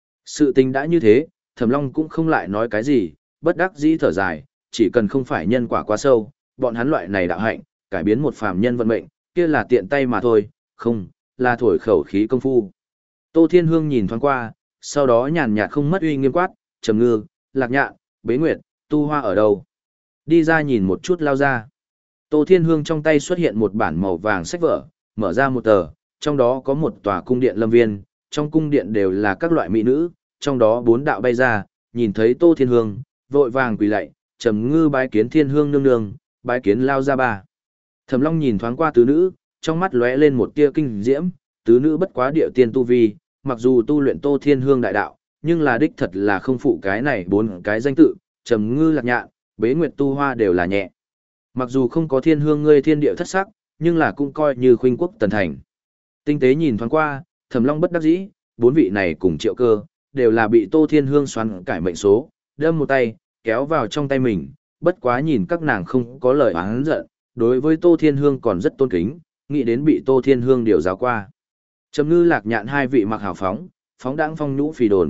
Sự tình đã như thế, Thẩm Long cũng không lại nói cái gì, bất đắc dĩ thở dài, chỉ cần không phải nhân quả quá sâu, bọn hắn loại này đạo hạnh, cải biến một phàm nhân vận mệnh, kia là tiện tay mà thôi, không, là thổi khẩu khí công phu. Tô Thiên Hương nhìn thoáng qua, sau đó nhàn nhạt không mất uy nghiêm quát, Trầm Ngư, Lạc Nhạn, Bế Nguyệt, Tu Hoa ở đâu? Đi ra nhìn một chút lao ra. Tô Thiên Hương trong tay xuất hiện một bản màu vàng sách vở, mở ra một tờ, trong đó có một tòa cung điện lâm viên, trong cung điện đều là các loại mỹ nữ, trong đó bốn đạo bay ra, nhìn thấy Tô Thiên Hương, vội vàng quỳ lạy, Trầm Ngư bái kiến Thiên Hương nương nương, bái kiến lao ra ba. Thẩm Long nhìn thoáng qua tứ nữ, trong mắt lóe lên một tia kinh diễm, tứ nữ bất quá địa tiên tu vi, mặc dù tu luyện Tô Thiên Hương đại đạo, nhưng là đích thật là không phụ cái này bốn cái danh tự, Trầm Ngư, Lạc Nhạn, Bế Nguyệt, Tu Hoa đều là nhẹ. Mặc dù không có Thiên Hương ngươi thiên địa thất sắc, nhưng là cũng coi như khuynh quốc tần thành. Tinh tế nhìn thoáng qua, Thẩm Long bất đắc dĩ, bốn vị này cùng Triệu Cơ, đều là bị Tô Thiên Hương xoắn cải mệnh số, đâm một tay, kéo vào trong tay mình, bất quá nhìn các nàng không có lời oán giận, đối với Tô Thiên Hương còn rất tôn kính, nghĩ đến bị Tô Thiên Hương điều giáo qua. Trầm Ngư, Lạc Nhạn hai vị mặc hào phóng, phóng đãng phong nhũ phì đồn,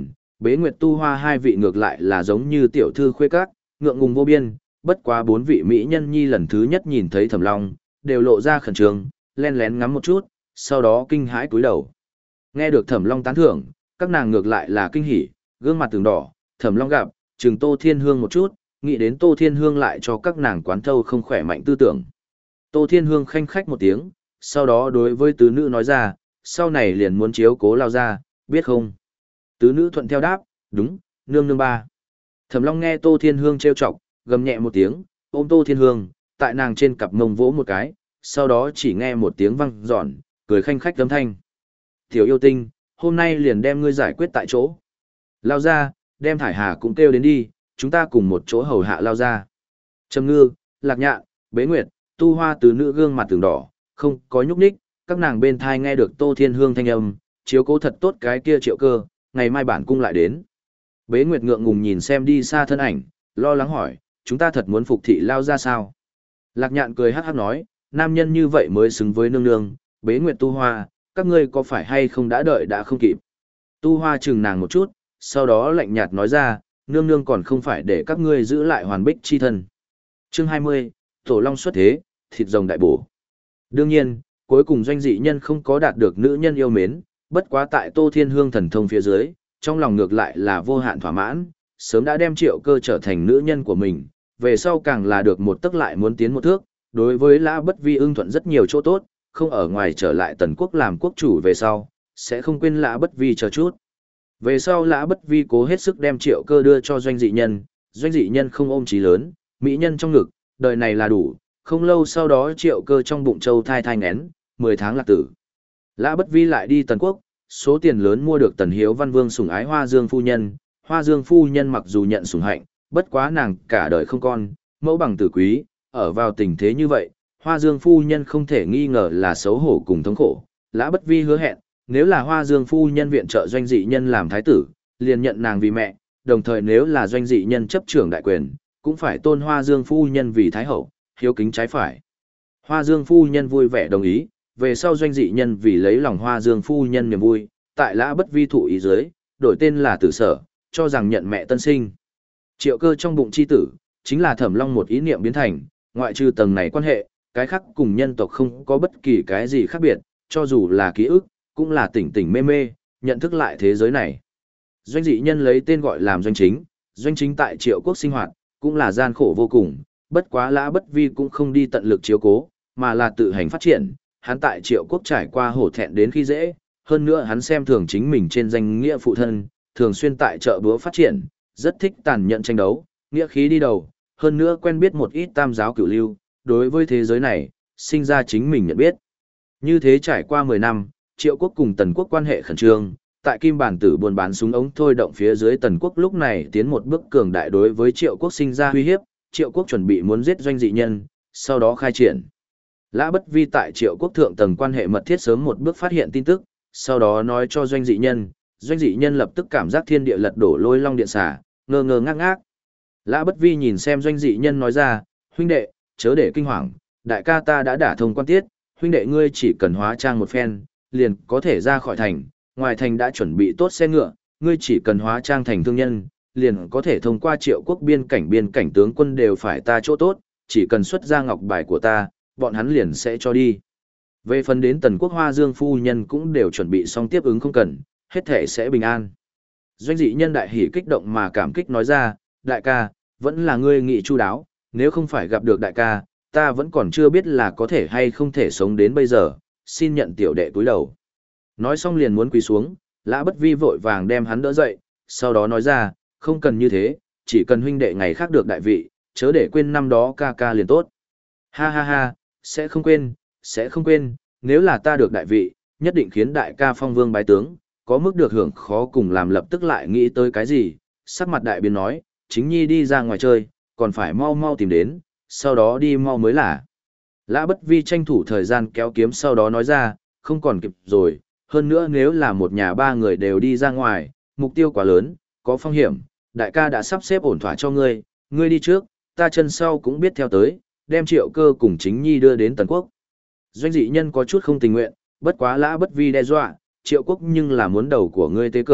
Bế Nguyệt Tu Hoa hai vị ngược lại là giống như tiểu thư khuê các, ngượng ngùng vô biên, bất quá bốn vị mỹ nhân nhi lần thứ nhất nhìn thấy Thẩm Long, đều lộ ra khẩn trương, len lén ngắm một chút, sau đó kinh hãi cúi đầu. Nghe được Thẩm Long tán thưởng, các nàng ngược lại là kinh hỉ, gương mặt từng đỏ, Thẩm Long gặp, chừng Tô Thiên Hương một chút, nghĩ đến Tô Thiên Hương lại cho các nàng quán thâu không khỏe mạnh tư tưởng. Tô Thiên Hương khanh khách một tiếng, sau đó đối với tứ nữ nói ra, sau này liền muốn chiếu cố Lao ra, biết không? Tứ nữ thuận theo đáp, đúng, nương nương ba. Thẩm Long nghe Tô Thiên Hương trêu chọc, gầm nhẹ một tiếng, ôm Tô Thiên Hương, tại nàng trên cặp mông vỗ một cái, sau đó chỉ nghe một tiếng vang giòn, cười khanh khách âm thanh. Tiểu yêu tinh, hôm nay liền đem ngươi giải quyết tại chỗ. Lao ra, đem Thải Hà cũng kêu đến đi, chúng ta cùng một chỗ hầu hạ Lao ra. Trầm Ngư, Lạc Nhạn, Bế Nguyệt, Tu Hoa tứ nữ gương mặt từng đỏ, không có nhúc nhích, các nàng bên thai nghe được Tô Thiên Hương thanh âm, chiếu cố thật tốt cái kia Triệu Cơ, ngày mai bản cung lại đến. Bế Nguyệt ngượng ngùng nhìn xem đi xa thân ảnh, lo lắng hỏi, chúng ta thật muốn phục thị Lao ra sao? Lạc Nhạn cười hắc hắc nói, nam nhân như vậy mới xứng với nương nương, Bế Nguyệt Tu Hoa, các ngươi có phải hay không đã đợi đã không kịp. Tu Hoa chừng nàng một chút, sau đó lạnh nhạt nói ra, nương nương còn không phải để các ngươi giữ lại hoàn bích chi thân. Chương hai mươi, Tổ Long xuất thế, thịt rồng đại bổ. Đương nhiên, cuối cùng doanh dị nhân không có đạt được nữ nhân yêu mến, bất quá tại Tô Thiên Hương thần thông phía dưới, trong lòng ngược lại là vô hạn thỏa mãn, sớm đã đem Triệu Cơ trở thành nữ nhân của mình, về sau càng là được một tức lại muốn tiến một thước, đối với Lã Bất Vi ưng thuận rất nhiều chỗ tốt, không ở ngoài trở lại Tần quốc làm quốc chủ về sau, sẽ không quên Lã Bất Vi chờ chút. Về sau Lã Bất Vi cố hết sức đem Triệu Cơ đưa cho doanh dị nhân, doanh dị nhân không ôm chí lớn, mỹ nhân trong ngực, đời này là đủ, không lâu sau đó Triệu Cơ trong bụng châu thai thai ngén, mười tháng lạc tử. Lã Bất Vi lại đi Tần quốc, số tiền lớn mua được Tần Hiếu Văn Vương sủng ái Hoa Dương phu nhân, Hoa Dương phu nhân mặc dù nhận sủng hạnh, bất quá nàng cả đời không con, mẫu bằng tử quý, ở vào tình thế như vậy, Hoa Dương phu nhân không thể nghi ngờ là xấu hổ cùng thống khổ. Lã Bất Vi hứa hẹn, nếu là Hoa Dương phu nhân viện trợ doanh dị nhân làm thái tử, liền nhận nàng vì mẹ, đồng thời nếu là doanh dị nhân chấp trưởng đại quyền, cũng phải tôn Hoa Dương phu nhân vì thái hậu, hiếu kính trái phải. Hoa Dương phu nhân vui vẻ đồng ý, về sau doanh dị nhân vì lấy lòng Hoa Dương phu nhân niềm vui, tại Lã Bất Vi thụ ý dưới, đổi tên là Tử Sở, cho rằng nhận mẹ tân sinh. Triệu Cơ trong bụng chi tử, chính là Thẩm Long một ý niệm biến thành, ngoại trừ tầng này quan hệ, cái khác cùng nhân tộc không có bất kỳ cái gì khác biệt, cho dù là ký ức, cũng là tỉnh tỉnh mê mê, nhận thức lại thế giới này. Doanh dị nhân lấy tên gọi làm doanh chính, doanh chính tại Triệu quốc sinh hoạt, cũng là gian khổ vô cùng, bất quá Lã Bất Vi cũng không đi tận lực chiếu cố, mà là tự hành phát triển, hắn tại Triệu quốc trải qua hổ thẹn đến khi dễ, hơn nữa hắn xem thường chính mình trên danh nghĩa phụ thân, thường xuyên tại chợ búa phát triển, rất thích tàn nhẫn tranh đấu, nghĩa khí đi đầu, hơn nữa quen biết một ít tam giáo cửu lưu, đối với thế giới này, sinh ra chính mình nhận biết. Như thế trải qua mười năm, Triệu quốc cùng Tần quốc quan hệ khẩn trương, tại Kim Bản Tử buôn bán súng ống thôi động phía dưới Tần quốc lúc này tiến một bước cường đại đối với Triệu quốc sinh ra uy hiếp, Triệu quốc chuẩn bị muốn giết doanh dị nhân, sau đó khai triển. Lã Bất Vi tại Triệu quốc thượng tầng quan hệ mật thiết sớm một bước phát hiện tin tức, sau đó nói cho doanh dị nhân, doanh dị nhân lập tức cảm giác thiên địa lật đổ lôi long điện xả, ngơ ngơ ngác ngác. Lã Bất Vi nhìn xem doanh dị nhân nói ra, huynh đệ, chớ để kinh hoàng, đại ca ta đã đả thông quan tiết, huynh đệ ngươi chỉ cần hóa trang một phen, liền có thể ra khỏi thành, ngoài thành đã chuẩn bị tốt xe ngựa, ngươi chỉ cần hóa trang thành thương nhân, liền có thể thông qua Triệu quốc biên cảnh biên cảnh tướng quân đều phải ta chỗ tốt, chỉ cần xuất ra ngọc bài của ta, bọn hắn liền sẽ cho đi. Về phần đến Tần quốc Hoa Dương phu nhân cũng đều chuẩn bị xong tiếp ứng không cần, hết thể sẽ bình an. Doanh dị nhân đại hỉ kích động mà cảm kích nói ra, đại ca, vẫn là ngươi nghị chu đáo, nếu không phải gặp được đại ca, ta vẫn còn chưa biết là có thể hay không thể sống đến bây giờ, xin nhận tiểu đệ túi đầu. Nói xong liền muốn quỳ xuống, Lã Bất Vi vội vàng đem hắn đỡ dậy, sau đó nói ra, không cần như thế, chỉ cần huynh đệ ngày khác được đại vị, chớ để quên năm đó ca ca liền tốt. Ha ha ha, sẽ không quên, sẽ không quên, nếu là ta được đại vị, nhất định khiến đại ca phong vương bái tướng, có mức được hưởng khó cùng làm lập tức lại nghĩ tới cái gì, sắc mặt đại biến nói, chính nhi đi ra ngoài chơi, còn phải mau mau tìm đến, sau đó đi mau mới là. Lã Bất Vi tranh thủ thời gian kéo kiếm sau đó nói ra, không còn kịp rồi, hơn nữa nếu là một nhà ba người đều đi ra ngoài, mục tiêu quá lớn, có phong hiểm, đại ca đã sắp xếp ổn thỏa cho ngươi, ngươi đi trước, ta chân sau cũng biết theo tới, đem Triệu Cơ cùng chính nhi đưa đến Tần quốc. Doanh dị nhân có chút không tình nguyện, bất quá Lã Bất Vi đe dọa, Triệu quốc nhưng là muốn đầu của ngươi tế cờ,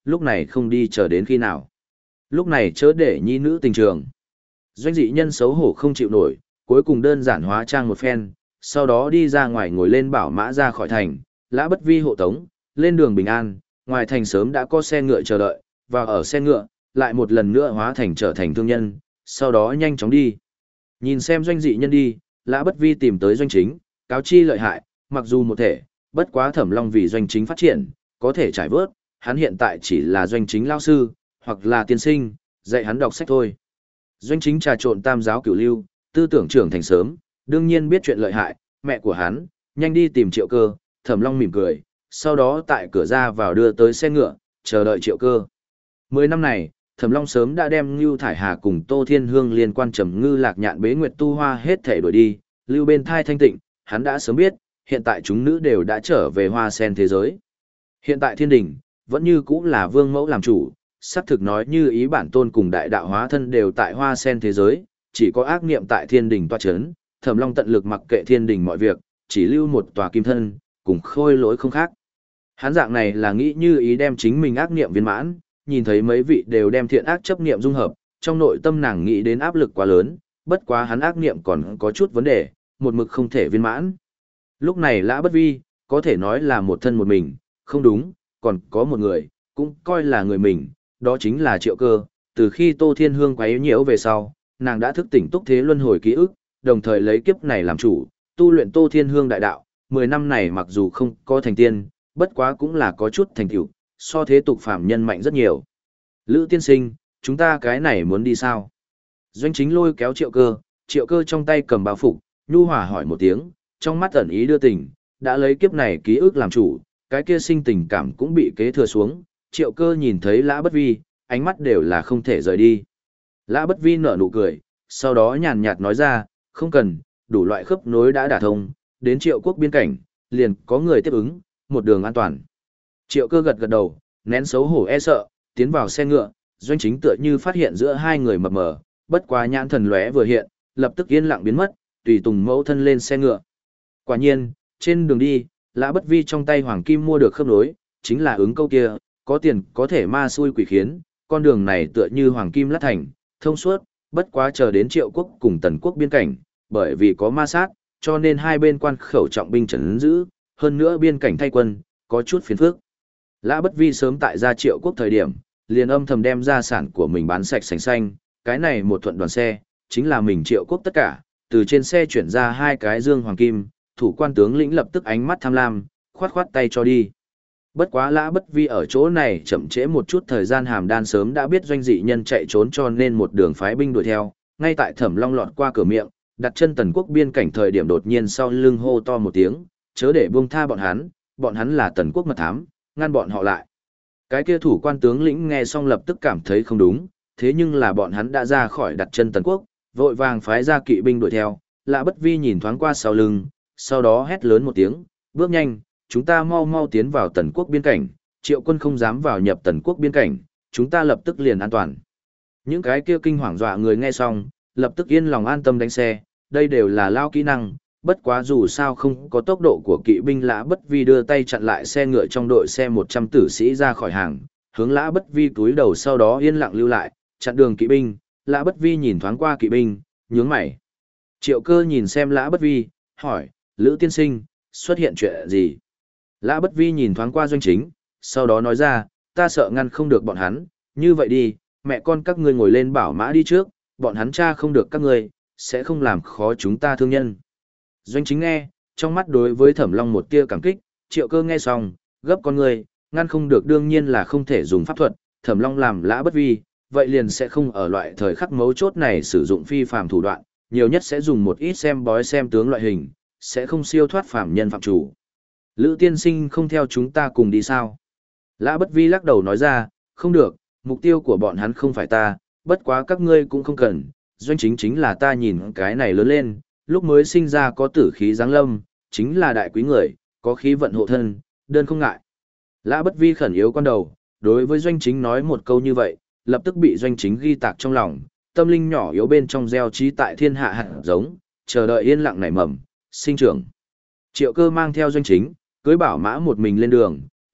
lúc này không đi chờ đến khi nào. Lúc này chớ để nhi nữ tình trường. Doanh dị nhân xấu hổ không chịu nổi, cuối cùng đơn giản hóa trang một phen, sau đó đi ra ngoài ngồi lên bảo mã ra khỏi thành, Lã Bất Vi hộ tống, lên đường bình an, ngoài thành sớm đã có xe ngựa chờ đợi, và ở xe ngựa, lại một lần nữa hóa thành trở thành thương nhân, sau đó nhanh chóng đi. Nhìn xem doanh dị nhân đi, Lã Bất Vi tìm tới doanh chính, cáo chi lợi hại, mặc dù một thể, bất quá Thẩm Long vì doanh chính phát triển, có thể trải vớt, hắn hiện tại chỉ là doanh chính lao sư, hoặc là tiên sinh, dạy hắn đọc sách thôi. Doanh chính trà trộn tam giáo cửu lưu, tư tưởng trưởng thành sớm, đương nhiên biết chuyện lợi hại, mẹ của hắn, nhanh đi tìm Triệu Cơ, Thẩm Long mỉm cười, sau đó tại cửa ra vào đưa tới xe ngựa, chờ đợi Triệu Cơ. Mười năm này, Thẩm Long sớm đã đem Lưu Thải Hà cùng Tô Thiên Hương liên quan trầm ngư lạc nhạn bế nguyệt tu hoa hết thể đuổi đi, lưu bên thai thanh tịnh, hắn đã sớm biết, hiện tại chúng nữ đều đã trở về hoa sen thế giới. Hiện tại thiên đình, vẫn như cũ là vương mẫu làm chủ, xác thực nói như ý bản tôn cùng đại đạo hóa thân đều tại hoa sen thế giới, chỉ có ác niệm tại thiên đình toa chấn, Thẩm Long tận lực mặc kệ thiên đình mọi việc, chỉ lưu một tòa kim thân, cùng khôi lỗi không khác. Hắn dạng này là nghĩ như ý đem chính mình ác niệm viên mãn, nhìn thấy mấy vị đều đem thiện ác chấp niệm dung hợp, trong nội tâm nàng nghĩ đến áp lực quá lớn, bất quá hắn ác niệm còn có chút vấn đề, một mực không thể viên mãn. Lúc này Lã Bất Vi, có thể nói là một thân một mình, không đúng, còn có một người, cũng coi là người mình, đó chính là Triệu Cơ. Từ khi Tô Thiên Hương quấy nhiễu về sau, nàng đã thức tỉnh túc thế luân hồi ký ức, đồng thời lấy kiếp này làm chủ, tu luyện Tô Thiên Hương đại đạo. Mười năm này mặc dù không có thành tiên, bất quá cũng là có chút thành tựu, so thế tục phàm nhân mạnh rất nhiều. Lữ tiên sinh, chúng ta cái này muốn đi sao? Doanh chính lôi kéo Triệu Cơ, Triệu Cơ trong tay cầm bao phục, nhu hòa hỏi một tiếng, trong mắt ẩn ý đưa tình, đã lấy kiếp này ký ức làm chủ, cái kia sinh tình cảm cũng bị kế thừa xuống. Triệu Cơ nhìn thấy Lã Bất Vi, ánh mắt đều là không thể rời đi. Lã Bất Vi nở nụ cười, sau đó nhàn nhạt nói ra, không cần, đủ loại khớp nối đã đả thông, đến Triệu quốc biên cảnh, liền có người tiếp ứng, một đường an toàn. Triệu Cơ gật gật đầu, nén xấu hổ e sợ, tiến vào xe ngựa, doanh chính tựa như phát hiện giữa hai người mập mờ, bất quá nhãn thần lóe vừa hiện, lập tức yên lặng biến mất, tùy tùng mẫu thân lên xe ngựa. Quả nhiên, trên đường đi, Lã Bất Vi trong tay hoàng kim mua được khớp nối, chính là ứng câu kia, có tiền có thể ma xui quỷ khiến, con đường này tựa như hoàng kim lát thành, thông suốt, bất quá chờ đến Triệu quốc cùng Tần quốc biên cảnh, bởi vì có ma sát, cho nên hai bên quan khẩu trọng binh trấn giữ, hơn nữa biên cảnh thay quân, có chút phiền phức. Lã Bất Vi sớm tại ra Triệu quốc thời điểm, liền âm thầm đem gia sản của mình bán sạch sành xanh, cái này một thuận đoàn xe, chính là mình Triệu quốc tất cả, từ trên xe chuyển ra hai cái dương hoàng kim, thủ quan tướng lĩnh lập tức ánh mắt tham lam, khoát khoát tay cho đi. Bất quá Lã Bất Vi ở chỗ này chậm trễ một chút thời gian, Hàm Đan sớm đã biết doanh dị nhân chạy trốn cho nên một đường phái binh đuổi theo, ngay tại Thẩm Long lọt qua cửa miệng, đặt chân Tần quốc biên cảnh thời điểm đột nhiên sau lưng hô to một tiếng, chớ để buông tha bọn hắn, bọn hắn là Tần quốc mật thám, ngăn bọn họ lại. Cái kia thủ quan tướng lĩnh nghe xong lập tức cảm thấy không đúng, thế nhưng là bọn hắn đã ra khỏi đặt chân Tần quốc, vội vàng phái ra kỵ binh đuổi theo. Lã Bất Vi nhìn thoáng qua sau lưng, sau đó hét lớn một tiếng, bước nhanh, chúng ta mau mau tiến vào Tần quốc biên cảnh, Triệu quân không dám vào nhập Tần quốc biên cảnh, chúng ta lập tức liền an toàn. Những cái kia kinh hoàng dọa người nghe xong, lập tức yên lòng an tâm đánh xe, đây đều là lao kỹ năng, bất quá dù sao không có tốc độ của kỵ binh. Lã Bất Vi đưa tay chặn lại xe ngựa trong đội xe một trăm tử sĩ ra khỏi hàng, hướng Lã Bất Vi túi đầu sau đó yên lặng lưu lại, chặn đường kỵ binh. Lã Bất Vi nhìn thoáng qua kỵ binh, nhướng mày. Triệu Cơ nhìn xem Lã Bất Vi, hỏi, Lữ tiên sinh, xuất hiện chuyện gì? Lã Bất Vi nhìn thoáng qua doanh chính, sau đó nói ra, ta sợ ngăn không được bọn hắn, như vậy đi, mẹ con các ngươi ngồi lên bảo mã đi trước, bọn hắn tra không được các ngươi, sẽ không làm khó chúng ta thương nhân. Doanh chính nghe, trong mắt đối với Thẩm Long một tia cảm kích. Triệu Cơ nghe xong, gấp con người, ngăn không được đương nhiên là không thể dùng pháp thuật, Thẩm Long làm Lã Bất Vi, vậy liền sẽ không ở loại thời khắc mấu chốt này sử dụng phi phàm thủ đoạn, nhiều nhất sẽ dùng một ít xem bói xem tướng loại hình, sẽ không siêu thoát phàm nhân phạm chủ. Lữ tiên sinh không theo chúng ta cùng đi sao? Lã Bất Vi lắc đầu nói ra, không được, mục tiêu của bọn hắn không phải ta, bất quá các ngươi cũng không cần, doanh chính chính là ta nhìn cái này lớn lên, lúc mới sinh ra có tử khí giáng lâm, chính là đại quý người, có khí vận hộ thân, đơn không ngại. Lã Bất Vi khẩn yếu con đầu, đối với doanh chính nói một câu như vậy, lập tức bị doanh chính ghi tạc trong lòng, tâm linh nhỏ yếu bên trong gieo trí tại thiên hạ hạt giống, chờ đợi yên lặng nảy mầm, sinh trưởng. Triệu Cơ mang theo doanh chính, cưới bảo mã một mình lên đường,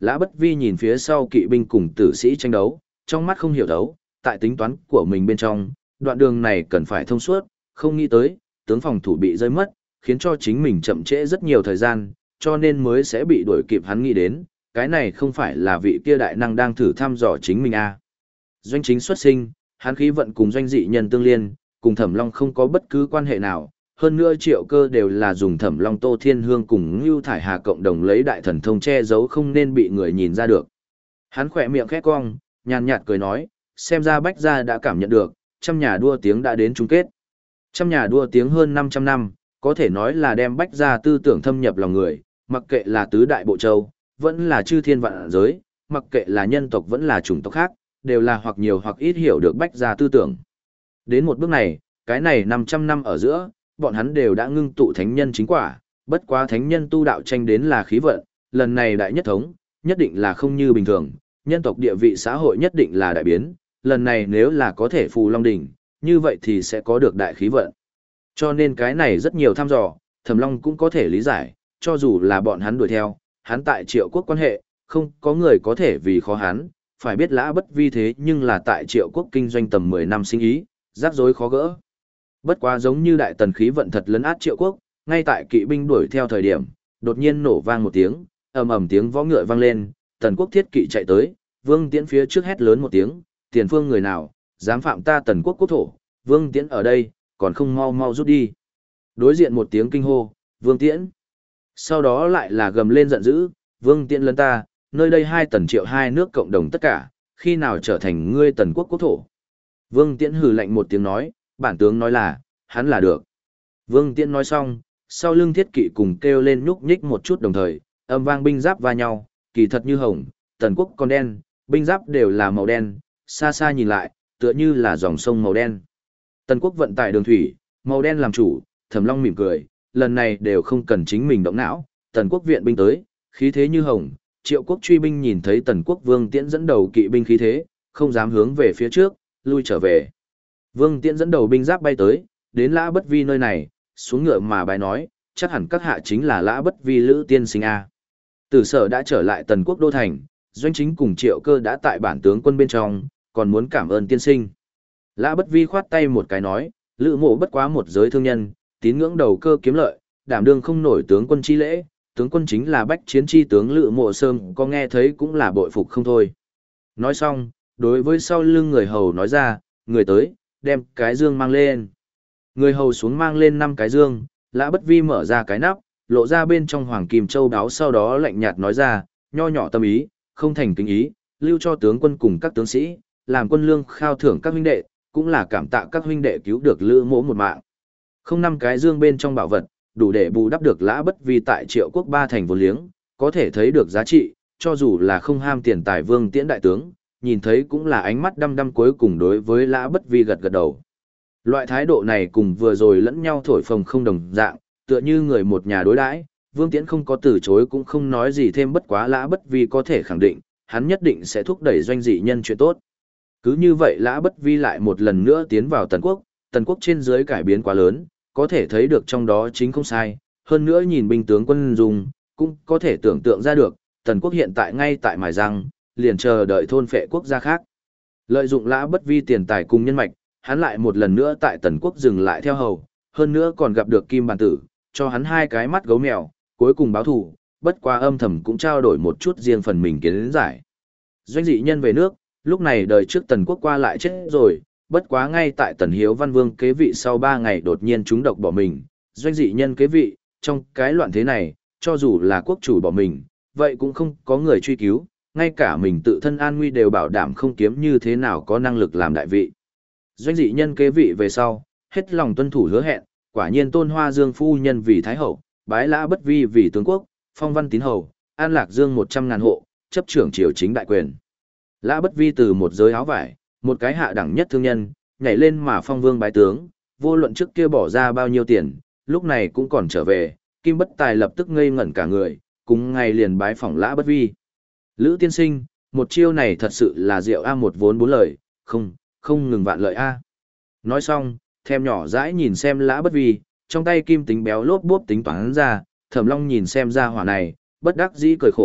Lã Bất Vi nhìn phía sau kỵ binh cùng tử sĩ tranh đấu, trong mắt không hiểu thấu, tại tính toán của mình bên trong, đoạn đường này cần phải thông suốt, không nghĩ tới, tướng phòng thủ bị rơi mất, khiến cho chính mình chậm trễ rất nhiều thời gian, cho nên mới sẽ bị đuổi kịp. Hắn nghĩ đến, cái này không phải là vị kia đại năng đang thử thăm dò chính mình à. Doanh chính xuất sinh, hắn khí vận cùng doanh dị nhân tương liên, cùng Thẩm Long không có bất cứ quan hệ nào, hơn nữa Triệu Cơ đều là dùng Thẩm Long Tô Thiên Hương cùng Ngưu Thải Hà cộng đồng lấy đại thần thông che giấu không nên bị người nhìn ra được. Hắn khỏe miệng khẽ cong, nhàn nhạt cười nói, xem ra Bách gia đã cảm nhận được, trăm nhà đua tiếng đã đến chung kết. Trăm nhà đua tiếng hơn năm trăm năm, có thể nói là đem Bách gia tư tưởng thâm nhập lòng người, mặc kệ là tứ đại bộ châu, vẫn là chư thiên vạn giới, mặc kệ là nhân tộc vẫn là chủng tộc khác, đều là hoặc nhiều hoặc ít hiểu được Bách gia tư tưởng. Đến một bước này, cái này năm trăm năm ở giữa, bọn hắn đều đã ngưng tụ thánh nhân chính quả, bất quá thánh nhân tu đạo tranh đến là khí vận, lần này đại nhất thống, nhất định là không như bình thường, nhân tộc địa vị xã hội nhất định là đại biến, lần này nếu là có thể phù Long đỉnh, như vậy thì sẽ có được đại khí vận. Cho nên cái này rất nhiều thăm dò, Thẩm Long cũng có thể lý giải, cho dù là bọn hắn đuổi theo, hắn tại Triệu Quốc quan hệ, không có người có thể vì khó hắn, phải biết Lã Bất Vi thế nhưng là tại Triệu Quốc kinh doanh tầm mười năm sinh ý, rắc rối khó gỡ. Bất quá giống như đại tần khí vận thật lấn át Triệu Quốc, ngay tại kỵ binh đuổi theo thời điểm, đột nhiên nổ vang một tiếng, ầm ầm tiếng võ ngựa vang lên, Tần Quốc thiết kỵ chạy tới, Vương Tiễn phía trước hét lớn một tiếng, tiền phương người nào, dám phạm ta Tần Quốc quốc thổ, Vương Tiễn ở đây, còn không mau mau rút đi. Đối diện một tiếng kinh hô, Vương Tiễn. Sau đó lại là gầm lên giận dữ, Vương Tiễn lấn ta, nơi đây hai tần Triệu hai nước cộng đồng tất cả, khi nào trở thành ngươi Tần Quốc quốc thổ. Vương Tiễn hừ lạnh một tiếng nói, bản tướng nói là, hắn là được. Vương Tiễn nói xong, sau lưng thiết kỵ cùng kêu lên nhúc nhích một chút đồng thời, âm vang binh giáp va nhau, kỳ thật như hồng, Tần Quốc còn đen, binh giáp đều là màu đen, xa xa nhìn lại, tựa như là dòng sông màu đen. Tần Quốc vận tải đường thủy, màu đen làm chủ, Thẩm Long mỉm cười, lần này đều không cần chính mình động não, Tần Quốc viện binh tới, khí thế như hồng, Triệu Quốc truy binh nhìn thấy Tần Quốc Vương Tiễn dẫn đầu kỵ binh khí thế, không dám hướng về phía trước, lui trở về. Vương Tiễn dẫn đầu binh giáp bay tới, đến Lã Bất Vi nơi này, xuống ngựa mà bài nói, chắc hẳn các hạ chính là Lã Bất Vi Lữ tiên sinh a. Tử Sở đã trở lại Tần Quốc đô thành, Doanh Chính cùng Triệu Cơ đã tại bản tướng quân bên trong, còn muốn cảm ơn tiên sinh. Lã Bất Vi khoát tay một cái nói, Lữ mộ bất quá một giới thương nhân, tín ngưỡng đầu cơ kiếm lợi, đảm đương không nổi tướng quân chi lễ, tướng quân chính là bách chiến chi tướng Lữ mộ sơm có nghe thấy cũng là bội phục không thôi. Nói xong, đối với sau lưng người hầu nói ra, người tới, đem cái dương mang lên. Người hầu xuống mang lên năm cái dương, Lã Bất Vi mở ra cái nắp, lộ ra bên trong hoàng kim châu đáo, sau đó lạnh nhạt nói ra, nho nhỏ tâm ý, không thành kính ý, lưu cho tướng quân cùng các tướng sĩ, làm quân lương khao thưởng các huynh đệ, cũng là cảm tạ các huynh đệ cứu được Lữ mỗ một mạng. Không năm cái dương bên trong bảo vật, đủ để bù đắp được Lã Bất Vi tại Triệu Quốc ba thành vốn liếng, có thể thấy được giá trị, cho dù là không ham tiền tài Vương Tiễn đại tướng, nhìn thấy cũng là ánh mắt đăm đăm cuối cùng đối với Lã Bất Vi gật gật đầu. Loại thái độ này cùng vừa rồi lẫn nhau thổi phồng không đồng dạng, tựa như người một nhà đối đãi, Vương Tiễn không có từ chối cũng không nói gì thêm, bất quá Lã Bất Vi có thể khẳng định, hắn nhất định sẽ thúc đẩy doanh dị nhân chuyện tốt. Cứ như vậy Lã Bất Vi lại một lần nữa tiến vào Tần Quốc, Tần Quốc trên dưới cải biến quá lớn, có thể thấy được trong đó chính không sai, hơn nữa nhìn binh tướng quân dùng, cũng có thể tưởng tượng ra được, Tần Quốc hiện tại ngay tại mài răng, liền chờ đợi thôn phệ quốc gia khác. Lợi dụng Lã Bất Vi tiền tài cùng nhân mạch, hắn lại một lần nữa tại Tần Quốc dừng lại theo hầu, hơn nữa còn gặp được Kim Bàn Tử, cho hắn hai cái mắt gấu mèo, cuối cùng báo thù, bất quá âm thầm cũng trao đổi một chút riêng phần mình kiến giải. Doanh dị nhân về nước, lúc này đời trước Tần Quốc qua lại chết rồi, bất quá ngay tại Tần Hiếu Văn Vương kế vị sau ba ngày đột nhiên trúng độc bỏ mình, doanh dị nhân kế vị, trong cái loạn thế này, cho dù là quốc chủ bỏ mình, vậy cũng không có người truy cứu, ngay cả mình tự thân an nguy đều bảo đảm không kiếm như thế nào có năng lực làm đại vị. Doanh dị nhân kế vị về sau, hết lòng tuân thủ hứa hẹn, quả nhiên tôn Hoa Dương phu nhân vì Thái Hậu, bái Lã Bất Vi vì tướng quốc, phong văn tín hầu, an lạc dương một trăm ngàn hộ, chấp trưởng triều chính đại quyền. Lã Bất Vi từ một giới áo vải, một cái hạ đẳng nhất thương nhân, nhảy lên mà phong vương bái tướng, vô luận trước kia bỏ ra bao nhiêu tiền, lúc này cũng còn trở về, Kim Bất Tài lập tức ngây ngẩn cả người, cùng ngày liền bái phỏng Lã Bất Vi. Lữ tiên sinh, một chiêu này thật sự là rượu a, một vốn bốn lời, không, không ngừng vạn lợi a. Nói xong, thèm nhỏ dãi nhìn xem Lã Bất Vi, trong tay kim tính béo lốp bốp tính toán ra, Thẩm Long nhìn xem ra hỏa này, bất đắc dĩ cười khổ,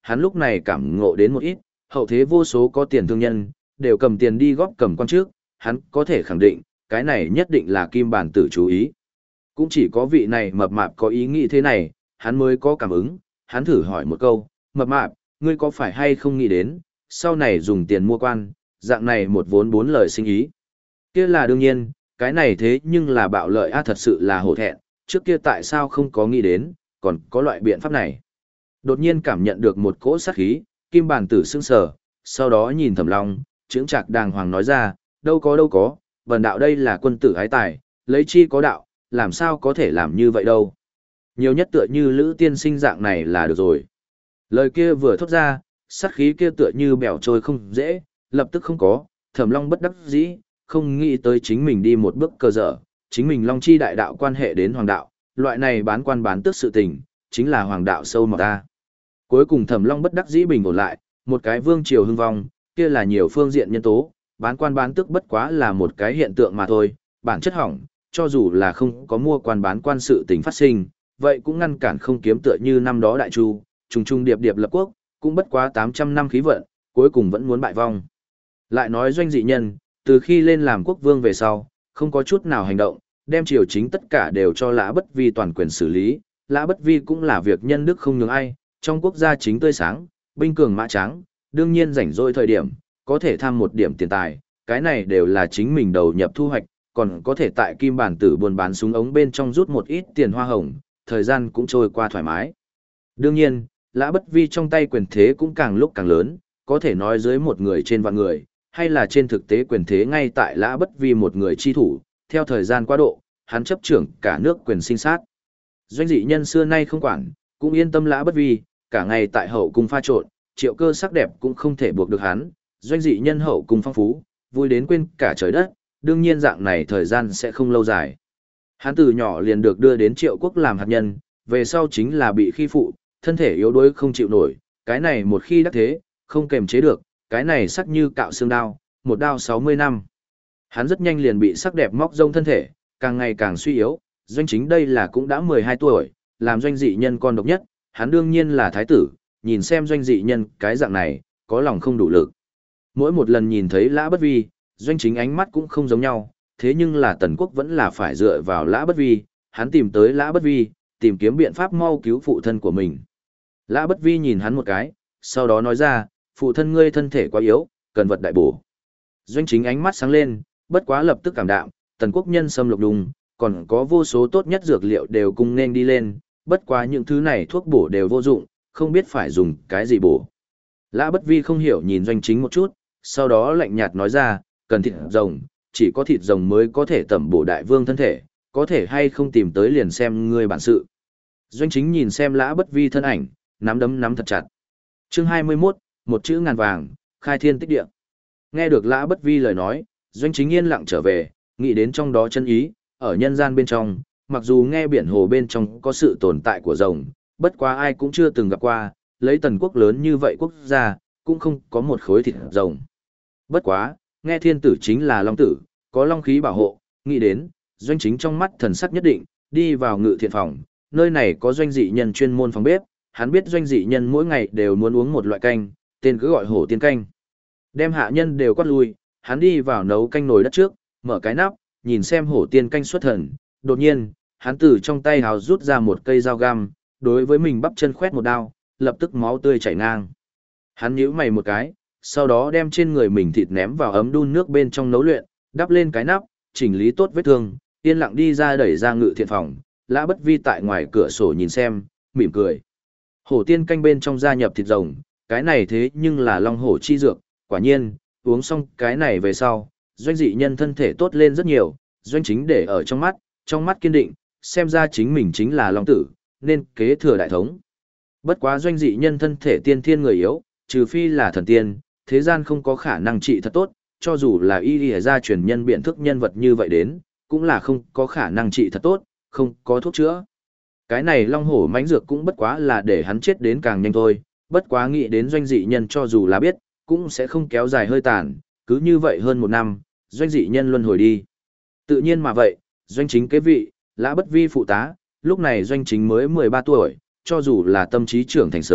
hắn lúc này cảm ngộ đến một ít, hậu thế vô số có tiền thương nhân, đều cầm tiền đi góp cầm quan trước, hắn có thể khẳng định, cái này nhất định là kim bản tử chú ý. Cũng chỉ có vị này mập mạp có ý nghĩ thế này, hắn mới có cảm ứng, hắn thử hỏi một câu, mập mạp, ngươi có phải hay không nghĩ đến, sau này dùng tiền mua quan, dạng này một vốn bốn lời sinh ý. Kia là đương nhiên, cái này thế nhưng là bạo lợi a thật sự là hổ thẹn, trước kia tại sao không có nghĩ đến, còn có loại biện pháp này. Đột nhiên cảm nhận được một cỗ sát khí, kim bản tử sững sờ, sau đó nhìn Thẩm Long, chững chạc đàng hoàng nói ra, đâu có đâu có, vần đạo đây là quân tử ái tài, lấy chi có đạo, làm sao có thể làm như vậy đâu. Nhiều nhất tựa như Lữ tiên sinh dạng này là được rồi. Lời kia vừa thốt ra, sát khí kia tựa như bèo trôi không dễ, lập tức không có, Thẩm Long bất đắc dĩ, không nghĩ tới chính mình đi một bước cờ dở, chính mình Long chi đại đạo quan hệ đến hoàng đạo, loại này bán quan bán tước sự tình, chính là hoàng đạo sâu mọt ta. Cuối cùng Thẩm Long bất đắc dĩ bình ổn lại, một cái vương triều hưng vong, kia là nhiều phương diện nhân tố, bán quan bán tước bất quá là một cái hiện tượng mà thôi, bản chất hỏng, cho dù là không có mua quan bán quan sự tình phát sinh, vậy cũng ngăn cản không kiếm tựa như năm đó đại chu, trùng trùng điệp điệp lập quốc, cũng bất quá tám trăm năm khí vận, cuối cùng vẫn muốn bại vong. Lại nói Doanh dị nhân, từ khi lên làm quốc vương về sau, không có chút nào hành động, đem triều chính tất cả đều cho Lã Bất Vi toàn quyền xử lý, Lã Bất Vi cũng là việc nhân đức không nhường ai, trong quốc gia chính tươi sáng, binh cường mã tráng, đương nhiên rảnh rỗi thời điểm, có thể tham một điểm tiền tài, cái này đều là chính mình đầu nhập thu hoạch, còn có thể tại kim bản tử buôn bán súng ống bên trong rút một ít tiền hoa hồng, thời gian cũng trôi qua thoải mái. Đương nhiên, Lã Bất Vi trong tay quyền thế cũng càng lúc càng lớn, có thể nói dưới một người trên vạn người, hay là trên thực tế quyền thế ngay tại Lã Bất Vi một người chi thủ, theo thời gian quá độ, hắn chấp trưởng cả nước quyền sinh sát. Doanh dị nhân xưa nay không quản, cũng yên tâm Lã Bất Vi, cả ngày tại hậu cung pha trộn, triệu cơ sắc đẹp cũng không thể buộc được hắn, doanh dị nhân hậu cung phong phú, vui đến quên cả trời đất, đương nhiên dạng này thời gian sẽ không lâu dài. Hắn từ nhỏ liền được đưa đến triệu quốc làm hạt nhân, về sau chính là bị khi phụ, thân thể yếu đuối không chịu nổi, cái này một khi đắc thế, không kềm chế được, cái này sắc như cạo xương đao, một đao sáu mươi năm. Hắn rất nhanh liền bị sắc đẹp móc rông thân thể, càng ngày càng suy yếu, doanh chính đây là cũng đã mười hai tuổi, làm doanh dị nhân con độc nhất, hắn đương nhiên là thái tử, nhìn xem doanh dị nhân cái dạng này, có lòng không đủ lực. Mỗi một lần nhìn thấy Lã Bất Vi, doanh chính ánh mắt cũng không giống nhau, thế nhưng là Tần Quốc vẫn là phải dựa vào Lã Bất Vi, hắn tìm tới Lã Bất Vi, tìm kiếm biện pháp mau cứu phụ thân của mình. Lã Bất Vi nhìn hắn một cái, sau đó nói ra, phụ thân ngươi thân thể quá yếu, cần vật đại bổ. Doanh chính ánh mắt sáng lên, bất quá lập tức cảm đạm, Tần Quốc nhân xâm lục đùng, còn có vô số tốt nhất dược liệu đều cùng nên đi lên, bất quá những thứ này thuốc bổ đều vô dụng, không biết phải dùng cái gì bổ. Lã Bất Vi không hiểu nhìn doanh chính một chút, sau đó lạnh nhạt nói ra, cần thịt rồng, chỉ có thịt rồng mới có thể tẩm bổ đại vương thân thể, có thể hay không tìm tới liền xem ngươi bản sự. Doanh chính nhìn xem Lã Bất Vi thân ảnh, nắm đấm nắm thật chặt. Chương hai mươi mốt, một chữ ngàn vàng, khai thiên tích địa. Nghe được Lã Bất Vi lời nói, doanh chính yên lặng trở về, nghĩ đến trong đó chân ý, ở nhân gian bên trong, mặc dù nghe biển hồ bên trong có sự tồn tại của rồng, bất quá ai cũng chưa từng gặp qua, lấy Tần Quốc lớn như vậy quốc gia, cũng không có một khối thịt rồng. Bất quá, nghe thiên tử chính là long tử, có long khí bảo hộ, nghĩ đến, doanh chính trong mắt thần sắc nhất định, đi vào ngự thiện phòng, nơi này có doanh dị nhân chuyên môn phòng bếp, hắn biết doanh dị nhân mỗi ngày đều muốn uống một loại canh, tên cứ gọi hổ tiên canh. Đem hạ nhân đều quát lui, hắn đi vào nấu canh nồi đất trước, mở cái nắp, nhìn xem hổ tiên canh xuất thần, đột nhiên, hắn từ trong tay hào rút ra một cây dao găm, đối với mình bắp chân khoét một đao, lập tức máu tươi chảy ngang. Hắn nhíu mày một cái, sau đó đem trên người mình thịt ném vào ấm đun nước bên trong nấu luyện, đắp lên cái nắp, chỉnh lý tốt vết thương, yên lặng đi ra đẩy ra ngự thiện phòng, Lã Bất Vi tại ngoài cửa sổ nhìn xem, mỉm cười. Hổ tiên canh bên trong gia nhập thịt rồng, cái này thế nhưng là long hổ chi dược, quả nhiên, uống xong cái này về sau, doanh dị nhân thân thể tốt lên rất nhiều, doanh chính để ở trong mắt, trong mắt kiên định, xem ra chính mình chính là long tử, nên kế thừa đại thống. Bất quá doanh dị nhân thân thể tiên thiên người yếu, trừ phi là thần tiên, thế gian không có khả năng trị thật tốt, cho dù là y y gia truyền nhân biện thức nhân vật như vậy đến, cũng là không có khả năng trị thật tốt, không có thuốc chữa. Cái này long hổ mãnh dược cũng bất quá là để hắn chết đến càng nhanh thôi, bất quá nghĩ đến doanh dị nhân cho dù là biết, cũng sẽ không kéo dài hơi tàn, cứ như vậy hơn một năm, doanh dị nhân luân hồi đi. Tự nhiên mà vậy, doanh chính kế vị, Lã Bất Vi phụ tá, lúc này doanh chính mới mười ba tuổi, cho dù là tâm trí trưởng thành sớm,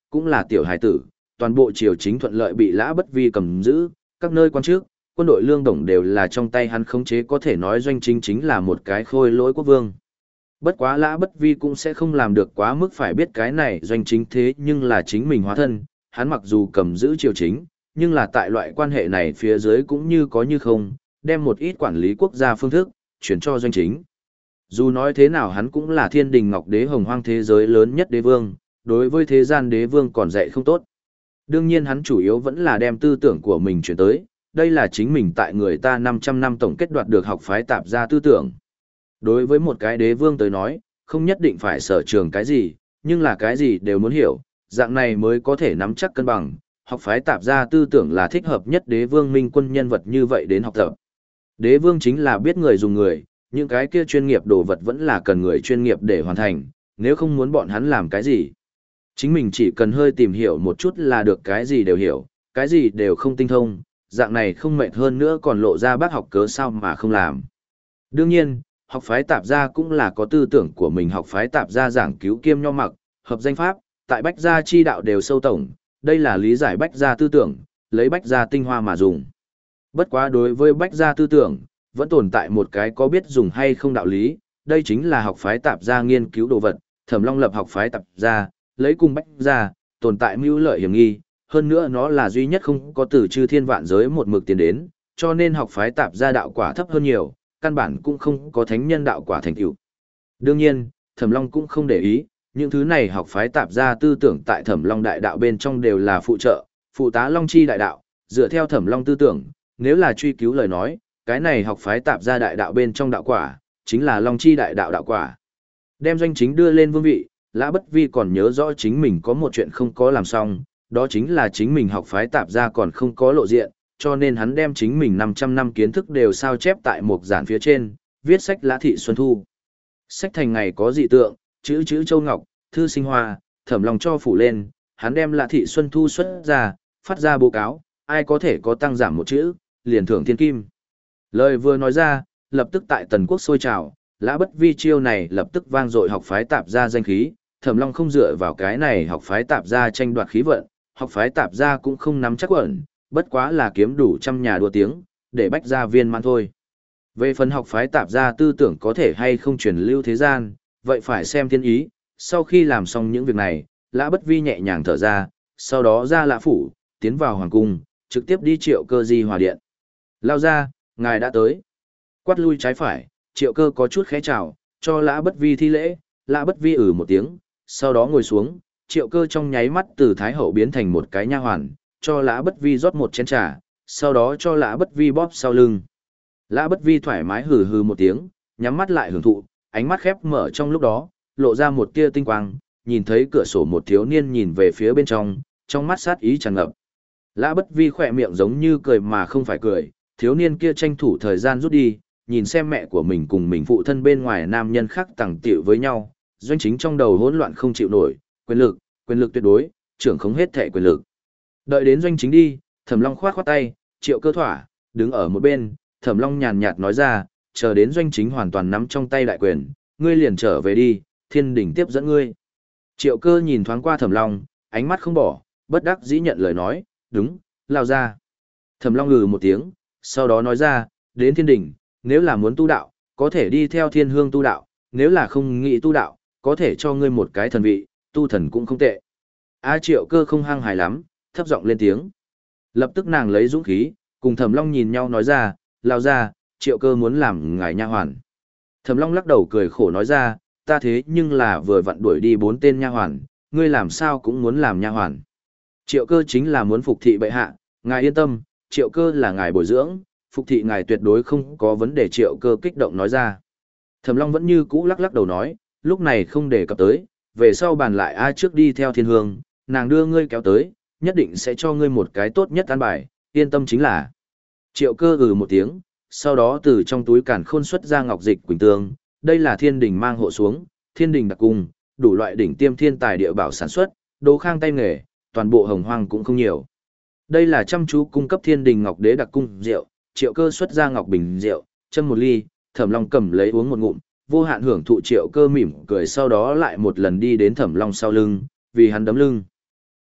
cũng là tiểu hài tử, toàn bộ triều chính thuận lợi bị Lã Bất Vi cầm giữ, các nơi quan chức, quân đội lương đồng đều là trong tay hắn khống chế, có thể nói Doanh Chính chính là một cái khôi lỗi quốc vương. Bất quá Lã Bất Vi cũng sẽ không làm được quá mức, phải biết cái này Doanh Chính thế nhưng là chính mình hóa thân, hắn mặc dù cầm giữ triều chính, nhưng là tại loại quan hệ này phía dưới cũng như có như không, đem một ít quản lý quốc gia phương thức, chuyển cho Doanh Chính. Dù nói thế nào hắn cũng là Thiên Đình Ngọc Đế hồng hoang thế giới lớn nhất đế vương, đối với thế gian đế vương còn dạy không tốt. Đương nhiên hắn chủ yếu vẫn là đem tư tưởng của mình chuyển tới, đây là chính mình tại người ta năm trăm năm tổng kết đoạt được học phái tạp gia tư tưởng. Đối với một cái đế vương tới nói, không nhất định phải sở trường cái gì, nhưng là cái gì đều muốn hiểu, dạng này mới có thể nắm chắc cân bằng. Học phái tạp gia tư tưởng là thích hợp nhất đế vương minh quân nhân vật như vậy đến học tập. Đế vương chính là biết người dùng người, những cái kia chuyên nghiệp đồ vật vẫn là cần người chuyên nghiệp để hoàn thành, nếu không muốn bọn hắn làm cái gì. Chính mình chỉ cần hơi tìm hiểu một chút là được, cái gì đều hiểu, cái gì đều không tinh thông, dạng này không mệt hơn nữa còn lộ ra bác học cớ sao mà không làm. Đương nhiên, học phái tạp gia cũng là có tư tưởng của mình, học phái tạp gia giảng cứu kiêm nho mặc, hợp danh pháp, tại bách gia chi đạo đều sâu tổng, đây là lý giải bách gia tư tưởng, lấy bách gia tinh hoa mà dùng. Bất quá đối với bách gia tư tưởng, vẫn tồn tại một cái có biết dùng hay không đạo lý, đây chính là học phái tạp gia nghiên cứu đồ vật, Thẩm Long lập học phái tạp gia, lấy cùng bách gia, tồn tại mưu lợi hiểm nghi, hơn nữa nó là duy nhất không có từ chư thiên vạn giới một mực tiến đến, cho nên học phái tạp gia đạo quả thấp hơn nhiều, căn bản cũng không có thánh nhân đạo quả thành tựu. Đương nhiên, Thẩm Long cũng không để ý, những thứ này học phái tạp gia tư tưởng tại Thẩm Long đại đạo bên trong đều là phụ trợ, phụ tá Long chi đại đạo, dựa theo Thẩm Long tư tưởng, nếu là truy cứu lời nói, cái này học phái tạp gia đại đạo bên trong đạo quả, chính là Long chi đại đạo đạo quả. Đem Doanh Chính đưa lên vương vị, Lã Bất Vi còn nhớ rõ chính mình có một chuyện không có làm xong, đó chính là chính mình học phái tạp gia còn không có lộ diện, cho nên hắn đem chính mình năm trăm năm kiến thức đều sao chép tại một giản phía trên, viết sách Lã Thị Xuân Thu. Sách thành ngày có dị tượng, chữ chữ châu ngọc, thư sinh hoa, Thẩm Long cho phủ lên, hắn đem Lã Thị Xuân Thu xuất ra, phát ra báo cáo, ai có thể có tăng giảm một chữ, liền thưởng thiên kim. Lời vừa nói ra, lập tức tại Tần Quốc sôi trào, Lã Bất Vi chiêu này lập tức vang dội học phái tạp gia danh khí, Thẩm Long không dựa vào cái này học phái tạp gia tranh đoạt khí vận, học phái tạp gia cũng không nắm chắc ẩn, bất quá là kiếm đủ trăm nhà đua tiếng, để bách gia viên mãn thôi. Về phần học phái tạp gia tư tưởng có thể hay không truyền lưu thế gian, vậy phải xem thiên ý. Sau khi làm xong những việc này, Lã Bất Vi nhẹ nhàng thở ra, sau đó ra Lã phủ, tiến vào hoàng cung, trực tiếp đi Triệu Cơ Di Hòa điện. Lao ra, ngài đã tới. Quát lui trái phải, Triệu Cơ có chút khẽ chào, cho Lã Bất Vi thi lễ, Lã Bất Vi ử một tiếng, sau đó ngồi xuống, Triệu Cơ trong nháy mắt từ thái hậu biến thành một cái nha hoàn, cho Lã Bất Vi rót một chén trà, sau đó cho Lã Bất Vi bóp sau lưng. Lã Bất Vi thoải mái hừ hừ một tiếng, nhắm mắt lại hưởng thụ, ánh mắt khép mở trong lúc đó, lộ ra một tia tinh quang, nhìn thấy cửa sổ một thiếu niên nhìn về phía bên trong, trong mắt sát ý tràn ngập. Lã Bất Vi khỏe miệng giống như cười mà không phải cười, thiếu niên kia tranh thủ thời gian rút đi, nhìn xem mẹ của mình cùng mình phụ thân bên ngoài nam nhân khác tàng tiệu với nhau, Doanh Chính trong đầu hỗn loạn không chịu nổi, quyền lực, quyền lực tuyệt đối, trưởng không hết thể quyền lực. Đợi đến Doanh Chính đi, Thẩm Long khoát khoát tay, Triệu Cơ thỏa, đứng ở một bên, Thẩm Long nhàn nhạt nói ra, chờ đến Doanh Chính hoàn toàn nắm trong tay đại quyền, ngươi liền trở về đi, Thiên Đình tiếp dẫn ngươi. Triệu Cơ nhìn thoáng qua Thẩm Long, ánh mắt không bỏ, bất đắc dĩ nhận lời nói, đúng, lao ra. Thẩm Long ngừ một tiếng, sau đó nói ra, đến Thiên Đình, nếu là muốn tu đạo, có thể đi theo Thiên Hương tu đạo, nếu là không nghĩ tu đạo, có thể cho ngươi một cái thần vị, tu thần cũng không tệ. A Triệu Cơ không hăng hài lắm, thấp giọng lên tiếng. Lập tức nàng lấy dũng khí, cùng Thẩm Long nhìn nhau nói ra, lao ra, Triệu Cơ muốn làm ngài nha hoàn. Thẩm Long lắc đầu cười khổ nói ra, ta thế nhưng là vừa vặn đuổi đi bốn tên nha hoàn, ngươi làm sao cũng muốn làm nha hoàn. Triệu Cơ chính là muốn phục thị bệ hạ, ngài yên tâm, Triệu Cơ là ngài bồi dưỡng, phục thị ngài tuyệt đối không có vấn đề. Triệu Cơ kích động nói ra. Thẩm Long vẫn như cũ lắc lắc đầu nói, lúc này không để cập tới, về sau bàn lại ai trước đi theo Thiên Hương, nàng đưa ngươi kéo tới, nhất định sẽ cho ngươi một cái tốt nhất an bài, yên tâm chính là. Triệu Cơ ừ một tiếng, sau đó từ trong túi càn khôn xuất ra ngọc dịch quỳnh tương, đây là Thiên Đình mang hộ xuống, Thiên Đình đặc cung, đủ loại đỉnh tiêm thiên tài địa bảo sản xuất, đồ khang tay nghề, toàn bộ hồng hoang cũng không nhiều. Đây là chăm chú cung cấp Thiên Đình Ngọc Đế đặc cung rượu, Triệu Cơ xuất ra ngọc bình rượu, châm một ly, Thẩm Long cầm lấy uống một ngụm, vô hạn hưởng thụ. Triệu Cơ mỉm cười sau đó lại một lần đi đến Thẩm Long sau lưng, vì hắn đấm lưng.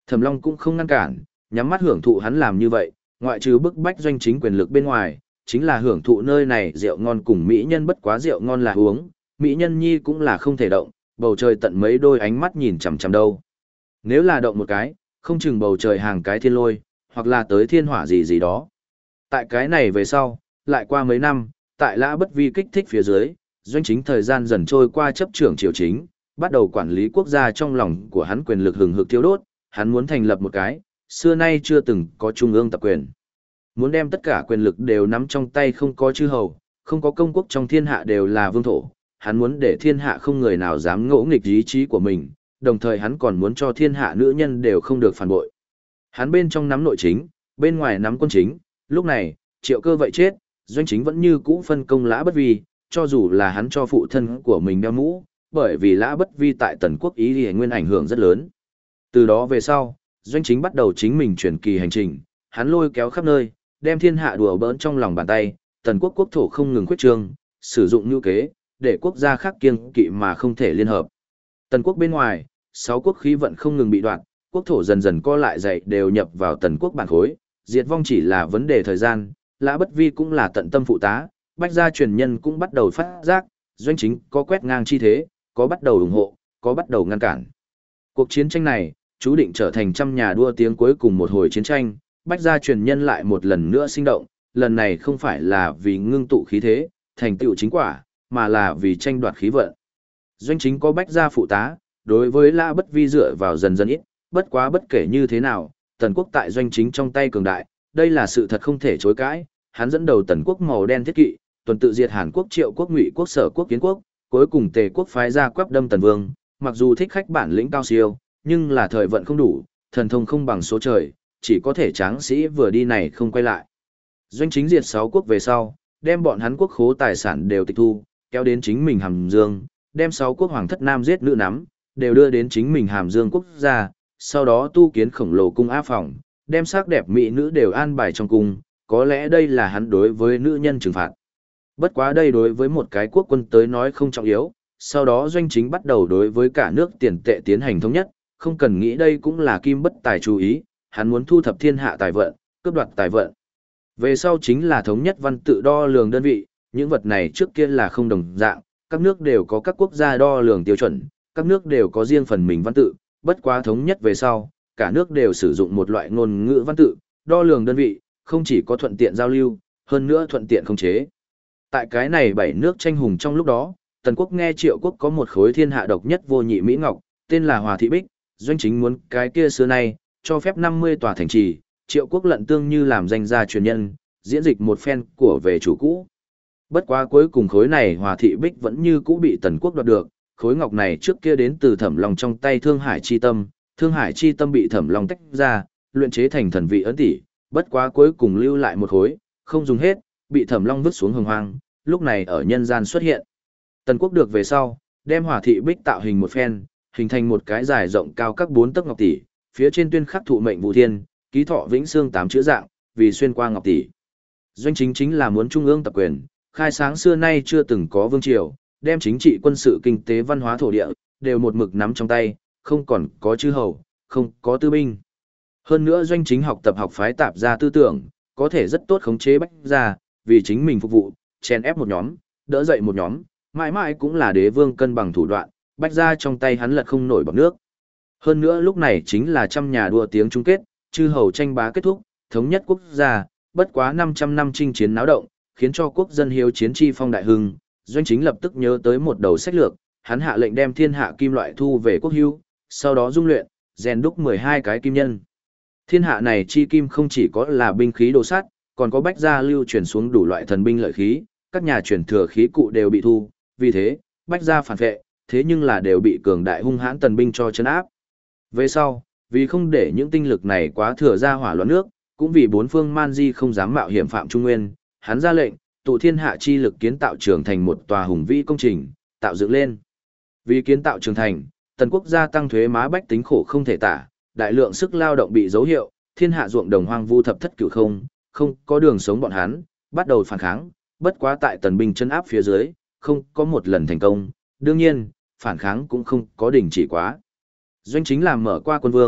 Thẩm Long cũng không ngăn cản, nhắm mắt hưởng thụ hắn làm như vậy, ngoại trừ bức bách doanh chính quyền lực bên ngoài, chính là hưởng thụ nơi này rượu ngon cùng mỹ nhân, bất quá rượu ngon là uống, mỹ nhân nhi cũng là không thể động, bầu trời tận mấy đôi ánh mắt nhìn chằm chằm đâu. Nếu là động một cái, không chừng bầu trời hàng cái thiên lôi, hoặc là tới thiên hỏa gì gì đó. Tại cái này về sau, lại qua mấy năm, tại Lã Bất Vi kích thích phía dưới, doanh chính thời gian dần trôi qua chấp trưởng triều chính, bắt đầu quản lý quốc gia, trong lòng của hắn quyền lực hừng hực thiêu đốt, hắn muốn thành lập một cái, xưa nay chưa từng có trung ương tập quyền. Muốn đem tất cả quyền lực đều nắm trong tay, không có chư hầu, không có công quốc trong thiên hạ đều là vương thổ, hắn muốn để thiên hạ không người nào dám ngỗ nghịch ý chí của mình, đồng thời hắn còn muốn cho thiên hạ nữ nhân đều không được phản bội. Hắn bên trong nắm nội chính, bên ngoài nắm quân chính, lúc này, Triệu Cơ vậy chết, doanh chính vẫn như cũ phân công Lã Bất Vi, cho dù là hắn cho phụ thân của mình đeo mũ, bởi vì Lã Bất Vi tại Tần quốc ý thì nguyên ảnh hưởng rất lớn. Từ đó về sau, doanh chính bắt đầu chính mình truyền kỳ hành trình, hắn lôi kéo khắp nơi, đem thiên hạ đùa bỡn trong lòng bàn tay, Tần quốc quốc thổ không ngừng khuyết trương, sử dụng nhu kế, để quốc gia khác kiêng kỵ mà không thể liên hợp. Tần quốc bên ngoài, sáu quốc khí vận không ngừng bị đoạn, quốc thổ dần dần co lại dậy đều nhập vào Tần quốc bản khối, diệt vong chỉ là vấn đề thời gian. Lã Bất Vi cũng là tận tâm phụ tá, bách gia truyền nhân cũng bắt đầu phát giác, doanh chính có quét ngang chi thế, có bắt đầu ủng hộ, có bắt đầu ngăn cản. Cuộc chiến tranh này, chú định trở thành trăm nhà đua tiếng cuối cùng một hồi chiến tranh, bách gia truyền nhân lại một lần nữa sinh động, lần này không phải là vì ngưng tụ khí thế, thành tựu chính quả, mà là vì tranh đoạt khí vận. Doanh chính có bách gia phụ tá, đối với Lã Bất Vi dựa vào dần dần ít, bất quá bất kể như thế nào, Tần quốc tại doanh chính trong tay cường đại, đây là sự thật không thể chối cãi. Hắn dẫn đầu Tần quốc màu đen thiết kỵ, tuần tự diệt Hàn Quốc, Triệu quốc, Ngụy quốc, Sở quốc, Kiến quốc, cuối cùng Tề quốc phái ra quắp đâm Tần vương, mặc dù thích khách bản lĩnh cao siêu, nhưng là thời vận không đủ, thần thông không bằng số trời, chỉ có thể tráng sĩ vừa đi này không quay lại. Doanh chính diệt sáu quốc về sau, đem bọn hắn quốc khố tài sản đều tịch thu, kéo đến chính mình Hàm Dương, đem sáu quốc hoàng thất nam giết nữ nắm, đều đưa đến chính mình Hàm Dương quốc gia, sau đó tu kiến khổng lồ cung áp phòng, đem sắc đẹp mỹ nữ đều an bài trong cung, có lẽ đây là hắn đối với nữ nhân trừng phạt. Bất quá đây đối với một cái quốc quân tới nói không trọng yếu, sau đó doanh chính bắt đầu đối với cả nước tiền tệ tiến hành thống nhất, không cần nghĩ đây cũng là kim bất tài chú ý, hắn muốn thu thập thiên hạ tài vận, cướp đoạt tài vận. Về sau chính là thống nhất văn tự đo lường đơn vị, những vật này trước kia là không đồng dạng, các nước đều có các quốc gia đo lường tiêu chuẩn, các nước đều có riêng phần mình văn tự, bất quá thống nhất về sau, cả nước đều sử dụng một loại ngôn ngữ văn tự, đo lường đơn vị, không chỉ có thuận tiện giao lưu, hơn nữa thuận tiện khống chế. Tại cái này bảy nước tranh hùng trong lúc đó, Tần quốc nghe Triệu quốc có một khối thiên hạ độc nhất vô nhị mỹ ngọc, tên là Hòa Thị Bích, doanh chính muốn cái kia xưa nay, cho phép năm mươi tòa thành trì, Triệu quốc lận tương như làm danh gia truyền nhân, diễn dịch một phen của về chủ cũ. Bất quá cuối cùng khối này Hòa Thị Bích vẫn như cũ bị Tần quốc đoạt được, khối ngọc này trước kia đến từ Thẩm Long trong tay Thương Hải chi tâm, Thương Hải chi tâm bị Thẩm Long tách ra, luyện chế thành thần vị ấn tỷ, bất quá cuối cùng lưu lại một khối, không dùng hết, bị Thẩm Long vứt xuống hồng hoang, lúc này ở nhân gian xuất hiện. Tần quốc được về sau, đem Hòa Thị Bích tạo hình một phen, hình thành một cái dài rộng cao các bốn tấc ngọc tỷ, phía trên tuyên khắc thụ mệnh vũ thiên, ký thọ vĩnh xương tám chữ dạng, vì xuyên qua ngọc tỷ. Doanh chính chính là muốn trung ương tập quyền, khai sáng xưa nay chưa từng có vương triều, đem chính trị quân sự kinh tế văn hóa thổ địa, đều một mực nắm trong tay, không còn có chư hầu, không có tư binh. Hơn nữa doanh chính học tập học phái tạp gia tư tưởng, có thể rất tốt khống chế bách gia, vì chính mình phục vụ, chèn ép một nhóm, đỡ dậy một nhóm, mãi mãi cũng là đế vương cân bằng thủ đoạn, bách gia trong tay hắn lật không nổi bọt nước. Hơn nữa lúc này chính là trăm nhà đua tiếng chung kết, chư hầu tranh bá kết thúc, thống nhất quốc gia, bất quá năm trăm năm chinh chiến náo động, khiến cho quốc dân hiếu chiến chi phong đại hưng, doanh chính lập tức nhớ tới một đầu sách lược, hắn hạ lệnh đem thiên hạ kim loại thu về quốc hữu, sau đó dung luyện, rèn đúc mười hai cái kim nhân. Thiên hạ này chi kim không chỉ có là binh khí đồ sắt, còn có bách gia lưu truyền xuống đủ loại thần binh lợi khí, các nhà truyền thừa khí cụ đều bị thu, vì thế, bách gia phản vệ, thế nhưng là đều bị cường đại hung hãn tần binh cho trấn áp. Về sau, vì không để những tinh lực này quá thừa ra hỏa loạn nước, cũng vì bốn phương man di không dám mạo hiểm phạm Trung Nguyên, hắn ra lệnh, tụ thiên hạ chi lực kiến tạo trường thành một tòa hùng vĩ công trình, tạo dựng lên. Vì kiến tạo trường thành, tần quốc gia tăng thuế má bách tính khổ không thể tả, đại lượng sức lao động bị dấu hiệu, thiên hạ ruộng đồng hoang vu thập thất cửu không, không có đường sống bọn hắn, bắt đầu phản kháng, bất quá tại tần binh chân áp phía dưới, không có một lần thành công, đương nhiên, phản kháng cũng không có đình chỉ quá. Doanh chính làm mở qua quân vương,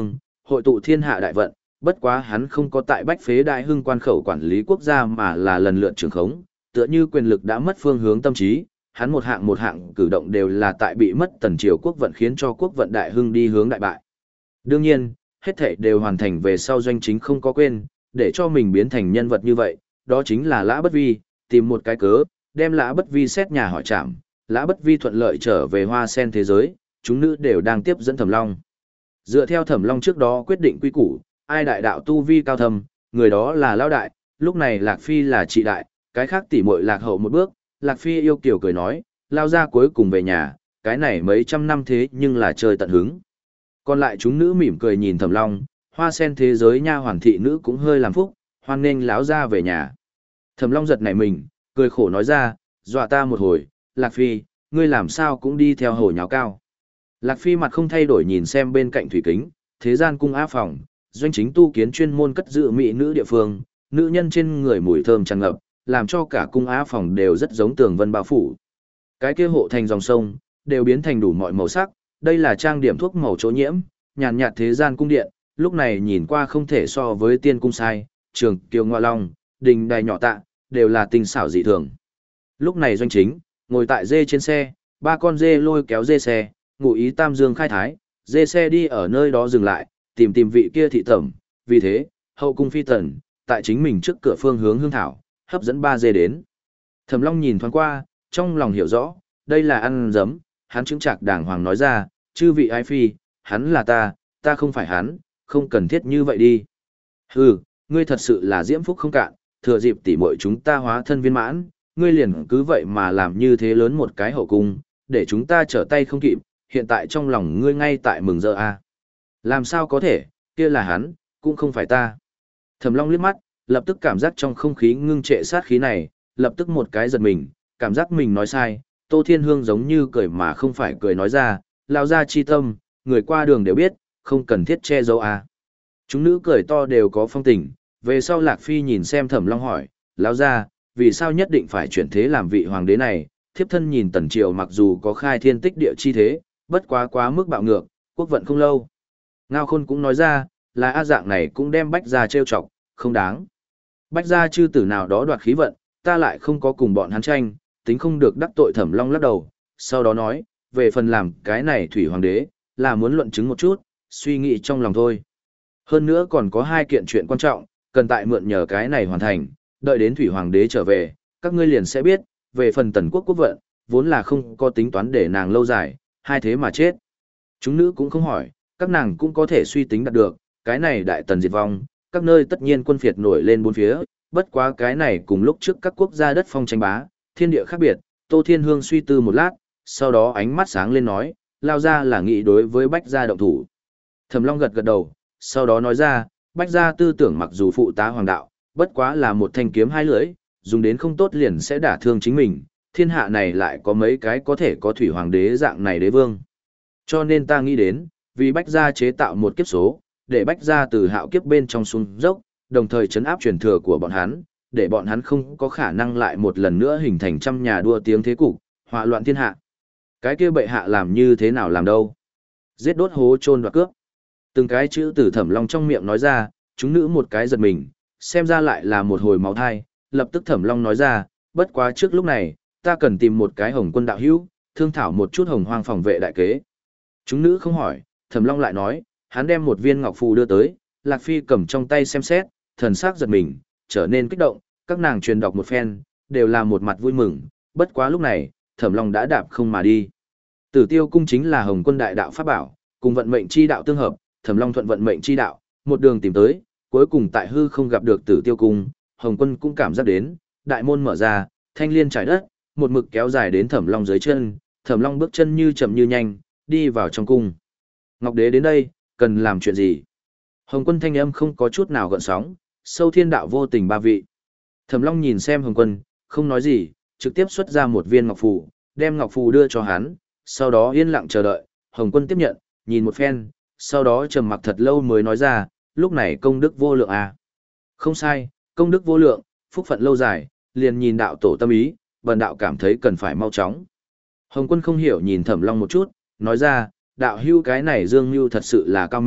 hội tụ thiên hạ đại vận, bất quá hắn không có tại Bách Phế Đại Hưng quan khẩu quản lý quốc gia mà là lần lượt trường khống, tựa như quyền lực đã mất phương hướng tâm trí, hắn một hạng một hạng cử động đều là tại bị mất tần triều quốc vận khiến cho quốc vận đại hưng đi hướng đại bại. Đương nhiên, hết thảy đều hoàn thành về sau Doanh Chính không có quên, để cho mình biến thành nhân vật như vậy, đó chính là Lã Bất Vi, tìm một cái cớ, đem Lã Bất Vi xét nhà hỏi trảm, Lã Bất Vi thuận lợi trở về Hoa Sen thế giới, chúng nữ đều đang tiếp dẫn Thẩm Long. Dựa theo Thẩm Long trước đó quyết định quy củ, ai đại đạo tu vi cao thâm, người đó là lão đại, lúc này Lạc Phi là trị đại, cái khác tỉ muội lạc hậu một bước, Lạc Phi yêu kiều cười nói, lao ra cuối cùng về nhà, cái này mấy trăm năm thế nhưng là chơi tận hứng. Còn lại chúng nữ mỉm cười nhìn Thẩm Long, Hoa Sen thế giới nha hoàn thị nữ cũng hơi làm phúc, hoan nghênh lão ra về nhà. Thẩm Long giật nảy mình, cười khổ nói ra, dọa ta một hồi, Lạc Phi, ngươi làm sao cũng đi theo hồ nháo cao. Lạc Phi mặt không thay đổi nhìn xem bên cạnh thủy kính, thế gian cung á phòng, Doanh Chính tu kiến chuyên môn cất giữ mỹ nữ địa phương, nữ nhân trên người mùi thơm tràn ngập, làm cho cả cung á phòng đều rất giống tường vân bao phủ. Cái kia hộ thành dòng sông, đều biến thành đủ mọi màu sắc, đây là trang điểm thuốc màu chỗ nhiễm, nhàn nhạt thế gian cung điện, lúc này nhìn qua không thể so với tiên cung sai, trường kiều ngoa long, đình đài nhỏ tạ, đều là tinh xảo dị thường. Lúc này Doanh Chính, ngồi tại dê trên xe, ba con dê lôi kéo dê xe, ngụ ý tam dương khai thái, dê xe đi ở nơi đó dừng lại, tìm tìm vị kia thị tẩm, vì thế, hậu cung phi tần, tại chính mình trước cửa phương hướng hương thảo, hấp dẫn ba dê đến. Thẩm Long nhìn thoáng qua, trong lòng hiểu rõ, đây là ăn dấm, hắn chứng trạc đàng hoàng nói ra, chư vị ái phi, hắn là ta, ta không phải hắn, không cần thiết như vậy đi. Hừ, ngươi thật sự là diễm phúc không cạn, thừa dịp tỉ muội chúng ta hóa thân viên mãn, ngươi liền cứ vậy mà làm như thế lớn một cái hậu cung, để chúng ta trở tay không kịp, hiện tại trong lòng ngươi ngay tại mừng rỡ à. Làm sao có thể, kia là hắn, cũng không phải ta. Thẩm Long liếc mắt, lập tức cảm giác trong không khí ngưng trệ sát khí này, lập tức một cái giật mình, cảm giác mình nói sai, Tô Thiên Hương giống như cười mà không phải cười nói ra, lao ra chi tâm, người qua đường đều biết, không cần thiết che giấu à. Chúng nữ cười to đều có phong tình, về sau Lạc Phi nhìn xem Thẩm Long hỏi, lao ra, vì sao nhất định phải chuyển thế làm vị hoàng đế này, thiếp thân nhìn tần triều mặc dù có khai thiên tích địa chi thế, bất quá quá mức bạo ngược, quốc vận không lâu. Ngao Khôn cũng nói ra, là A dạng này cũng đem Bách gia trêu chọc, không đáng. Bách gia chư tử nào đó đoạt khí vận, ta lại không có cùng bọn hắn tranh, tính không được đắc tội Thẩm Long lắc đầu, sau đó nói, về phần làm cái này thủy hoàng đế, là muốn luận chứng một chút, suy nghĩ trong lòng thôi. Hơn nữa còn có hai kiện chuyện quan trọng, cần tại mượn nhờ cái này hoàn thành, đợi đến thủy hoàng đế trở về, các ngươi liền sẽ biết, về phần tần quốc quốc vận, vốn là không có tính toán để nàng lâu dài, hai thế mà chết. Chúng nữ cũng không hỏi, các nàng cũng có thể suy tính đạt được, cái này đại tần diệt vong, các nơi tất nhiên quân phiệt nổi lên bốn phía, bất quá cái này cùng lúc trước các quốc gia đất phong tranh bá, thiên địa khác biệt, Tô Thiên Hương suy tư một lát, sau đó ánh mắt sáng lên nói, lao ra là nghĩ đối với Bách gia động thủ. Thẩm Long gật gật đầu, sau đó nói ra, Bách gia tư tưởng mặc dù phụ tá hoàng đạo, bất quá là một thanh kiếm hai lưỡi, dùng đến không tốt liền sẽ đả thương chính mình, thiên hạ này lại có mấy cái có thể có thủy hoàng đế dạng này đế vương. Cho nên ta nghĩ đến, vì Bách gia chế tạo một kiếp số, để Bách gia từ hạo kiếp bên trong xuống dốc, đồng thời chấn áp truyền thừa của bọn hắn, để bọn hắn không có khả năng lại một lần nữa hình thành trăm nhà đua tiếng thế cục, họa loạn thiên hạ. Cái kia bệ hạ làm như thế nào làm đâu? Giết đốt hố chôn đoạt cướp. Từng cái chữ từ Thẩm Long trong miệng nói ra, chúng nữ một cái giật mình, xem ra lại là một hồi máu thai, lập tức Thẩm Long nói ra, bất quá trước lúc này, ta cần tìm một cái Hồng Quân đạo hữu, thương thảo một chút Hồng Hoang phòng vệ đại kế. Chúng nữ không hỏi, Thẩm Long lại nói, hắn đem một viên ngọc phù đưa tới, Lạc Phi cầm trong tay xem xét, thần sắc giật mình, trở nên kích động, các nàng truyền đọc một phen, đều là một mặt vui mừng, bất quá lúc này, Thẩm Long đã đạp không mà đi. Tử Tiêu cung chính là Hồng Quân đại đạo pháp bảo, cùng vận mệnh chi đạo tương hợp, Thẩm Long thuận vận mệnh chi đạo, một đường tìm tới, cuối cùng tại hư không gặp được Tử Tiêu cung, Hồng Quân cũng cảm giác đến, đại môn mở ra, thanh liên trải đất, một mực kéo dài đến Thẩm Long dưới chân, Thẩm Long bước chân như chậm như nhanh, đi vào trong cung. Ngọc Đế đến đây, cần làm chuyện gì? Hồng Quân thanh âm không có chút nào gợn sóng, sâu thiên đạo vô tình ba vị. Thẩm Long nhìn xem Hồng Quân, không nói gì, trực tiếp xuất ra một viên ngọc phù, đem ngọc phù đưa cho hắn, sau đó yên lặng chờ đợi, Hồng Quân tiếp nhận, nhìn một phen, sau đó trầm mặc thật lâu mới nói ra, lúc này công đức vô lượng à. Không sai, công đức vô lượng, phúc phận lâu dài, liền nhìn đạo tổ tâm ý, bần đạo cảm thấy cần phải mau chóng. Hồng Quân không hiểu nhìn Thẩm Long một chút, nói ra, đạo hưu cái này Dương Nưu thật sự là cao minh,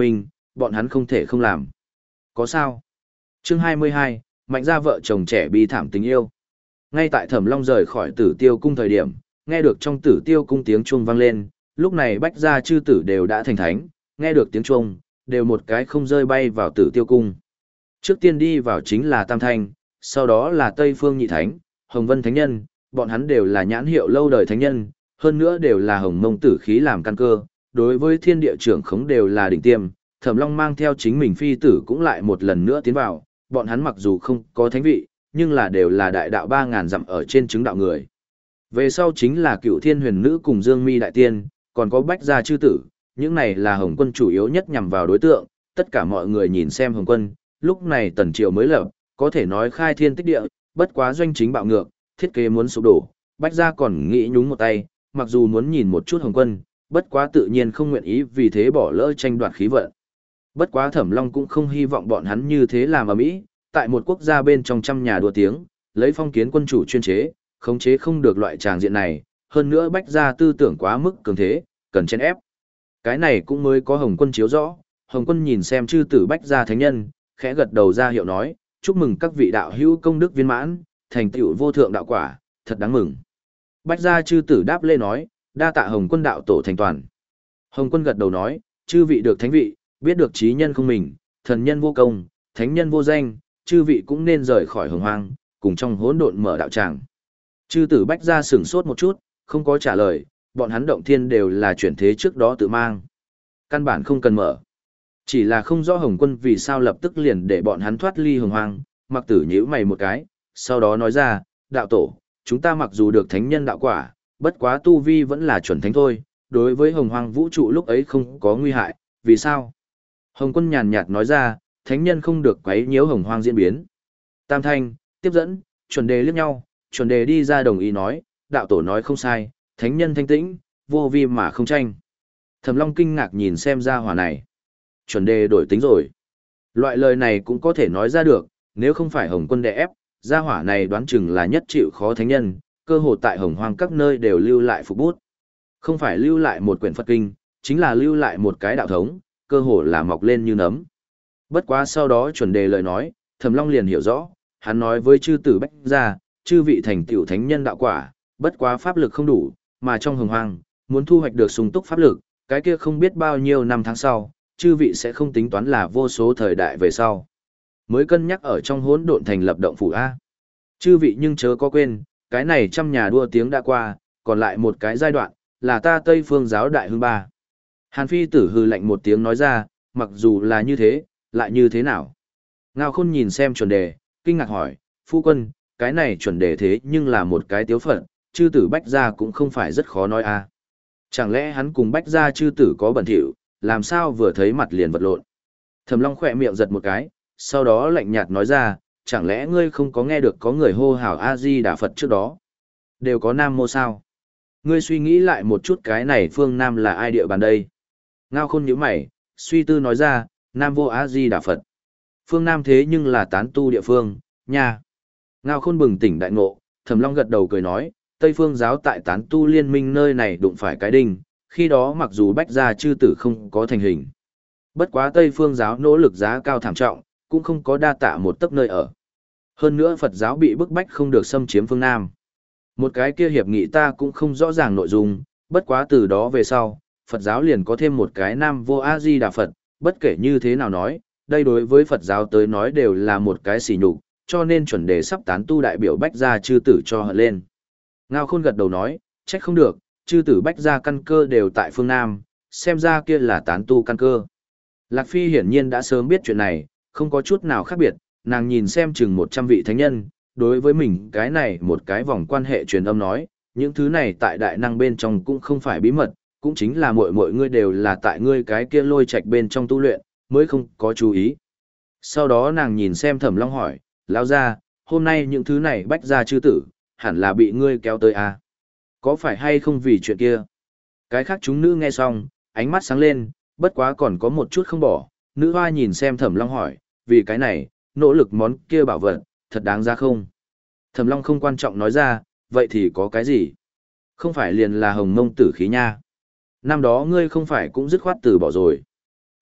bọn hắn không thể không làm. Có sao? Chương hai mươi hai, Mạnh gia vợ chồng trẻ bi thảm tình yêu. Ngay tại Thẩm Long rời khỏi Tử Tiêu cung thời điểm, nghe được trong Tử Tiêu cung tiếng chuông vang lên, lúc này Bách gia chư tử đều đã thành thánh, nghe được tiếng chuông, đều một cái không rơi bay vào Tử Tiêu cung. Trước tiên đi vào chính là Tam Thanh, sau đó là Tây Phương Nhị Thánh, Hồng Vân Thánh Nhân, bọn hắn đều là nhãn hiệu lâu đời thánh nhân, hơn nữa đều là hồng mông tử khí làm căn cơ, đối với thiên địa trưởng khống đều là đỉnh tiêm. Thẩm Long mang theo chính mình phi tử cũng lại một lần nữa tiến vào, bọn hắn mặc dù không có thánh vị, nhưng là đều là đại đạo ba ngàn dặm ở trên chứng đạo người. Về sau chính là Cựu Thiên Huyền Nữ cùng Dương Mi đại tiên, còn có Bách gia chư tử, những này là Hồng Quân chủ yếu nhất nhằm vào đối tượng, tất cả mọi người nhìn xem Hồng Quân, lúc này Tần Triều mới lập, có thể nói khai thiên tích địa, bất quá doanh chính bạo ngược, thiết kế muốn sụp đổ, Bách gia còn nghĩ nhúng một tay, mặc dù muốn nhìn một chút Hồng Quân, bất quá tự nhiên không nguyện ý vì thế bỏ lỡ tranh đoạt khí vận. Bất quá Thẩm Long cũng không hy vọng bọn hắn như thế làm ở mỹ, tại một quốc gia bên trong trăm nhà đua tiếng, lấy phong kiến quân chủ chuyên chế, khống chế không được loại tràng diện này, hơn nữa Bách gia tư tưởng quá mức cường thế, cần chen ép. Cái này cũng mới có Hồng Quân chiếu rõ, Hồng Quân nhìn xem chư tử Bách gia thánh nhân, khẽ gật đầu ra hiệu nói, chúc mừng các vị đạo hữu công đức viên mãn, thành tựu vô thượng đạo quả, thật đáng mừng. Bách gia chư tử đáp lê nói, đa tạ Hồng Quân đạo tổ thành toàn. Hồng Quân gật đầu nói, chư vị được thánh vị, biết được trí nhân không mình, thần nhân vô công, thánh nhân vô danh, chư vị cũng nên rời khỏi hồng hoang, cùng trong hỗn độn mở đạo tràng. Chư tử Bách gia sửng sốt một chút, không có trả lời, bọn hắn động thiên đều là chuyển thế trước đó tự mang. Căn bản không cần mở. Chỉ là không rõ Hồng Quân vì sao lập tức liền để bọn hắn thoát ly hồng hoang, mặc tử nhíu mày một cái, sau đó nói ra, đạo tổ, chúng ta mặc dù được thánh nhân đạo quả, bất quá tu vi vẫn là chuẩn thánh thôi, đối với hồng hoang vũ trụ lúc ấy không có nguy hại, vì sao? Hồng Quân nhàn nhạt nói ra, thánh nhân không được quấy nhiễu hồng hoang diễn biến. Tam Thanh, tiếp dẫn, chuẩn đề liếc nhau, chuẩn đề đi ra đồng ý nói, đạo tổ nói không sai, thánh nhân thanh tĩnh, vô vi mà không tranh. Thẩm Long kinh ngạc nhìn xem ra hỏa này. Chuẩn đề đổi tính rồi. Loại lời này cũng có thể nói ra được, nếu không phải Hồng Quân đè ép, gia hỏa này đoán chừng là nhất chịu khó thánh nhân, cơ hồ tại hồng hoang các nơi đều lưu lại phục bút. Không phải lưu lại một quyển Phật kinh, chính là lưu lại một cái đạo thống, cơ hồ là mọc lên như nấm. Bất quá sau đó chuẩn đề lời nói, Thẩm Long liền hiểu rõ, hắn nói với chư tử Bách gia, chư vị thành tựu thánh nhân đạo quả, bất quá pháp lực không đủ, mà trong hồng hoang, muốn thu hoạch được sung túc pháp lực, cái kia không biết bao nhiêu năm tháng sau, chư vị sẽ không tính toán là vô số thời đại về sau. Mới cân nhắc ở trong hỗn độn thành lập động phủ A. Chư vị nhưng chớ có quên, cái này trăm nhà đua tiếng đã qua, còn lại một cái giai đoạn, là ta Tây Phương giáo đại hưng ba. Hàn Phi tử hư lạnh một tiếng nói ra, mặc dù là như thế, lại như thế nào? Ngao Khôn nhìn xem chuẩn đề, kinh ngạc hỏi, phu quân, cái này chuẩn đề thế nhưng là một cái tiếu phận, chư tử Bách gia cũng không phải rất khó nói a. Chẳng lẽ hắn cùng Bách gia chư tử có bẩn thỉu, làm sao vừa thấy mặt liền vật lộn? Thẩm Long khỏe miệng giật một cái, sau đó lạnh nhạt nói ra, chẳng lẽ ngươi không có nghe được có người hô hào A-di Đà Phật trước đó? Đều có Nam Mô sao? Ngươi suy nghĩ lại một chút cái này phương Nam là ai địa bàn đây? Ngao Khôn nhíu mày, suy tư nói ra, Nam vô A-di Đà Phật. Phương Nam thế nhưng là tán tu địa phương, nha. Ngao Khôn bừng tỉnh đại ngộ, Thẩm Long gật đầu cười nói, Tây Phương giáo tại tán tu liên minh nơi này đụng phải cái đinh, khi đó mặc dù Bách gia chư tử không có thành hình. Bất quá Tây Phương giáo nỗ lực giá cao thảm trọng, cũng không có đa tạ một tấc nơi ở. Hơn nữa Phật giáo bị bức bách không được xâm chiếm phương Nam. Một cái kia hiệp nghị ta cũng không rõ ràng nội dung, bất quá từ đó về sau, Phật giáo liền có thêm một cái Nam vô A Di Đà Phật, bất kể như thế nào nói, đây đối với Phật giáo tới nói đều là một cái sỉ nhục, cho nên chuẩn đề sắp tán tu đại biểu Bách gia chư tử cho hận lên. Ngao Khôn gật đầu nói, trách không được, chư tử Bách gia căn cơ đều tại phương Nam, xem ra kia là tán tu căn cơ. Lạc Phi hiển nhiên đã sớm biết chuyện này, không có chút nào khác biệt, nàng nhìn xem chừng một trăm vị thánh nhân, đối với mình cái này một cái vòng quan hệ truyền âm nói, những thứ này tại đại năng bên trong cũng không phải bí mật, cũng chính là mọi mọi ngươi đều là tại ngươi cái kia lôi trạch bên trong tu luyện, mới không có chú ý. Sau đó nàng nhìn xem Thẩm Long hỏi, lão gia, hôm nay những thứ này Bách gia chư tử, hẳn là bị ngươi kéo tới à? Có phải hay không vì chuyện kia? Cái khác chúng nữ nghe xong, ánh mắt sáng lên, bất quá còn có một chút không bỏ, nữ hoa nhìn xem Thẩm Long hỏi, vì cái này, nỗ lực món kia bảo vật, thật đáng ra không? Thẩm Long không quan trọng nói ra, vậy thì có cái gì? Không phải liền là hồng mông tử khí nha. Năm đó ngươi không phải cũng dứt khoát từ bỏ rồi.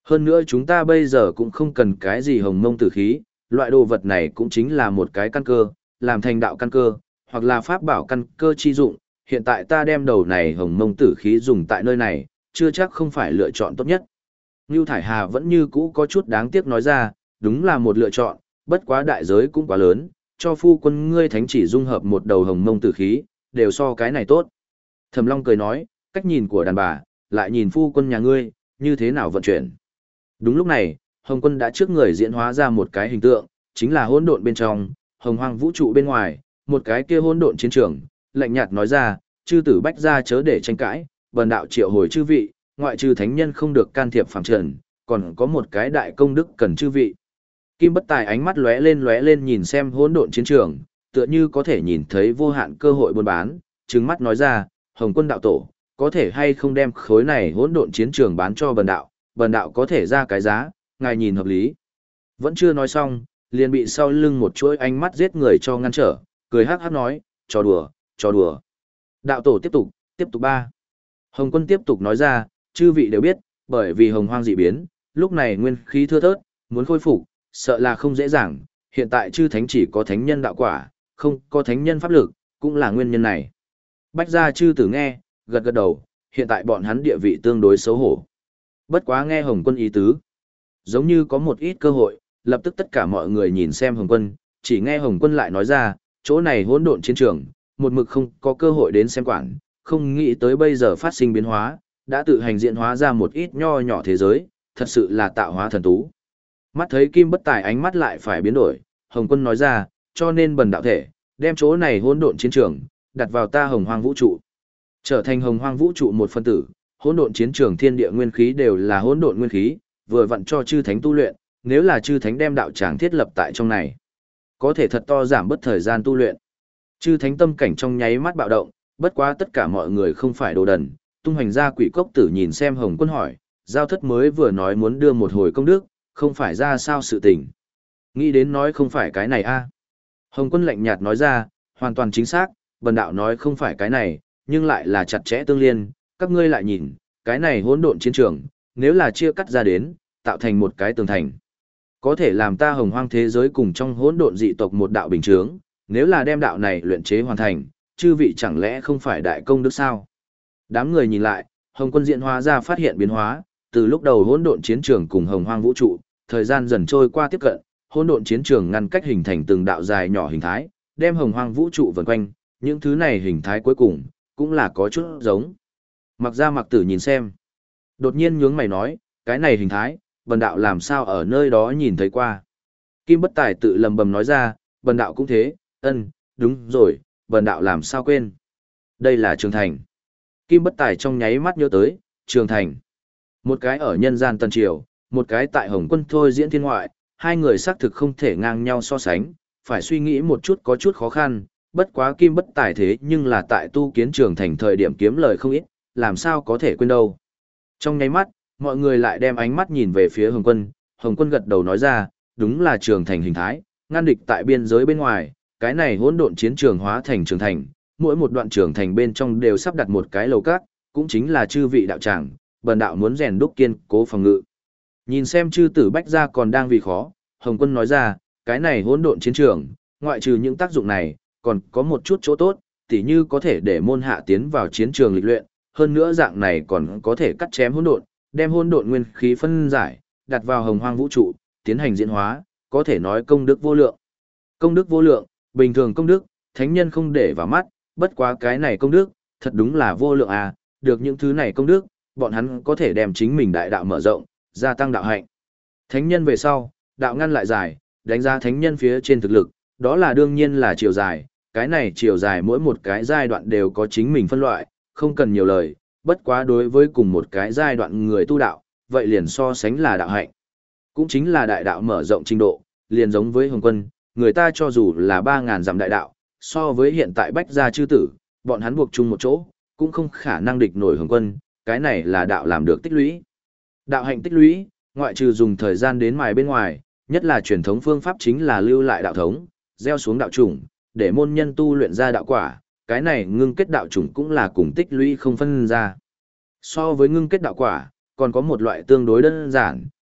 Hơn nữa chúng ta bây giờ cũng không cần cái gì hồng mông tử khí, loại đồ vật này cũng chính là một cái căn cơ, làm thành đạo căn cơ, hoặc là pháp bảo căn cơ chi dụng. Hiện tại ta đem đầu này hồng mông tử khí dùng tại nơi này, chưa chắc không phải lựa chọn tốt nhất. Ngưu Thải Hà vẫn như cũ có chút đáng tiếc nói ra, đúng là một lựa chọn, bất quá đại giới cũng quá lớn, cho phu quân ngươi thánh chỉ dung hợp một đầu hồng mông tử khí, đều so cái này tốt. Thẩm Long cười nói, cách nhìn của đàn bà, lại nhìn phu quân nhà ngươi, như thế nào vận chuyển. Đúng lúc này, Hồng Quân đã trước người diễn hóa ra một cái hình tượng, chính là hỗn độn bên trong, hồng hoang vũ trụ bên ngoài, một cái kia hỗn độn chiến trường, lạnh nhạt nói ra, chư tử bách ra chớ để tranh cãi, bần đạo triệu hồi chư vị, ngoại trừ thánh nhân không được can thiệp phàm trần, còn có một cái đại công đức cần chư vị. Kim Bất Tài ánh mắt lóe lên lóe lên nhìn xem hỗn độn chiến trường, tựa như có thể nhìn thấy vô hạn cơ hội buôn bán, trừng mắt nói ra, Hồng Quân đạo tổ, có thể hay không đem khối này hỗn độn chiến trường bán cho bần đạo, bần đạo có thể ra cái giá, ngài nhìn hợp lý. Vẫn chưa nói xong, liền bị sau lưng một chuỗi ánh mắt giết người cho ngăn trở, cười hắc hắc nói, trò đùa, trò đùa. Đạo tổ tiếp tục, tiếp tục ba. Hồng Quân tiếp tục nói ra, chư vị đều biết, bởi vì hồng hoang dị biến, lúc này nguyên khí thưa thớt, muốn khôi phục, sợ là không dễ dàng, hiện tại chư thánh chỉ có thánh nhân đạo quả, không có thánh nhân pháp lực, cũng là nguyên nhân này. Bách gia chư tử nghe, gật gật đầu, hiện tại bọn hắn địa vị tương đối xấu hổ. Bất quá nghe Hồng Quân ý tứ, giống như có một ít cơ hội, lập tức tất cả mọi người nhìn xem Hồng Quân, chỉ nghe Hồng Quân lại nói ra, chỗ này hỗn độn chiến trường, một mực không có cơ hội đến xem quản, không nghĩ tới bây giờ phát sinh biến hóa, đã tự hành diễn hóa ra một ít nho nhỏ thế giới, thật sự là tạo hóa thần tú. Mắt thấy Kim Bất Tài ánh mắt lại phải biến đổi, Hồng Quân nói ra, cho nên bần đạo thể, đem chỗ này hỗn độn chiến trường, đặt vào ta hồng hoang vũ trụ. Trở thành hồng hoang vũ trụ một phân tử, hỗn độn chiến trường thiên địa nguyên khí đều là hỗn độn nguyên khí, vừa vặn cho chư thánh tu luyện, nếu là chư thánh đem đạo tràng thiết lập tại trong này, có thể thật to giảm bớt thời gian tu luyện. Chư thánh tâm cảnh trong nháy mắt bạo động, bất quá tất cả mọi người không phải đồ đần, tung hoành ra quỷ cốc tử nhìn xem Hồng Quân hỏi, giao thất mới vừa nói muốn đưa một hồi công đức, không phải ra sao sự tình. Nghĩ đến nói không phải cái này a. Hồng Quân lạnh nhạt nói ra, hoàn toàn chính xác, bần đạo nói không phải cái này, nhưng lại là chặt chẽ tương liên, các ngươi lại nhìn, cái này hỗn độn chiến trường, nếu là chia cắt ra đến, tạo thành một cái tường thành, có thể làm ta hồng hoang thế giới cùng trong hỗn độn dị tộc một đạo bình chướng, nếu là đem đạo này luyện chế hoàn thành, chư vị chẳng lẽ không phải đại công đức sao? Đám người nhìn lại, Hồng Quân diễn hóa ra phát hiện biến hóa, từ lúc đầu hỗn độn chiến trường cùng hồng hoang vũ trụ, thời gian dần trôi qua tiếp cận, hỗn độn chiến trường ngăn cách hình thành từng đạo dài nhỏ hình thái, đem hồng hoang vũ trụ vần quanh, những thứ này hình thái cuối cùng cũng là có chút giống. Mặc ra Mặc Tử nhìn xem, đột nhiên nhướng mày nói, cái này hình thái, bần đạo làm sao ở nơi đó nhìn thấy qua. Kim Bất Tài tự lầm bầm nói ra, bần đạo cũng thế, ân, đúng rồi, bần đạo làm sao quên. Đây là Trường Thành. Kim Bất Tài trong nháy mắt nhớ tới, Trường Thành. Một cái ở nhân gian Tân Triều, một cái tại Hồng Quân thôi diễn thiên ngoại, hai người xác thực không thể ngang nhau so sánh, phải suy nghĩ một chút có chút khó khăn, bất quá Kim Bất Tài thế nhưng là tại tu kiến Trường Thành thời điểm kiếm lời không ít, làm sao có thể quên đâu. Trong nháy mắt, mọi người lại đem ánh mắt nhìn về phía Hồng Quân, Hồng Quân gật đầu nói ra, đúng là Trường Thành hình thái, ngăn địch tại biên giới bên ngoài, cái này hỗn độn chiến trường hóa thành Trường Thành, mỗi một đoạn Trường Thành bên trong đều sắp đặt một cái lầu các, cũng chính là chư vị đạo tràng, bần đạo muốn rèn đúc kiên cố phòng ngự. Nhìn xem chư tử bách gia còn đang vì khó, Hồng Quân nói ra, cái này hỗn độn chiến trường, ngoại trừ những tác dụng này, còn có một chút chỗ tốt, tỉ như có thể để môn hạ tiến vào chiến trường lịch luyện, hơn nữa dạng này còn có thể cắt chém hỗn độn, đem hỗn độn nguyên khí phân giải, đặt vào hồng hoang vũ trụ, tiến hành diễn hóa, có thể nói công đức vô lượng. Công đức vô lượng, bình thường công đức, thánh nhân không để vào mắt, bất quá cái này công đức, thật đúng là vô lượng à, được những thứ này công đức, bọn hắn có thể đem chính mình đại đạo mở rộng, gia tăng đạo hạnh. Thánh nhân về sau, đạo ngăn lại dài, đánh giá thánh nhân phía trên thực lực, đó là đương nhiên là chiều dài, cái này chiều dài mỗi một cái giai đoạn đều có chính mình phân loại, không cần nhiều lời, bất quá đối với cùng một cái giai đoạn người tu đạo, vậy liền so sánh là đạo hạnh. Cũng chính là đại đạo mở rộng trình độ, liền giống với Hồng Quân, người ta cho dù là ba ngàn dặm đại đạo, so với hiện tại bách gia chư tử, bọn hắn buộc chung một chỗ, cũng không khả năng địch nổi Hồng Quân, cái này là đạo làm được tích lũy. Đạo hạnh tích lũy, ngoại trừ dùng thời gian đến mài bên ngoài, nhất là truyền thống phương pháp chính là lưu lại đạo thống, gieo xuống đạo chủng, để môn nhân tu luyện ra đạo quả, cái này ngưng kết đạo chủng cũng là cùng tích lũy không phân ra. So với ngưng kết đạo quả, còn có một loại tương đối đơn giản,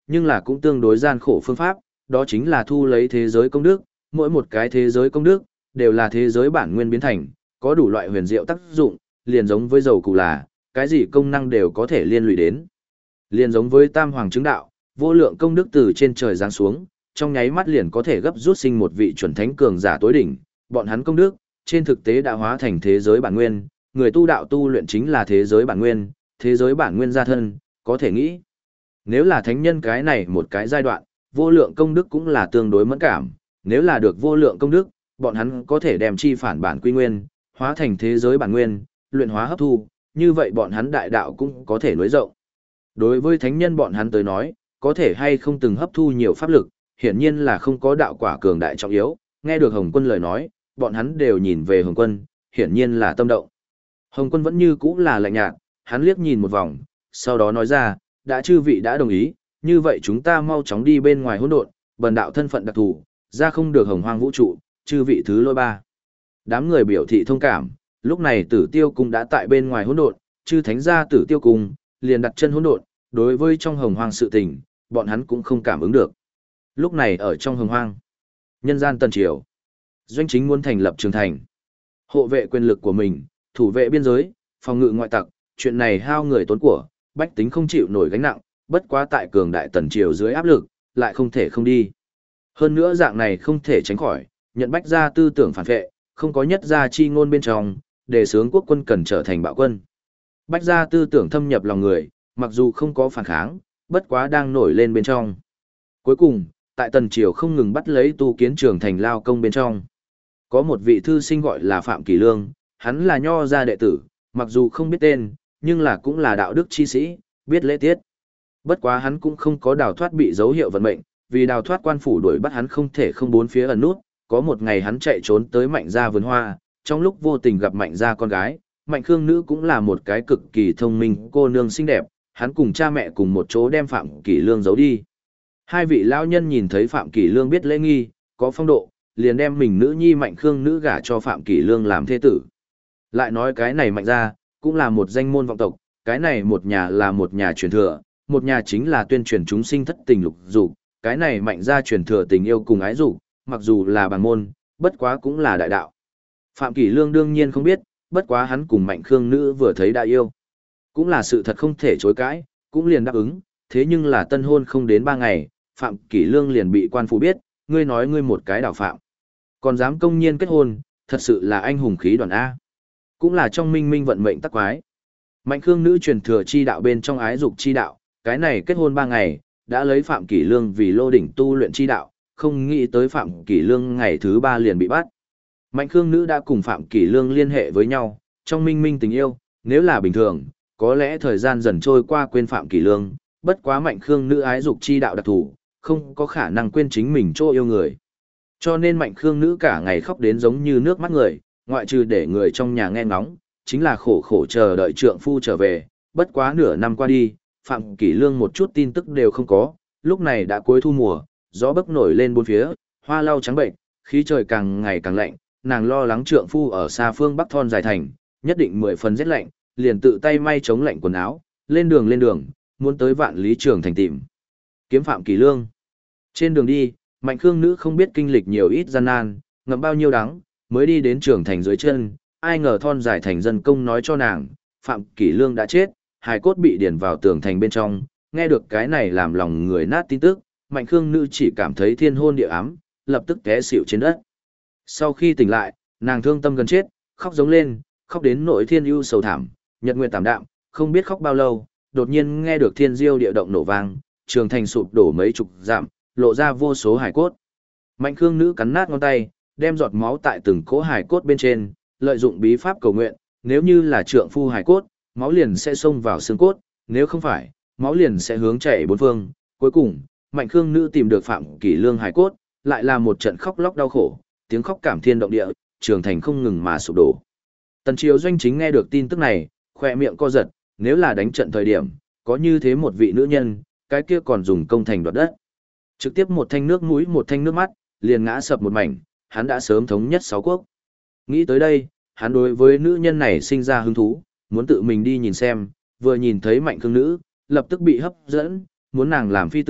nhưng là cũng tương đối gian khổ phương pháp, đó chính là thu lấy thế giới công đức, mỗi một cái thế giới công đức, đều là thế giới bản nguyên biến thành, có đủ loại huyền diệu tác dụng, liền giống với dầu cụ là, cái gì công năng đều có thể liên lụy đến. Liền giống với tam hoàng chứng đạo, vô lượng công đức từ trên trời giáng xuống, trong nháy mắt liền có thể gấp rút sinh một vị chuẩn thánh cường giả tối đỉnh, bọn hắn công đức, trên thực tế đã hóa thành thế giới bản nguyên, người tu đạo tu luyện chính là thế giới bản nguyên, thế giới bản nguyên gia thân, có thể nghĩ. Nếu là thánh nhân cái này một cái giai đoạn, vô lượng công đức cũng là tương đối mẫn cảm, nếu là được vô lượng công đức, bọn hắn có thể đem chi phản bản quy nguyên, hóa thành thế giới bản nguyên, luyện hóa hấp thu, như vậy bọn hắn đại đạo cũng có thể nối rộng. Đối với thánh nhân bọn hắn tới nói, có thể hay không từng hấp thu nhiều pháp lực, hiển nhiên là không có đạo quả cường đại trọng yếu, nghe được Hồng Quân lời nói, bọn hắn đều nhìn về Hồng Quân, hiển nhiên là tâm động. Hồng Quân vẫn như cũ là lạnh nhạt, hắn liếc nhìn một vòng, sau đó nói ra, đã chư vị đã đồng ý, như vậy chúng ta mau chóng đi bên ngoài hỗn độn, bần đạo thân phận đặc thù, ra không được hồng hoang vũ trụ, chư vị thứ lỗi ba. Đám người biểu thị thông cảm, lúc này Tử Tiêu cung đã tại bên ngoài hỗn độn, chư thánh gia Tử Tiêu cung liền đặt chân hỗn độn, đối với trong hồng hoang sự tình, bọn hắn cũng không cảm ứng được. Lúc này ở trong hồng hoang, nhân gian Tần Triều, Doanh Chính muốn thành lập trường thành, hộ vệ quyền lực của mình, thủ vệ biên giới, phòng ngự ngoại tặc, chuyện này hao người tốn của, bách tính không chịu nổi gánh nặng, bất quá tại cường đại Tần Triều dưới áp lực, lại không thể không đi. Hơn nữa dạng này không thể tránh khỏi, nhận bách gia tư tưởng phản vệ, không có nhất gia chi ngôn bên trong, để sướng quốc quân cần trở thành bạo quân. Bách gia tư tưởng thâm nhập lòng người, mặc dù không có phản kháng, bất quá đang nổi lên bên trong. Cuối cùng, tại Tần Triều không ngừng bắt lấy tu kiến trường thành lao công bên trong. Có một vị thư sinh gọi là Phạm Kỷ Lương, hắn là nho gia đệ tử, mặc dù không biết tên, nhưng là cũng là đạo đức chi sĩ, biết lễ tiết. Bất quá hắn cũng không có đào thoát bị dấu hiệu vận mệnh, vì đào thoát quan phủ đuổi bắt hắn không thể không bốn phía ẩn nút. Có một ngày hắn chạy trốn tới Mạnh gia vườn hoa, trong lúc vô tình gặp Mạnh gia con gái, Mạnh Khương Nữ cũng là một cái cực kỳ thông minh cô nương xinh đẹp, hắn cùng cha mẹ cùng một chỗ đem Phạm Kỷ Lương giấu đi. Hai vị lão nhân nhìn thấy Phạm Kỷ Lương biết lễ nghi, có phong độ, liền đem mình nữ nhi Mạnh Khương Nữ gả cho Phạm Kỷ Lương làm thê tử. Lại nói cái này Mạnh gia cũng là một danh môn vọng tộc, cái này một nhà là một nhà truyền thừa, một nhà chính là tuyên truyền chúng sinh thất tình lục dục, cái này Mạnh gia truyền thừa tình yêu cùng ái dục, mặc dù là bằng môn, bất quá cũng là đại đạo. Phạm Kỷ Lương đương nhiên không biết, bất quá hắn cùng Mạnh Khương Nữ vừa thấy đã yêu. Cũng là sự thật không thể chối cãi, cũng liền đáp ứng, thế nhưng là tân hôn không đến ba ngày, Phạm Kỷ Lương liền bị quan phủ biết, ngươi nói ngươi một cái đảo phạm. Còn dám công nhiên kết hôn, thật sự là anh hùng khí đoàn A. Cũng là trong minh minh vận mệnh tắc quái. Mạnh Khương Nữ truyền thừa chi đạo bên trong ái dục chi đạo, cái này kết hôn ba ngày, đã lấy Phạm Kỷ Lương vì lô đỉnh tu luyện chi đạo, không nghĩ tới Phạm Kỷ Lương ngày thứ ba liền bị bắt. Mạnh Khương Nữ đã cùng Phạm Kỷ Lương liên hệ với nhau, trong minh minh tình yêu, nếu là bình thường, có lẽ thời gian dần trôi qua quên Phạm Kỷ Lương, bất quá Mạnh Khương Nữ ái dục chi đạo đặc thù, không có khả năng quên chính mình chỗ yêu người. Cho nên Mạnh Khương Nữ cả ngày khóc đến giống như nước mắt người, ngoại trừ để người trong nhà nghe ngóng, chính là khổ khổ chờ đợi trượng phu trở về, bất quá nửa năm qua đi, Phạm Kỷ Lương một chút tin tức đều không có, lúc này đã cuối thu mùa, gió bấc nổi lên bốn phía, hoa lau trắng bệnh, khí trời càng ngày càng lạnh, nàng lo lắng trượng phu ở xa phương Bắc thon dài thành, nhất định mười phần rét lạnh, liền tự tay may chống lạnh quần áo, lên đường lên đường, muốn tới Vạn Lý Trường thành tìm kiếm Phạm Kỷ Lương. Trên đường đi, Mạnh Khương Nữ không biết kinh lịch nhiều ít gian nan, ngậm bao nhiêu đắng, mới đi đến Trường thành dưới chân, ai ngờ thon dài thành dân công nói cho nàng, Phạm Kỷ Lương đã chết, hài cốt bị điền vào tường thành bên trong, nghe được cái này làm lòng người nát tin tức, Mạnh Khương Nữ chỉ cảm thấy thiên hôn địa ám, lập tức té xỉu trên đất. Sau khi tỉnh lại, nàng thương tâm gần chết, khóc giống lên, khóc đến nỗi thiên ưu sầu thảm, nhật nguyệt tảm đạm, không biết khóc bao lâu, đột nhiên nghe được thiên diêu địa động nổ vang, trường thành sụp đổ mấy chục dặm, lộ ra vô số hải cốt. Mạnh Khương Nữ cắn nát ngón tay, đem giọt máu tại từng cỗ hải cốt bên trên, lợi dụng bí pháp cầu nguyện, nếu như là trượng phu hải cốt, máu liền sẽ xông vào xương cốt, nếu không phải, máu liền sẽ hướng chảy bốn phương. Cuối cùng, Mạnh Khương Nữ tìm được Phạm Kỷ Lương hải cốt, lại là một trận khóc lóc đau khổ, tiếng khóc cảm thiên động địa, trường thành không ngừng mà sụp đổ. Tần Triều Doanh Chính nghe được tin tức này, khoe miệng co giật, nếu là đánh trận thời điểm, có như thế một vị nữ nhân, cái kia còn dùng công thành đoạt đất. Trực tiếp một thanh nước mũi một thanh nước mắt, liền ngã sập một mảnh, hắn đã sớm thống nhất sáu quốc. Nghĩ tới đây, hắn đối với nữ nhân này sinh ra hứng thú, muốn tự mình đi nhìn xem, vừa nhìn thấy Mạnh Khương Nữ, lập tức bị hấp dẫn, muốn nàng làm phi tử,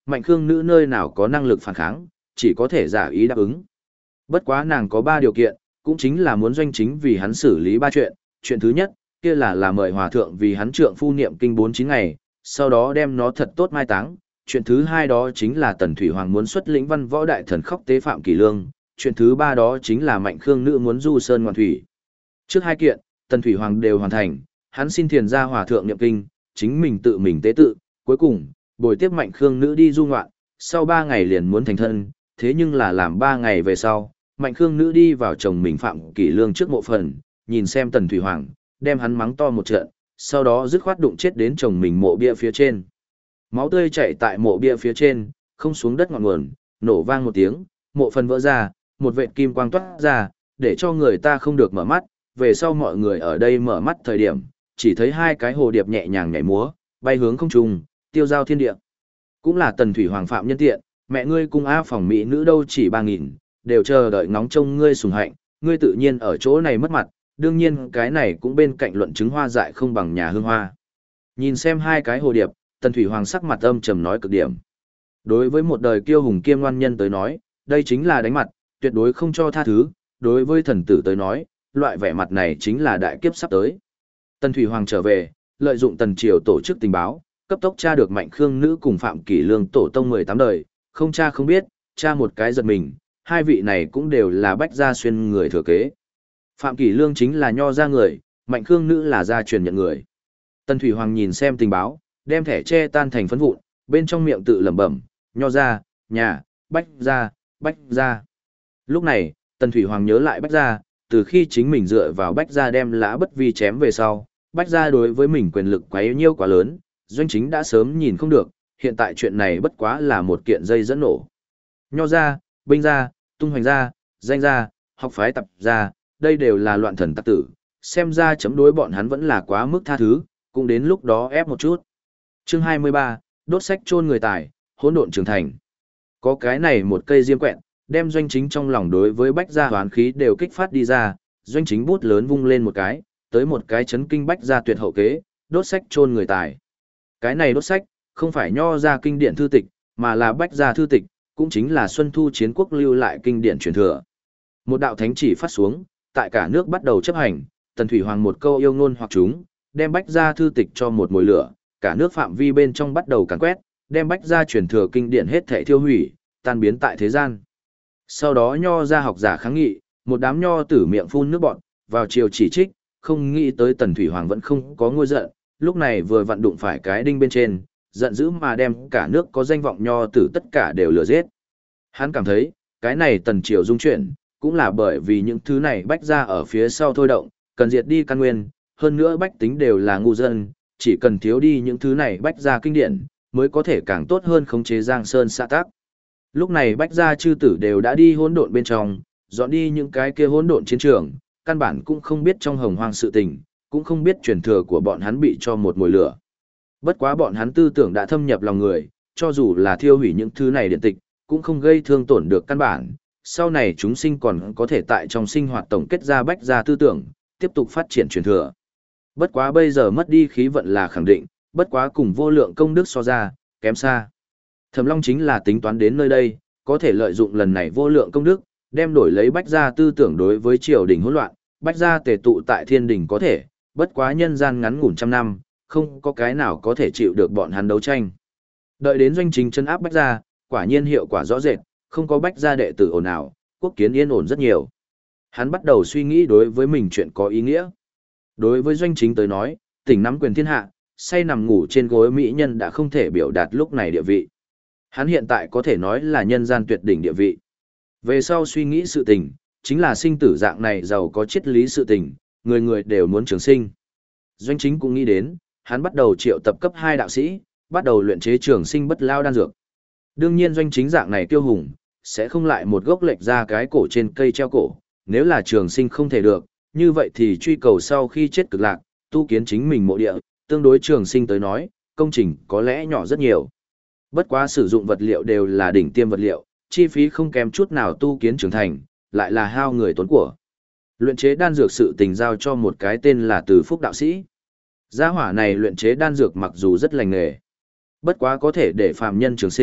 Mạnh Khương Nữ nơi nào có năng lực phản kháng, chỉ có thể giả ý đáp ứng. Bất quá nàng có ba điều kiện, cũng chính là muốn Doanh Chính vì hắn xử lý ba chuyện. Chuyện thứ nhất, kia là là mời hòa thượng vì hắn trượng phu niệm kinh bốn chín ngày, sau đó đem nó thật tốt mai táng. Chuyện thứ hai đó chính là Tần Thủy Hoàng muốn xuất lĩnh văn võ đại thần khóc tế Phạm Kỷ Lương. Chuyện thứ ba đó chính là Mạnh Khương Nữ muốn du sơn ngoạn thủy. Trước hai kiện, Tần Thủy Hoàng đều hoàn thành, hắn xin thiền ra hòa thượng niệm kinh, chính mình tự mình tế tự, cuối cùng, bồi tiếp Mạnh Khương Nữ đi du ngoạn, sau ba ngày liền muốn thành thân, thế nhưng là làm ba ngày về sau, Mạnh Khương Nữ đi vào chồng mình Phạm Kỷ Lương trước mộ phần, nhìn xem Tần Thủy Hoàng, đem hắn mắng to một trận, sau đó dứt khoát đụng chết đến chồng mình mộ bia phía trên. Máu tươi chảy tại mộ bia phía trên, không xuống đất ngọn nguồn, nổ vang một tiếng, mộ phần vỡ ra, một vệt kim quang toát ra, để cho người ta không được mở mắt, về sau mọi người ở đây mở mắt thời điểm, chỉ thấy hai cái hồ điệp nhẹ nhàng nhảy múa, bay hướng không trung, tiêu giao thiên địa. Cũng là Tần Thủy Hoàng phạm nhân tiện, mẹ ngươi cung A phòng mỹ nữ đâu chỉ ba nghìn, đều chờ đợi ngóng trông ngươi sùng hạnh, ngươi tự nhiên ở chỗ này mất mặt, đương nhiên cái này cũng bên cạnh luận chứng hoa dại không bằng nhà hương hoa. Nhìn xem hai cái hồ điệp, Tần Thủy Hoàng sắc mặt âm trầm nói cực điểm. Đối với một đời kiêu hùng kiêm ngoan nhân tới nói, đây chính là đánh mặt, tuyệt đối không cho tha thứ, đối với thần tử tới nói, loại vẻ mặt này chính là đại kiếp sắp tới. Tần Thủy Hoàng trở về, lợi dụng Tần Triều tổ chức tình báo, cấp tốc tra được Mạnh Khương Nữ cùng Phạm Kỷ Lương tổ tông mười tám đời, không tra không biết, tra một cái giật mình, hai vị này cũng đều là Bách Gia Xuyên người thừa kế. Phạm Kỷ Lương chính là Nho gia người, Mạnh Khương Nữ là gia truyền nhận người. Tần Thủy Hoàng nhìn xem tình báo, đem thẻ tre tan thành phấn vụn, bên trong miệng tự lẩm bẩm, Nho gia, nhà, Bách Gia, Bách Gia. Lúc này, Tần Thủy Hoàng nhớ lại Bách Gia, từ khi chính mình dựa vào Bách Gia đem Lã Bất Vi chém về sau, Bách Gia đối với mình quyền lực quá nhiêu quá lớn, Doanh Chính đã sớm nhìn không được, hiện tại chuyện này bất quá là một kiện dây dẫn nổ. Nho gia, Binh gia, Tung Hoành gia, Danh gia, học phái tập gia, đây đều là loạn thần tặc tử, xem ra chấm đối bọn hắn vẫn là quá mức tha thứ, cũng đến lúc đó ép một chút. Chương hai mươi ba, đốt sách chôn người tài, hỗn độn trưởng thành. Có cái này một cây diêm quẹn, đem Doanh Chính trong lòng đối với Bách Gia hoán khí đều kích phát đi ra, Doanh Chính bút lớn vung lên một cái, tới một cái chấn kinh Bách Gia tuyệt hậu kế, đốt sách chôn người tài. Cái này đốt sách, không phải Nho gia kinh điển thư tịch, mà là Bách Gia thư tịch, cũng chính là Xuân Thu Chiến Quốc lưu lại kinh điển truyền thừa. Một đạo thánh chỉ phát xuống, tại cả nước bắt đầu chấp hành, Tần Thủy Hoàng một câu yêu ngôn hoặc chúng, đem Bách Gia thư tịch cho một mồi lửa, cả nước phạm vi bên trong bắt đầu càn quét, đem Bách Gia truyền thừa kinh điển hết thảy thiêu hủy, tan biến tại thế gian. Sau đó Nho gia học giả kháng nghị, một đám Nho tử miệng phun nước bọt, vào chiều chỉ trích, không nghĩ tới Tần Thủy Hoàng vẫn không có ngôi giận, lúc này vừa vặn đụng phải cái đinh bên trên, giận dữ mà đem cả nước có danh vọng Nho tử tất cả đều lừa giết. Hắn cảm thấy, cái này Tần Triều dung chuyển, cũng là bởi vì những thứ này Bách Gia ở phía sau thôi động, cần diệt đi căn nguyên, hơn nữa bách tính đều là ngu dân, chỉ cần thiếu đi những thứ này Bách Gia kinh điển, mới có thể càng tốt hơn khống chế Giang Sơn xã tắc. Lúc này Bách Gia chư tử đều đã đi hỗn độn bên trong, dọn đi những cái kia hỗn độn chiến trường, căn bản cũng không biết trong hồng hoang sự tình, cũng không biết truyền thừa của bọn hắn bị cho một mồi lửa. Bất quá bọn hắn tư tưởng đã thâm nhập lòng người, cho dù là thiêu hủy những thứ này điện tịch, cũng không gây thương tổn được căn bản. Sau này chúng sinh còn có thể tại trong sinh hoạt tổng kết ra Bách Gia tư tưởng, tiếp tục phát triển truyền thừa. Bất quá bây giờ mất đi khí vận là khẳng định, bất quá cùng vô lượng công đức so ra, kém xa. Thẩm Long chính là tính toán đến nơi đây, có thể lợi dụng lần này vô lượng công đức, đem đổi lấy Bách Gia tư tưởng đối với triều đình hỗn loạn, Bách Gia tề tụ tại thiên đình có thể, bất quá nhân gian ngắn ngủn trăm năm, không có cái nào có thể chịu được bọn hắn đấu tranh. Đợi đến Doanh Chính chân áp Bách Gia, quả nhiên hiệu quả rõ rệt, không có Bách Gia đệ tử ồn ào, quốc kiến yên ổn rất nhiều. Hắn bắt đầu suy nghĩ đối với mình chuyện có ý nghĩa. Đối với Doanh Chính tới nói, tỉnh nắm quyền thiên hạ, say nằm ngủ trên gối mỹ nhân đã không thể biểu đạt lúc này địa vị. Hắn hiện tại có thể nói là nhân gian tuyệt đỉnh địa vị. Về sau suy nghĩ sự tình, chính là sinh tử dạng này giàu có triết lý sự tình, người người đều muốn trường sinh. Doanh Chính cũng nghĩ đến, hắn bắt đầu triệu tập cấp hai đạo sĩ, bắt đầu luyện chế trường sinh bất lao đan dược. Đương nhiên Doanh Chính dạng này kiêu hùng, sẽ không lại một gốc lệch ra cái cổ trên cây treo cổ, nếu là trường sinh không thể được, như vậy thì truy cầu sau khi chết cực lạc, tu kiến chính mình mộ địa, tương đối trường sinh tới nói, công trình có lẽ nhỏ rất nhiều. Bất quá sử dụng vật liệu đều là đỉnh tiêm vật liệu, chi phí không kém chút nào tu kiến trưởng thành, lại là hao người tốn của. Luyện chế đan dược sự tình giao cho một cái tên là Từ Phúc đạo sĩ. Gia hỏa này luyện chế đan dược mặc dù rất lành nghề, bất quá có thể để phàm nhân trường sinh,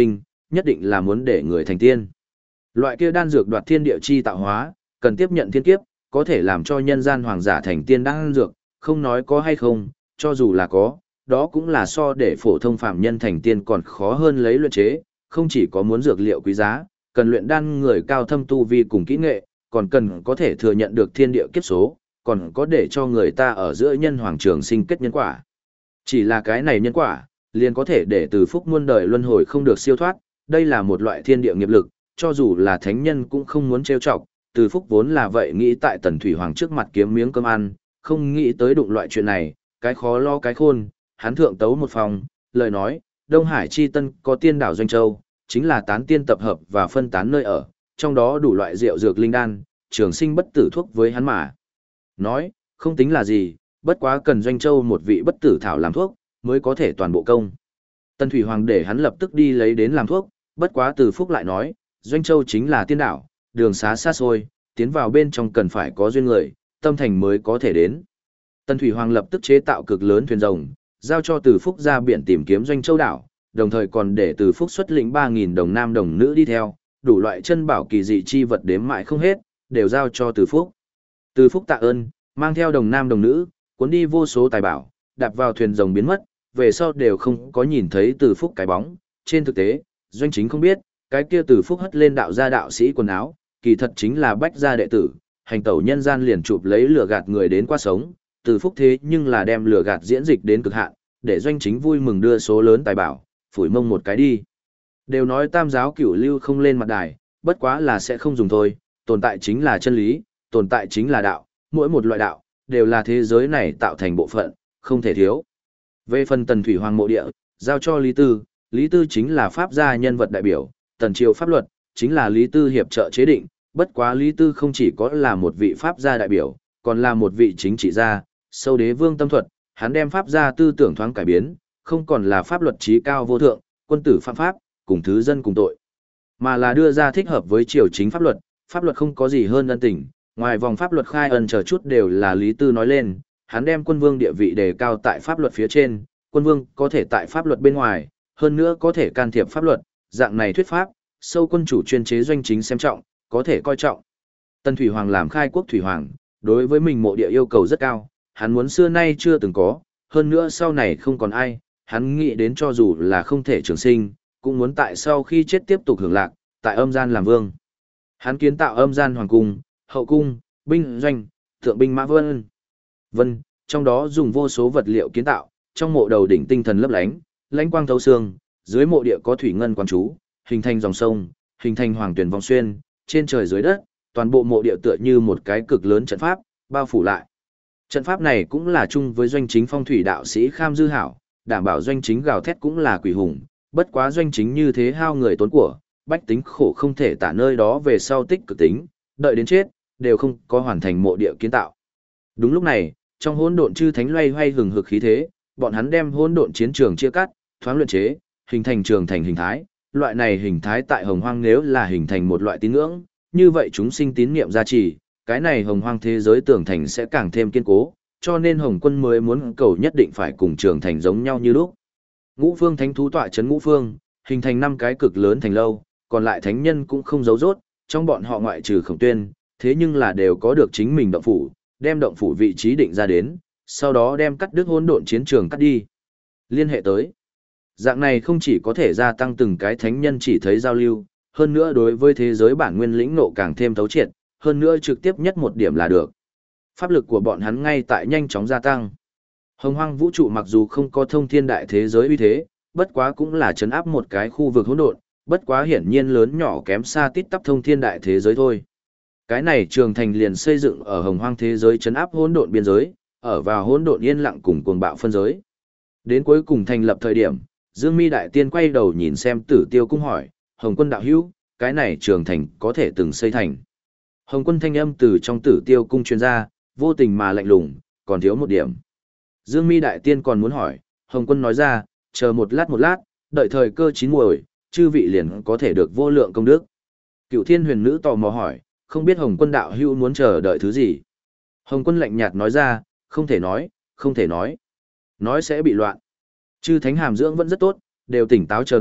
nhất định là muốn để người thành tiên. Loại kia đan dược đoạt thiên địa chi tạo hóa, cần tiếp nhận thiên kiếp, có thể làm cho nhân gian hoàng giả thành tiên đan dược, không nói có hay không, cho dù là có, đó cũng là so để phổ thông phạm nhân thành tiên còn khó hơn lấy luyện chế, không chỉ có muốn dược liệu quý giá, cần luyện đan người cao thâm tu vi cùng kỹ nghệ, còn cần có thể thừa nhận được thiên địa kiếp số, còn có để cho người ta ở giữa nhân hoàng trường sinh kết nhân quả. Chỉ là cái này nhân quả, liền có thể để từ phúc muôn đời luân hồi không được siêu thoát, đây là một loại thiên địa nghiệp lực, cho dù là thánh nhân cũng không muốn trêu chọc, từ phúc vốn là vậy nghĩ tại tần thủy hoàng trước mặt kiếm miếng cơm ăn, không nghĩ tới đụng loại chuyện này, cái khó lo cái khôn, hắn thượng tấu một phòng, lời nói, Đông Hải chi tân có tiên đảo Doanh Châu, chính là tán tiên tập hợp và phân tán nơi ở, trong đó đủ loại rượu dược linh đan, trường sinh bất tử thuốc với hắn mà. Nói, không tính là gì, bất quá cần Doanh Châu một vị bất tử thảo làm thuốc, mới có thể toàn bộ công. Tần Thủy Hoàng để hắn lập tức đi lấy đến làm thuốc, bất quá từ phúc lại nói, Doanh Châu chính là tiên đảo, đường xá xa xôi, tiến vào bên trong cần phải có duyên người, tâm thành mới có thể đến. Tần Thủy Hoàng lập tức chế tạo cực lớn thuyền rồng, giao cho Từ Phúc ra biển tìm kiếm Doanh Châu đảo, đồng thời còn để Từ Phúc xuất lĩnh ba nghìn đồng nam đồng nữ đi theo, đủ loại chân bảo kỳ dị chi vật đếm mãi không hết, đều giao cho Từ Phúc. Từ Phúc tạ ơn, mang theo đồng nam đồng nữ, cuốn đi vô số tài bảo, đạp vào thuyền rồng biến mất, về sau đều không có nhìn thấy Từ Phúc cái bóng. Trên thực tế, Doanh Chính không biết, cái kia Từ Phúc hất lên đạo gia đạo sĩ quần áo, kỳ thật chính là bách gia đệ tử, hành tẩu nhân gian liền chụp lấy lửa gạt người đến qua sống, Từ Phúc thế nhưng là đem lửa gạt diễn dịch đến cực hạn, để Doanh Chính vui mừng đưa số lớn tài bảo, phủi mông một cái đi. Đều nói tam giáo cửu lưu không lên mặt đài, bất quá là sẽ không dùng thôi, tồn tại chính là chân lý, tồn tại chính là đạo, mỗi một loại đạo, đều là thế giới này tạo thành bộ phận, không thể thiếu. Về phần Tần Thủy Hoàng mộ địa, giao cho Lý Tư, Lý Tư chính là pháp gia nhân vật đại biểu, tần triều pháp luật, chính là Lý Tư hiệp trợ chế định, bất quá Lý Tư không chỉ có là một vị pháp gia đại biểu, còn là một vị chính trị gia, sâu đế vương tâm thuật, hắn đem pháp gia tư tưởng thoáng cải biến, không còn là pháp luật trí cao vô thượng, quân tử phạm pháp, cùng thứ dân cùng tội, mà là đưa ra thích hợp với triều chính pháp luật, pháp luật không có gì hơn ân tình, ngoài vòng pháp luật khai ân chờ chút đều là Lý Tư nói lên, hắn đem quân vương địa vị đề cao tại pháp luật phía trên, quân vương có thể tại pháp luật bên ngoài, hơn nữa có thể can thiệp pháp luật, dạng này thuyết pháp, sâu quân chủ chuyên chế Doanh Chính xem trọng, có thể coi trọng. Tần Thủy Hoàng làm khai quốc thủy hoàng, đối với mình mộ địa yêu cầu rất cao, hắn muốn xưa nay chưa từng có, hơn nữa sau này không còn ai, hắn nghĩ đến cho dù là không thể trường sinh, cũng muốn tại sau khi chết tiếp tục hưởng lạc, tại âm gian làm vương. Hắn kiến tạo âm gian hoàng cung, hậu cung, binh doanh, thượng binh mã vân. Vân, trong đó dùng vô số vật liệu kiến tạo, trong mộ đầu đỉnh tinh thần lấp lánh, lãnh quang thấu xương, dưới mộ địa có thủy ngân quán chú, hình thành dòng sông, hình thành hoàng tuyển vòng xuyên, trên trời dưới đất, toàn bộ mộ địa tựa như một cái cực lớn trận pháp, bao phủ lại. Trận pháp này cũng là chung với Doanh Chính phong thủy đạo sĩ Kham Dư Hảo, đảm bảo Doanh Chính gào thét cũng là quỷ hùng, bất quá Doanh Chính như thế hao người tốn của, bách tính khổ không thể tả nơi đó về sau tích cực tính, đợi đến chết, đều không có hoàn thành mộ địa kiến tạo. Đúng lúc này, trong hỗn độn chư thánh loay hoay hừng hực khí thế, bọn hắn đem hỗn độn chiến trường chia cắt, thoáng luyện chế, hình thành trường thành hình thái, loại này hình thái tại Hồng Hoang nếu là hình thành một loại tín ngưỡng, như vậy chúng sinh tín niệm gia trì, cái này Hồng Hoang thế giới tường thành sẽ càng thêm kiên cố, cho nên Hồng Quân mới muốn cầu nhất định phải cùng trường thành giống nhau như lúc. Ngũ Phương Thánh thú tọa trấn Ngũ Phương, hình thành năm cái cực lớn thành lâu, còn lại thánh nhân cũng không giấu rốt, trong bọn họ ngoại trừ Khổng Tuyên, thế nhưng là đều có được chính mình động phủ, đem động phủ vị trí định ra đến, sau đó đem cắt đứt hỗn độn chiến trường cắt đi. Liên hệ tới. Dạng này không chỉ có thể gia tăng từng cái thánh nhân chỉ thấy giao lưu, hơn nữa đối với thế giới bản nguyên lĩnh nộ càng thêm thấu triệt, hơn nữa trực tiếp nhất một điểm là được. Pháp lực của bọn hắn ngay tại nhanh chóng gia tăng. Hồng Hoang vũ trụ mặc dù không có thông thiên đại thế giới uy thế, bất quá cũng là chấn áp một cái khu vực hỗn độn, bất quá hiển nhiên lớn nhỏ kém xa tít tắp thông thiên đại thế giới thôi. Cái này trường thành liền xây dựng ở Hồng Hoang thế giới chấn áp hỗn độn biên giới, ở vào hỗn độn yên lặng cùng cuồng bạo phân giới. Đến cuối cùng thành lập thời điểm, Dương Mi đại tiên quay đầu nhìn xem Tử Tiêu cung hỏi, Hồng Quân đạo hữu, cái này trường thành có thể từng xây thành. Hồng Quân thanh âm từ trong Tử Tiêu cung truyền ra, vô tình mà lạnh lùng, còn thiếu một điểm. Dương Mi đại tiên còn muốn hỏi, Hồng Quân nói ra, chờ một lát một lát, đợi thời cơ chín muồi, chư vị liền có thể được vô lượng công đức. Cựu Thiên Huyền Nữ tò mò hỏi, không biết Hồng Quân đạo hữu muốn chờ đợi thứ gì. Hồng Quân lạnh nhạt nói ra, không thể nói, không thể nói. Nói sẽ bị loạn. Chư thánh hàm dưỡng vẫn rất tốt, đều tỉnh táo chờ đợi,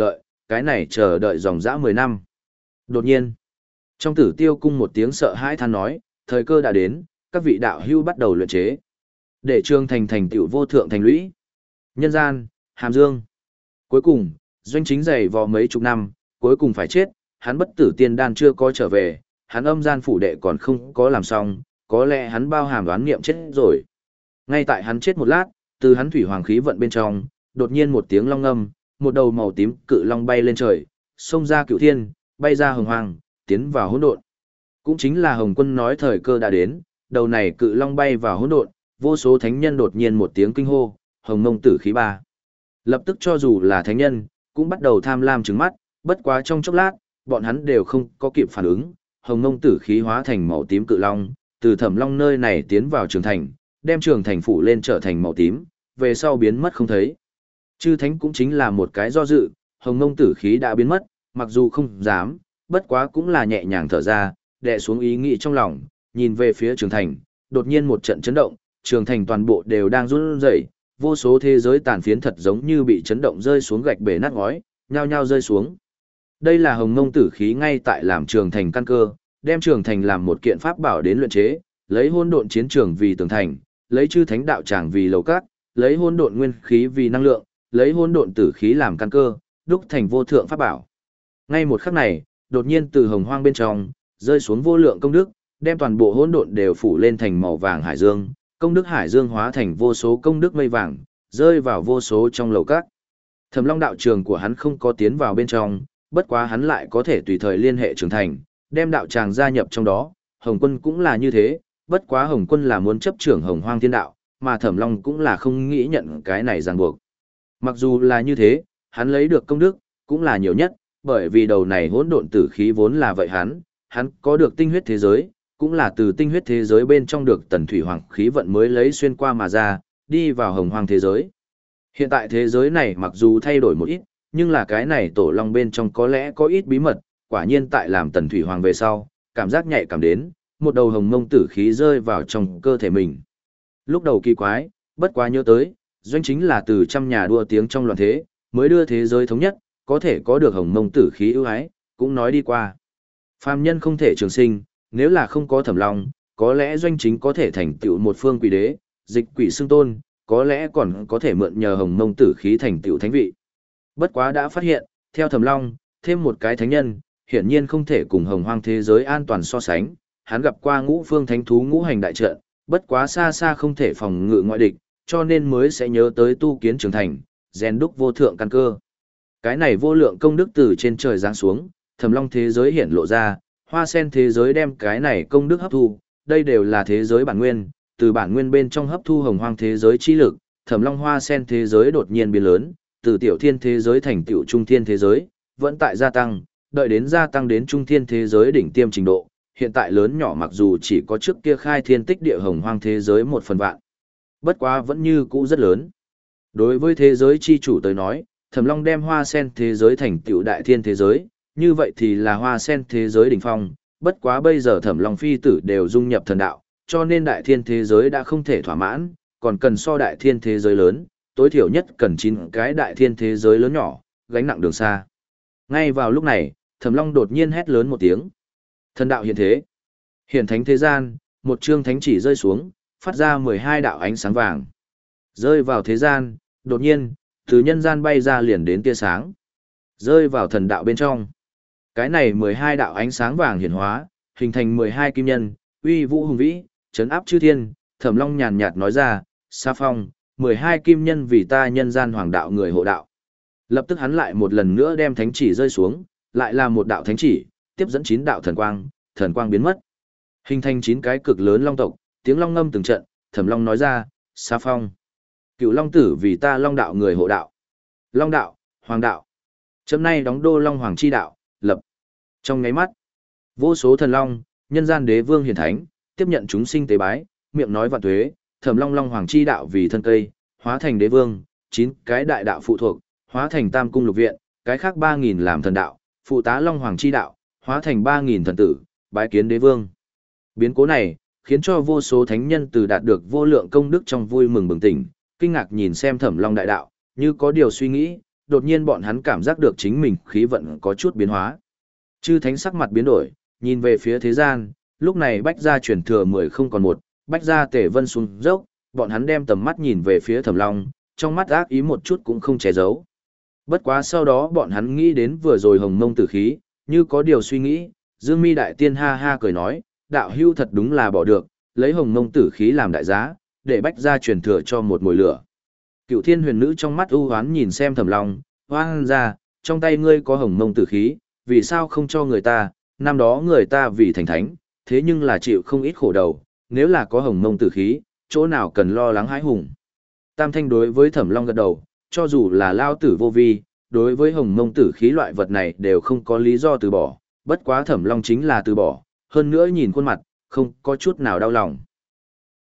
cái này chờ đợi dòng dã mười năm. Đột nhiên, trong Tử Tiêu cung một tiếng sợ hãi than nói, thời cơ đã đến, các vị đạo hưu bắt đầu luyện chế. Để Trường Thành thành tựu vô thượng thành lũy. Nhân gian, Hàm Dương. Cuối cùng, Doanh Chính dày vò mấy chục năm, cuối cùng phải chết, hắn bất tử tiên đan chưa có trở về, hắn âm gian phủ đệ còn không có làm xong, có lẽ hắn bao hàm đoán niệm chết rồi. Ngay tại hắn chết một lát, từ hắn thủy hoàng khí vận bên trong, đột nhiên một tiếng long ngâm, một đầu màu tím cự long bay lên trời, xông ra cửu thiên, bay ra hồng hoàng, tiến vào hỗn độn. Cũng chính là Hồng Quân nói thời cơ đã đến, đầu này cự long bay vào hỗn độn, vô số thánh nhân đột nhiên một tiếng kinh hô, hồng mông tử khí ba. Lập tức cho dù là thánh nhân, cũng bắt đầu tham lam trừng mắt, bất quá trong chốc lát, bọn hắn đều không có kịp phản ứng, hồng mông tử khí hóa thành màu tím cự long, từ Thẩm Long nơi này tiến vào trường thành, đem trường thành phủ lên trở thành màu tím, về sau biến mất không thấy. Chư thánh cũng chính là một cái do dự, hồng mông tử khí đã biến mất, mặc dù không dám, bất quá cũng là nhẹ nhàng thở ra, đè xuống ý nghĩ trong lòng, nhìn về phía trường thành, đột nhiên một trận chấn động, trường thành toàn bộ đều đang run rẩy, vô số thế giới tàn phiến thật giống như bị chấn động rơi xuống gạch bể nát ngói, nhao nhao rơi xuống. Đây là hồng mông tử khí ngay tại làm trường thành căn cơ, đem trường thành làm một kiện pháp bảo đến luyện chế, lấy hỗn độn chiến trường vì tường thành, lấy chư thánh đạo tràng vì lầu cát, lấy hỗn độn nguyên khí vì năng lượng, lấy hỗn độn tử khí làm căn cơ, đúc thành vô thượng pháp bảo. Ngay một khắc này, đột nhiên từ hồng hoang bên trong rơi xuống vô lượng công đức, đem toàn bộ hỗn độn đều phủ lên thành màu vàng hải dương, công đức hải dương hóa thành vô số công đức mây vàng, rơi vào vô số trong lầu cát. Thẩm Long đạo trường của hắn không có tiến vào bên trong, bất quá hắn lại có thể tùy thời liên hệ trưởng thành, đem đạo tràng gia nhập trong đó. Hồng Quân cũng là như thế, bất quá Hồng Quân là muốn chấp trưởng Hồng Hoang Thiên Đạo, mà Thẩm Long cũng là không nghĩ nhận cái này ràng buộc. Mặc dù là như thế, hắn lấy được công đức cũng là nhiều nhất, bởi vì đầu này hỗn độn tử khí vốn là vậy hắn, hắn có được tinh huyết thế giới, cũng là từ tinh huyết thế giới bên trong được tần thủy hoàng khí vận mới lấy xuyên qua mà ra, đi vào hồng hoang thế giới. Hiện tại thế giới này mặc dù thay đổi một ít, nhưng là cái này tổ long bên trong có lẽ có ít bí mật, quả nhiên tại làm tần thủy hoàng về sau, cảm giác nhạy cảm đến, một đầu hồng mông tử khí rơi vào trong cơ thể mình. Lúc đầu kỳ quái, bất quá nhớ tới, Doanh Chính là từ trăm nhà đua tiếng trong loạn thế, mới đưa thế giới thống nhất, có thể có được hồng mông tử khí ưu ái, cũng nói đi qua. Phàm nhân không thể trường sinh, nếu là không có Thẩm Long, có lẽ Doanh Chính có thể thành tựu một phương quỷ đế, dịch quỷ xưng tôn, có lẽ còn có thể mượn nhờ hồng mông tử khí thành tựu thánh vị. Bất quá đã phát hiện, theo Thẩm Long, thêm một cái thánh nhân, hiển nhiên không thể cùng hồng hoang thế giới an toàn so sánh. Hắn gặp qua ngũ phương thánh thú ngũ hành đại trận, bất quá xa xa không thể phòng ngự ngoại địch, cho nên mới sẽ nhớ tới tu kiến trường thành, rèn đúc vô thượng căn cơ. Cái này vô lượng công đức từ trên trời giáng xuống, Thẩm Long thế giới hiển lộ ra, Hoa Sen thế giới đem cái này công đức hấp thu, đây đều là thế giới bản nguyên, từ bản nguyên bên trong hấp thu hồng hoang thế giới chi lực, Thẩm Long Hoa Sen thế giới đột nhiên biến lớn, từ tiểu thiên thế giới thành tiểu trung thiên thế giới, vẫn tại gia tăng, đợi đến gia tăng đến trung thiên thế giới đỉnh tiêm trình độ, hiện tại lớn nhỏ mặc dù chỉ có trước kia khai thiên tích địa hồng hoang thế giới một phần vạn, bất quá vẫn như cũ rất lớn. Đối với thế giới chi chủ tới nói, Thẩm Long đem Hoa Sen thế giới thành tiểu đại thiên thế giới, như vậy thì là Hoa Sen thế giới đỉnh phong, bất quá bây giờ Thẩm Long phi tử đều dung nhập thần đạo, cho nên đại thiên thế giới đã không thể thỏa mãn, còn cần so đại thiên thế giới lớn, tối thiểu nhất cần chín cái đại thiên thế giới lớn nhỏ, gánh nặng đường xa. Ngay vào lúc này, Thẩm Long đột nhiên hét lớn một tiếng. Thần đạo hiện thế. Hiển thánh thế gian, một chương thánh chỉ rơi xuống, phát ra mười hai đạo ánh sáng vàng. Rơi vào thế gian, đột nhiên, từ nhân gian bay ra liền đến tia sáng. Rơi vào thần đạo bên trong. Cái này mười hai đạo ánh sáng vàng hiển hóa, hình thành mười hai kim nhân, uy vũ hùng vĩ, trấn áp chư thiên. Thẩm Long nhàn nhạt nói ra, Sa Phong, mười hai kim nhân vì ta nhân gian hoàng đạo người hộ đạo. Lập tức hắn lại một lần nữa đem thánh chỉ rơi xuống, lại là một đạo thánh chỉ, tiếp dẫn chín đạo thần quang, thần quang biến mất. Hình thành chín cái cực lớn long tộc, tiếng long ngâm từng trận, Thẩm Long nói ra, Sa Phong, Cựu Long tử vì ta long đạo người hộ đạo. Long đạo, hoàng đạo. Chấm nay đóng đô long hoàng chi đạo, lập. Trong ngáy mắt, vô số thần long, nhân gian đế vương hiển thánh, tiếp nhận chúng sinh tế bái, miệng nói vạn tuế, Thẩm Long long hoàng chi đạo vì thân cây, hóa thành đế vương, chín cái đại đạo phụ thuộc, hóa thành tam cung lục viện, cái khác ba nghìn làm thần đạo, phụ tá long hoàng chi đạo, hóa thành ba nghìn thần tử, bái kiến đế vương. Biến cố này, khiến cho vô số thánh nhân từ đạt được vô lượng công đức trong vui mừng bừng tỉnh, kinh ngạc nhìn xem Thẩm Long đại đạo, như có điều suy nghĩ, đột nhiên bọn hắn cảm giác được chính mình khí vận có chút biến hóa. Chư thánh sắc mặt biến đổi, nhìn về phía thế gian, lúc này bách gia truyền thừa mười không còn một, bách gia tể vân xuống dốc, bọn hắn đem tầm mắt nhìn về phía Thẩm Long, trong mắt ác ý một chút cũng không che giấu. Bất quá sau đó bọn hắn nghĩ đến vừa rồi hồng mông tử khí, như có điều suy nghĩ, Dương Mi đại tiên ha ha cười nói, đạo hưu thật đúng là bỏ được, lấy hồng mông tử khí làm đại giá, để bách gia truyền thừa cho một mùi lửa. Cựu thiên huyền nữ trong mắt ưu hoán nhìn xem Thẩm Long, hoang ra, trong tay ngươi có hồng mông tử khí, vì sao không cho người ta, năm đó người ta vì thành thánh, thế nhưng là chịu không ít khổ đầu, nếu là có hồng mông tử khí, chỗ nào cần lo lắng hãi hùng. Tam Thanh đối với Thẩm Long gật đầu, cho dù là lao tử vô vi, đối với hồng mông tử khí loại vật này đều không có lý do từ bỏ, bất quá Thẩm Long chính là từ bỏ, hơn nữa nhìn khuôn mặt, không có chút nào đau lòng.